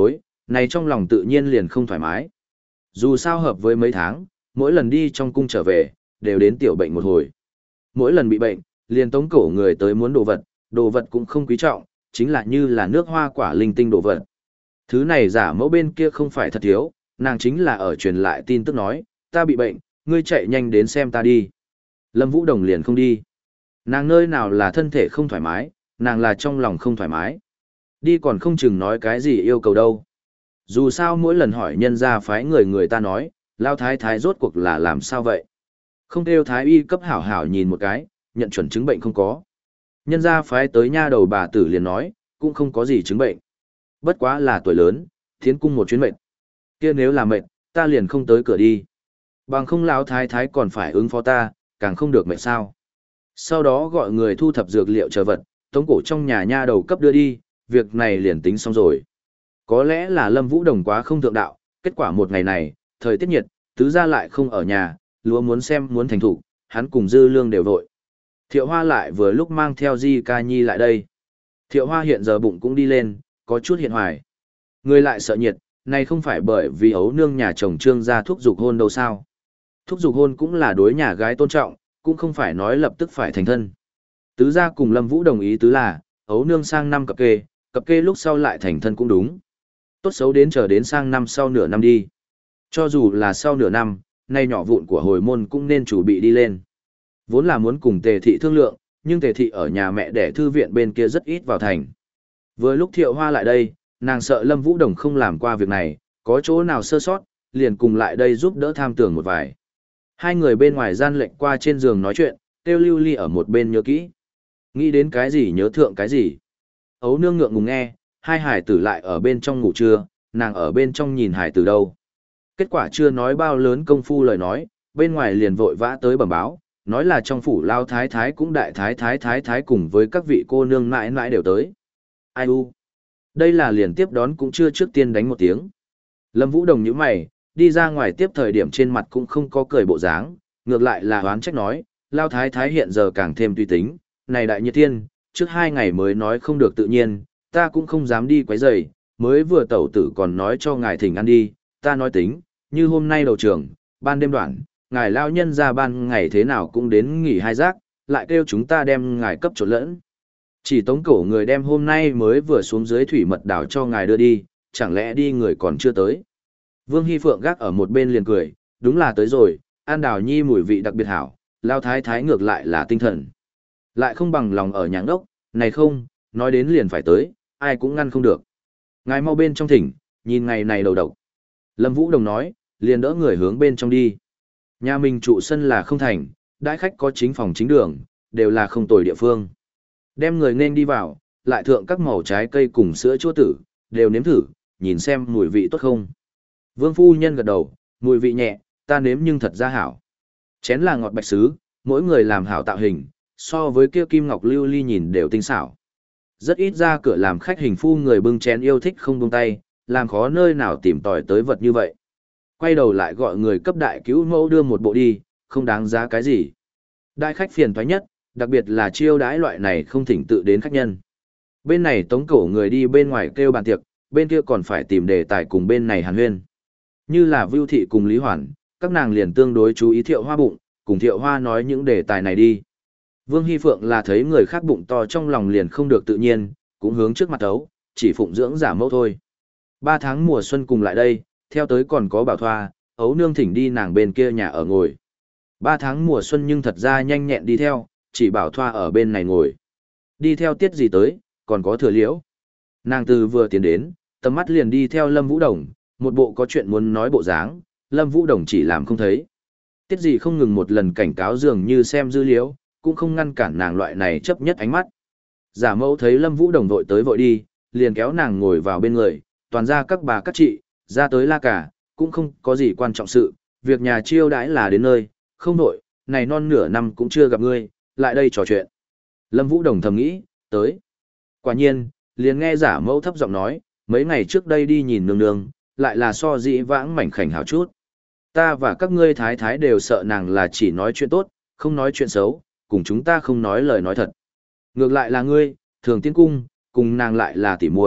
này trong lòng tự nhiên liền không thoải mái. Dù sao hợp với mấy tháng, mỗi lần đi trong cung trở về, đều đến tiểu bệnh một hồi. Mỗi lần bị bệnh, liền tống cổ người tới muốn đồ vật, đồ vật cũng không quý trọng, chính là như là nước hoa quả linh tinh đồ vật. Thứ này giả mẫu bên kia không phải thật thiếu, nàng chính là ở truyền lại tin tức nói, ta bị bệnh, ngươi chạy nhanh đến xem ta đi. Lâm Vũ Đồng liền không đi. Nàng nơi nào là thân thể không thoải mái, nàng là trong lòng không thoải mái. Đi còn không chừng nói cái gì yêu cầu đâu. Dù sao mỗi lần hỏi nhân gia phái người người ta nói, lao thái thái rốt cuộc là làm sao vậy? Không kêu thái y cấp hảo hảo nhìn một cái, nhận chuẩn chứng bệnh không có. Nhân gia phái tới nha đầu bà tử liền nói, cũng không có gì chứng bệnh. Bất quá là tuổi lớn, thiến cung một chuyến mệt. Kia nếu là mệt, ta liền không tới cửa đi. Bằng không lão thái thái còn phải ứng phó ta, càng không được mệt sao. Sau đó gọi người thu thập dược liệu chờ vật, tống cổ trong nhà nha đầu cấp đưa đi, việc này liền tính xong rồi. Có lẽ là Lâm Vũ Đồng quá không thượng đạo, kết quả một ngày này, thời tiết nhiệt, tứ gia lại không ở nhà, lúa muốn xem muốn thành thủ, hắn cùng Dư Lương đều vội. Thiệu Hoa lại vừa lúc mang theo Di Ca Nhi lại đây. Thiệu Hoa hiện giờ bụng cũng đi lên, có chút hiện hoài. Người lại sợ nhiệt, này không phải bởi vì ấu nương nhà chồng Trương gia thúc giục hôn đâu sao. Thúc giục hôn cũng là đối nhà gái tôn trọng, cũng không phải nói lập tức phải thành thân. Tứ gia cùng Lâm Vũ đồng ý tứ là, ấu nương sang năm cập kê, cập kê lúc sau lại thành thân cũng đúng. Tốt xấu đến chờ đến sang năm sau nửa năm đi. Cho dù là sau nửa năm, nay nhỏ vụn của hồi môn cũng nên chuẩn bị đi lên. Vốn là muốn cùng Tề thị thương lượng, nhưng Tề thị ở nhà mẹ đẻ thư viện bên kia rất ít vào thành. Vừa lúc Thiệu Hoa lại đây, nàng sợ Lâm Vũ Đồng không làm qua việc này, có chỗ nào sơ sót, liền cùng lại đây giúp đỡ tham tưởng một vài. Hai người bên ngoài gian lệnh qua trên giường nói chuyện, Tiêu Lưu Ly ở một bên nhớ kỹ. Nghĩ đến cái gì nhớ thượng cái gì. Ấu nương ngượng ngùng nghe, hai hải tử lại ở bên trong ngủ trưa, nàng ở bên trong nhìn hải tử đâu. Kết quả chưa nói bao lớn công phu lời nói, bên ngoài liền vội vã tới bẩm báo, nói là trong phủ lao thái thái cũng đại thái thái thái thái cùng với các vị cô nương mãi mãi đều tới. Ai u? Đây là liền tiếp đón cũng chưa trước tiên đánh một tiếng. Lâm Vũ Đồng nhíu mày, đi ra ngoài tiếp thời điểm trên mặt cũng không có cười bộ dáng, ngược lại là oán trách nói, lao thái thái hiện giờ càng thêm tùy tính, này đại nhiệt thiên, trước hai ngày mới nói không được tự nhiên, ta cũng không dám đi quấy rầy, mới vừa tẩu tử còn nói cho ngài thỉnh ăn đi, ta nói tính, như hôm nay đầu trường, ban đêm đoạn, ngài lao nhân ra ban ngày thế nào cũng đến nghỉ hai giác, lại kêu chúng ta đem ngài cấp trộn lẫn. Chỉ tống cổ người đem hôm nay mới vừa xuống dưới thủy mật đảo cho ngài đưa đi, chẳng lẽ đi người còn chưa tới. Vương Hy Phượng gác ở một bên liền cười, đúng là tới rồi, ăn đào nhi mùi vị đặc biệt hảo, lao thái thái ngược lại là tinh thần. Lại không bằng lòng ở nhãng đốc, này không, nói đến liền phải tới, ai cũng ngăn không được. Ngài mau bên trong thỉnh, nhìn ngày này đầu độc. Lâm Vũ Đồng nói, liền đỡ người hướng bên trong đi. Nhà mình trụ sân là không thành, đãi khách có chính phòng chính đường, đều là không tồi địa phương. Đem người nên đi vào, lại thượng các màu trái cây cùng sữa chua tử, đều nếm thử, nhìn xem mùi vị tốt không. Vương phu nhân gật đầu, mùi vị nhẹ, ta nếm nhưng thật ra hảo. Chén là ngọt bạch sứ, mỗi người làm hảo tạo hình, so với kia kim ngọc lưu ly nhìn đều tinh xảo. Rất ít ra cửa làm khách hình phu người bưng chén yêu thích không buông tay, làm khó nơi nào tìm tòi tới vật như vậy. Quay đầu lại gọi người cấp đại cứu mẫu đưa một bộ đi, không đáng giá cái gì. Đại khách phiền toái nhất, đặc biệt là chiêu đãi loại này không thỉnh tự đến khách nhân. Bên này tống cổ người đi bên ngoài kêu bàn tiệc, bên kia còn phải tìm đề tài cùng bên này hàn huyên. Như là Vưu Thị cùng Lý Hoàn, các nàng liền tương đối chú ý Thiệu Hoa bụng, cùng Thiệu Hoa nói những đề tài này đi. Vương Hy Phượng là thấy người khác bụng to trong lòng liền không được tự nhiên, cũng hướng trước mặt ấu, chỉ phụng dưỡng giả mẫu thôi. Ba tháng mùa xuân cùng lại đây, theo tới còn có Bảo Thoa, ấu nương thỉnh đi nàng bên kia nhà ở ngồi. Ba tháng mùa xuân nhưng thật ra nhanh nhẹn đi theo, chỉ Bảo Thoa ở bên này ngồi. Đi theo tiết gì tới, còn có Thừa Liễu. Nàng từ vừa tiến đến, tầm mắt liền đi theo Lâm Vũ Đồng, một bộ có chuyện muốn nói bộ dáng, Lâm Vũ Đồng chỉ làm không thấy. Tiết gì không ngừng một lần cảnh cáo dường như xem dư liễu, cũng không ngăn cản nàng loại này chấp nhất ánh mắt. Giả mẫu thấy Lâm Vũ Đồng vội tới vội đi, liền kéo nàng ngồi vào bên người, toàn ra các bà các chị, ra tới la cả, cũng không có gì quan trọng sự, việc nhà chiêu đãi là đến nơi, không nổi, này non nửa năm cũng chưa gặp ngươi, lại đây trò chuyện. Lâm Vũ Đồng thầm nghĩ, tới. Quả nhiên, liền nghe giả mẫu thấp giọng nói, mấy ngày trước đây đi nhìn nương nương, lại là so dĩ vãng mảnh khảnh hào chút. Ta và các ngươi thái thái đều sợ nàng là chỉ nói chuyện tốt, không nói chuyện xấu, cùng chúng ta không nói lời nói thật. Ngược lại là ngươi, thường tiên cung, cùng nàng lại là tỉ muội,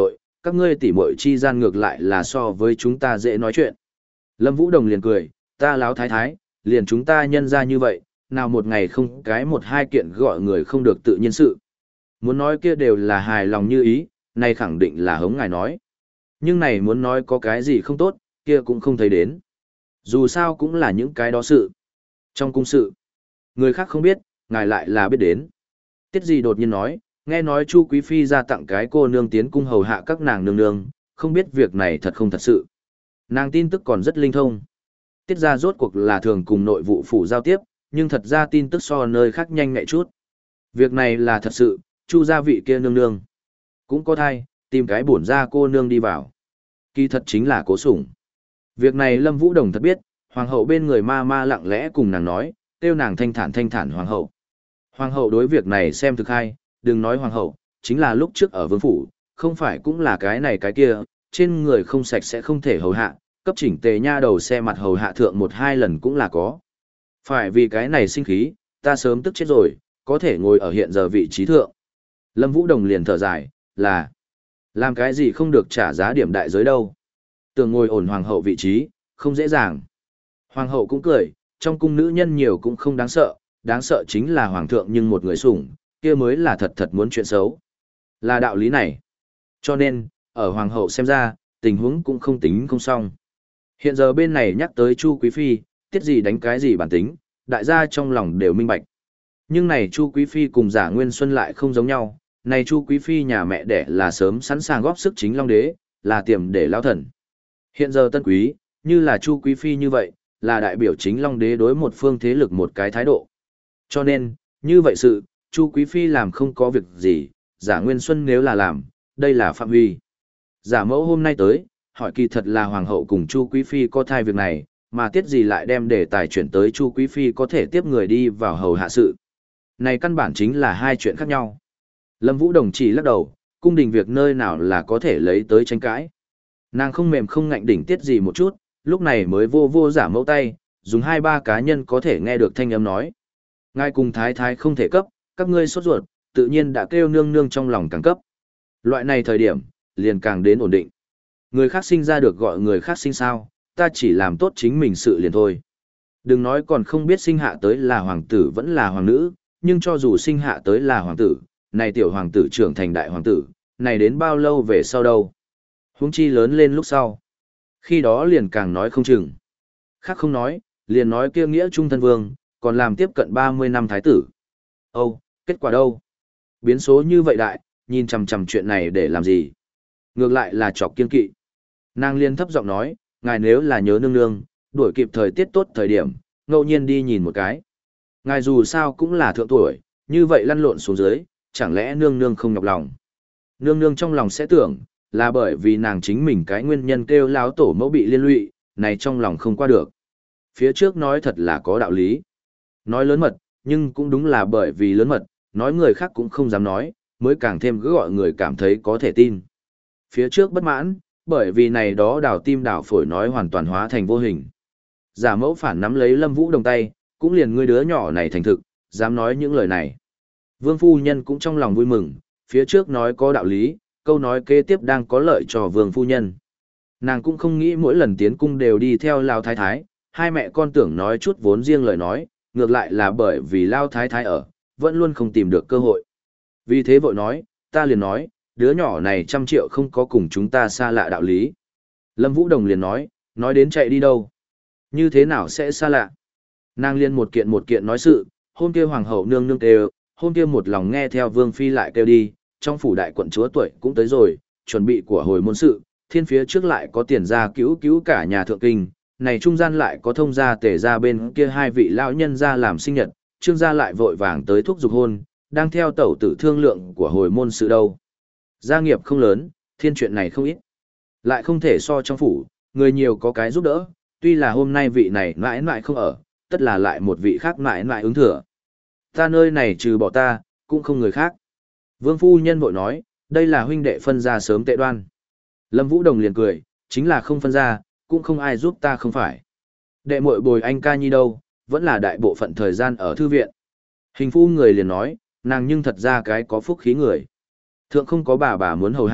các ngươi tỉ muội chi gian ngược lại là so với chúng ta dễ nói chuyện. Lâm Vũ Đồng liền cười, ta láo thái thái, liền chúng ta nhân ra như vậy, nào một ngày không cái một hai kiện gọi người không được tự nhiên sự. Muốn nói kia đều là hài lòng như ý, này khẳng định là hống ngài nói. Nhưng này muốn nói có cái gì không tốt, kia cũng không thấy đến. Dù sao cũng là những cái đó sự. Trong cung sự, người khác không biết, ngài lại là biết đến. Tiết gì đột nhiên nói, nghe nói Chu Quý Phi ra tặng cái cô nương tiến cung hầu hạ các nàng nương nương, không biết việc này thật không thật sự. Nàng tin tức còn rất linh thông. Tiết ra rốt cuộc là thường cùng nội vụ phủ giao tiếp, nhưng thật ra tin tức so nơi khác nhanh nhạy chút. Việc này là thật sự, Chu gia vị kia nương nương. Cũng có thai, tìm cái bổn ra cô nương đi vào. Kỳ thật chính là Cố Sủng. Việc này Lâm Vũ Đồng thật biết, hoàng hậu bên người ma ma lặng lẽ cùng nàng nói, kêu nàng thanh thản thanh thản hoàng hậu. Hoàng hậu đối việc này xem thực hay, đừng nói hoàng hậu, chính là lúc trước ở vương phủ, không phải cũng là cái này cái kia, trên người không sạch sẽ không thể hầu hạ, cấp chỉnh tề nha đầu xe mặt hầu hạ thượng một hai lần cũng là có. Phải vì cái này sinh khí, ta sớm tức chết rồi, có thể ngồi ở hiện giờ vị trí thượng. Lâm Vũ Đồng liền thở dài, là làm cái gì không được trả giá điểm đại giới đâu. Tưởng ngồi ổn hoàng hậu vị trí, không dễ dàng. Hoàng hậu cũng cười, trong cung nữ nhân nhiều cũng không đáng sợ, đáng sợ chính là hoàng thượng nhưng một người sủng, kia mới là thật thật muốn chuyện xấu. Là đạo lý này. Cho nên, ở hoàng hậu xem ra, tình huống cũng không tính không xong. Hiện giờ bên này nhắc tới Chu Quý Phi, tiết gì đánh cái gì bản tính, đại gia trong lòng đều minh bạch. Nhưng này Chu Quý Phi cùng Giả Nguyên Xuân lại không giống nhau, này Chu Quý Phi nhà mẹ đẻ là sớm sẵn sàng góp sức chính Long Đế, là tiềm để lao thần. Hiện giờ tân quý, như là Chu Quý Phi như vậy, là đại biểu chính Long Đế đối một phương thế lực một cái thái độ. Cho nên, như vậy sự, Chu Quý Phi làm không có việc gì, Giả Nguyên Xuân nếu là làm, đây là phạm huy. Giả mẫu hôm nay tới, hỏi kỳ thật là hoàng hậu cùng Chu Quý Phi có thai việc này, mà tiết gì lại đem đề tài chuyển tới Chu Quý Phi có thể tiếp người đi vào hầu hạ sự. Này căn bản chính là hai chuyện khác nhau. Lâm Vũ Đồng chỉ lắc đầu, cung đình việc nơi nào là có thể lấy tới tranh cãi. Nàng không mềm không ngạnh đỉnh tiết gì một chút, lúc này mới vô vô giả mẫu tay, dùng hai ba cá nhân có thể nghe được thanh âm nói. Ngài cùng thái thái không thể cấp, các ngươi sốt ruột, tự nhiên đã kêu nương nương trong lòng càng cấp. Loại này thời điểm, liền càng đến ổn định. Người khác sinh ra được gọi người khác sinh sao, ta chỉ làm tốt chính mình sự liền thôi. Đừng nói còn không biết sinh hạ tới là hoàng tử vẫn là hoàng nữ, nhưng cho dù sinh hạ tới là hoàng tử, này tiểu hoàng tử trưởng thành đại hoàng tử, này đến bao lâu về sau đâu. Huống chi lớn lên lúc sau. Khi đó liền càng nói không chừng. Khác không nói, liền nói kia nghĩa trung thân vương, còn làm tiếp cận ba mươi năm thái tử. Âu, kết quả đâu? Biến số như vậy đại, nhìn chằm chằm chuyện này để làm gì? Ngược lại là chọc kiên kỵ. Nàng liên thấp giọng nói, ngài nếu là nhớ nương nương, đuổi kịp thời tiết tốt thời điểm, ngẫu nhiên đi nhìn một cái. Ngài dù sao cũng là thượng tuổi, như vậy lăn lộn xuống dưới, chẳng lẽ nương nương không nhọc lòng. Nương nương trong lòng sẽ tưởng, là bởi vì nàng chính mình cái nguyên nhân kêu láo tổ mẫu bị liên lụy, này trong lòng không qua được. Phía trước nói thật là có đạo lý. Nói lớn mật, nhưng cũng đúng là bởi vì lớn mật, nói người khác cũng không dám nói, mới càng thêm cứ gọi người cảm thấy có thể tin. Phía trước bất mãn, bởi vì này đó đảo tim đảo phổi nói hoàn toàn hóa thành vô hình. Giả mẫu phản nắm lấy Lâm Vũ Đồng tay, cũng liền ngươi đứa nhỏ này thành thực, dám nói những lời này. Vương phu nhân cũng trong lòng vui mừng, phía trước nói có đạo lý, câu nói kế tiếp đang có lợi cho vương phu nhân. Nàng cũng không nghĩ mỗi lần tiến cung đều đi theo Lao Thái Thái, hai mẹ con tưởng nói chút vốn riêng lời nói, ngược lại là bởi vì Lao Thái Thái ở, vẫn luôn không tìm được cơ hội. Vì thế vội nói, ta liền nói, đứa nhỏ này trăm triệu không có cùng chúng ta xa lạ đạo lý. Lâm Vũ Đồng liền nói, nói đến chạy đi đâu? Như thế nào sẽ xa lạ? Nàng liên một kiện một kiện nói sự, hôm kia hoàng hậu nương nương kêu, hôm kia một lòng nghe theo vương phi lại kêu đi, trong phủ đại quận chúa tuổi cũng tới rồi, chuẩn bị của hồi môn sự, thiên phía trước lại có tiền gia cứu cứu cả nhà thượng kinh, này trung gian lại có thông gia tể ra bên kia hai vị lão nhân ra làm sinh nhật, trương gia lại vội vàng tới thúc giục hôn, đang theo tẩu tử thương lượng của hồi môn sự đâu. Gia nghiệp không lớn, thiên chuyện này không ít. Lại không thể so trong phủ, người nhiều có cái giúp đỡ, tuy là hôm nay vị này mãi mãi không ở, tất là lại một vị khác mãi mãi ứng thừa. Ta nơi này trừ bỏ ta, cũng không người khác. Vương phu nhân vội nói, đây là huynh đệ phân ra sớm tệ đoan. Lâm Vũ Đồng liền cười, chính là không phân ra, cũng không ai giúp ta không phải. Đệ muội bồi anh ca nhi đâu, vẫn là đại bộ phận thời gian ở thư viện. Hình phu người liền nói, nàng nhưng thật ra cái có phúc khí người. Thượng không có bà bà muốn hầu hạ,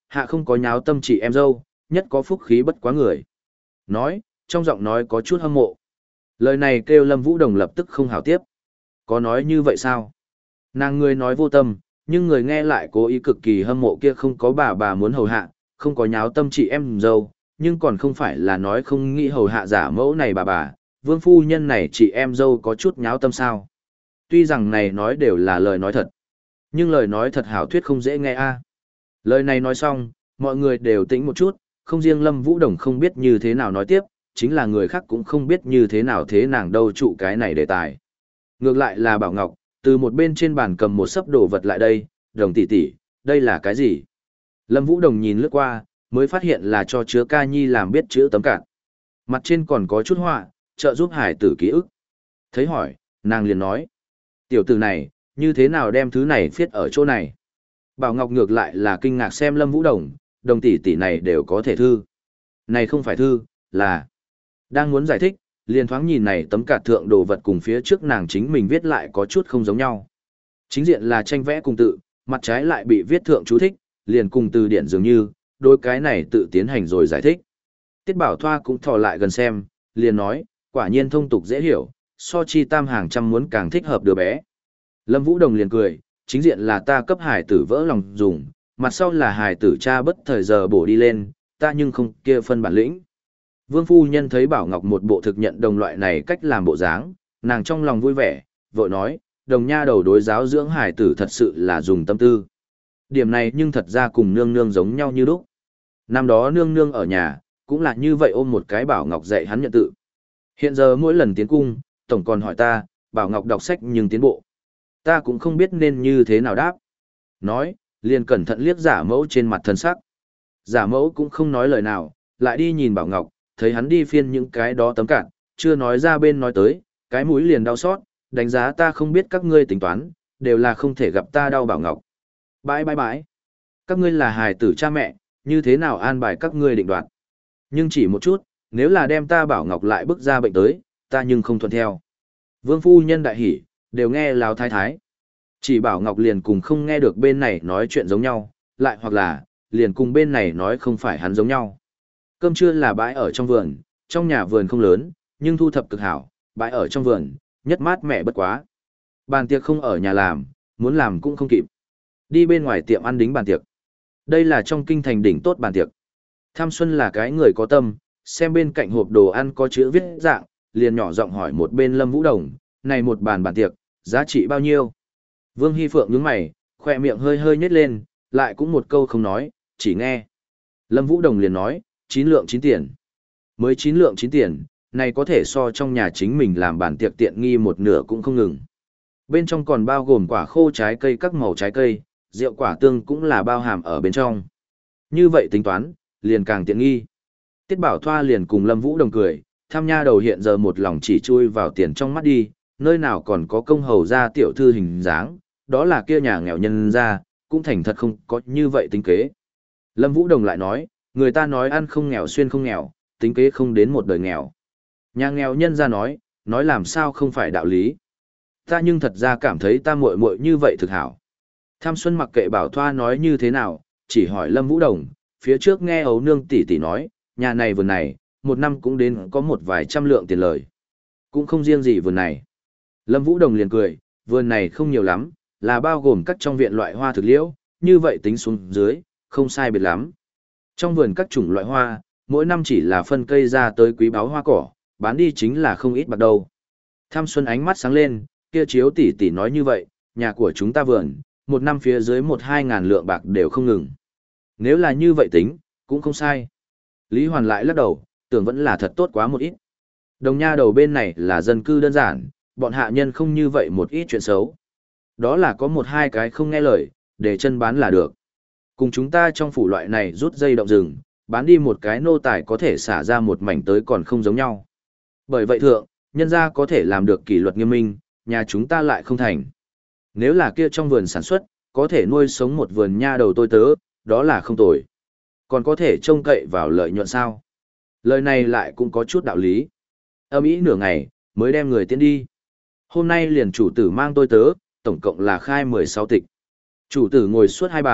hạ không có nháo tâm chị em dâu, nhất có phúc khí bất quá người. Nói, trong giọng nói có chút hâm mộ. Lời này kêu Lâm Vũ Đồng lập tức không hảo tiếp. Có nói như vậy sao? Nàng người nói vô tâm, nhưng người nghe lại cố ý cực kỳ hâm mộ kia không có bà bà muốn hầu hạ, không có nháo tâm chị em dâu, nhưng còn không phải là nói không nghĩ hầu hạ giả mẫu này bà bà, vương phu nhân này chị em dâu có chút nháo tâm sao. Tuy rằng này nói đều là lời nói thật, nhưng lời nói thật hảo thuyết không dễ nghe a. Lời này nói xong, mọi người đều tĩnh một chút, không riêng Lâm Vũ Đồng không biết như thế nào nói tiếp, chính là người khác cũng không biết như thế nào thế nàng đâu trụ cái này đề tài. Ngược lại là Bảo Ngọc, từ một bên trên bàn cầm một sấp đồ vật lại đây, Đồng tỷ tỷ, đây là cái gì? Lâm Vũ Đồng nhìn lướt qua, mới phát hiện là cho chứa ca nhi làm biết chữ tấm cạn. Mặt trên còn có chút họa, trợ giúp hải tử ký ức. Thấy hỏi, nàng liền nói, tiểu tử này, như thế nào đem thứ này viết ở chỗ này? Bảo Ngọc ngược lại là kinh ngạc xem Lâm Vũ Đồng, Đồng tỷ tỷ này đều có thể thư. Này không phải thư, là... Đang muốn giải thích, liền thoáng nhìn này tấm cạt thượng đồ vật cùng phía trước nàng chính mình viết lại có chút không giống nhau. Chính diện là tranh vẽ cùng tự, mặt trái lại bị viết thượng chú thích, liền cùng từ điển dường như, đôi cái này tự tiến hành rồi giải thích. Tiết Bảo Thoa cũng thò lại gần xem, liền nói, quả nhiên thông tục dễ hiểu, so chi tam hàng trăm muốn càng thích hợp đứa bé. Lâm Vũ Đồng liền cười, chính diện là ta cấp hải tử vỡ lòng dùng, mặt sau là hải tử cha bất thời giờ bổ đi lên, ta nhưng không kia phân bản lĩnh. Vương phu nhân thấy Bảo Ngọc một bộ thực nhận đồng loại này cách làm bộ dáng, nàng trong lòng vui vẻ, vội nói, đồng nha đầu đối giáo dưỡng hải tử thật sự là dùng tâm tư. Điểm này nhưng thật ra cùng nương nương giống nhau như lúc. Năm đó nương nương ở nhà, cũng là như vậy ôm một cái Bảo Ngọc dạy hắn nhận tự. Hiện giờ mỗi lần tiến cung, tổng còn hỏi ta, Bảo Ngọc đọc sách nhưng tiến bộ. Ta cũng không biết nên như thế nào đáp. Nói, liền cẩn thận liếc giả mẫu trên mặt thân sắc. Giả mẫu cũng không nói lời nào, lại đi nhìn Bảo Ngọc, thấy hắn đi phiên những cái đó tấm cạn, chưa nói ra bên nói tới, cái mũi liền đau xót, đánh giá ta không biết các ngươi tính toán, đều là không thể gặp ta đau Bảo Ngọc. Bãi bãi bãi. Các ngươi là hài tử cha mẹ, như thế nào an bài các ngươi định đoạt. Nhưng chỉ một chút, nếu là đem ta Bảo Ngọc lại bước ra bệnh tới, ta nhưng không thuận theo. Vương phu nhân đại hỉ, đều nghe Láo thái thái. Chỉ Bảo Ngọc liền cùng không nghe được bên này nói chuyện giống nhau, lại hoặc là, liền cùng bên này nói không phải hắn giống nhau. Cơm trưa là bãi ở trong vườn, trong nhà vườn không lớn, nhưng thu thập cực hảo, bãi ở trong vườn, nhất mát mẻ bất quá. Bàn tiệc không ở nhà làm, muốn làm cũng không kịp. Đi bên ngoài tiệm ăn đính bàn tiệc. Đây là trong kinh thành đỉnh tốt bàn tiệc. Tham Xuân là cái người có tâm, xem bên cạnh hộp đồ ăn có chữ viết dạng, liền nhỏ giọng hỏi một bên Lâm Vũ Đồng, này một bàn bàn tiệc, giá trị bao nhiêu? Vương Hy Phượng nhướng mày, khỏe miệng hơi hơi nhếch lên, lại cũng một câu không nói, chỉ nghe. Lâm Vũ Đồng liền nói, chín lượng chín tiền. Mới chín lượng chín tiền, này có thể so trong nhà chính mình làm bàn tiệc tiện nghi một nửa cũng không ngừng. Bên trong còn bao gồm quả khô trái cây các màu trái cây, rượu quả tương cũng là bao hàm ở bên trong. Như vậy tính toán, liền càng tiện nghi. Tiết Bảo Thoa liền cùng Lâm Vũ Đồng cười, tham nha đầu hiện giờ một lòng chỉ chui vào tiền trong mắt đi, nơi nào còn có công hầu ra tiểu thư hình dáng, đó là kia nhà nghèo nhân ra, cũng thành thật không có như vậy tính kế. Lâm Vũ Đồng lại nói, người ta nói ăn không nghèo xuyên không nghèo, tính kế không đến một đời nghèo. Nhà nghèo nhân ra nói, nói làm sao không phải đạo lý. Ta nhưng thật ra cảm thấy ta muội muội như vậy thực hảo. Tham Xuân mặc kệ Bảo Thoa nói như thế nào, chỉ hỏi Lâm Vũ Đồng, phía trước nghe ấu nương tỷ tỷ nói, nhà này vườn này, một năm cũng đến có một vài trăm lượng tiền lời. Cũng không riêng gì vườn này. Lâm Vũ Đồng liền cười, vườn này không nhiều lắm, là bao gồm các trong viện loại hoa thực liễu, như vậy tính xuống dưới, không sai biệt lắm. Trong vườn các chủng loại hoa, mỗi năm chỉ là phân cây ra tới quý báu hoa cỏ, bán đi chính là không ít bạc đâu. Tham Xuân ánh mắt sáng lên, kia chiếu tỷ tỷ nói như vậy, nhà của chúng ta vườn, một năm phía dưới một hai ngàn lượng bạc đều không ngừng. Nếu là như vậy tính, cũng không sai. Lý Hoàn lại lắc đầu, tưởng vẫn là thật tốt quá một ít. Đồng nha đầu bên này là dân cư đơn giản, bọn hạ nhân không như vậy một ít chuyện xấu. Đó là có một hai cái không nghe lời, để chân bán là được. Cùng chúng ta trong phủ loại này rút dây động rừng, bán đi một cái nô tài có thể xả ra một mảnh tới còn không giống nhau. Bởi vậy thượng, nhân gia có thể làm được kỷ luật nghiêm minh, nhà chúng ta lại không thành. Nếu là kia trong vườn sản xuất, có thể nuôi sống một vườn nha đầu tôi tớ, đó là không tồi. Còn có thể trông cậy vào lợi nhuận sao? Lời này lại cũng có chút đạo lý. Âm ý nửa ngày, mới đem người tiến đi. Hôm nay liền chủ tử mang tôi tớ, tổng cộng là khai mười sáu tịch. Chủ tử ngồi suốt hai bàn,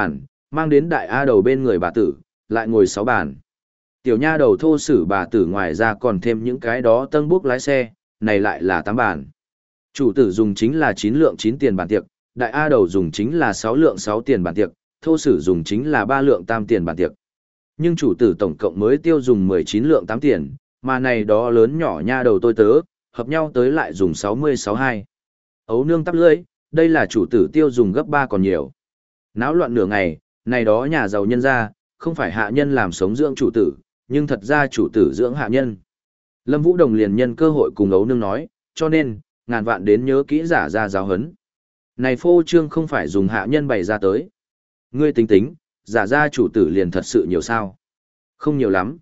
mang đến đại A đầu bên người bà tử, lại ngồi sáu bàn. Tiểu nha đầu thô sử bà tử ngoài ra còn thêm những cái đó tân bốc lái xe, này lại là tám bàn. Chủ tử dùng chính là chín lượng chín tiền bàn tiệc, đại A đầu dùng chính là sáu lượng sáu tiền bàn tiệc, thô sử dùng chính là ba lượng tam tiền bàn tiệc. Nhưng chủ tử tổng cộng mới tiêu dùng mười chín lượng tám tiền, mà này đó lớn nhỏ nha đầu tôi tớ, hợp nhau tới lại dùng sáu mươi sáu hai. Ấu nương tắp lưỡi, đây là chủ tử tiêu dùng gấp ba còn nhiều. Náo loạn nửa ngày, này đó nhà giàu nhân ra, không phải hạ nhân làm sống dưỡng chủ tử, nhưng thật ra chủ tử dưỡng hạ nhân. Lâm Vũ Đồng liền nhân cơ hội cùng ấu nương nói, cho nên, ngàn vạn đến nhớ kỹ giả ra giáo hấn. Này phô trương không phải dùng hạ nhân bày ra tới. Ngươi tính tính, giả ra chủ tử liền thật sự nhiều sao? Không nhiều lắm.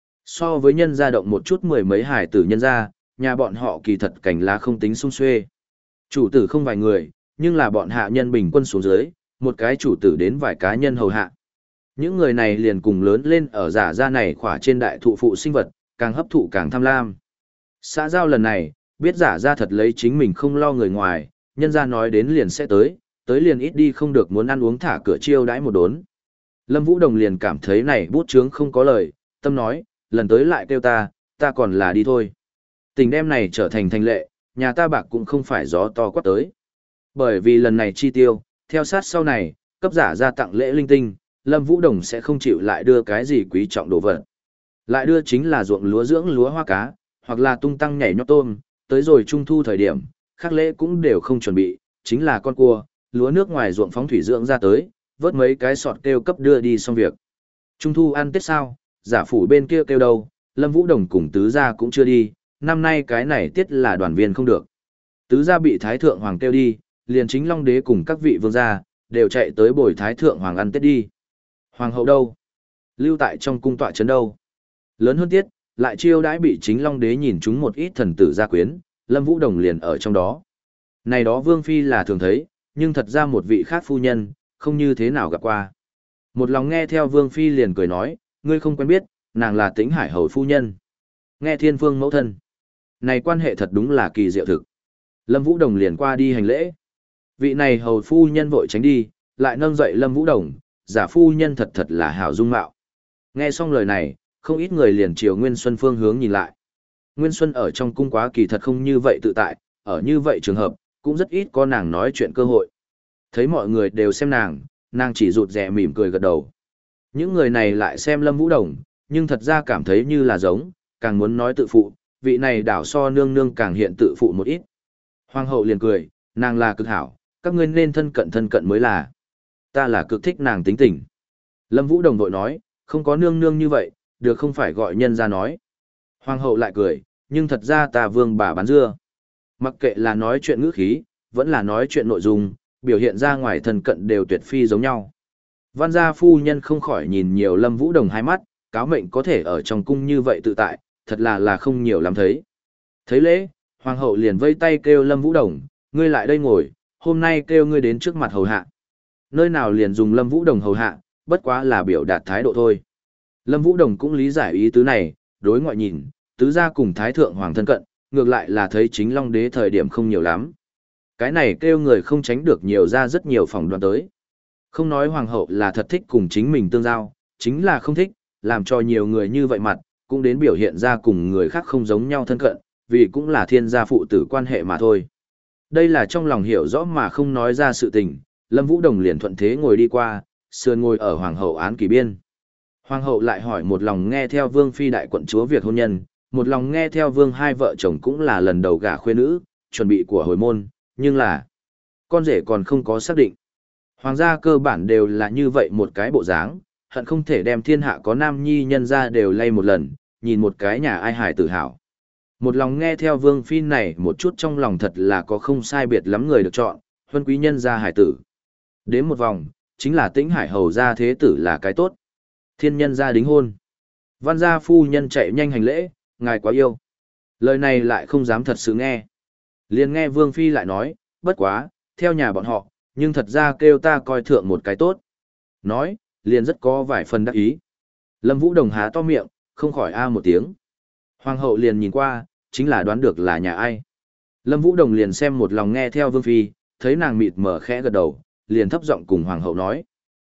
So với nhân gia động một chút mười mấy hải tử nhân gia, nhà bọn họ kỳ thật cảnh lá không tính sung xuê. Chủ tử không vài người, nhưng là bọn hạ nhân bình quân xuống dưới, một cái chủ tử đến vài cá nhân hầu hạ. Những người này liền cùng lớn lên ở giả ra này khỏa trên đại thụ phụ sinh vật, càng hấp thụ càng tham lam. Xã giao lần này, biết giả ra thật lấy chính mình không lo người ngoài, nhân gia nói đến liền sẽ tới, tới liền ít đi không được muốn ăn uống thả cửa chiêu đãi một đốn. Lâm Vũ Đồng liền cảm thấy này bút chướng không có lời, tâm nói, lần tới lại kêu ta, ta còn là đi thôi. Tình đêm này trở thành thành lệ, nhà ta bạc cũng không phải gió to quát tới. Bởi vì lần này chi tiêu, theo sát sau này, cấp giả ra tặng lễ linh tinh, Lâm Vũ Đồng sẽ không chịu lại đưa cái gì quý trọng đồ vật. Lại đưa chính là ruộng lúa dưỡng lúa hoa cá, hoặc là tung tăng nhảy nhót tôm, tới rồi trung thu thời điểm, khác lễ cũng đều không chuẩn bị, chính là con cua, lúa nước ngoài ruộng phóng thủy dưỡng ra tới, vớt mấy cái sọt kêu cấp đưa đi xong việc. Trung thu ăn Tết sao, giả phủ bên kia kêu đâu, Lâm Vũ Đồng cùng tứ gia cũng chưa đi, năm nay cái này tiết là đoàn viên không được. Tứ gia bị Thái Thượng Hoàng kêu đi, liền chính Long Đế cùng các vị vương gia, đều chạy tới bồi Thái Thượng Hoàng ăn Tết đi. Hoàng hậu đâu? Lưu tại trong cung tọa trấn đâu? Lớn hơn tiết, lại chiêu đãi bị chính Long Đế nhìn chúng một ít thần tử gia quyến, Lâm Vũ Đồng liền ở trong đó. Này đó vương phi là thường thấy, nhưng thật ra một vị khác phu nhân, không như thế nào gặp qua. Một lòng nghe theo vương phi liền cười nói, ngươi không quen biết, nàng là Tĩnh Hải hầu phu nhân. Nghe thiên phương mẫu thân. Này quan hệ thật đúng là kỳ diệu thực. Lâm Vũ Đồng liền qua đi hành lễ. Vị này hầu phu nhân vội tránh đi, lại nâng dậy Lâm Vũ Đồng, giả phu nhân thật thật là hảo dung mạo. Nghe xong lời này, không ít người liền chiều Nguyên Xuân phương hướng nhìn lại. Nguyên Xuân ở trong cung quá kỳ thật không như vậy tự tại, ở như vậy trường hợp, cũng rất ít có nàng nói chuyện cơ hội. Thấy mọi người đều xem nàng, nàng chỉ rụt rè mỉm cười gật đầu. Những người này lại xem Lâm Vũ Đồng, nhưng thật ra cảm thấy như là giống, càng muốn nói tự phụ, vị này đảo so nương nương càng hiện tự phụ một ít. Hoàng hậu liền cười, nàng là cực hảo, các ngươi nên thân cận thân cận mới là. Ta là cực thích nàng tính tình. Lâm Vũ Đồng vội nói, không có nương nương như vậy, được không phải gọi nhân ra nói. Hoàng hậu lại cười, nhưng thật ra ta vương bà bán dưa. Mặc kệ là nói chuyện ngữ khí, vẫn là nói chuyện nội dung, biểu hiện ra ngoài thân cận đều tuyệt phi giống nhau. Văn gia phu nhân không khỏi nhìn nhiều Lâm Vũ Đồng hai mắt, cáo mệnh có thể ở trong cung như vậy tự tại, thật là là không nhiều lắm thấy. Thấy lễ, hoàng hậu liền vây tay kêu Lâm Vũ Đồng, ngươi lại đây ngồi, hôm nay kêu ngươi đến trước mặt hầu hạ. Nơi nào liền dùng Lâm Vũ Đồng hầu hạ, bất quá là biểu đạt thái độ thôi. Lâm Vũ Đồng cũng lý giải ý tứ này, đối ngoại nhìn, tứ gia cùng thái thượng hoàng thân cận, ngược lại là thấy chính Long Đế thời điểm không nhiều lắm. Cái này kêu người không tránh được nhiều ra rất nhiều phòng đoàn tới. Không nói hoàng hậu là thật thích cùng chính mình tương giao, chính là không thích, làm cho nhiều người như vậy mặt, cũng đến biểu hiện ra cùng người khác không giống nhau thân cận, vì cũng là thiên gia phụ tử quan hệ mà thôi. Đây là trong lòng hiểu rõ mà không nói ra sự tình, Lâm Vũ Đồng liền thuận thế ngồi đi qua, sườn ngồi ở hoàng hậu án kỳ biên. Hoàng hậu lại hỏi một lòng nghe theo vương phi đại quận chúa việc hôn nhân, một lòng nghe theo vương hai vợ chồng cũng là lần đầu gả khuê nữ, chuẩn bị của hồi môn, nhưng là con rể còn không có xác định. Hoàng gia cơ bản đều là như vậy một cái bộ dáng, hận không thể đem thiên hạ có nam nhi nhân ra đều lay một lần, nhìn một cái nhà ai hài tự hào. Một lòng nghe theo vương phi này một chút trong lòng thật là có không sai biệt lắm người được chọn, huân quý nhân gia hài tử. Đến một vòng, chính là Tĩnh Hải hầu gia thế tử là cái tốt. Thiên nhân gia đính hôn. Văn gia phu nhân chạy nhanh hành lễ, ngài quá yêu. Lời này lại không dám thật sự nghe. Liền nghe vương phi lại nói, bất quá, theo nhà bọn họ, nhưng thật ra kêu ta coi thượng một cái tốt. Nói, liền rất có vài phần đắc ý. Lâm Vũ Đồng há to miệng, không khỏi a một tiếng. Hoàng hậu liền nhìn qua, chính là đoán được là nhà ai. Lâm Vũ Đồng liền xem một lòng nghe theo vương phi, thấy nàng mịt mở khẽ gật đầu, liền thấp giọng cùng hoàng hậu nói.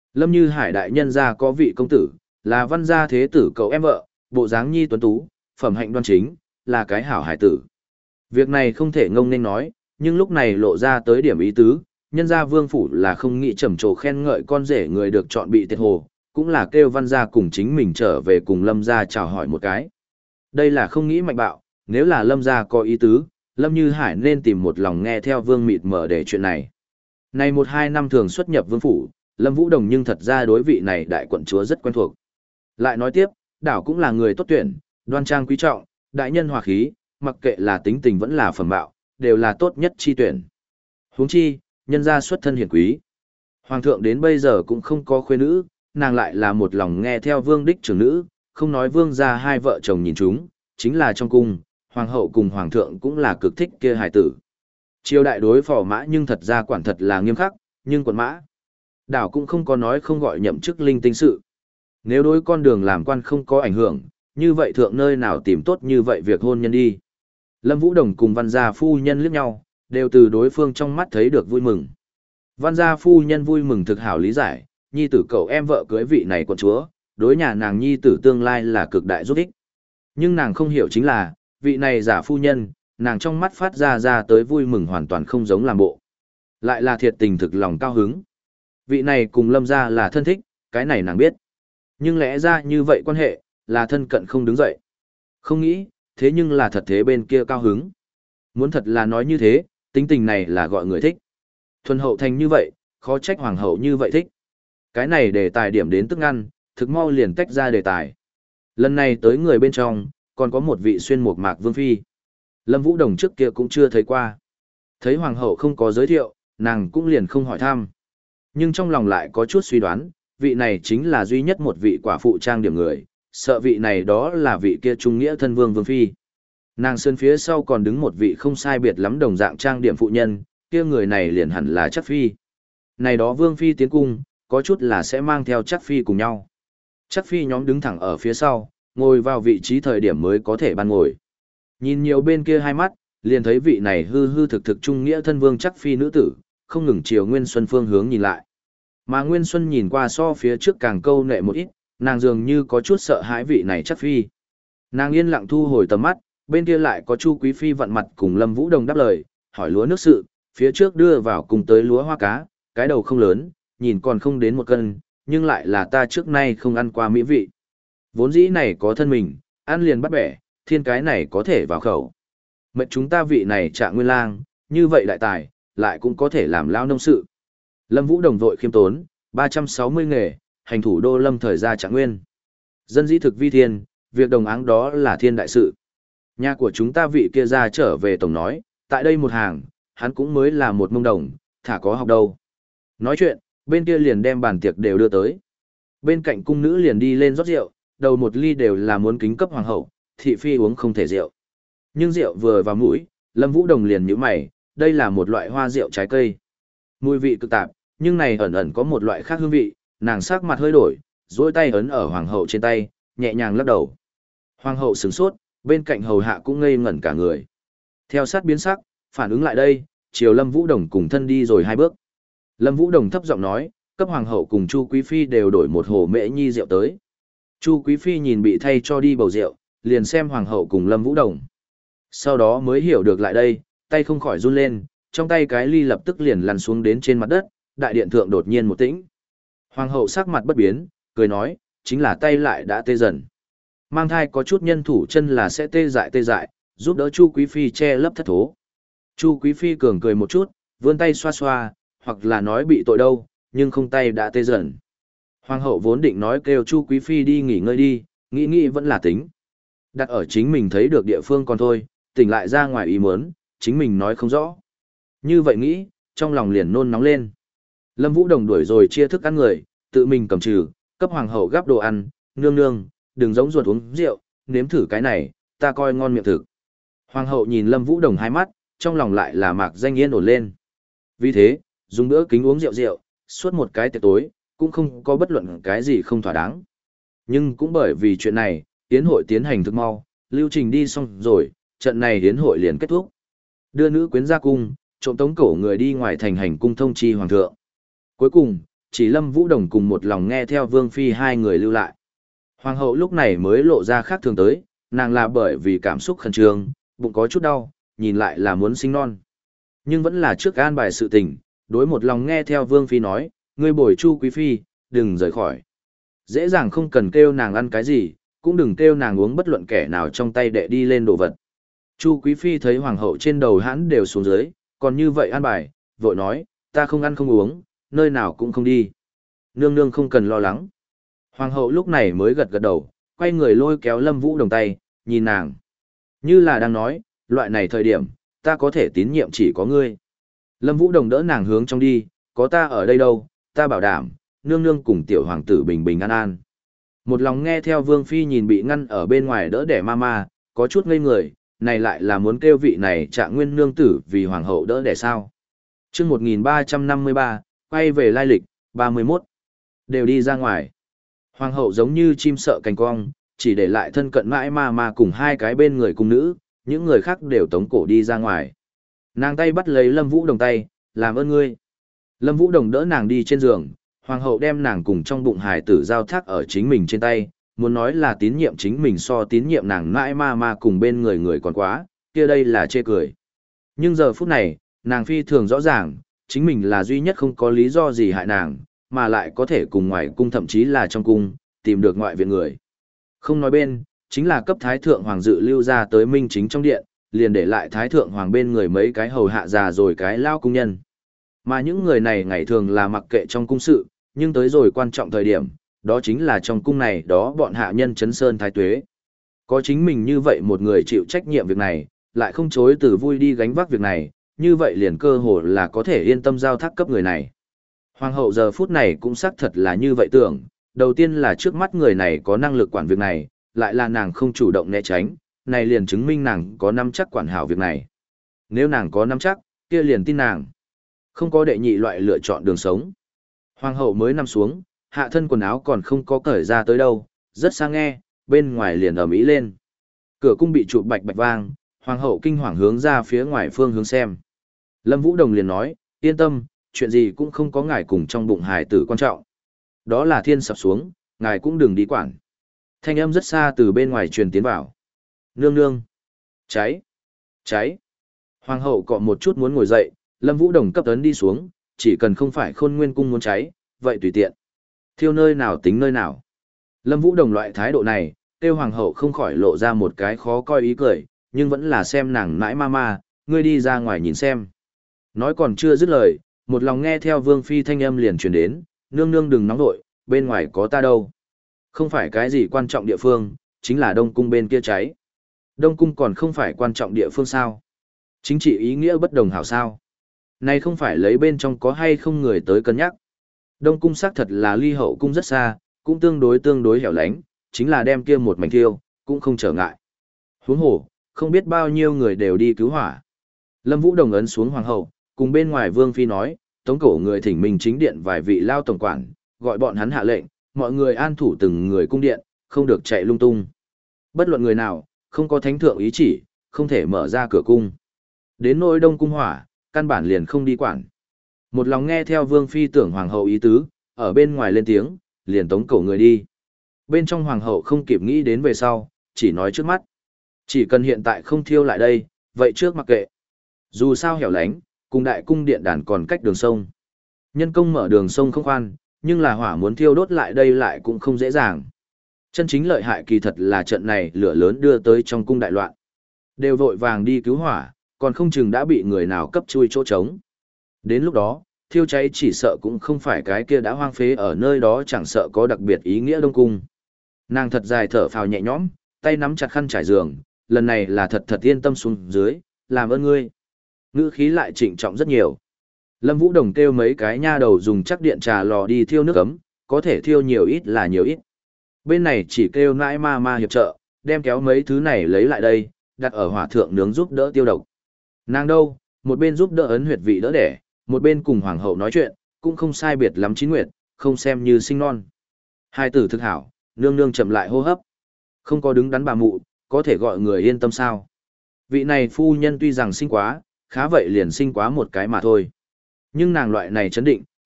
Lâm Như Hải đại nhân gia có vị công tử, là văn gia thế tử cậu em vợ, bộ dáng nhi tuấn tú, phẩm hạnh đoan chính, là cái hảo hải tử. Việc này không thể ngông nên nói, nhưng lúc này lộ ra tới điểm ý tứ, nhân gia vương phủ là không nghĩ trầm trồ khen ngợi con rể người được chọn bị tiệt hồ, cũng là kêu văn gia cùng chính mình trở về cùng Lâm gia chào hỏi một cái. Đây là không nghĩ mạnh bạo, nếu là Lâm gia có ý tứ, Lâm Như Hải nên tìm một lòng nghe theo vương mịt mở để chuyện này. Này một hai năm thường xuất nhập vương phủ, Lâm Vũ Đồng nhưng thật ra đối vị này đại quận chúa rất quen thuộc. Lại nói tiếp, đảo cũng là người tốt tuyển, đoan trang quý trọng, đại nhân hòa khí, mặc kệ là tính tình vẫn là phẩm mạo, đều là tốt nhất chi tuyển. Huống chi, nhân gia xuất thân hiển quý. Hoàng thượng đến bây giờ cũng không có khuê nữ, nàng lại là một lòng nghe theo vương đích trưởng nữ, không nói vương gia hai vợ chồng nhìn chúng, chính là trong cung, hoàng hậu cùng hoàng thượng cũng là cực thích kia hài tử. Triều đại đối phò mã nhưng thật ra quản thật là nghiêm khắc, nhưng quận mã, đảo cũng không có nói không gọi nhậm chức linh tinh sự. Nếu đối con đường làm quan không có ảnh hưởng, như vậy thượng nơi nào tìm tốt như vậy việc hôn nhân đi. Lâm Vũ Đồng cùng văn gia phu nhân liếc nhau, đều từ đối phương trong mắt thấy được vui mừng. Văn gia phu nhân vui mừng thực hảo lý giải, nhi tử cậu em vợ cưới vị này quận chúa, đối nhà nàng nhi tử tương lai là cực đại giúp ích. Nhưng nàng không hiểu chính là, vị này giả phu nhân, nàng trong mắt phát ra ra tới vui mừng hoàn toàn không giống làm bộ. Lại là thiệt tình thực lòng cao hứng. Vị này cùng Lâm gia là thân thích, cái này nàng biết. Nhưng lẽ ra như vậy quan hệ, là thân cận không đứng dậy. Không nghĩ, thế nhưng là thật thế bên kia cao hứng. Muốn thật là nói như thế, tính tình này là gọi người thích. Thuần hậu thành như vậy, khó trách hoàng hậu như vậy thích. Cái này đề tài điểm đến tức ngăn, thực mau liền tách ra đề tài. Lần này tới người bên trong, còn có một vị xuyên mộc mạc vương phi. Lâm Vũ Đồng trước kia cũng chưa thấy qua. Thấy hoàng hậu không có giới thiệu, nàng cũng liền không hỏi thăm. Nhưng trong lòng lại có chút suy đoán, vị này chính là duy nhất một vị quả phụ trang điểm người, sợ vị này đó là vị kia trung nghĩa thân vương vương phi. Nàng sơn phía sau còn đứng một vị không sai biệt lắm đồng dạng trang điểm phụ nhân, kia người này liền hẳn là chắc phi. Này đó vương phi tiến cung, có chút là sẽ mang theo chắc phi cùng nhau. Chắc phi nhóm đứng thẳng ở phía sau, ngồi vào vị trí thời điểm mới có thể ban ngồi. Nhìn nhiều bên kia hai mắt, liền thấy vị này hư hư thực thực trung nghĩa thân vương chắc phi nữ tử, không ngừng chiều Nguyên Xuân phương hướng nhìn lại. Mà Nguyên Xuân nhìn qua so phía trước càng câu nệ một ít, nàng dường như có chút sợ hãi vị này chắc phi. Nàng yên lặng thu hồi tầm mắt, bên kia lại có Chu Quý Phi vặn mặt cùng Lâm Vũ Đồng đáp lời, hỏi lúa nước sự, phía trước đưa vào cùng tới lúa hoa cá, cái đầu không lớn, nhìn còn không đến một cân, nhưng lại là ta trước nay không ăn qua mỹ vị. Vốn dĩ này có thân mình, ăn liền bắt bẻ, thiên cái này có thể vào khẩu. Mệnh chúng ta vị này Trạng Nguyên Lang, như vậy đại tài, lại cũng có thể làm lao nông sự. Lâm Vũ Đồng vội khiêm tốn, ba trăm sáu mươi nghề, hành thủ đô lâm thời gia Trạng Nguyên. Dân dĩ thực vi thiên, việc đồng áng đó là thiên đại sự. Nhà của chúng ta vị kia ra trở về tổng nói, tại đây một hàng, hắn cũng mới là một mông đồng, thả có học đâu. Nói chuyện, bên kia liền đem bàn tiệc đều đưa tới. Bên cạnh cung nữ liền đi lên rót rượu, đầu một ly đều là muốn kính cấp hoàng hậu, thị phi uống không thể rượu. Nhưng rượu vừa vào mũi, Lâm Vũ Đồng liền nhíu mày, đây là một loại hoa rượu trái cây. Mùi vị cực tạp, nhưng này ẩn ẩn có một loại khác hương vị, nàng sắc mặt hơi đổi, duỗi tay ấn ở hoàng hậu trên tay, nhẹ nhàng lắc đầu. Hoàng hậu sửng sốt, bên cạnh hầu hạ cũng ngây ngẩn cả người. Theo sát biến sắc, phản ứng lại đây, chiều Lâm Vũ Đồng cùng thân đi rồi hai bước. Lâm Vũ Đồng thấp giọng nói, cấp hoàng hậu cùng Chu Quý Phi đều đổi một hồ mễ nhi rượu tới. Chu Quý Phi nhìn bị thay cho đi bầu rượu, liền xem hoàng hậu cùng Lâm Vũ Đồng. Sau đó mới hiểu được lại đây, tay không khỏi run lên, trong tay cái ly lập tức liền lăn xuống đến trên mặt đất, đại điện thượng đột nhiên một tĩnh. Hoàng hậu sắc mặt bất biến, cười nói, chính là tay lại đã tê dần. Mang thai có chút nhân thủ chân là sẽ tê dại tê dại, giúp đỡ Chu Quý Phi che lấp thất thố. Chu Quý Phi cường cười một chút, vươn tay xoa xoa, hoặc là nói bị tội đâu, nhưng không tay đã tê dần. Hoàng hậu vốn định nói kêu Chu Quý Phi đi nghỉ ngơi đi, nghĩ nghĩ vẫn là tính. Đặt ở chính mình thấy được địa phương còn thôi, tỉnh lại ra ngoài ý muốn, chính mình nói không rõ. Như vậy nghĩ, trong lòng liền nôn nóng lên. Lâm Vũ Đồng đuổi rồi chia thức ăn người, tự mình cầm trừ, cấp hoàng hậu gắp đồ ăn, nương nương, đừng giống ruột uống rượu, nếm thử cái này, ta coi ngon miệng thực. Hoàng hậu nhìn Lâm Vũ Đồng hai mắt, trong lòng lại là mạc danh yên ổn lên. Vì thế, dùng bữa kính uống rượu rượu, suốt một cái tiệc tối, cũng không có bất luận cái gì không thỏa đáng. Nhưng cũng bởi vì chuyện này, yến hội tiến hành thực mau, lưu trình đi xong rồi, trận này yến hội liền kết thúc. Đưa nữ quyến ra cung, trộm tống cổ người đi ngoài thành hành cung thông chi hoàng thượng. Cuối cùng, chỉ Lâm Vũ Đồng cùng một lòng nghe theo Vương Phi hai người lưu lại. Hoàng hậu lúc này mới lộ ra khác thường tới, nàng là bởi vì cảm xúc khẩn trương, bụng có chút đau, nhìn lại là muốn sinh non. Nhưng vẫn là trước an bài sự tình, đối một lòng nghe theo Vương Phi nói, ngươi bồi Chu Quý Phi, đừng rời khỏi. Dễ dàng không cần kêu nàng ăn cái gì, cũng đừng kêu nàng uống bất luận kẻ nào trong tay đệ đi lên đồ vật. Chu Quý Phi thấy hoàng hậu trên đầu hãn đều xuống dưới, còn như vậy an bài, vội nói, ta không ăn không uống, nơi nào cũng không đi. Nương nương không cần lo lắng. Hoàng hậu lúc này mới gật gật đầu, quay người lôi kéo Lâm Vũ Đồng tay, nhìn nàng. Như là đang nói, loại này thời điểm, ta có thể tín nhiệm chỉ có ngươi. Lâm Vũ Đồng đỡ nàng hướng trong đi, có ta ở đây đâu, ta bảo đảm, nương nương cùng tiểu hoàng tử bình bình an an. Một lòng nghe theo Vương Phi nhìn bị ngăn ở bên ngoài đỡ đẻ mama, có chút ngây người, này lại là muốn kêu vị này Trạng Nguyên nương tử vì hoàng hậu đỡ đẻ sao. Chương một nghìn ba trăm năm mươi ba, quay về lai lịch, ba mươi mốt. Đều đi ra ngoài. Hoàng hậu giống như chim sợ cành cong, chỉ để lại thân cận mãi mama cùng hai cái bên người cung nữ, những người khác đều tống cổ đi ra ngoài. Nàng tay bắt lấy Lâm Vũ Đồng tay, làm ơn ngươi. Lâm Vũ Đồng đỡ nàng đi trên giường, hoàng hậu đem nàng cùng trong bụng hài tử giao thác ở chính mình trên tay, muốn nói là tín nhiệm chính mình so tín nhiệm nàng mãi ma ma cùng bên người người còn quá, kia đây là chê cười. Nhưng giờ phút này, nàng phi thường rõ ràng, chính mình là duy nhất không có lý do gì hại nàng, mà lại có thể cùng ngoài cung thậm chí là trong cung, tìm được ngoại viện người. Không nói bên, chính là cấp thái thượng hoàng dự lưu ra tới minh chính trong điện, liền để lại thái thượng hoàng bên người mấy cái hầu hạ già rồi cái lao cung nhân. Mà những người này ngày thường là mặc kệ trong cung sự, nhưng tới rồi quan trọng thời điểm, đó chính là trong cung này đó bọn hạ nhân chấn sơn thái tuế. Có chính mình như vậy một người chịu trách nhiệm việc này, lại không chối từ vui đi gánh vác việc này, như vậy liền cơ hồ là có thể yên tâm giao thác cấp người này. Hoàng hậu giờ phút này cũng xác thật là như vậy tưởng, đầu tiên là trước mắt người này có năng lực quản việc này, lại là nàng không chủ động né tránh, này liền chứng minh nàng có nắm chắc quản hảo việc này. Nếu nàng có nắm chắc, kia liền tin nàng. Không có đệ nhị loại lựa chọn đường sống. Hoàng hậu mới nằm xuống, hạ thân quần áo còn không có cởi ra tới đâu, rất sang nghe, bên ngoài liền ầm ĩ lên. Cửa cung bị chụp bạch bạch vang, hoàng hậu kinh hoàng hướng ra phía ngoài phương hướng xem. Lâm Vũ Đồng liền nói, yên tâm, chuyện gì cũng không có ngài cùng trong bụng hài tử quan trọng. Đó là thiên sập xuống, ngài cũng đừng đi quản. Thanh âm rất xa từ bên ngoài truyền tiến vào. Nương nương. Cháy. Cháy. Hoàng hậu cọ một chút muốn ngồi dậy, Lâm Vũ Đồng cấp tấn đi xuống, chỉ cần không phải Khôn Nguyên cung muốn cháy, vậy tùy tiện. Thiêu nơi nào tính nơi nào. Lâm Vũ Đồng loại thái độ này, tiêu hoàng hậu không khỏi lộ ra một cái khó coi ý cười, nhưng vẫn là xem nàng nãi ma ma, ngươi đi ra ngoài nhìn xem. Nói còn chưa dứt lời, một lòng nghe theo Vương Phi thanh âm liền truyền đến, nương nương đừng nóng nội, bên ngoài có ta đâu. Không phải cái gì quan trọng địa phương, chính là Đông Cung bên kia cháy. Đông Cung còn không phải quan trọng địa phương sao. Chính trị ý nghĩa bất đồng hảo sao. Này không phải lấy bên trong có hay không người tới cân nhắc. Đông Cung xác thật là ly hậu cung rất xa, cũng tương đối tương đối hẻo lánh, chính là đem kia một mảnh thiêu, cũng không trở ngại. Huống hồ, không biết bao nhiêu người đều đi cứu hỏa. Lâm Vũ Đồng ấn xuống hoàng hậu, cùng bên ngoài Vương Phi nói, tống cổ người thỉnh minh chính điện vài vị lao tổng quản, gọi bọn hắn hạ lệnh, mọi người an thủ từng người cung điện, không được chạy lung tung. Bất luận người nào, không có thánh thượng ý chỉ, không thể mở ra cửa cung. Đến nỗi Đông Cung hỏa, căn bản liền không đi quản. Một lòng nghe theo Vương Phi tưởng hoàng hậu ý tứ, ở bên ngoài lên tiếng, liền tống cổ người đi. Bên trong hoàng hậu không kịp nghĩ đến về sau, chỉ nói trước mắt. Chỉ cần hiện tại không thiêu lại đây, vậy trước mặc kệ. Dù sao hẻo lánh, cùng đại cung điện đàn còn cách đường sông. Nhân công mở đường sông không khoan, nhưng là hỏa muốn thiêu đốt lại đây lại cũng không dễ dàng. Chân chính lợi hại kỳ thật là trận này lửa lớn đưa tới trong cung đại loạn. Đều vội vàng đi cứu hỏa, còn không chừng đã bị người nào cấp chui chỗ trống. Đến lúc đó, thiêu cháy chỉ sợ cũng không phải cái kia đã hoang phế ở nơi đó chẳng sợ có đặc biệt ý nghĩa Đông Cung. Nàng thật dài thở phào nhẹ nhõm, tay nắm chặt khăn trải giường, lần này là thật thật yên tâm xuống dưới, làm ơn ngươi. Ngữ khí lại trịnh trọng rất nhiều. Lâm Vũ Đồng kêu mấy cái nha đầu dùng chắc điện trà lò đi thiêu nước ấm, có thể thiêu nhiều ít là nhiều ít. Bên này chỉ kêu nãi ma ma hiệp trợ, đem kéo mấy thứ này lấy lại đây, đặt ở hỏa thượng nướng giúp đỡ tiêu độc. Nàng đâu, một bên giúp đỡ ấn huyệt vị đỡ đẻ, một bên cùng hoàng hậu nói chuyện, cũng không sai biệt lắm chín nguyệt, không xem như sinh non. Hai tử thực hảo, nương nương chậm lại hô hấp. Không có đứng đắn bà mụ, có thể gọi người yên tâm sao. Vị này phu nhân tuy rằng sinh quá, khá vậy liền sinh quá một cái mà thôi. Nhưng nàng loại này chấn định,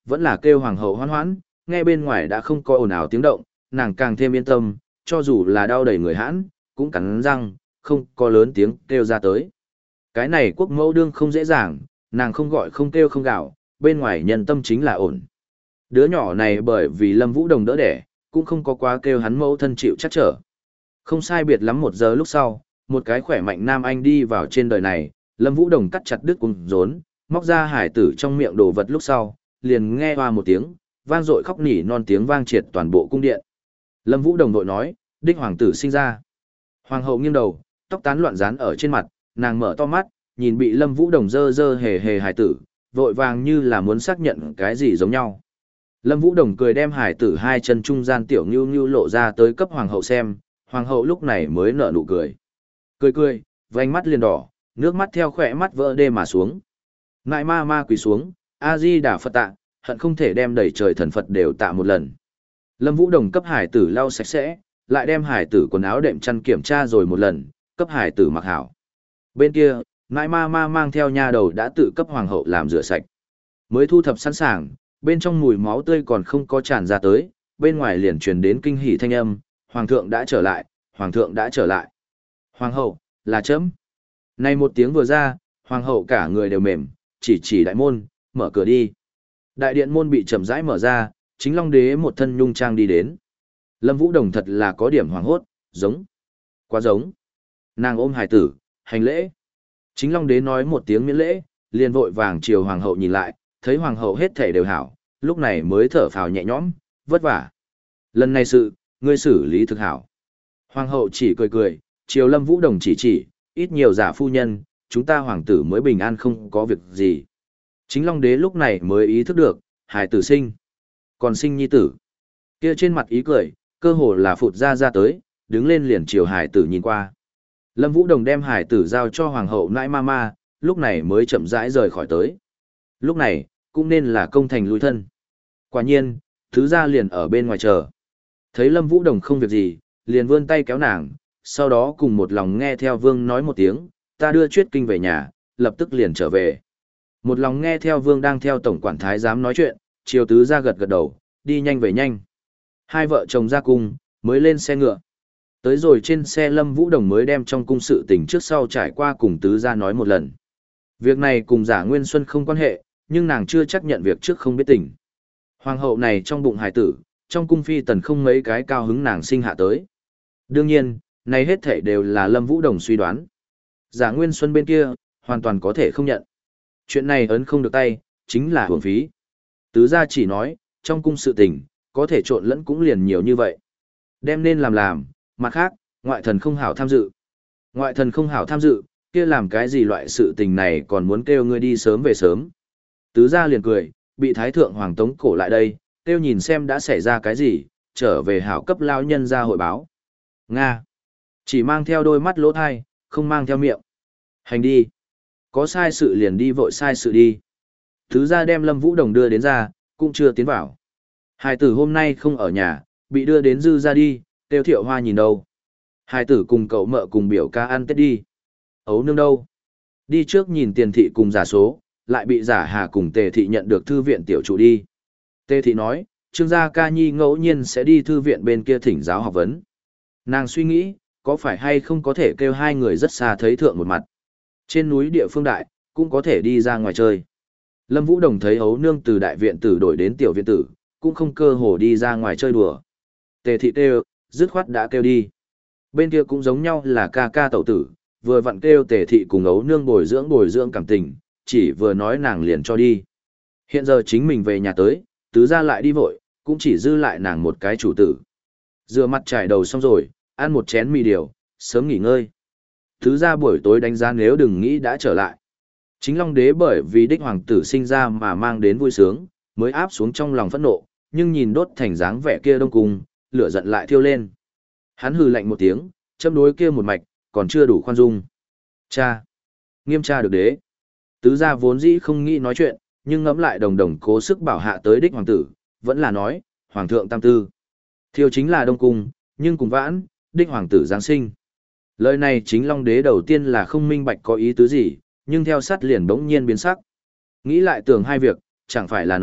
vẫn là kêu hoàng hậu hoan hoãn, nghe bên ngoài đã không có ồn ào tiếng động, nàng càng thêm yên tâm, cho dù là đau đầy người hãn, cũng cắn răng, không có lớn tiếng kêu ra tới. Cái này quốc mẫu đương không dễ dàng, nàng không gọi không kêu không gào, bên ngoài nhân tâm chính là ổn. Đứa nhỏ này bởi vì Lâm Vũ Đồng đỡ đẻ, cũng không có quá kêu hắn mẫu thân chịu chắc trở. Không sai biệt lắm một giờ lúc sau, một cái khỏe mạnh nam anh đi vào trên đời này, Lâm Vũ Đồng cắt chặt đứt cuống rốn, móc ra hải tử trong miệng đồ vật lúc sau, liền nghe hoa một tiếng, vang dội khóc nỉ non tiếng vang triệt toàn bộ cung điện. Lâm Vũ Đồng đội nói, đích hoàng tử sinh ra. Hoàng hậu nghiêng đầu, tóc tán loạn dán ở trên mặt, nàng mở to mắt, nhìn bị Lâm Vũ Đồng dơ dơ hề hề hải tử, vội vàng như là muốn xác nhận cái gì giống nhau. Lâm Vũ Đồng cười đem hải tử hai chân trung gian tiểu ngưu ngưu lộ ra tới cấp hoàng hậu xem, hoàng hậu lúc này mới nở nụ cười. Cười cười, vành mắt liền đỏ, nước mắt theo khỏe mắt vỡ đê mà xuống. Ngại ma ma quỳ xuống, A-di-đà Phật tạ, hận không thể đem đầy trời thần Phật đều tạ một lần. Lâm Vũ Đồng cấp hải tử lau sạch sẽ, lại đem hải tử quần áo đệm chăn kiểm tra rồi một lần, cấp hải tử mặc hảo. Bên kia, ngại ma ma mang theo nha đầu đã tự cấp hoàng hậu làm rửa sạch. Mới thu thập sẵn sàng, bên trong mùi máu tươi còn không có tràn ra tới, bên ngoài liền truyền đến kinh hỉ thanh âm, hoàng thượng đã trở lại, hoàng thượng đã trở lại. Hoàng hậu, là chấm. Này một tiếng vừa ra, hoàng hậu cả người đều mềm, chỉ chỉ đại môn, mở cửa đi. Đại điện môn bị chậm rãi mở ra, chính Long đế một thân nhung trang đi đến. Lâm Vũ Đồng thật là có điểm hoàng hốt, giống, quá giống. Nàng ôm hài tử, hành lễ. Chính Long đế nói một tiếng miễn lễ, liền vội vàng chiều hoàng hậu nhìn lại, thấy hoàng hậu hết thể đều hảo, lúc này mới thở phào nhẹ nhõm, vất vả. Lần này sự, ngươi xử lý thực hảo. Hoàng hậu chỉ cười cười, chiều Lâm Vũ Đồng chỉ chỉ, ít nhiều giả phu nhân, chúng ta hoàng tử mới bình an không có việc gì. Chính Long đế lúc này mới ý thức được, hài tử sinh, còn sinh nhi tử. Kia trên mặt ý cười, cơ hồ là phụt ra ra tới, đứng lên liền chiều hài tử nhìn qua. Lâm Vũ Đồng đem hài tử giao cho hoàng hậu nãi ma ma, lúc này mới chậm rãi rời khỏi tới. Lúc này, cũng nên là công thành lui thân. Quả nhiên, thứ gia liền ở bên ngoài chờ. Thấy Lâm Vũ Đồng không việc gì, liền vươn tay kéo nàng, sau đó cùng một lòng nghe theo vương nói một tiếng, ta đưa Chuyết Kinh về nhà, lập tức liền trở về. Một lòng nghe theo vương đang theo tổng quản thái giám nói chuyện, triều tứ gia gật gật đầu, đi nhanh về nhanh. Hai vợ chồng ra cung, mới lên xe ngựa. Tới rồi trên xe Lâm Vũ Đồng mới đem trong cung sự tình trước sau trải qua cùng tứ gia nói một lần. Việc này cùng Giả Nguyên Xuân không quan hệ, nhưng nàng chưa chắc nhận việc trước không biết tình. Hoàng hậu này trong bụng hải tử, trong cung phi tần không mấy cái cao hứng nàng sinh hạ tới. Đương nhiên, này hết thảy đều là Lâm Vũ Đồng suy đoán. Giả Nguyên Xuân bên kia, hoàn toàn có thể không nhận. Chuyện này ấn không được tay, chính là hưởng phí. Tứ gia chỉ nói, trong cung sự tình, có thể trộn lẫn cũng liền nhiều như vậy. Đem nên làm làm, mặt khác, ngoại thần không hảo tham dự. Ngoại thần không hảo tham dự, kia làm cái gì loại sự tình này còn muốn kêu ngươi đi sớm về sớm. Tứ gia liền cười, bị thái thượng hoàng tống cổ lại đây, kêu nhìn xem đã xảy ra cái gì, trở về hảo cấp lao nhân ra hội báo. Nga. Chỉ mang theo đôi mắt lỗ thai, không mang theo miệng. Hành đi. Có sai sự liền đi vội sai sự đi. Tứ gia đem Lâm Vũ Đồng đưa đến ra, cũng chưa tiến vào. Hải tử hôm nay không ở nhà, bị đưa đến dư ra đi, tiêu thiệu hoa nhìn đâu. Hải tử cùng cậu mợ cùng biểu ca ăn tết đi. Ấu nương đâu? Đi trước nhìn tiền thị cùng giả số, lại bị giả hà cùng tề thị nhận được thư viện tiểu chủ đi. Tề thị nói, Trương gia ca nhi ngẫu nhiên sẽ đi thư viện bên kia thỉnh giáo học vấn. Nàng suy nghĩ, có phải hay không có thể kêu hai người rất xa thấy thượng một mặt. Trên núi địa phương đại, cũng có thể đi ra ngoài chơi. Lâm Vũ Đồng thấy ấu nương từ đại viện tử đổi đến tiểu viện tử, cũng không cơ hồ đi ra ngoài chơi đùa. Tề thị kêu, dứt khoát đã kêu đi. Bên kia cũng giống nhau là ca ca tẩu tử, vừa vặn kêu tề thị cùng ấu nương bồi dưỡng bồi dưỡng cảm tình, chỉ vừa nói nàng liền cho đi. Hiện giờ chính mình về nhà tới, tứ gia lại đi vội, cũng chỉ dư lại nàng một cái chủ tử. Rửa mặt trải đầu xong rồi, ăn một chén mì điều, sớm nghỉ ngơi. Tứ gia buổi tối đánh giá nếu đừng nghĩ đã trở lại. Chính Long đế bởi vì đích hoàng tử sinh ra mà mang đến vui sướng, mới áp xuống trong lòng phẫn nộ, nhưng nhìn đốt thành dáng vẻ kia đông cung, lửa giận lại thiêu lên. Hắn hừ lạnh một tiếng, châm đối kia một mạch, còn chưa đủ khoan dung. Cha! Nghiêm tra được đế. Tứ gia vốn dĩ không nghĩ nói chuyện, nhưng ngẫm lại đồng đồng cố sức bảo hạ tới đích hoàng tử, vẫn là nói, hoàng thượng tam tư. Thiêu chính là đông cung, nhưng cùng vãn, đích hoàng tử Giáng sinh. Lời này chính Long đế đầu tiên là không minh bạch có ý tứ gì, nhưng theo sát liền bỗng nhiên biến sắc. Nghĩ lại tưởng hai việc, chẳng phải là nói,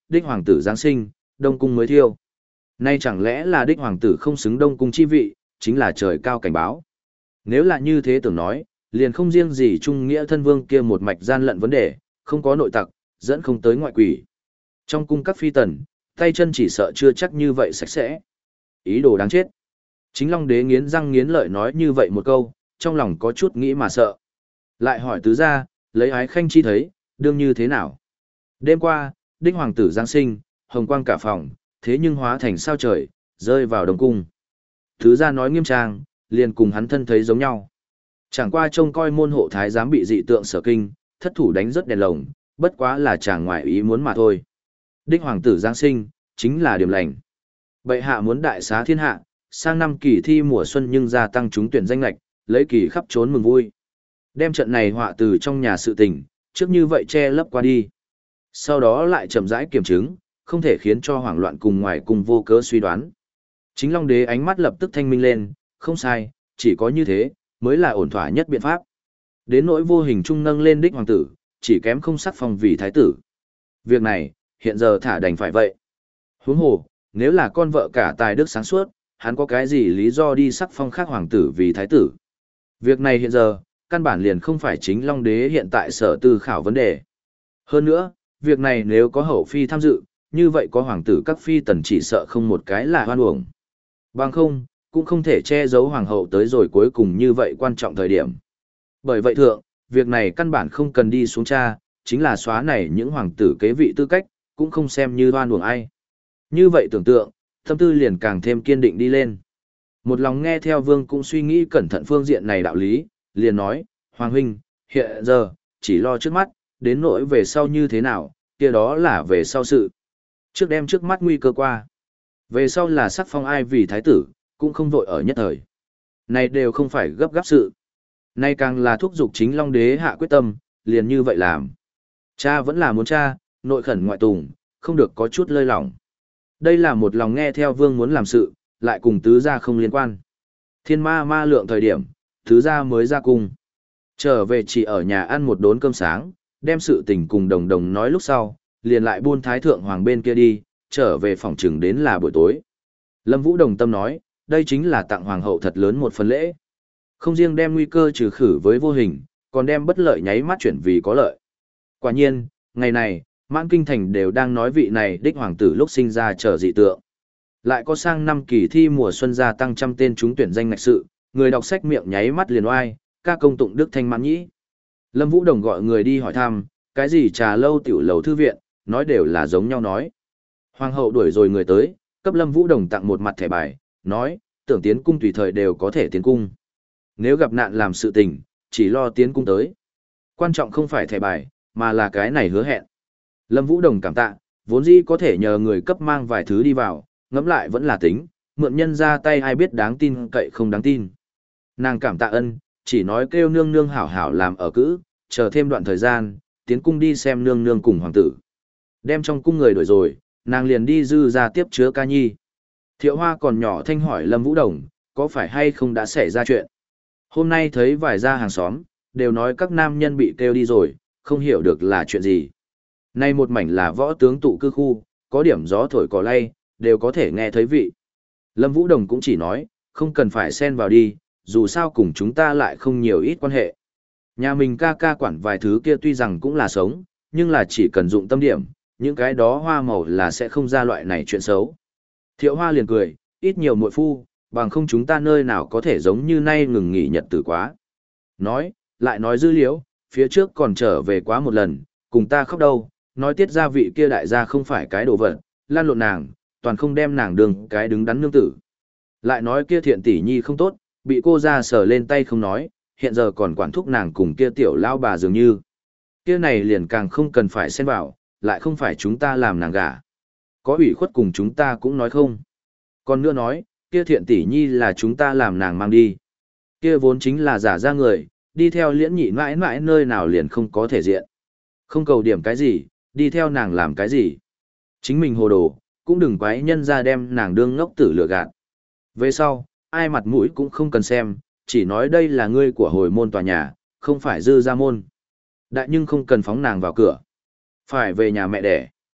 đích hoàng tử Giáng sinh, Đông Cung mới thiêu. Nay chẳng lẽ là đích hoàng tử không xứng Đông Cung chi vị, chính là trời cao cảnh báo. Nếu là như thế tưởng nói, liền không riêng gì Trung Nghĩa thân vương kia một mạch gian lận vấn đề, không có nội tặc, dẫn không tới ngoại quỷ. Trong cung các phi tần, tay chân chỉ sợ chưa chắc như vậy sạch sẽ. Ý đồ đáng chết. Chính Long đế nghiến răng nghiến lợi nói như vậy một câu, trong lòng có chút nghĩ mà sợ. Lại hỏi tứ gia, lấy ái khanh chi thấy, đương như thế nào? Đêm qua, đích hoàng tử Giáng sinh, hồng quang cả phòng, thế nhưng hóa thành sao trời, rơi vào đồng cung. Tứ gia nói nghiêm trang, liền cùng hắn thân thấy giống nhau. Chẳng qua trông coi môn hộ thái giám bị dị tượng sở kinh, thất thủ đánh rất đèn lồng, bất quá là chàng ngoại ý muốn mà thôi. Đích hoàng tử Giáng sinh, chính là điểm lành. Bệ hạ muốn đại xá thiên hạ, sang năm kỳ thi mùa xuân nhưng gia tăng trúng tuyển danh lệch, lấy kỳ khắp trốn mừng vui. Đem trận này họa từ trong nhà sự tình, trước như vậy che lấp qua đi. Sau đó lại chậm rãi kiểm chứng, không thể khiến cho hoảng loạn cùng ngoài cùng vô cớ suy đoán. Chính Long đế ánh mắt lập tức thanh minh lên, không sai, chỉ có như thế, mới là ổn thỏa nhất biện pháp. Đến nỗi vô hình trung nâng lên đích hoàng tử, chỉ kém không sắc phong vì thái tử. Việc này, hiện giờ thả đành phải vậy. Huống hồ, nếu là con vợ cả tài đức sáng suốt, hắn có cái gì lý do đi sắc phong khác hoàng tử vì thái tử. Việc này hiện giờ, căn bản liền không phải chính Long đế hiện tại sở tư khảo vấn đề. Hơn nữa, việc này nếu có hậu phi tham dự, như vậy có hoàng tử các phi tần chỉ sợ không một cái là hoan uổng. Bằng không, cũng không thể che giấu hoàng hậu tới rồi cuối cùng như vậy quan trọng thời điểm. Bởi vậy thượng, việc này căn bản không cần đi xuống tra, chính là xóa này những hoàng tử kế vị tư cách, cũng không xem như hoan uổng ai. Như vậy tưởng tượng, tâm tư liền càng thêm kiên định đi lên. Một lòng nghe theo vương cũng suy nghĩ cẩn thận phương diện này đạo lý, liền nói, Hoàng huynh, hiện giờ, chỉ lo trước mắt, đến nỗi về sau như thế nào, kia đó là về sau sự. Trước đem trước mắt nguy cơ qua. Về sau là sắc phong ai vì thái tử, cũng không vội ở nhất thời. Này đều không phải gấp gáp sự. Nay càng là thúc giục chính Long đế hạ quyết tâm, liền như vậy làm. Cha vẫn là muốn cha, nội khẩn ngoại tùng, không được có chút lơi lỏng. Đây là một lòng nghe theo vương muốn làm sự, lại cùng tứ gia không liên quan. Thiên ma ma lượng thời điểm, tứ gia mới ra cung. Trở về chỉ ở nhà ăn một đốn cơm sáng, đem sự tình cùng đồng đồng nói lúc sau, liền lại buôn thái thượng hoàng bên kia đi, trở về phòng trừng đến là buổi tối. Lâm Vũ đồng tâm nói, đây chính là tặng hoàng hậu thật lớn một phần lễ. Không riêng đem nguy cơ trừ khử với vô hình, còn đem bất lợi nháy mắt chuyển vì có lợi. Quả nhiên, ngày này, mãn kinh thành đều đang nói vị này đích hoàng tử lúc sinh ra trở dị tượng. Lại có sang năm kỳ thi mùa xuân gia tăng trăm tên trúng tuyển danh ngạch sự, người đọc sách miệng nháy mắt liền oai, ca công tụng đức thanh mãn nhĩ. Lâm Vũ Đồng gọi người đi hỏi thăm, cái gì trà lâu tiểu lầu thư viện, nói đều là giống nhau nói. Hoàng hậu đuổi rồi người tới, cấp Lâm Vũ Đồng tặng một mặt thẻ bài, nói, tưởng tiến cung tùy thời đều có thể tiến cung. Nếu gặp nạn làm sự tình, chỉ lo tiến cung tới. Quan trọng không phải thẻ bài, mà là cái này hứa hẹn. Lâm Vũ Đồng cảm tạ, vốn dĩ có thể nhờ người cấp mang vài thứ đi vào, ngẫm lại vẫn là tính, mượn nhân ra tay ai biết đáng tin cậy không đáng tin. Nàng cảm tạ ân, chỉ nói kêu nương nương hảo hảo làm ở cữ, chờ thêm đoạn thời gian, tiến cung đi xem nương nương cùng hoàng tử. Đem trong cung người đổi rồi, nàng liền đi dư ra tiếp chứa ca nhi. Thiệu Hoa còn nhỏ thanh hỏi Lâm Vũ Đồng, có phải hay không đã xảy ra chuyện. Hôm nay thấy vài gia hàng xóm, đều nói các nam nhân bị kêu đi rồi, không hiểu được là chuyện gì. Nay một mảnh là võ tướng tụ cư khu, có điểm gió thổi cỏ lay, đều có thể nghe thấy vị. Lâm Vũ Đồng cũng chỉ nói, không cần phải xen vào đi, dù sao cùng chúng ta lại không nhiều ít quan hệ. Nhà mình ca ca quản vài thứ kia tuy rằng cũng là sống, nhưng là chỉ cần dụng tâm điểm, những cái đó hoa màu là sẽ không ra loại này chuyện xấu. Thiệu Hoa liền cười, ít nhiều muội phu, bằng không chúng ta nơi nào có thể giống như nay ngừng nghỉ nhật tử quá. Nói, lại nói dư liễu, phía trước còn trở về quá một lần, cùng ta khóc đâu, nói tiết gia vị kia đại gia không phải cái đồ vật, lan lộn nàng, toàn không đem nàng đường cái đứng đắn nương tử. Lại nói kia thiện tỷ nhi không tốt, bị cô ra sờ lên tay không nói, hiện giờ còn quản thúc nàng cùng kia tiểu lao bà dường như. Kia này liền càng không cần phải xen vào, lại không phải chúng ta làm nàng gả. Có ủy khuất cùng chúng ta cũng nói không. Còn nữa nói, kia thiện tỷ nhi là chúng ta làm nàng mang đi. Kia vốn chính là giả ra người, đi theo liễn nhị mãi mãi nơi nào liền không có thể diện. Không cầu điểm cái gì, đi theo nàng làm cái gì. Chính mình hồ đồ, cũng đừng quái nhân ra đem nàng đương ngốc tử lừa gạt. Về sau, ai mặt mũi cũng không cần xem, chỉ nói đây là ngươi của hồi môn tòa nhà, không phải dư gia môn. Đại nhưng không cần phóng nàng vào cửa. Phải về nhà mẹ đẻ.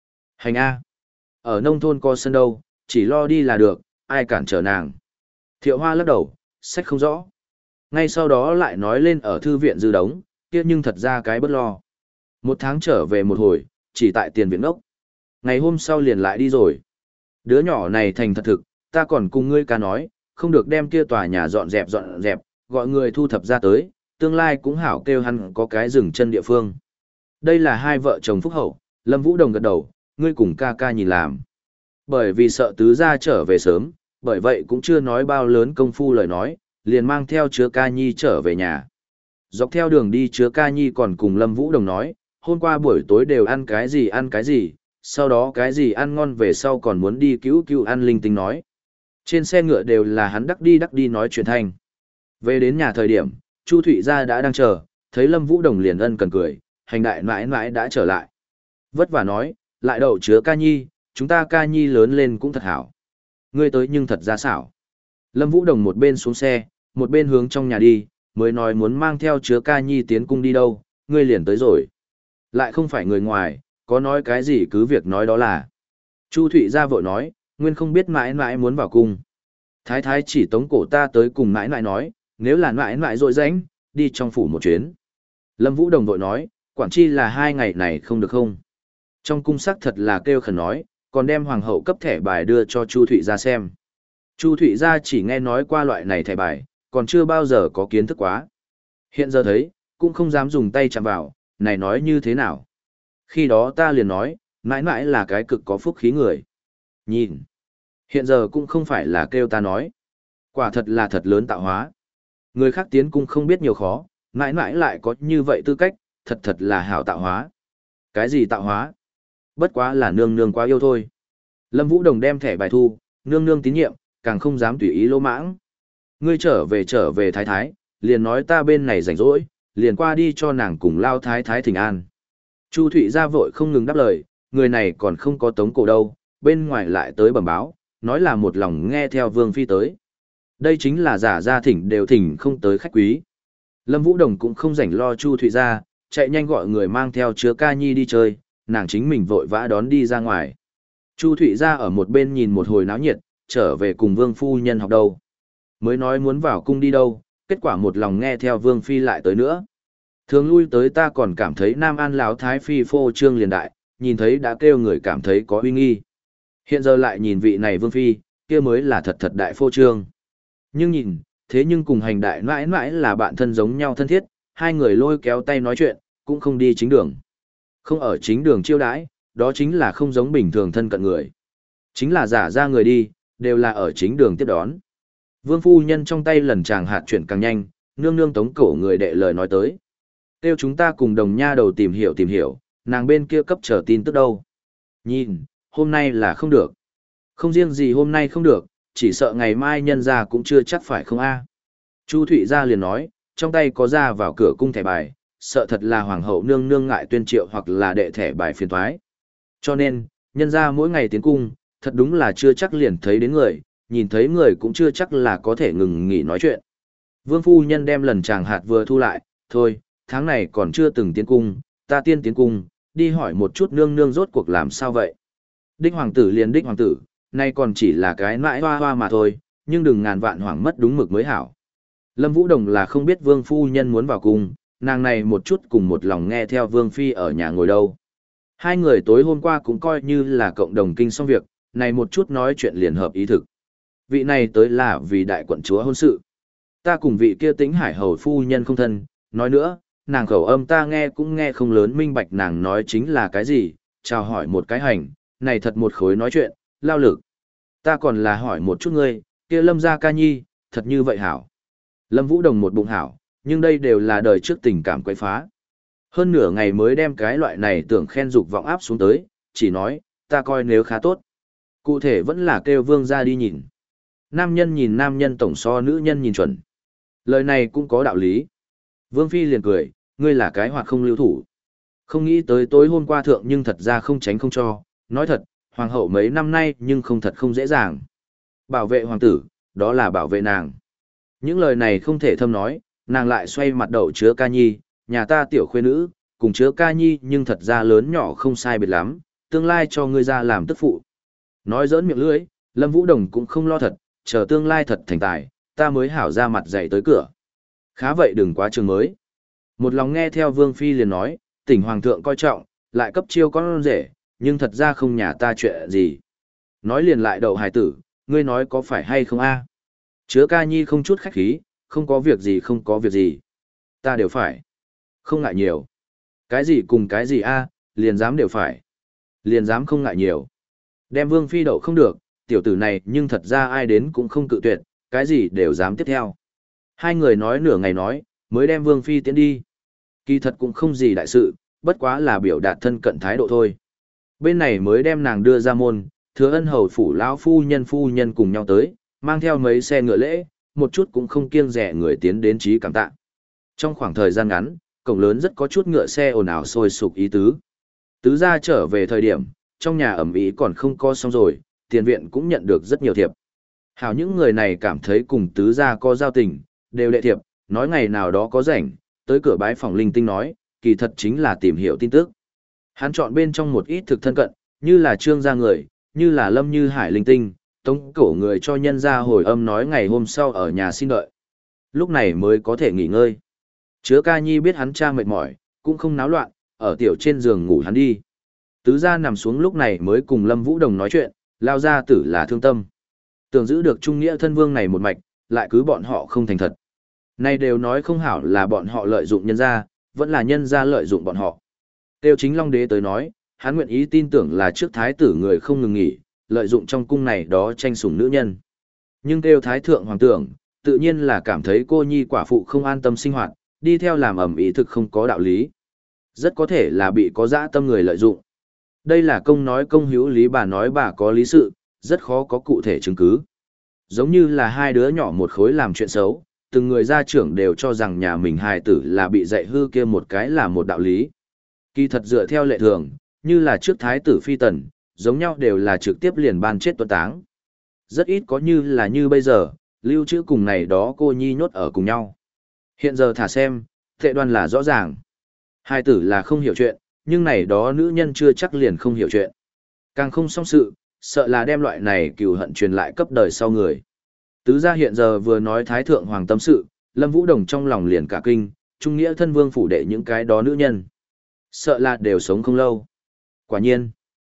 Hành A. Ở nông thôn có sân đâu, chỉ lo đi là được, ai cản trở nàng. Thiệu Hoa lắc đầu, sách không rõ. Ngay sau đó lại nói lên ở thư viện dư đống, kia nhưng thật ra cái bất lo. Một tháng trở về một hồi, chỉ tại tiền viện ốc. Ngày hôm sau liền lại đi rồi. Đứa nhỏ này thành thật thực, ta còn cùng ngươi ca nói, không được đem kia tòa nhà dọn dẹp dọn dẹp, gọi người thu thập ra tới, tương lai cũng hảo kêu hắn có cái dừng chân địa phương. Đây là hai vợ chồng phúc hậu, Lâm Vũ Đồng gật đầu, ngươi cùng ca ca nhìn làm. Bởi vì sợ tứ gia trở về sớm, bởi vậy cũng chưa nói bao lớn công phu lời nói, liền mang theo chứa ca nhi trở về nhà. Dọc theo đường đi chứa ca nhi còn cùng Lâm Vũ Đồng nói, hôm qua buổi tối đều ăn cái gì ăn cái gì, sau đó cái gì ăn ngon về sau còn muốn đi cứu cứu ăn linh tinh nói. Trên xe ngựa đều là hắn đắc đi đắc đi nói chuyện thanh. Về đến nhà thời điểm, Chu Thụy Gia đã đang chờ, thấy Lâm Vũ Đồng liền ân cần cười, hành đại mãi mãi đã trở lại. Vất vả nói, lại đậu chứa ca nhi, chúng ta ca nhi lớn lên cũng thật hảo. Ngươi tới nhưng thật ra xảo. Lâm Vũ Đồng một bên xuống xe, một bên hướng trong nhà đi, mới nói muốn mang theo chứa ca nhi tiến cung đi đâu, ngươi liền tới rồi. Lại không phải người ngoài, có nói cái gì cứ việc nói đó là. Chu Thụy Gia vội nói, nguyên không biết mãi mãi muốn vào cung. Thái thái chỉ tống cổ ta tới cùng mãi mãi nói, nếu là mãi mãi rỗi rãnh, đi trong phủ một chuyến. Lâm Vũ Đồng vội nói, quản chi là hai ngày này không được không. Trong cung sắc thật là kêu khẩn nói, còn đem hoàng hậu cấp thẻ bài đưa cho Chu Thụy Gia xem. Chu Thụy Gia chỉ nghe nói qua loại này thẻ bài, còn chưa bao giờ có kiến thức quá. Hiện giờ thấy, cũng không dám dùng tay chạm vào, này nói như thế nào. Khi đó ta liền nói, mãi mãi là cái cực có phúc khí người. Nhìn, hiện giờ cũng không phải là kêu ta nói. Quả thật là thật lớn tạo hóa. Người khác tiến cung không biết nhiều khó, mãi mãi lại có như vậy tư cách, thật thật là hảo tạo hóa. Cái gì tạo hóa? Bất quá là nương nương quá yêu thôi. Lâm Vũ Đồng đem thẻ bài thu, nương nương tín nhiệm, càng không dám tùy ý lỗ mãng. Ngươi trở về trở về thái thái, liền nói ta bên này rảnh rỗi, liền qua đi cho nàng cùng lao thái thái thỉnh an. Chu Thụy Gia vội không ngừng đáp lời, người này còn không có tống cổ đâu, bên ngoài lại tới bẩm báo, nói là một lòng nghe theo Vương Phi tới. Đây chính là giả gia thỉnh đều thỉnh không tới khách quý. Lâm Vũ Đồng cũng không rảnh lo Chu Thụy Gia, chạy nhanh gọi người mang theo chứa ca nhi đi chơi, nàng chính mình vội vã đón đi ra ngoài. Chu Thụy Gia ở một bên nhìn một hồi náo nhiệt, trở về cùng Vương Phu Nhân học đâu. Mới nói muốn vào cung đi đâu, kết quả một lòng nghe theo Vương Phi lại tới nữa. Thường lui tới ta còn cảm thấy Nam An Lão Thái Phi phô trương liền đại, nhìn thấy đã kêu người cảm thấy có uy nghi. Hiện giờ lại nhìn vị này Vương Phi, kia mới là thật thật đại phô trương. Nhưng nhìn, thế nhưng cùng hành đại mãi mãi là bạn thân giống nhau thân thiết, hai người lôi kéo tay nói chuyện, cũng không đi chính đường. Không ở chính đường chiêu đãi, đó chính là không giống bình thường thân cận người. Chính là giả ra người đi, đều là ở chính đường tiếp đón. Vương Phu Nhân trong tay lần chàng hạt chuyển càng nhanh, nương nương tống cổ người đệ lời nói tới. Kêu chúng ta cùng đồng nha đầu tìm hiểu tìm hiểu, nàng bên kia cấp trở tin tức đâu. Nhìn, hôm nay là không được. Không riêng gì hôm nay không được, chỉ sợ ngày mai nhân ra cũng chưa chắc phải không a. Chu Thụy Gia liền nói, trong tay có ra vào cửa cung thẻ bài, sợ thật là hoàng hậu nương nương ngại tuyên triệu hoặc là đệ thẻ bài phiền thoái. Cho nên, nhân ra mỗi ngày tiến cung, thật đúng là chưa chắc liền thấy đến người, nhìn thấy người cũng chưa chắc là có thể ngừng nghỉ nói chuyện. Vương Phu Nhân đem lần chàng hạt vừa thu lại, thôi, tháng này còn chưa từng tiến cung, ta tiên tiến cung, đi hỏi một chút nương nương rốt cuộc làm sao vậy. Đích hoàng tử liền đích hoàng tử, nay còn chỉ là cái mãi hoa hoa mà thôi, nhưng đừng ngàn vạn hoảng mất đúng mực mới hảo. Lâm Vũ Đồng là không biết Vương Phu Nhân muốn vào cung, nàng này một chút cùng một lòng nghe theo Vương Phi ở nhà ngồi đâu. Hai người tối hôm qua cũng coi như là cộng đồng kinh xong việc, này một chút nói chuyện liền hợp ý thực. Vị này tới là vì đại quận chúa hôn sự. Ta cùng vị kia Tĩnh Hải hầu phu nhân không thân, nói nữa, nàng khẩu âm ta nghe cũng nghe không lớn minh bạch nàng nói chính là cái gì, chào hỏi một cái hành, này thật một khối nói chuyện, lao lực. Ta còn là hỏi một chút ngươi, kia Lâm gia ca nhi, thật như vậy hảo. Lâm Vũ Đồng một bụng hảo, nhưng đây đều là đời trước tình cảm quấy phá. Hơn nửa ngày mới đem cái loại này tưởng khen dục vọng áp xuống tới, chỉ nói, ta coi nếu khá tốt. Cụ thể vẫn là kêu vương ra đi nhìn. Nam nhân nhìn nam nhân tổng so nữ nhân nhìn chuẩn. Lời này cũng có đạo lý. Vương Phi liền cười, ngươi là cái hoạt không lưu thủ. Không nghĩ tới tối hôm qua thượng nhưng thật ra không tránh không cho, nói thật, hoàng hậu mấy năm nay nhưng không thật không dễ dàng. Bảo vệ hoàng tử, đó là bảo vệ nàng. Những lời này không thể thâm nói, nàng lại xoay mặt đậu chứa ca nhi, nhà ta tiểu khuê nữ, cùng chứa ca nhi nhưng thật ra lớn nhỏ không sai biệt lắm, tương lai cho ngươi ra làm tức phụ. Nói giỡn miệng lưỡi, Lâm Vũ Đồng cũng không lo thật, chờ tương lai thật thành tài, ta mới hảo ra mặt dạy tới cửa. Khá vậy đừng quá trường mới. Một lòng nghe theo Vương Phi liền nói, tỉnh Hoàng thượng coi trọng, lại cấp chiêu con rể, nhưng thật ra không nhà ta chuyện gì. Nói liền lại đậu hài tử, ngươi nói có phải hay không a? Chứa ca nhi không chút khách khí, không có việc gì không có việc gì. Ta đều phải. Không ngại nhiều. Cái gì cùng cái gì a, liền dám đều phải. Liền dám không ngại nhiều. Đem Vương Phi đậu không được, tiểu tử này nhưng thật ra ai đến cũng không cự tuyệt, cái gì đều dám tiếp theo. Hai người nói nửa ngày nói, mới đem Vương Phi tiến đi. Kỳ thật cũng không gì đại sự, bất quá là biểu đạt thân cận thái độ thôi. Bên này mới đem nàng đưa ra môn, Thừa Ân hầu phủ lão phu nhân phu nhân cùng nhau tới, mang theo mấy xe ngựa lễ, một chút cũng không kiêng rẻ người tiến đến trí cảm tạ. Trong khoảng thời gian ngắn, cổng lớn rất có chút ngựa xe ồn ào sôi sục ý tứ. Tứ gia trở về thời điểm, trong nhà ẩm ý còn không có xong rồi, tiền viện cũng nhận được rất nhiều thiệp. Hảo những người này cảm thấy cùng tứ gia có giao tình, đều đệ thiệp, nói ngày nào đó có rảnh, tới cửa bái phòng linh tinh nói, kỳ thật chính là tìm hiểu tin tức. Hắn chọn bên trong một ít thực thân cận, như là trương gia người, như là lâm như hải linh tinh, tống cổ người cho nhân gia hồi âm nói ngày hôm sau ở nhà xin đợi. Lúc này mới có thể nghỉ ngơi. Chứa ca nhi biết hắn cha mệt mỏi, cũng không náo loạn, ở tiểu trên giường ngủ hắn đi. Tứ gia nằm xuống lúc này mới cùng Lâm Vũ Đồng nói chuyện, lao ra tử là thương tâm. Tưởng giữ được trung nghĩa thân vương này một mạch, lại cứ bọn họ không thành thật. Nay đều nói không hảo là bọn họ lợi dụng nhân gia, vẫn là nhân gia lợi dụng bọn họ. Tiêu chính Long Đế tới nói, hắn nguyện ý tin tưởng là trước thái tử người không ngừng nghỉ, lợi dụng trong cung này đó tranh sủng nữ nhân. Nhưng Tiêu thái thượng hoàng tưởng, tự nhiên là cảm thấy cô nhi quả phụ không an tâm sinh hoạt, đi theo làm ẩm ý thực không có đạo lý. Rất có thể là bị có dã tâm người lợi dụng. Đây là công nói công hữu lý, bà nói bà có lý sự, rất khó có cụ thể chứng cứ. Giống như là hai đứa nhỏ một khối làm chuyện xấu, từng người gia trưởng đều cho rằng nhà mình hài tử là bị dạy hư kia một cái là một đạo lý. Kỳ thật dựa theo lệ thường, như là trước thái tử phi tần, giống nhau đều là trực tiếp liền ban chết tuân táng. Rất ít có như là như bây giờ, lưu trữ cùng này đó cô nhi nhốt ở cùng nhau. Hiện giờ thả xem, tệ đoan là rõ ràng. Hai tử là không hiểu chuyện, nhưng này đó nữ nhân chưa chắc liền không hiểu chuyện. Càng không xong sự, sợ là đem loại này cừu hận truyền lại cấp đời sau người. Tứ gia hiện giờ vừa nói thái thượng hoàng tâm sự, Lâm Vũ Đồng trong lòng liền cả kinh, trung nghĩa thân vương phủ đệ những cái đó nữ nhân. Sợ là đều sống không lâu. Quả nhiên,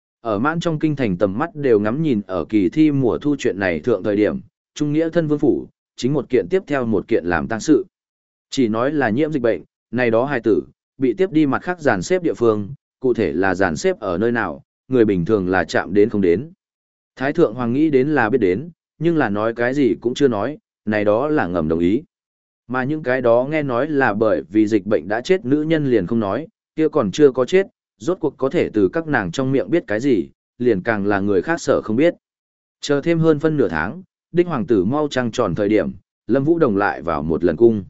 ở mãn trong kinh thành tầm mắt đều ngắm nhìn ở kỳ thi mùa thu chuyện này thượng thời điểm, trung nghĩa thân vương phủ, chính một kiện tiếp theo một kiện làm tang sự. Chỉ nói là nhiễm dịch bệnh, này đó hài tử, bị tiếp đi mặt khác dàn xếp địa phương, cụ thể là dàn xếp ở nơi nào, người bình thường là chạm đến không đến. Thái thượng hoàng nghĩ đến là biết đến, nhưng là nói cái gì cũng chưa nói, này đó là ngầm đồng ý. Mà những cái đó nghe nói là bởi vì dịch bệnh đã chết nữ nhân liền không nói, kia còn chưa có chết, rốt cuộc có thể từ các nàng trong miệng biết cái gì, liền càng là người khác sợ không biết. Chờ thêm hơn phân nửa tháng, đích hoàng tử mau trăng tròn thời điểm, Lâm Vũ Đồng lại vào một lần cung.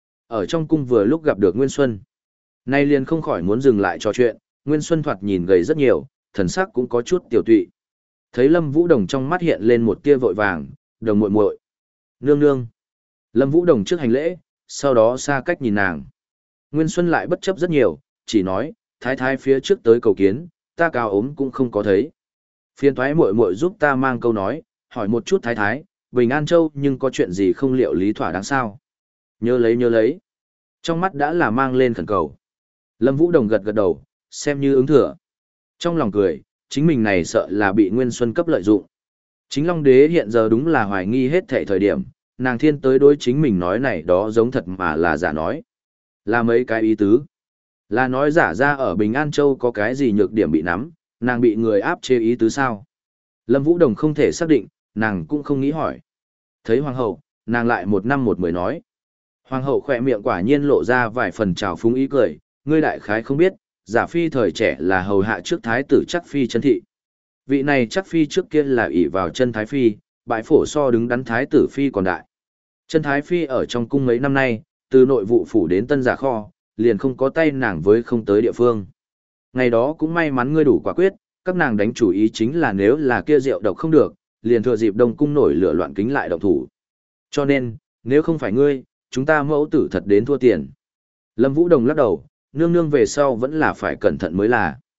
Ở trong cung vừa lúc gặp được Nguyên Xuân. Nay liền không khỏi muốn dừng lại trò chuyện, Nguyên Xuân thoạt nhìn gầy rất nhiều, thần sắc cũng có chút tiểu tụy. Thấy Lâm Vũ Đồng trong mắt hiện lên một tia vội vàng, đồng muội muội. Nương nương. Lâm Vũ Đồng trước hành lễ, sau đó xa cách nhìn nàng. Nguyên Xuân lại bất chấp rất nhiều, chỉ nói, thái thái phía trước tới cầu kiến, ta cao ốm cũng không có thấy. Phiên thoái muội muội giúp ta mang câu nói, hỏi một chút thái thái, Bình An Châu nhưng có chuyện gì không liệu lý thỏa đáng sao? Nhớ lấy nhớ lấy. Trong mắt đã là mang lên khẩn cầu. Lâm Vũ Đồng gật gật đầu, xem như ứng thừa. Trong lòng cười, chính mình này sợ là bị Nguyên Xuân cấp lợi dụng. Chính Long Đế hiện giờ đúng là hoài nghi hết thảy thời điểm, nàng thiên tới đối chính mình nói này đó giống thật mà là giả nói. Là mấy cái ý tứ. Là nói giả ra ở Bình An Châu có cái gì nhược điểm bị nắm, nàng bị người áp chế ý tứ sao. Lâm Vũ Đồng không thể xác định, nàng cũng không nghĩ hỏi. Thấy hoàng hậu, nàng lại một năm một mười nói. Hoàng hậu khỏe miệng quả nhiên lộ ra vài phần trào phúng ý cười, ngươi đại khái không biết, giả phi thời trẻ là hầu hạ trước thái tử chắc phi chân thị. Vị này chắc phi trước kia là ỷ vào chân thái phi, bãi phổ so đứng đắn thái tử phi còn đại. Chân thái phi ở trong cung mấy năm nay, từ nội vụ phủ đến tân giả kho, liền không có tay nàng với không tới địa phương. Ngày đó cũng may mắn ngươi đủ quả quyết, các nàng đánh chủ ý chính là nếu là kia rượu độc không được, liền thừa dịp đông cung nổi lửa loạn kính lại động thủ. Cho nên, nếu không phải ngươi, chúng ta mẫu tử thật đến thua tiền. Lâm Vũ Đồng lắc đầu, nương nương về sau vẫn là phải cẩn thận mới là.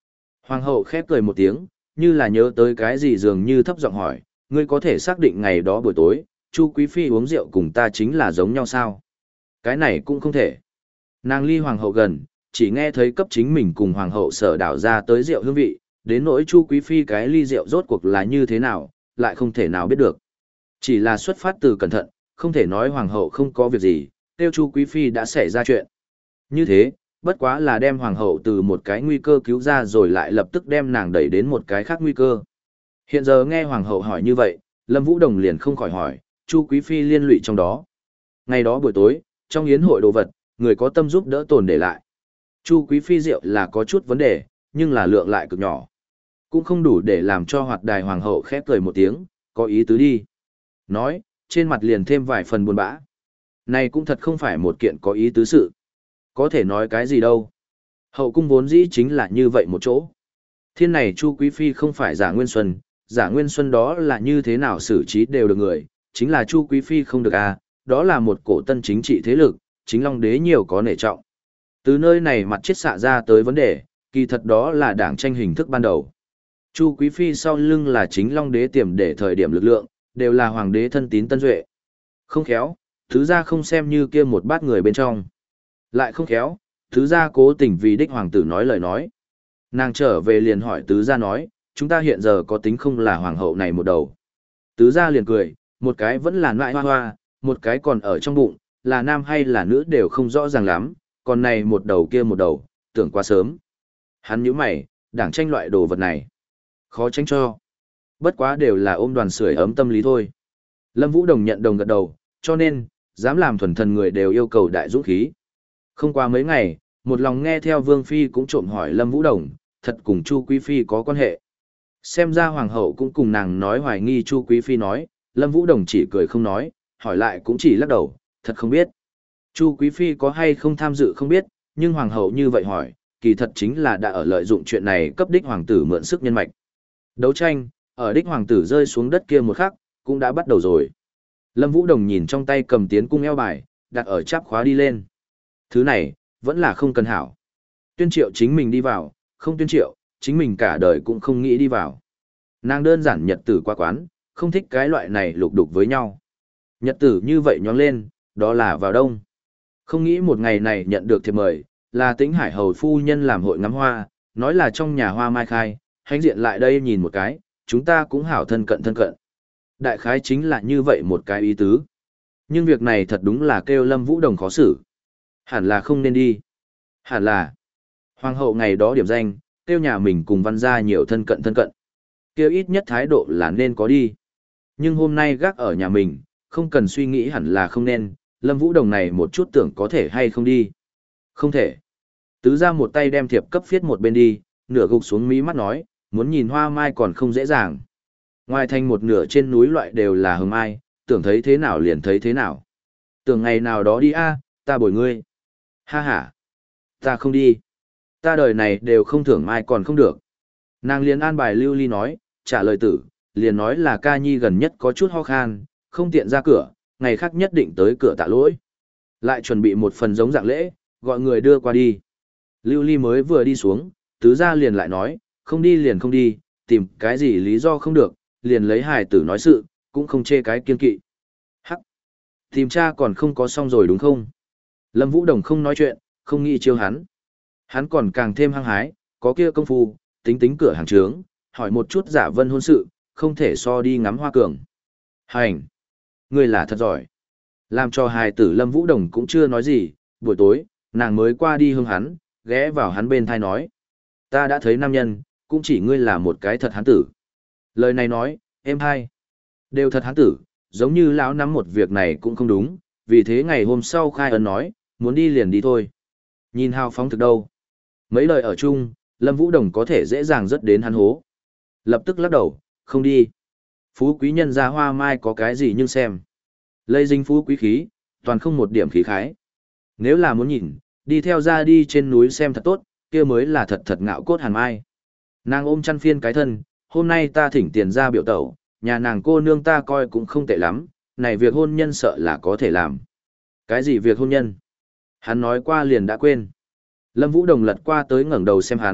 Hoàng hậu khép cười một tiếng, như là nhớ tới cái gì dường như thấp giọng hỏi, ngươi có thể xác định ngày đó buổi tối, Chu Quý Phi uống rượu cùng ta chính là giống nhau sao? Cái này cũng không thể. Nàng ly hoàng hậu gần, chỉ nghe thấy cấp chính mình cùng hoàng hậu sở đảo ra tới rượu hương vị, đến nỗi Chu Quý Phi cái ly rượu rốt cuộc là như thế nào, lại không thể nào biết được. Chỉ là xuất phát từ cẩn thận, không thể nói hoàng hậu không có việc gì, tiêu Chu Quý Phi đã xảy ra chuyện. Như thế, bất quá là đem hoàng hậu từ một cái nguy cơ cứu ra rồi lại lập tức đem nàng đẩy đến một cái khác nguy cơ. Hiện giờ nghe hoàng hậu hỏi như vậy, Lâm Vũ Đồng liền không khỏi hỏi, Chu Quý Phi liên lụy trong đó. Ngày đó buổi tối, trong yến hội đồ vật, người có tâm giúp đỡ tồn để lại. Chu Quý Phi rượu là có chút vấn đề, nhưng là lượng lại cực nhỏ. Cũng không đủ để làm cho hoạt đài hoàng hậu khép cười một tiếng, có ý tứ đi. Nói, trên mặt liền thêm vài phần buồn bã. Này cũng thật không phải một kiện có ý tứ sự. Có thể nói cái gì đâu. Hậu cung vốn dĩ chính là như vậy một chỗ. Thiên này Chu Quý Phi không phải giả Nguyên Xuân, giả Nguyên Xuân đó là như thế nào xử trí đều được người, chính là Chu Quý Phi không được à, đó là một cổ tân chính trị thế lực, chính Long Đế nhiều có nể trọng. Từ nơi này mặt chết xạ ra tới vấn đề, kỳ thật đó là đảng tranh hình thức ban đầu. Chu Quý Phi sau lưng là chính Long Đế tiềm để thời điểm lực lượng, đều là hoàng đế thân tín tân duệ. Không khéo, thứ ra không xem như kia một bát người bên trong. Lại không khéo, thứ ra cố tình vì đích hoàng tử nói lời nói. Nàng trở về liền hỏi tứ gia nói, chúng ta hiện giờ có tính không là hoàng hậu này một đầu. Tứ gia liền cười, một cái vẫn là nại hoa hoa, một cái còn ở trong bụng, là nam hay là nữ đều không rõ ràng lắm, còn này một đầu kia một đầu, tưởng quá sớm. Hắn nhíu mày, đảng tranh loại đồ vật này. Khó tránh cho. Bất quá đều là ôm đoàn sưởi ấm tâm lý thôi. Lâm Vũ Đồng nhận đồng gật đầu, cho nên, dám làm thuần thần người đều yêu cầu đại dũng khí. Không qua mấy ngày, một lòng nghe theo Vương Phi cũng trộm hỏi Lâm Vũ Đồng, thật cùng Chu Quý Phi có quan hệ. Xem ra Hoàng hậu cũng cùng nàng nói hoài nghi Chu Quý Phi nói, Lâm Vũ Đồng chỉ cười không nói, hỏi lại cũng chỉ lắc đầu, thật không biết. Chu Quý Phi có hay không tham dự không biết, nhưng Hoàng hậu như vậy hỏi, kỳ thật chính là đã ở lợi dụng chuyện này cấp đích hoàng tử mượn sức nhân mạch. Đấu tranh, ở đích hoàng tử rơi xuống đất kia một khắc, cũng đã bắt đầu rồi. Lâm Vũ Đồng nhìn trong tay cầm tiến cung eo bài, đặt ở cháp khóa đi lên. Thứ này, vẫn là không cần hảo. Tuyên triệu chính mình đi vào, không tuyên triệu, chính mình cả đời cũng không nghĩ đi vào. Nàng đơn giản nhật tử qua quán, không thích cái loại này lục đục với nhau. Nhật tử như vậy nhóng lên, đó là vào đông. Không nghĩ một ngày này nhận được thiệp mời, là Tĩnh Hải hầu phu nhân làm hội ngắm hoa, nói là trong nhà hoa mai khai, hãnh diện lại đây nhìn một cái, chúng ta cũng hảo thân cận thân cận. Đại khái chính là như vậy một cái ý tứ. Nhưng việc này thật đúng là kêu Lâm Vũ Đồng khó xử. Hẳn là không nên đi. Hẳn là hoàng hậu ngày đó điểm danh, kêu nhà mình cùng văn gia nhiều thân cận thân cận. Kêu ít nhất thái độ là nên có đi. Nhưng hôm nay gác ở nhà mình, không cần suy nghĩ hẳn là không nên, Lâm Vũ Đồng này một chút tưởng có thể hay không đi. Không thể. Tứ ra một tay đem thiệp cấp viết một bên đi, nửa gục xuống mí mắt nói, muốn nhìn hoa mai còn không dễ dàng. Ngoài thành một nửa trên núi loại đều là hồng mai, tưởng thấy thế nào liền thấy thế nào. Tưởng ngày nào đó đi a, ta bồi ngươi. Ha ha. Ta không đi. Ta đời này đều không thưởng mai còn không được. Nàng liền an bài lưu ly nói, trả lời tử, liền nói là ca nhi gần nhất có chút ho khan, không tiện ra cửa, ngày khác nhất định tới cửa tạ lỗi. Lại chuẩn bị một phần giống dạng lễ, gọi người đưa qua đi. Lưu ly mới vừa đi xuống, tứ gia liền lại nói, không đi liền không đi, tìm cái gì lý do không được, liền lấy hài tử nói sự, cũng không chê cái kiên kỵ. Hắc! Tìm cha còn không có xong rồi đúng không? Lâm Vũ Đồng không nói chuyện, không nghĩ chiêu hắn. Hắn còn càng thêm hăng hái, có kia công phu, tính tính cửa hàng trướng, hỏi một chút giả vân hôn sự, không thể so đi ngắm hoa cường. Hành! Người là thật giỏi. Làm cho hài tử Lâm Vũ Đồng cũng chưa nói gì, buổi tối, nàng mới qua đi hương hắn, ghé vào hắn bên thai nói. Ta đã thấy nam nhân, cũng chỉ ngươi là một cái thật hán tử. Lời này nói, em hai. Đều thật hán tử, giống như lão nắm một việc này cũng không đúng, vì thế ngày hôm sau khai ấn nói, muốn đi liền đi thôi. Nhìn hào phóng thực đâu. Mấy lời ở chung, Lâm Vũ Đồng có thể dễ dàng rất đến hắn hố. Lập tức lắc đầu, không đi. Phú quý nhân ra hoa mai có cái gì nhưng xem. Lây dinh phú quý khí, toàn không một điểm khí khái. Nếu là muốn nhìn, đi theo ra đi trên núi xem thật tốt, kia mới là thật thật ngạo cốt hàn mai. Nàng ôm chăn phiên cái thân, hôm nay ta thỉnh tiền ra biểu tẩu, nhà nàng cô nương ta coi cũng không tệ lắm, này việc hôn nhân sợ là có thể làm. Cái gì việc hôn nhân? Hắn nói qua liền đã quên. Lâm Vũ Đồng lật qua tới ngẩng đầu xem hắn,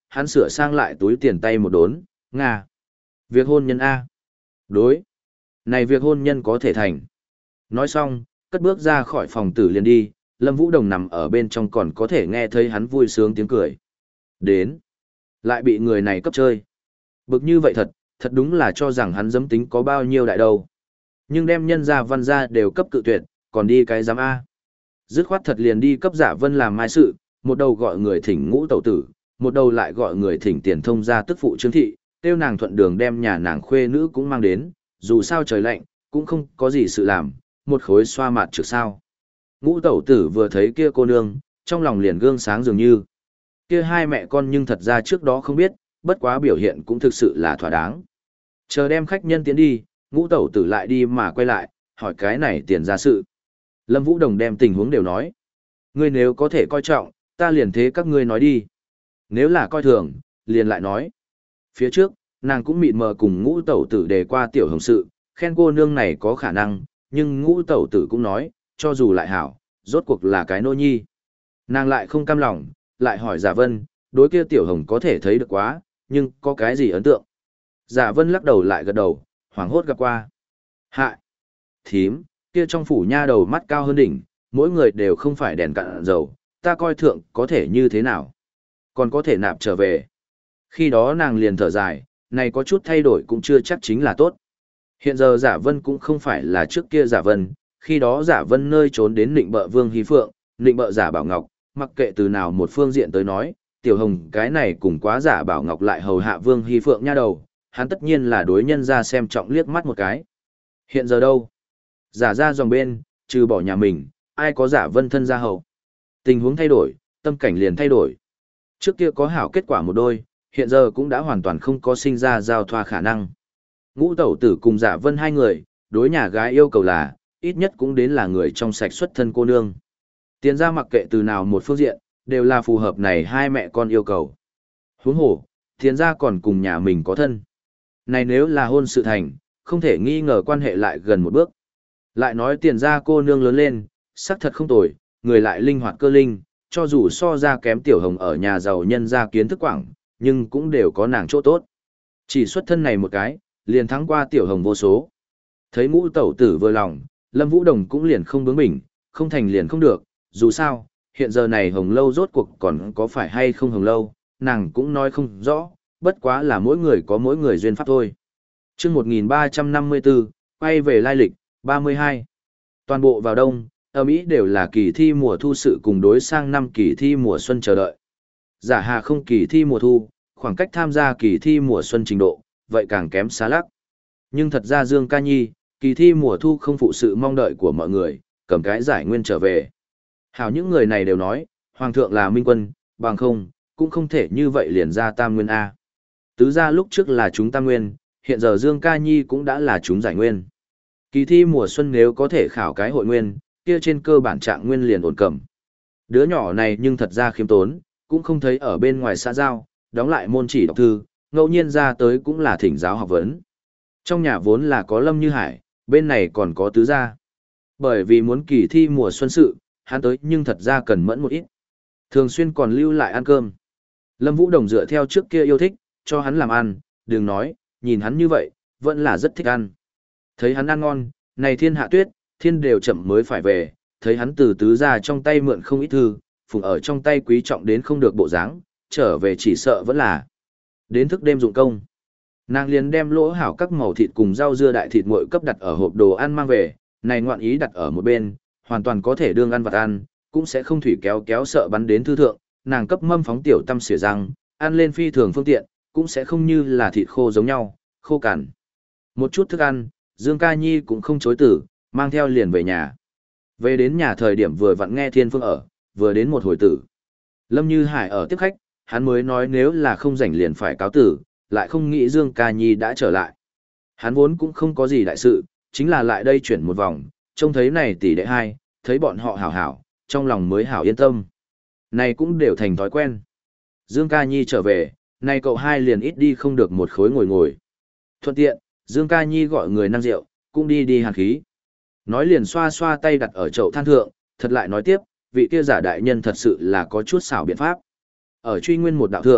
hắn sửa sang lại túi tiền tay một đốn, Nga. Việc hôn nhân A. Đối. Này việc hôn nhân có thể thành. Nói xong, cất bước ra khỏi phòng tử liền đi, Lâm Vũ Đồng nằm ở bên trong còn có thể nghe thấy hắn vui sướng tiếng cười. Đến. Lại bị người này cấp chơi. Bực như vậy thật, thật đúng là cho rằng hắn dám tính có bao nhiêu đại đâu. Nhưng đem nhân gia văn gia đều cấp cự tuyệt, còn đi cái giám A. Dứt khoát thật liền đi cấp Giả Vân làm mai sự, một đầu gọi người thỉnh ngũ tẩu tử, một đầu lại gọi người thỉnh tiền thông gia tức phụ Trương thị, tiêu nàng thuận đường đem nhà nàng khuê nữ cũng mang đến, dù sao trời lạnh, cũng không có gì sự làm, một khối xoa mạt trực sao. Ngũ tẩu tử vừa thấy kia cô nương, trong lòng liền gương sáng dường như. Kia hai mẹ con nhưng thật ra trước đó không biết, bất quá biểu hiện cũng thực sự là thỏa đáng. Chờ đem khách nhân tiến đi, ngũ tẩu tử lại đi mà quay lại, hỏi cái này tiền ra sự. Lâm Vũ Đồng đem tình huống đều nói. Ngươi nếu có thể coi trọng, ta liền thế các ngươi nói đi. Nếu là coi thường, liền lại nói. Phía trước, nàng cũng mịt mờ cùng ngũ tẩu tử đề qua tiểu hồng sự, khen cô nương này có khả năng, nhưng ngũ tẩu tử cũng nói, cho dù lại hảo, rốt cuộc là cái nô nhi. Nàng lại không cam lòng, lại hỏi Giả Vân, đối kia tiểu hồng có thể thấy được quá, nhưng có cái gì ấn tượng. Giả Vân lắc đầu lại gật đầu, hoảng hốt gặp qua. Hại! Thím, kia trong phủ nha đầu mắt cao hơn đỉnh, mỗi người đều không phải đèn cạn dầu, ta coi thượng có thể như thế nào. Còn có thể nạp trở về. Khi đó nàng liền thở dài, này có chút thay đổi cũng chưa chắc chính là tốt. Hiện giờ Giả Vân cũng không phải là trước kia Giả Vân, khi đó Giả Vân nơi trốn đến nịnh bợ Vương Hy Phượng, nịnh bợ Giả Bảo Ngọc, mặc kệ từ nào một phương diện tới nói, Tiểu Hồng cái này cùng quá Giả Bảo Ngọc lại hầu hạ Vương Hy Phượng nha đầu, hắn tất nhiên là đối nhân ra xem trọng liếc mắt một cái. Hiện giờ đâu? Giả ra dòng bên, trừ bỏ nhà mình, ai có Giả Vân thân gia hậu. Tình huống thay đổi, tâm cảnh liền thay đổi. Trước kia có hảo kết quả một đôi, hiện giờ cũng đã hoàn toàn không có sinh ra giao thoa khả năng. Ngũ tẩu tử cùng Giả Vân hai người, đối nhà gái yêu cầu là, ít nhất cũng đến là người trong sạch xuất thân cô nương. Tiền ra mặc kệ từ nào một phương diện, đều là phù hợp này hai mẹ con yêu cầu. Huống hồ, tiền ra còn cùng nhà mình có thân. Này nếu là hôn sự thành, không thể nghi ngờ quan hệ lại gần một bước. Lại nói tiền ra cô nương lớn lên, sắc thật không tồi, người lại linh hoạt cơ linh, cho dù so ra kém Tiểu Hồng ở nhà giàu nhân gia kiến thức quảng, nhưng cũng đều có nàng chỗ tốt. Chỉ xuất thân này một cái, liền thắng qua Tiểu Hồng vô số. Thấy ngũ tẩu tử vừa lòng, Lâm Vũ Đồng cũng liền không bướng bỉnh, không thành liền không được, dù sao, hiện giờ này Hồng Lâu rốt cuộc còn có phải hay không Hồng Lâu, nàng cũng nói không rõ, bất quá là mỗi người có mỗi người duyên pháp thôi. Chương một nghìn ba trăm năm mươi tư, quay về lai lịch, ba mươi hai. Toàn bộ vào đông, ở Mỹ đều là kỳ thi mùa thu sự cùng đối sang năm kỳ thi mùa xuân chờ đợi. Giả hà không kỳ thi mùa thu, khoảng cách tham gia kỳ thi mùa xuân trình độ, vậy càng kém xa lắc. Nhưng thật ra Dương Ca Nhi, kỳ thi mùa thu không phụ sự mong đợi của mọi người, cầm cái giải nguyên trở về. Hảo những người này đều nói, Hoàng thượng là minh quân, bằng không, cũng không thể như vậy liền ra tam nguyên A. Tứ ra lúc trước là chúng tam nguyên, hiện giờ Dương Ca Nhi cũng đã là chúng giải nguyên. Kỳ thi mùa xuân nếu có thể khảo cái hội nguyên, kia trên cơ bản trạng nguyên liền ổn cầm. Đứa nhỏ này nhưng thật ra khiêm tốn, cũng không thấy ở bên ngoài xã giao, đóng lại môn chỉ đọc thư, ngẫu nhiên ra tới cũng là thỉnh giáo học vấn. Trong nhà vốn là có Lâm Như Hải, bên này còn có tứ gia. Bởi vì muốn kỳ thi mùa xuân sự, hắn tới nhưng thật ra cần mẫn một ít. Thường xuyên còn lưu lại ăn cơm. Lâm Vũ Đồng dựa theo trước kia yêu thích, cho hắn làm ăn, đừng nói, nhìn hắn như vậy, vẫn là rất thích ăn. Thấy hắn ăn ngon, này thiên hạ tuyết, thiên đều chậm mới phải về, thấy hắn từ tứ gia trong tay mượn không ít thư, phùng ở trong tay quý trọng đến không được bộ dáng, trở về chỉ sợ vẫn là đến thức đêm dụng công. Nàng liền đem lỗ hảo các màu thịt cùng rau dưa đại thịt nguội cấp đặt ở hộp đồ ăn mang về, này ngoạn ý đặt ở một bên, hoàn toàn có thể đương ăn vặt ăn, cũng sẽ không thủy kéo kéo sợ bắn đến thư thượng, nàng cấp mâm phóng tiểu tâm xỉa răng, ăn lên phi thường phương tiện, cũng sẽ không như là thịt khô giống nhau, khô cằn. Một chút thức ăn, Dương Ca Nhi cũng không chối từ, mang theo liền về nhà. Về đến nhà thời điểm vừa vặn nghe Thiên Phương ở, vừa đến một hồi tử. Lâm Như Hải ở tiếp khách, hắn mới nói nếu là không rảnh liền phải cáo tử, lại không nghĩ Dương Ca Nhi đã trở lại. Hắn vốn cũng không có gì đại sự, chính là lại đây chuyển một vòng, trông thấy này tỷ đệ hai, thấy bọn họ hảo hảo, trong lòng mới hảo yên tâm. Này cũng đều thành thói quen. Dương Ca Nhi trở về, này cậu hai liền ít đi không được một khối ngồi ngồi. Thuận tiện, Dương Ca Nhi gọi người năng rượu, cũng đi đi hàn khí. Nói liền xoa xoa tay đặt ở chậu than thượng, thật lại nói tiếp, vị kia giả đại nhân thật sự là có chút xảo biện pháp. Ở truy nguyên một đạo thượng,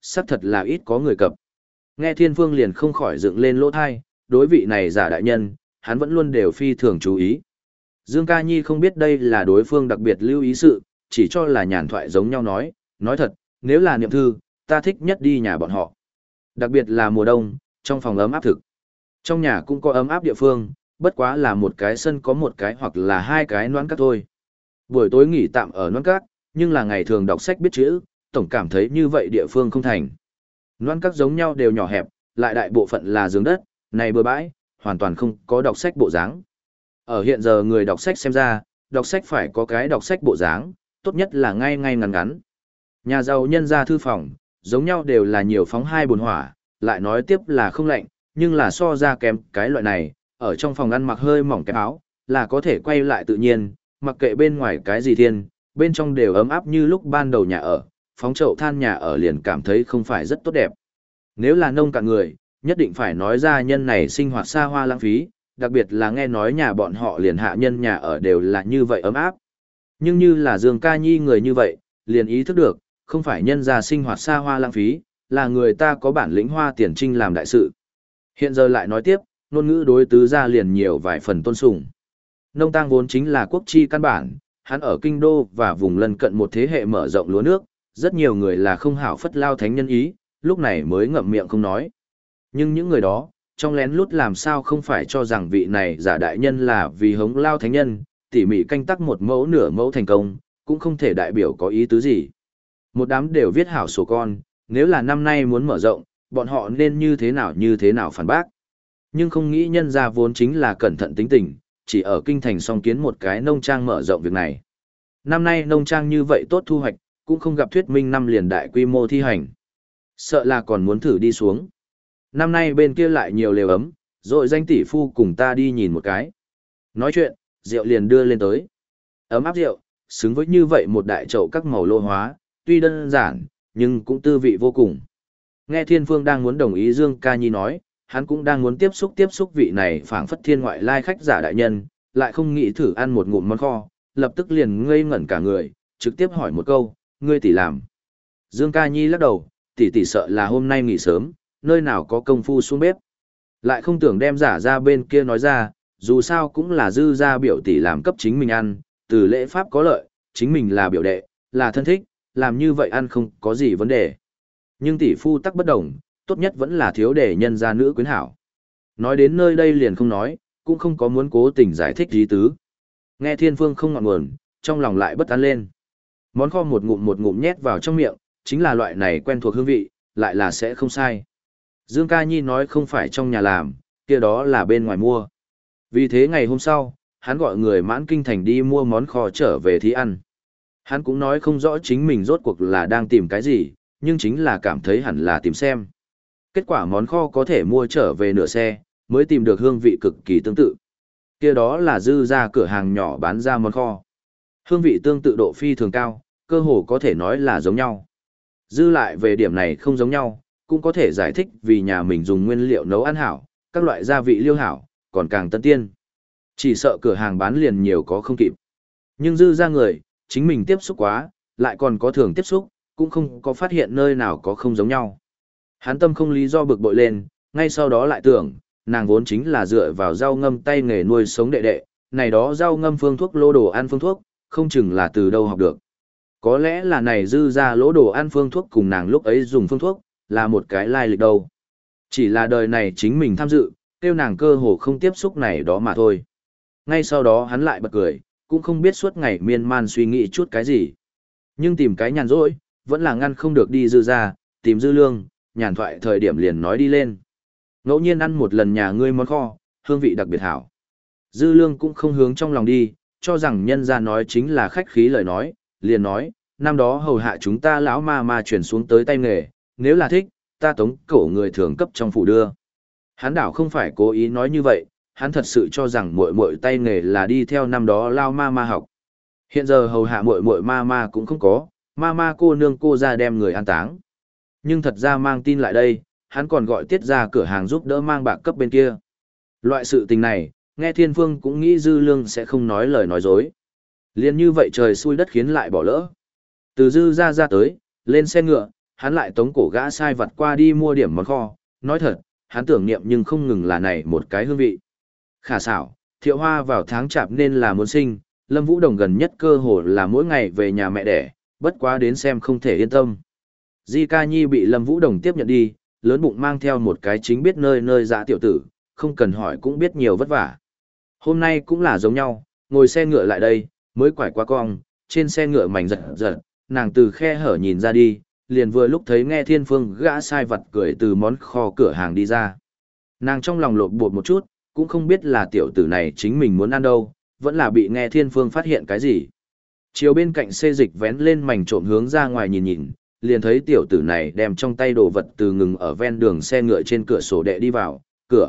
xác thật là ít có người cập. Nghe Thiên Phương liền không khỏi dựng lên lỗ thai, đối vị này giả đại nhân, hắn vẫn luôn đều phi thường chú ý. Dương Ca Nhi không biết đây là đối phương đặc biệt lưu ý sự, chỉ cho là nhàn thoại giống nhau nói, nói thật, nếu là niệm thư, ta thích nhất đi nhà bọn họ. Đặc biệt là mùa đông, trong phòng ấm áp thực. Trong nhà cũng có ấm áp địa phương, bất quá là một cái sân có một cái hoặc là hai cái noãn các thôi. Buổi tối nghỉ tạm ở noãn các, nhưng là ngày thường đọc sách biết chữ, tổng cảm thấy như vậy địa phương không thành. Noãn các giống nhau đều nhỏ hẹp, lại đại bộ phận là giường đất, này bừa bãi, hoàn toàn không có đọc sách bộ dáng. Ở hiện giờ người đọc sách xem ra, đọc sách phải có cái đọc sách bộ dáng, tốt nhất là ngay ngay ngắn ngắn. Nhà giàu nhân gia thư phòng, giống nhau đều là nhiều phóng hai bồn hỏa, lại nói tiếp là không lạnh, nhưng là so ra kém cái loại này, ở trong phòng ăn mặc hơi mỏng cái áo, là có thể quay lại tự nhiên, mặc kệ bên ngoài cái gì thiên, bên trong đều ấm áp như lúc ban đầu nhà ở, phóng chậu than nhà ở liền cảm thấy không phải rất tốt đẹp. Nếu là nông cạn người, nhất định phải nói ra nhân này sinh hoạt xa hoa lãng phí, đặc biệt là nghe nói nhà bọn họ liền hạ nhân nhà ở đều là như vậy ấm áp. Nhưng như là Dương Ca Nhi người như vậy, liền ý thức được, không phải nhân gia sinh hoạt xa hoa lãng phí, là người ta có bản lĩnh hoa tiền trinh làm đại sự. Hiện giờ lại nói tiếp, ngôn ngữ đối tứ gia liền nhiều vài phần tôn sùng. Nông tang vốn chính là quốc chi căn bản, hắn ở kinh đô và vùng lân cận một thế hệ mở rộng lúa nước, rất nhiều người là không hảo phất lao thánh nhân ý, lúc này mới ngậm miệng không nói. Nhưng những người đó, trong lén lút làm sao không phải cho rằng vị này giả đại nhân là vì hống lao thánh nhân, tỉ mỉ canh tắc một mẫu nửa mẫu thành công, cũng không thể đại biểu có ý tứ gì. Một đám đều viết hảo sổ con, nếu là năm nay muốn mở rộng, bọn họ nên như thế nào như thế nào phản bác. Nhưng không nghĩ nhân ra vốn chính là cẩn thận tính tình, chỉ ở kinh thành song kiến một cái nông trang mở rộng việc này. Năm nay nông trang như vậy tốt thu hoạch, cũng không gặp thuyết minh năm liền đại quy mô thi hành. Sợ là còn muốn thử đi xuống. Năm nay bên kia lại nhiều lều ấm, rồi danh tỷ phu cùng ta đi nhìn một cái. Nói chuyện, rượu liền đưa lên tới. Ấm áp rượu, xứng với như vậy một đại chậu các màu lô hóa, tuy đơn giản, nhưng cũng tư vị vô cùng. Nghe Thiên Phương đang muốn đồng ý Dương Ca Nhi nói, hắn cũng đang muốn tiếp xúc tiếp xúc vị này phảng phất thiên ngoại lai khách giả đại nhân, lại không nghĩ thử ăn một ngụm món kho, lập tức liền ngây ngẩn cả người, trực tiếp hỏi một câu, ngươi tỷ làm. Dương Ca Nhi lắc đầu, tỷ tỷ sợ là hôm nay nghỉ sớm, nơi nào có công phu xuống bếp. Lại không tưởng đem giả ra bên kia nói ra, dù sao cũng là dư ra biểu tỷ làm cấp chính mình ăn, từ lễ pháp có lợi, chính mình là biểu đệ, là thân thích, làm như vậy ăn không có gì vấn đề. Nhưng tỷ phu tắc bất đồng, tốt nhất vẫn là thiếu để nhân gia nữ quyến hảo. Nói đến nơi đây liền không nói, cũng không có muốn cố tình giải thích ý tứ. Nghe Thiên Phương không ngọn nguồn, trong lòng lại bất an lên. Món kho một ngụm một ngụm nhét vào trong miệng, chính là loại này quen thuộc hương vị, lại là sẽ không sai. Dương Ca Nhi nói không phải trong nhà làm, kia đó là bên ngoài mua. Vì thế ngày hôm sau, hắn gọi người mãn kinh thành đi mua món kho trở về thì ăn. Hắn cũng nói không rõ chính mình rốt cuộc là đang tìm cái gì, nhưng chính là cảm thấy hẳn là tìm xem. Kết quả món kho có thể mua trở về nửa xe, mới tìm được hương vị cực kỳ tương tự. Kia đó là dư ra cửa hàng nhỏ bán ra món kho. Hương vị tương tự độ phi thường cao, cơ hồ có thể nói là giống nhau. Dư lại về điểm này không giống nhau, cũng có thể giải thích vì nhà mình dùng nguyên liệu nấu ăn hảo, các loại gia vị liêu hảo, còn càng tân tiên. Chỉ sợ cửa hàng bán liền nhiều có không kịp. Nhưng dư ra người, chính mình tiếp xúc quá, lại còn có thường tiếp xúc, cũng không có phát hiện nơi nào có không giống nhau. Hắn tâm không lý do bực bội lên, ngay sau đó lại tưởng, nàng vốn chính là dựa vào rau ngâm tay nghề nuôi sống đệ đệ, này đó rau ngâm phương thuốc lô đồ ăn phương thuốc, không chừng là từ đâu học được. Có lẽ là này dư ra lỗ đồ ăn phương thuốc cùng nàng lúc ấy dùng phương thuốc, là một cái lai lịch đâu. Chỉ là đời này chính mình tham dự, tiêu nàng cơ hồ không tiếp xúc này đó mà thôi. Ngay sau đó hắn lại bật cười, cũng không biết suốt ngày miên man suy nghĩ chút cái gì. Nhưng tìm cái nhàn rỗi, vẫn là ngăn không được đi dư ra, tìm dư lương, nhàn thoại thời điểm liền nói đi lên. Ngẫu nhiên ăn một lần nhà ngươi món kho, hương vị đặc biệt hảo. Dư lương cũng không hướng trong lòng đi, cho rằng nhân ra nói chính là khách khí lời nói, liền nói, năm đó hầu hạ chúng ta lão ma ma chuyển xuống tới tay nghề, nếu là thích, ta tống cổ người thường cấp trong phủ đưa. Hắn đảo không phải cố ý nói như vậy, hắn thật sự cho rằng muội muội tay nghề là đi theo năm đó lao ma ma học. Hiện giờ hầu hạ muội muội ma ma cũng không có, ma ma cô nương cô ra đem người an táng. Nhưng thật ra mang tin lại đây, hắn còn gọi tiết ra cửa hàng giúp đỡ mang bạc cấp bên kia. Loại sự tình này, nghe Thiên Phương cũng nghĩ dư lương sẽ không nói lời nói dối. Liên như vậy trời xui đất khiến lại bỏ lỡ. Từ dư ra ra tới, lên xe ngựa, hắn lại tống cổ gã sai vặt qua đi mua điểm món kho, nói thật, hắn tưởng niệm nhưng không ngừng là này một cái hương vị. Khả xảo, Thiệu Hoa vào tháng chạp nên là muốn sinh, Lâm Vũ Đồng gần nhất cơ hồ là mỗi ngày về nhà mẹ đẻ, bất quá đến xem không thể yên tâm. Di Ca Nhi bị Lâm Vũ Đồng tiếp nhận đi, lớn bụng mang theo một cái chính biết nơi nơi dạ tiểu tử, không cần hỏi cũng biết nhiều vất vả. Hôm nay cũng là giống nhau, ngồi xe ngựa lại đây, mới quải qua cong, trên xe ngựa mảnh giật giật, nàng từ khe hở nhìn ra đi, liền vừa lúc thấy Nghe Thiên Phương gã sai vặt cười từ món kho cửa hàng đi ra. Nàng trong lòng lộn bột một chút, cũng không biết là tiểu tử này chính mình muốn ăn đâu, vẫn là bị Nghe Thiên Phương phát hiện cái gì. Chiều bên cạnh xê dịch vén lên mảnh trộm hướng ra ngoài nhìn nhìn, liền thấy tiểu tử này đem trong tay đồ vật từ ngừng ở ven đường xe ngựa trên cửa sổ đệ đi vào, cửa.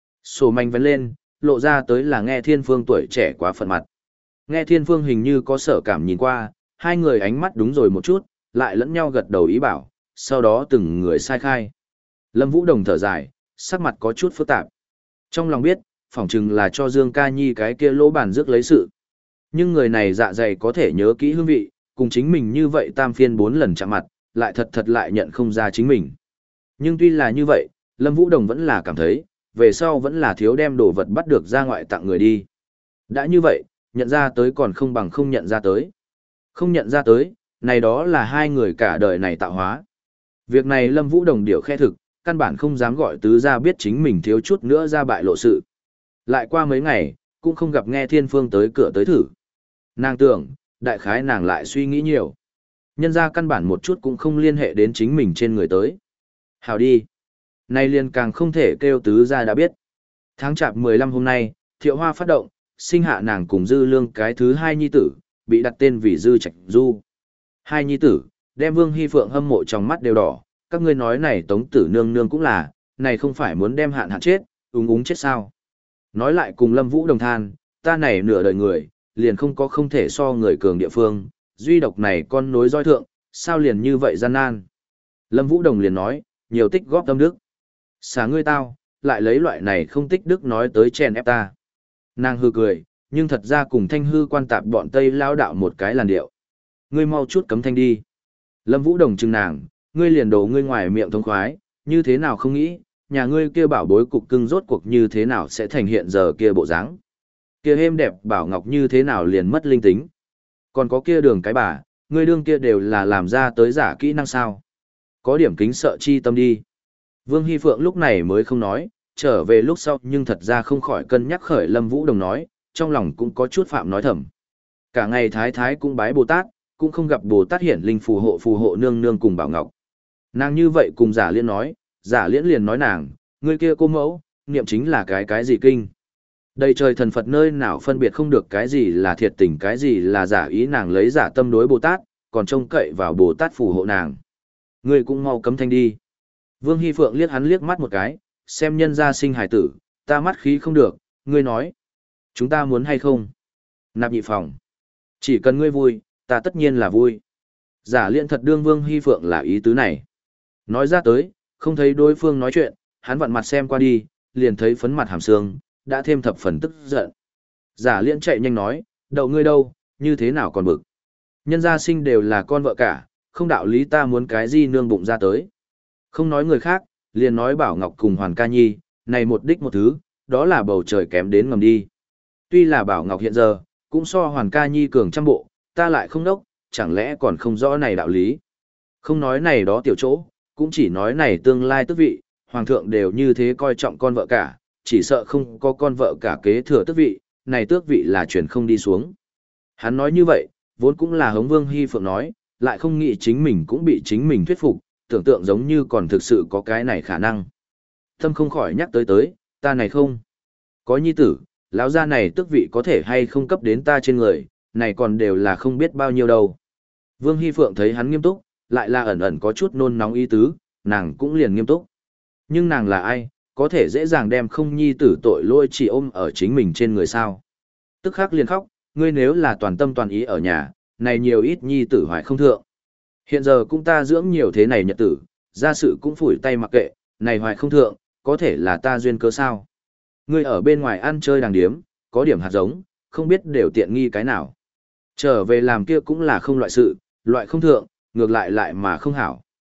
Sổ mảnh vén lên, lộ ra tới là Nghe Thiên Phương tuổi trẻ quá phận mặt. Nghe Thiên Phương hình như có sở cảm nhìn qua, hai người ánh mắt đúng rồi một chút, lại lẫn nhau gật đầu ý bảo, sau đó từng người sai khai. Lâm Vũ Đồng thở dài, sắc mặt có chút phức tạp. Trong lòng biết, phỏng chừng là cho Dương Ca Nhi cái kia lỗ bàn rước lấy sự. Nhưng người này dạ dày có thể nhớ kỹ hương vị, cùng chính mình như vậy tam phiên bốn lần chạm mặt, lại thật thật lại nhận không ra chính mình. Nhưng tuy là như vậy, Lâm Vũ Đồng vẫn là cảm thấy, về sau vẫn là thiếu đem đồ vật bắt được ra ngoại tặng người đi. Đã như vậy, nhận ra tới còn không bằng không nhận ra tới. Không nhận ra tới, này đó là hai người cả đời này tạo hóa. Việc này Lâm Vũ Đồng điều khe thực, căn bản không dám gọi tứ gia biết chính mình thiếu chút nữa ra bại lộ sự. Lại qua mấy ngày, cũng không gặp Nghe Thiên Phương tới cửa tới thử. Nàng tưởng, đại khái nàng lại suy nghĩ nhiều. Nhân ra căn bản một chút cũng không liên hệ đến chính mình trên người tới. Hào đi. Nay liền càng không thể kêu tứ gia đã biết. Tháng chạp mười lăm hôm nay, Thiệu Hoa phát động, sinh hạ nàng cùng Dư Lương cái thứ hai nhi tử, bị đặt tên vì Dư Trạch Du. Hai nhi tử, đem Vương Hy Phượng hâm mộ trong mắt đều đỏ, các ngươi nói này Tống Tử Nương Nương cũng là, này không phải muốn đem hạn hạn chết, úng úng chết sao. Nói lại cùng Lâm Vũ Đồng than, ta này nửa đời người, liền không có không thể so người cường địa phương, duy độc này con nối roi thượng, sao liền như vậy gian nan. Lâm Vũ Đồng liền nói, nhiều tích góp tâm đức. Xả ngươi tao, lại lấy loại này không tích đức nói tới chèn ép ta. Nàng hư cười, nhưng thật ra cùng thanh hư quan tạp bọn Tây lao đạo một cái làn điệu. Ngươi mau chút cấm thanh đi. Lâm Vũ Đồng chừng nàng, ngươi liền đổ ngươi ngoài miệng thông khoái, như thế nào không nghĩ, nhà ngươi kia bảo bối cục cưng rốt cuộc như thế nào sẽ thành hiện giờ kia bộ dáng. Kia êm đẹp bảo ngọc như thế nào liền mất linh tính. Còn có kia đường cái bà, ngươi đương kia đều là làm ra tới giả kỹ năng sao. Có điểm kính sợ chi tâm đi. Vương Hy Phượng lúc này mới không nói, trở về lúc sau nhưng thật ra không khỏi cân nhắc khởi Lâm Vũ Đồng nói, trong lòng cũng có chút phạm nói thầm. Cả ngày thái thái cũng bái Bồ Tát, cũng không gặp Bồ Tát hiển linh phù hộ phù hộ nương nương cùng bảo ngọc. Nàng như vậy cùng giả liên nói, giả liễn liền nói nàng, người kia cô mẫu, niệm chính là cái cái gì kinh. Đầy trời thần Phật nơi nào phân biệt không được cái gì là thiệt tình cái gì là giả ý, nàng lấy giả tâm đối Bồ Tát, còn trông cậy vào Bồ Tát phù hộ nàng. Ngươi cũng mau cấm thanh đi. Vương Hy Phượng liếc hắn liếc mắt một cái, xem nhân gia sinh hài tử, ta mắt khí không được, ngươi nói. Chúng ta muốn hay không? Nạp nhị phòng. Chỉ cần ngươi vui, ta tất nhiên là vui. Giả liễn thật đương Vương Hy Phượng là ý tứ này. Nói ra tới, không thấy đối phương nói chuyện, hắn vặn mặt xem qua đi, liền thấy phấn mặt hàm xương, đã thêm thập phần tức giận. Giả liễn chạy nhanh nói, đậu ngươi đâu, như thế nào còn bực. Nhân gia sinh đều là con vợ cả, không đạo lý ta muốn cái gì nương bụng ra tới. Không nói người khác, liền nói Bảo Ngọc cùng Hoàn Ca Nhi, này một đích một thứ, đó là bầu trời kém đến ngầm đi. Tuy là Bảo Ngọc hiện giờ, cũng so Hoàn Ca Nhi cường trăm bộ, ta lại không đốc, chẳng lẽ còn không rõ này đạo lý. Không nói này đó tiểu chỗ, cũng chỉ nói này tương lai tước vị, Hoàng thượng đều như thế coi trọng con vợ cả, chỉ sợ không có con vợ cả kế thừa tước vị, này tước vị là chuyển không đi xuống. Hắn nói như vậy, vốn cũng là hống Vương Hy Phượng nói, lại không nghĩ chính mình cũng bị chính mình thuyết phục, tưởng tượng giống như còn thực sự có cái này khả năng. Tâm không khỏi nhắc tới tới, ta này không. Có nhi tử, lão gia này tước vị có thể hay không cấp đến ta trên người, này còn đều là không biết bao nhiêu đâu. Vương Hy Phượng thấy hắn nghiêm túc, lại là ẩn ẩn có chút nôn nóng ý tứ, nàng cũng liền nghiêm túc. Nhưng nàng là ai, có thể dễ dàng đem không nhi tử tội lỗi chỉ ôm ở chính mình trên người sao. Tức khắc liền khóc, ngươi nếu là toàn tâm toàn ý ở nhà, này nhiều ít nhi tử hoài không thượng. Hiện giờ cũng ta dưỡng nhiều thế này nhật tử, ra sự cũng phủi tay mặc kệ, này hoài không thượng, có thể là ta duyên cớ sao. Ngươi ở bên ngoài ăn chơi đàng điếm, có điểm hạt giống, không biết đều tiện nghi cái nào. Trở về làm kia cũng là không loại sự, loại không thượng, ngược lại lại mà không hảo.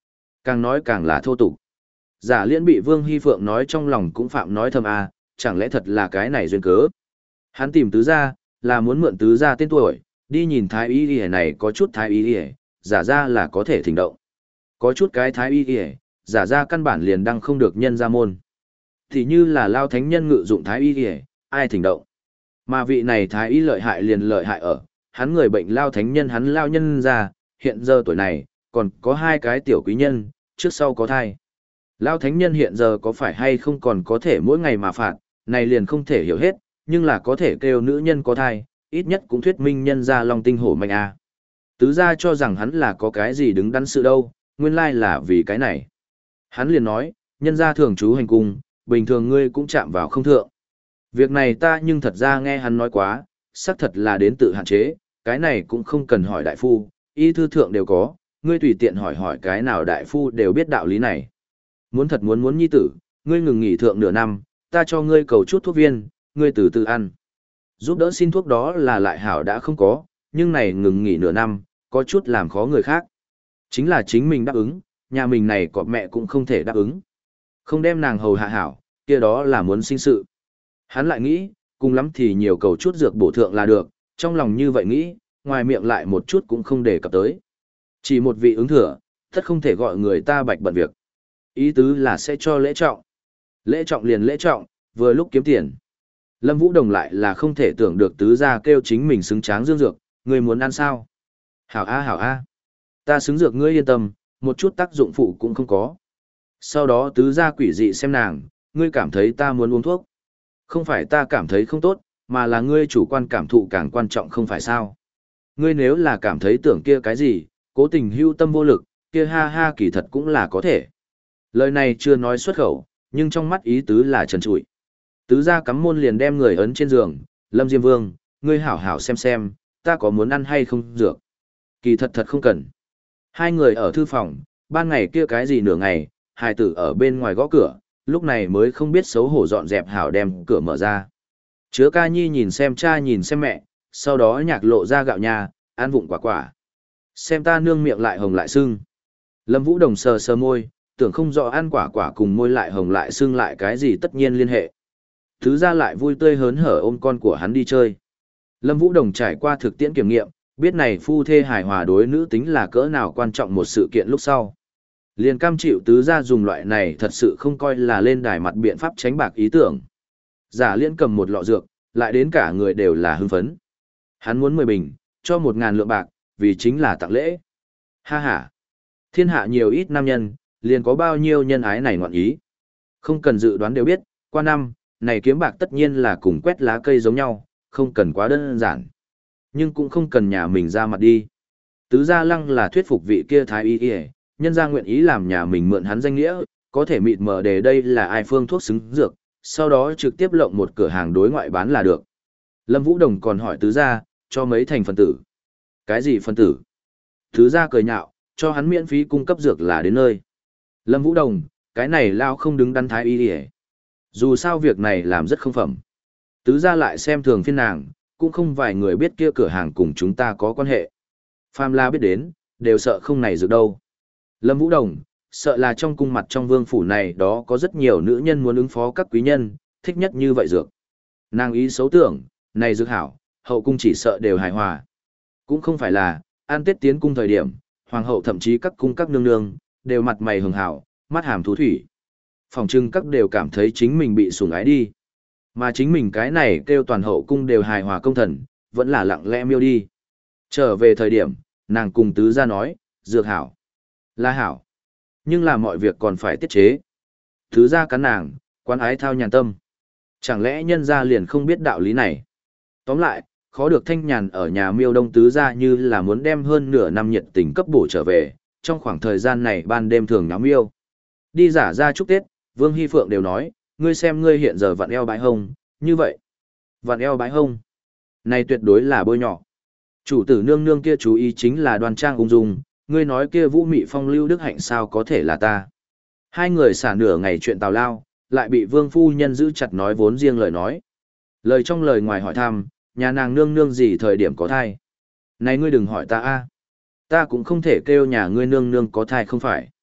càng nói càng là thô tục. Giả Liên bị Vương Hy Phượng nói trong lòng cũng phạm nói thầm à, chẳng lẽ thật là cái này duyên cớ. Hắn tìm tứ gia, là muốn mượn tứ gia tên tuổi, đi nhìn thái y y này có chút thái y y, giả ra là có thể thỉnh động. Có chút cái thái y y, giả ra căn bản liền đăng không được nhân ra môn. Thì như là lao thánh nhân ngự dụng thái y y, ai thỉnh động. Mà vị này thái y lợi hại liền lợi hại ở, hắn người bệnh lao thánh nhân hắn lao nhân ra, hiện giờ tuổi này, còn có hai cái tiểu quý nhân, trước sau có thai. Lao thánh nhân hiện giờ có phải hay không còn có thể mỗi ngày mà phạt, này liền không thể hiểu hết, nhưng là có thể kêu nữ nhân có thai, ít nhất cũng thuyết minh nhân ra long tinh hổ mạnh a. Tứ gia cho rằng hắn là có cái gì đứng đắn sự đâu, nguyên lai là vì cái này. Hắn liền nói, nhân gia thường trú hành cung, bình thường ngươi cũng chạm vào không thượng. Việc này ta nhưng thật ra nghe hắn nói quá, xác thật là đến tự hạn chế, cái này cũng không cần hỏi đại phu, y thư thượng đều có, ngươi tùy tiện hỏi hỏi cái nào đại phu đều biết đạo lý này. Muốn thật muốn muốn nhi tử, ngươi ngừng nghỉ thượng nửa năm, ta cho ngươi cầu chút thuốc viên, ngươi từ từ ăn. Giúp đỡ xin thuốc đó là lại hảo đã không có, nhưng này ngừng nghỉ nửa năm, có chút làm khó người khác. Chính là chính mình đáp ứng, nhà mình này có mẹ cũng không thể đáp ứng. Không đem nàng hầu hạ hảo, kia đó là muốn sinh sự. Hắn lại nghĩ, cùng lắm thì nhiều cầu chút dược bổ thượng là được, trong lòng như vậy nghĩ, ngoài miệng lại một chút cũng không đề cập tới. Chỉ một vị ứng thừa, tất không thể gọi người ta bạch bận việc. Ý tứ là sẽ cho lễ trọng. Lễ trọng liền lễ trọng, vừa lúc kiếm tiền. Lâm Vũ Đồng lại là không thể tưởng được tứ gia kêu chính mình xứng tráng dương dược, người muốn ăn sao? Hảo a hảo a. Ta xứng dược ngươi yên tâm, một chút tác dụng phụ cũng không có. Sau đó tứ gia quỷ dị xem nàng, ngươi cảm thấy ta muốn uống thuốc. Không phải ta cảm thấy không tốt, mà là ngươi chủ quan cảm thụ càng quan trọng không phải sao. Ngươi nếu là cảm thấy tưởng kia cái gì, cố tình hưu tâm vô lực, kia ha ha kỳ thật cũng là có thể. Lời này chưa nói xuất khẩu, nhưng trong mắt ý tứ là trần trụi. Tứ gia cắm môn liền đem người ấn trên giường, Lâm Diêm Vương, ngươi hảo hảo xem xem, ta có muốn ăn hay không dược. Kỳ thật thật không cần. Hai người ở thư phòng, ban ngày kia cái gì nửa ngày, hài tử ở bên ngoài gõ cửa, lúc này mới không biết xấu hổ dọn dẹp hảo đem cửa mở ra. Chứa ca nhi nhìn xem cha nhìn xem mẹ, sau đó nhạc lộ ra gạo nhà, ăn vụng quả quả. Xem ta nương miệng lại hồng lại sưng. Lâm Vũ Đồng sờ sờ môi, tưởng không rõ ăn quả quả cùng môi lại hồng lại sưng lại cái gì tất nhiên liên hệ. Thứ ra lại vui tươi hớn hở ôm con của hắn đi chơi. Lâm Vũ Đồng trải qua thực tiễn kiểm nghiệm, biết này phu thê hài hòa đối nữ tính là cỡ nào quan trọng một sự kiện lúc sau. Liền cam chịu tứ ra dùng loại này thật sự không coi là lên đài mặt biện pháp tránh bạc ý tưởng. Giả Liên cầm một lọ dược, lại đến cả người đều là hưng phấn. Hắn muốn mười bình, cho một ngàn lượng bạc, vì chính là tặng lễ. Ha ha! Thiên hạ nhiều ít nam nhân, liền có bao nhiêu nhân ái này ngoạn ý. Không cần dự đoán đều biết, qua năm, này kiếm bạc tất nhiên là cùng quét lá cây giống nhau, không cần quá đơn giản. Nhưng cũng không cần nhà mình ra mặt đi. Tứ Gia Lăng là thuyết phục vị kia thái y y, nhân gia nguyện ý làm nhà mình mượn hắn danh nghĩa, có thể mịt mờ đề đây là ai phương thuốc xứng dược, sau đó trực tiếp lộng một cửa hàng đối ngoại bán là được. Lâm Vũ Đồng còn hỏi Tứ Gia, cho mấy thành phần tử. Cái gì phần tử? Tứ Gia cười nhạo, cho hắn miễn phí cung cấp dược là đến nơi. Lâm Vũ Đồng, cái này lao không đứng đắn thái y y. Dù sao việc này làm rất không phẩm. Tứ Gia lại xem thường phiên nàng, cũng không vài người biết kia cửa hàng cùng chúng ta có quan hệ. Phàm La biết đến, đều sợ không này dược đâu. Lâm Vũ Đồng, sợ là trong cung mặt trong vương phủ này đó có rất nhiều nữ nhân muốn ứng phó các quý nhân, thích nhất như vậy dược. Nàng ý xấu tưởng, này dược hảo, hậu cung chỉ sợ đều hài hòa. Cũng không phải là, an tết tiến cung thời điểm, hoàng hậu thậm chí các cung các nương nương, đều mặt mày hường hảo, mắt hàm thú thủy. Phòng trưng các đều cảm thấy chính mình bị sủng ái đi. Mà chính mình cái này kêu toàn hậu cung đều hài hòa công thần, vẫn là lặng lẽ miêu đi. Trở về thời điểm, nàng cùng tứ gia nói, dược hảo, là hảo. Nhưng là mọi việc còn phải tiết chế. Tứ gia cắn nàng, quán ái thao nhàn tâm. Chẳng lẽ nhân gia liền không biết đạo lý này? Tóm lại, khó được thanh nhàn ở nhà miêu đông tứ gia như là muốn đem hơn nửa năm nhiệt tình cấp bổ trở về, trong khoảng thời gian này ban đêm thường náo miêu. Đi giả ra chúc Tết, Vương Hy Phượng đều nói, ngươi xem ngươi hiện giờ vặn eo bãi hông, như vậy. Vặn eo bãi hông. Này tuyệt đối là bôi nhỏ. Chủ tử nương nương kia chú ý chính là đoan trang ung dung, ngươi nói kia vũ mị phong lưu đức hạnh sao có thể là ta. Hai người xả nửa ngày chuyện tào lao, lại bị vương phu nhân giữ chặt nói vốn riêng lời nói. Lời trong lời ngoài hỏi thăm, nhà nàng nương nương gì thời điểm có thai. Này ngươi đừng hỏi ta a, ta cũng không thể kêu nhà ngươi nương nương có thai không phải.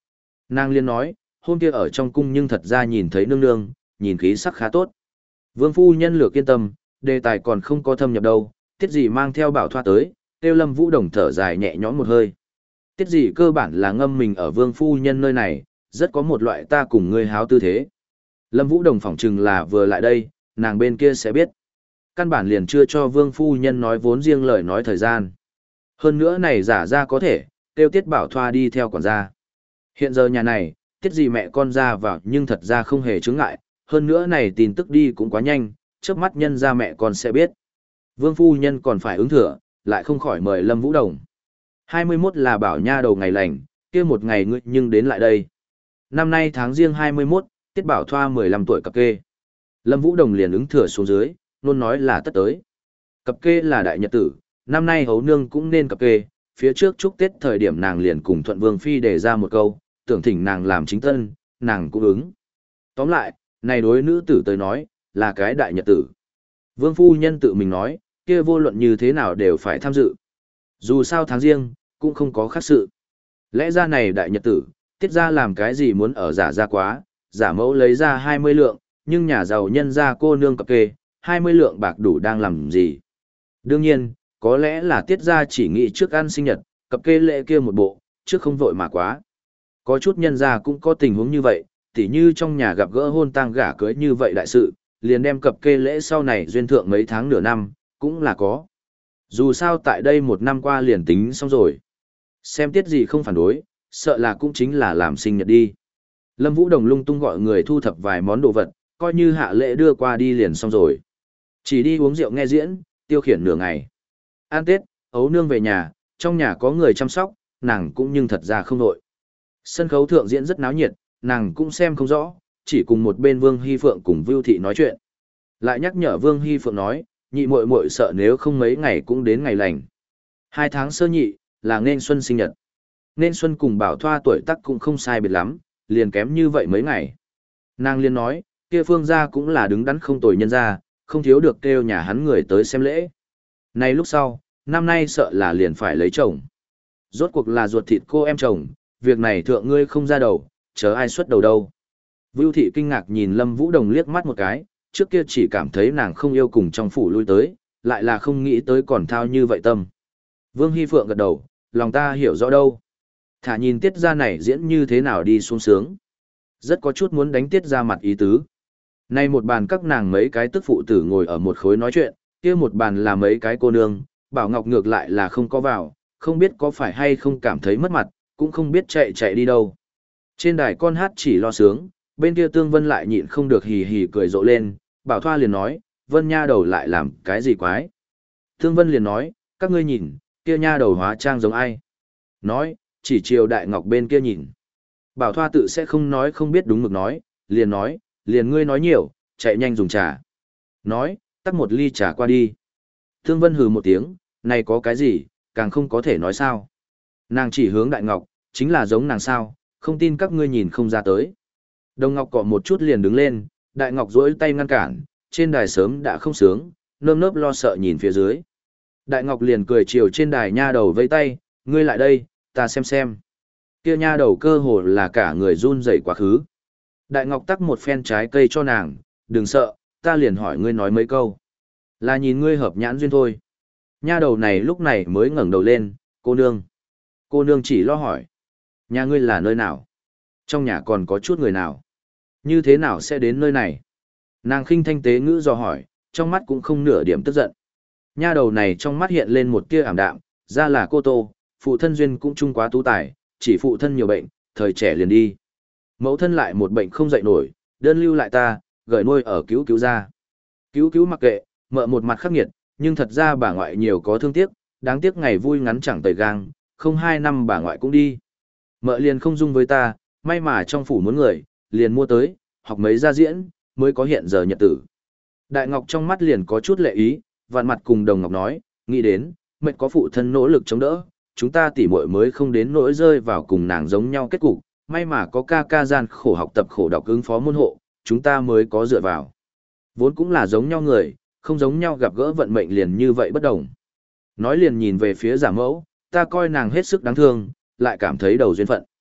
Nàng liên nói, hôm kia ở trong cung nhưng thật ra nhìn thấy nương nương, nhìn khí sắc khá tốt. Vương phu nhân lược yên tâm, đề tài còn không có thâm nhập đâu, tiết gì mang theo bảo thoa tới, tiêu Lâm Vũ Đồng thở dài nhẹ nhõm một hơi. Tiết gì cơ bản là ngâm mình ở vương phu nhân nơi này, rất có một loại ta cùng ngươi háo tư thế. Lâm Vũ Đồng phỏng chừng là vừa lại đây, nàng bên kia sẽ biết. Căn bản liền chưa cho vương phu nhân nói vốn riêng lời nói thời gian. Hơn nữa này giả ra có thể, tiêu tiết bảo thoa đi theo quản gia. Hiện giờ nhà này, tiết gì mẹ con ra vào nhưng thật ra không hề chướng ngại, hơn nữa này tin tức đi cũng quá nhanh, chớp mắt nhân ra mẹ con sẽ biết. Vương phu nhân còn phải ứng thừa, lại không khỏi mời Lâm Vũ Đồng. hai mươi mốt là bảo nha đầu ngày lành, kia một ngày ngươi nhưng đến lại đây. Năm nay tháng riêng hai mươi mốt, tiết bảo thoa mười lăm tuổi cập kê. Lâm Vũ Đồng liền ứng thừa xuống dưới, luôn nói là tất tới. Cập kê là đại nhật tử, năm nay hấu nương cũng nên cập kê, phía trước chúc Tết thời điểm nàng liền cùng Thuận Vương Phi đề ra một câu, tưởng thỉnh nàng làm chính tân, nàng cũng ứng. Tóm lại, này đối nữ tử tới nói, là cái đại nhật tử. Vương phu nhân tự mình nói, kia vô luận như thế nào đều phải tham dự. Dù sao tháng riêng, cũng không có khác sự. Lẽ ra này đại nhật tử, tiết ra làm cái gì muốn ở giả ra quá, giả mẫu lấy ra hai mươi lượng, nhưng nhà giàu nhân ra cô nương cập kê, hai mươi lượng bạc đủ đang làm gì. Đương nhiên, có lẽ là tiết ra chỉ nghĩ trước ăn sinh nhật, cập kê lễ kia một bộ, trước không vội mà quá. Có chút nhân ra cũng có tình huống như vậy, tỉ như trong nhà gặp gỡ hôn tang gả cưới như vậy đại sự, liền đem cập kê lễ sau này duyên thượng mấy tháng nửa năm, cũng là có. Dù sao tại đây một năm qua liền tính xong rồi. Xem tiết gì không phản đối, sợ là cũng chính là làm sinh nhật đi. Lâm Vũ Đồng lung tung gọi người thu thập vài món đồ vật, coi như hạ lễ đưa qua đi liền xong rồi. Chỉ đi uống rượu nghe diễn, tiêu khiển nửa ngày. An Tết, ấu nương về nhà, trong nhà có người chăm sóc, nàng cũng nhưng thật ra không nội. Sân khấu thượng diễn rất náo nhiệt, nàng cũng xem không rõ, chỉ cùng một bên Vương Hy Phượng cùng Vưu Thị nói chuyện. Lại nhắc nhở Vương Hy Phượng nói, nhị muội muội sợ nếu không mấy ngày cũng đến ngày lành. Hai tháng sơ nhị, là nên xuân sinh nhật. Nên xuân cùng bảo thoa tuổi tác cũng không sai biệt lắm, liền kém như vậy mấy ngày. Nàng liền nói, kia phương gia cũng là đứng đắn không tồi nhân gia, không thiếu được kêu nhà hắn người tới xem lễ. Này lúc sau, năm nay sợ là liền phải lấy chồng. Rốt cuộc là ruột thịt cô em chồng, việc này thượng ngươi không ra đầu, chờ ai xuất đầu đâu. Vưu Thị kinh ngạc nhìn Lâm Vũ Đồng liếc mắt một cái, trước kia chỉ cảm thấy nàng không yêu cùng trong phủ lui tới, lại là không nghĩ tới còn thao như vậy tâm. Vương Hy Phượng gật đầu, lòng ta hiểu rõ đâu. Thả nhìn tiết ra này diễn như thế nào đi xuống sướng. Rất có chút muốn đánh tiết ra mặt ý tứ. Nay một bàn các nàng mấy cái tức phụ tử ngồi ở một khối nói chuyện, kia một bàn là mấy cái cô nương, Bảo Ngọc ngược lại là không có vào, không biết có phải hay không cảm thấy mất mặt, cũng không biết chạy chạy đi đâu. Trên đài con hát chỉ lo sướng, bên kia Tương Vân lại nhịn không được hì hì cười rộ lên, Bảo Thoa liền nói, Vân nha đầu lại làm cái gì quái. Tương Vân liền nói, các ngươi nhìn, kia nha đầu hóa trang giống ai. Nói, chỉ chiều Đại Ngọc bên kia nhìn. Bảo Thoa tự sẽ không nói không biết đúng mực nói, liền nói, liền ngươi nói nhiều, chạy nhanh dùng trà. Nói, tắt một ly trà qua đi. Tương Vân hừ một tiếng, này có cái gì, càng không có thể nói sao. Nàng chỉ hướng Đại Ngọc, chính là giống nàng sao, không tin các ngươi nhìn không ra tới. Đồng Ngọc cọ một chút liền đứng lên, Đại Ngọc duỗi tay ngăn cản, trên đài sớm đã không sướng, nơm nớp lo sợ nhìn phía dưới. Đại Ngọc liền cười chiều trên đài nha đầu vẫy tay, ngươi lại đây, ta xem xem. Kia nha đầu cơ hồ là cả người run rẩy quá khứ. Đại Ngọc tắc một phen trái cây cho nàng, đừng sợ, ta liền hỏi ngươi nói mấy câu. Là nhìn ngươi hợp nhãn duyên thôi. Nha đầu này lúc này mới ngẩng đầu lên, cô nương. Cô nương chỉ lo hỏi. Nhà ngươi là nơi nào? Trong nhà còn có chút người nào? Như thế nào sẽ đến nơi này? Nàng khinh thanh tế ngữ do hỏi, trong mắt cũng không nửa điểm tức giận. Nha đầu này trong mắt hiện lên một tia ảm đạm, ra là cô tô, phụ thân duyên cũng chung quá tú tài, chỉ phụ thân nhiều bệnh, thời trẻ liền đi. Mẫu thân lại một bệnh không dậy nổi, đơn lưu lại ta, gửi nuôi ở cứu cứu ra. Cứu cứu mặc kệ, mợ một mặt khắc nghiệt, nhưng thật ra bà ngoại nhiều có thương tiếc, đáng tiếc ngày vui ngắn chẳng tẩy gang, không hai năm bà ngoại cũng đi. Mợ liền không dung với ta, may mà trong phủ muốn người, liền mua tới, học mấy gia diễn, mới có hiện giờ nhật tử. Đại Ngọc trong mắt liền có chút lệ ý, vạn mặt cùng Đồng Ngọc nói, nghĩ đến, mệnh có phụ thân nỗ lực chống đỡ, chúng ta tỉ muội mới không đến nỗi rơi vào cùng nàng giống nhau kết cục, may mà có ca ca gian khổ học tập khổ đọc ứng phó môn hộ, chúng ta mới có dựa vào. Vốn cũng là giống nhau người, không giống nhau gặp gỡ vận mệnh liền như vậy bất đồng. Nói liền nhìn về phía giả mẫu, ta coi nàng hết sức đáng thương, lại cảm thấy đầu duyên phận.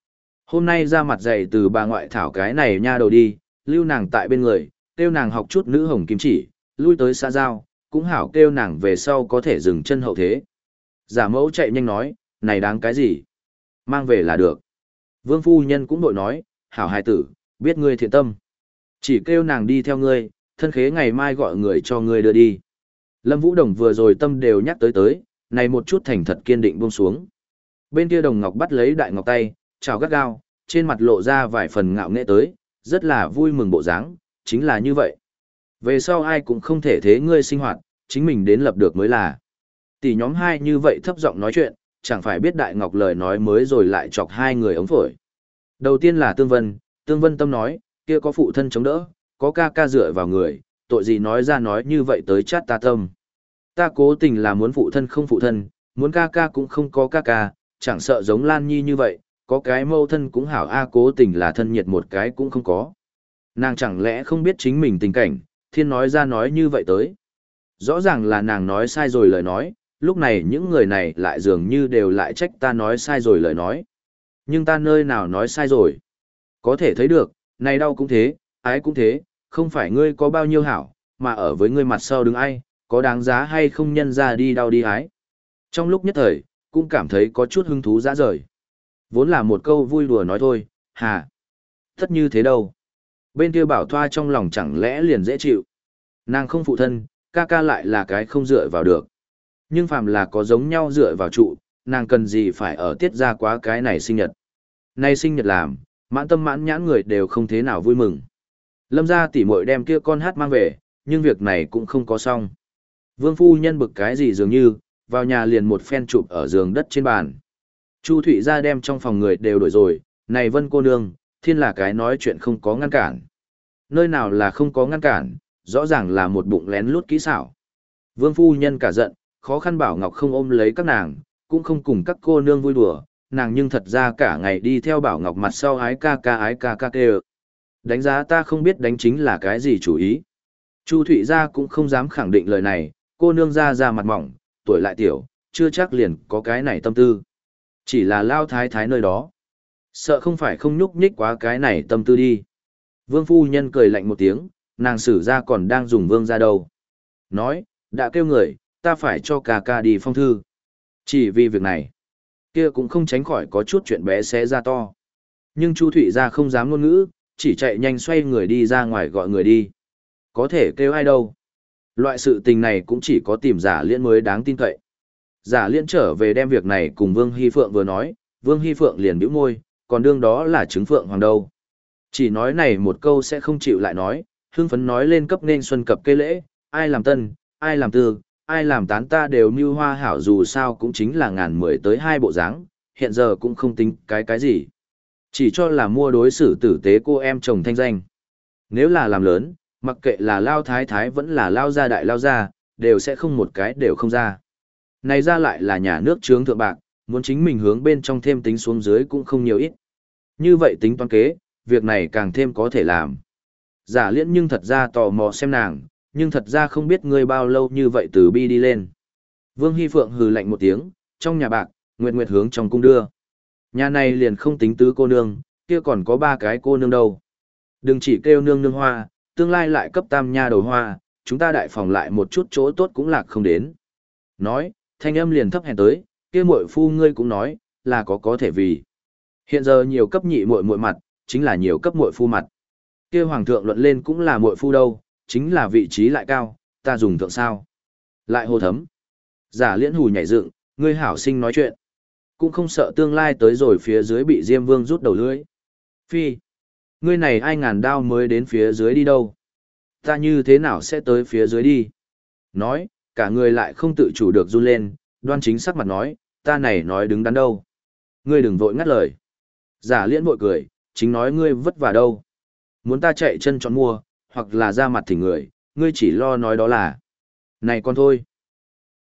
Hôm nay ra mặt dày từ bà ngoại thảo cái này nha đầu đi, lưu nàng tại bên người, kêu nàng học chút nữ hồng kim chỉ, lui tới xã giao, cũng hảo kêu nàng về sau có thể dừng chân hậu thế. Giả mẫu chạy nhanh nói, này đáng cái gì? Mang về là được. Vương phu nhân cũng đội nói, hảo hài tử, biết ngươi thiện tâm. Chỉ kêu nàng đi theo ngươi, thân khế ngày mai gọi người cho ngươi đưa đi. Lâm Vũ Đồng vừa rồi tâm đều nhắc tới tới, này một chút thành thật kiên định buông xuống. Bên kia Đồng Ngọc bắt lấy Đại Ngọc tay, chào gắt gao, trên mặt lộ ra vài phần ngạo nghễ tới, rất là vui mừng bộ dáng, chính là như vậy. Về sau ai cũng không thể thế ngươi sinh hoạt, chính mình đến lập được mới là. Tỷ nhóm hai như vậy thấp giọng nói chuyện, chẳng phải biết Đại Ngọc lời nói mới rồi lại chọc hai người ống phổi. Đầu tiên là Tương Vân, Tương Vân tâm nói, kia có phụ thân chống đỡ, có ca ca dựa vào người, tội gì nói ra nói như vậy tới chát ta tâm. Ta cố tình là muốn phụ thân không phụ thân, muốn ca ca cũng không có ca ca, chẳng sợ giống Lan Nhi như vậy, có cái mâu thân cũng hảo a cố tình là thân nhiệt một cái cũng không có. Nàng chẳng lẽ không biết chính mình tình cảnh, thiên nói ra nói như vậy tới. Rõ ràng là nàng nói sai rồi lời nói, lúc này những người này lại dường như đều lại trách ta nói sai rồi lời nói. Nhưng ta nơi nào nói sai rồi? Có thể thấy được, này đau cũng thế, ái cũng thế, không phải ngươi có bao nhiêu hảo, mà ở với ngươi mặt sau đứng ai, có đáng giá hay không nhân ra đi đau đi ái. Trong lúc nhất thời, cũng cảm thấy có chút hứng thú dã rời. Vốn là một câu vui đùa nói thôi, hà. Tất như thế đâu. Bên kia bảo thoa trong lòng chẳng lẽ liền dễ chịu. Nàng không phụ thân, ca ca lại là cái không dựa vào được. Nhưng phàm là có giống nhau dựa vào trụ, nàng cần gì phải ở tiết ra quá cái này sinh nhật. Nay sinh nhật làm, mãn tâm mãn nhãn người đều không thế nào vui mừng. Lâm gia tỉ muội đem kia con hát mang về, nhưng việc này cũng không có xong. Vương phu nhân bực cái gì dường như, vào nhà liền một phen chụp ở giường đất trên bàn. Chu Thụy ra đem trong phòng người đều đổi rồi, này Vân cô nương, thiên là cái nói chuyện không có ngăn cản. Nơi nào là không có ngăn cản, rõ ràng là một bụng lén lút kỹ xảo. Vương phu nhân cả giận, khó khăn bảo Ngọc không ôm lấy các nàng, cũng không cùng các cô nương vui đùa, nàng nhưng thật ra cả ngày đi theo bảo Ngọc mặt sau ái ca ca ái ca ca kê. Đánh giá ta không biết đánh chính là cái gì chủ ý. Chu Thụy ra cũng không dám khẳng định lời này, cô nương ra ra mặt mỏng, tuổi lại tiểu, chưa chắc liền có cái này tâm tư. Chỉ là lao thái thái nơi đó. Sợ không phải không nhúc nhích quá cái này tâm tư đi. Vương phu nhân cười lạnh một tiếng, nàng sử ra còn đang dùng vương ra đâu. Nói, đã kêu người, ta phải cho ca ca đi phong thư. Chỉ vì việc này, kia cũng không tránh khỏi có chút chuyện bé xé ra to. Nhưng Chu Thụy ra không dám ngôn ngữ, chỉ chạy nhanh xoay người đi ra ngoài gọi người đi. Có thể kêu ai đâu. Loại sự tình này cũng chỉ có tìm giả liên mới đáng tin cậy. Giả liên trở về đem việc này cùng Vương Hy Phượng vừa nói, Vương Hy Phượng liền bĩu môi, còn đương đó là trứng Phượng Hoàng đâu. Chỉ nói này một câu sẽ không chịu lại nói, hưng phấn nói lên cấp nên xuân cập cây lễ, ai làm tân, ai làm tư, ai làm tán ta đều mưu hoa hảo dù sao cũng chính là ngàn mười tới hai bộ dáng, hiện giờ cũng không tính cái cái gì. Chỉ cho là mua đối xử tử tế cô em chồng thanh danh. Nếu là làm lớn, mặc kệ là lao thái thái vẫn là lao gia đại lao gia, đều sẽ không một cái đều không ra. Này ra lại là nhà nước trướng thượng bạc, muốn chính mình hướng bên trong thêm tính xuống dưới cũng không nhiều ít. Như vậy tính toán kế, việc này càng thêm có thể làm. Giả liễn nhưng thật ra tò mò xem nàng, nhưng thật ra không biết ngươi bao lâu như vậy từ bi đi lên. Vương Hy Phượng hừ lạnh một tiếng, trong nhà bạc, nguyệt nguyệt hướng trong cung đưa. Nhà này liền không tính tứ cô nương, kia còn có ba cái cô nương đâu. Đừng chỉ kêu nương nương hoa, tương lai lại cấp tam nha đầu hoa, chúng ta đại phòng lại một chút chỗ tốt cũng lạc không đến. Nói, thanh âm liền thấp hèn tới, kia muội phu ngươi cũng nói, là có có thể vì. Hiện giờ nhiều cấp nhị muội muội mặt, chính là nhiều cấp muội phu mặt. Kia hoàng thượng luận lên cũng là muội phu đâu, chính là vị trí lại cao, ta dùng thượng sao. Lại hồ thấm. Giả liễn hù nhảy dựng, ngươi hảo sinh nói chuyện. Cũng không sợ tương lai tới rồi phía dưới bị Diêm Vương rút đầu lưỡi. Phi. Ngươi này ai ngàn đao mới đến phía dưới đi đâu. Ta như thế nào sẽ tới phía dưới đi. Nói, cả người lại không tự chủ được run lên, đoan chính sắc mặt nói, ta này nói đứng đắn đâu. Ngươi đừng vội ngắt lời. Giả liễn vội cười, chính nói ngươi vất vả đâu. Muốn ta chạy chân chọn mua, hoặc là ra mặt thỉnh người, ngươi chỉ lo nói đó là. Này con thôi.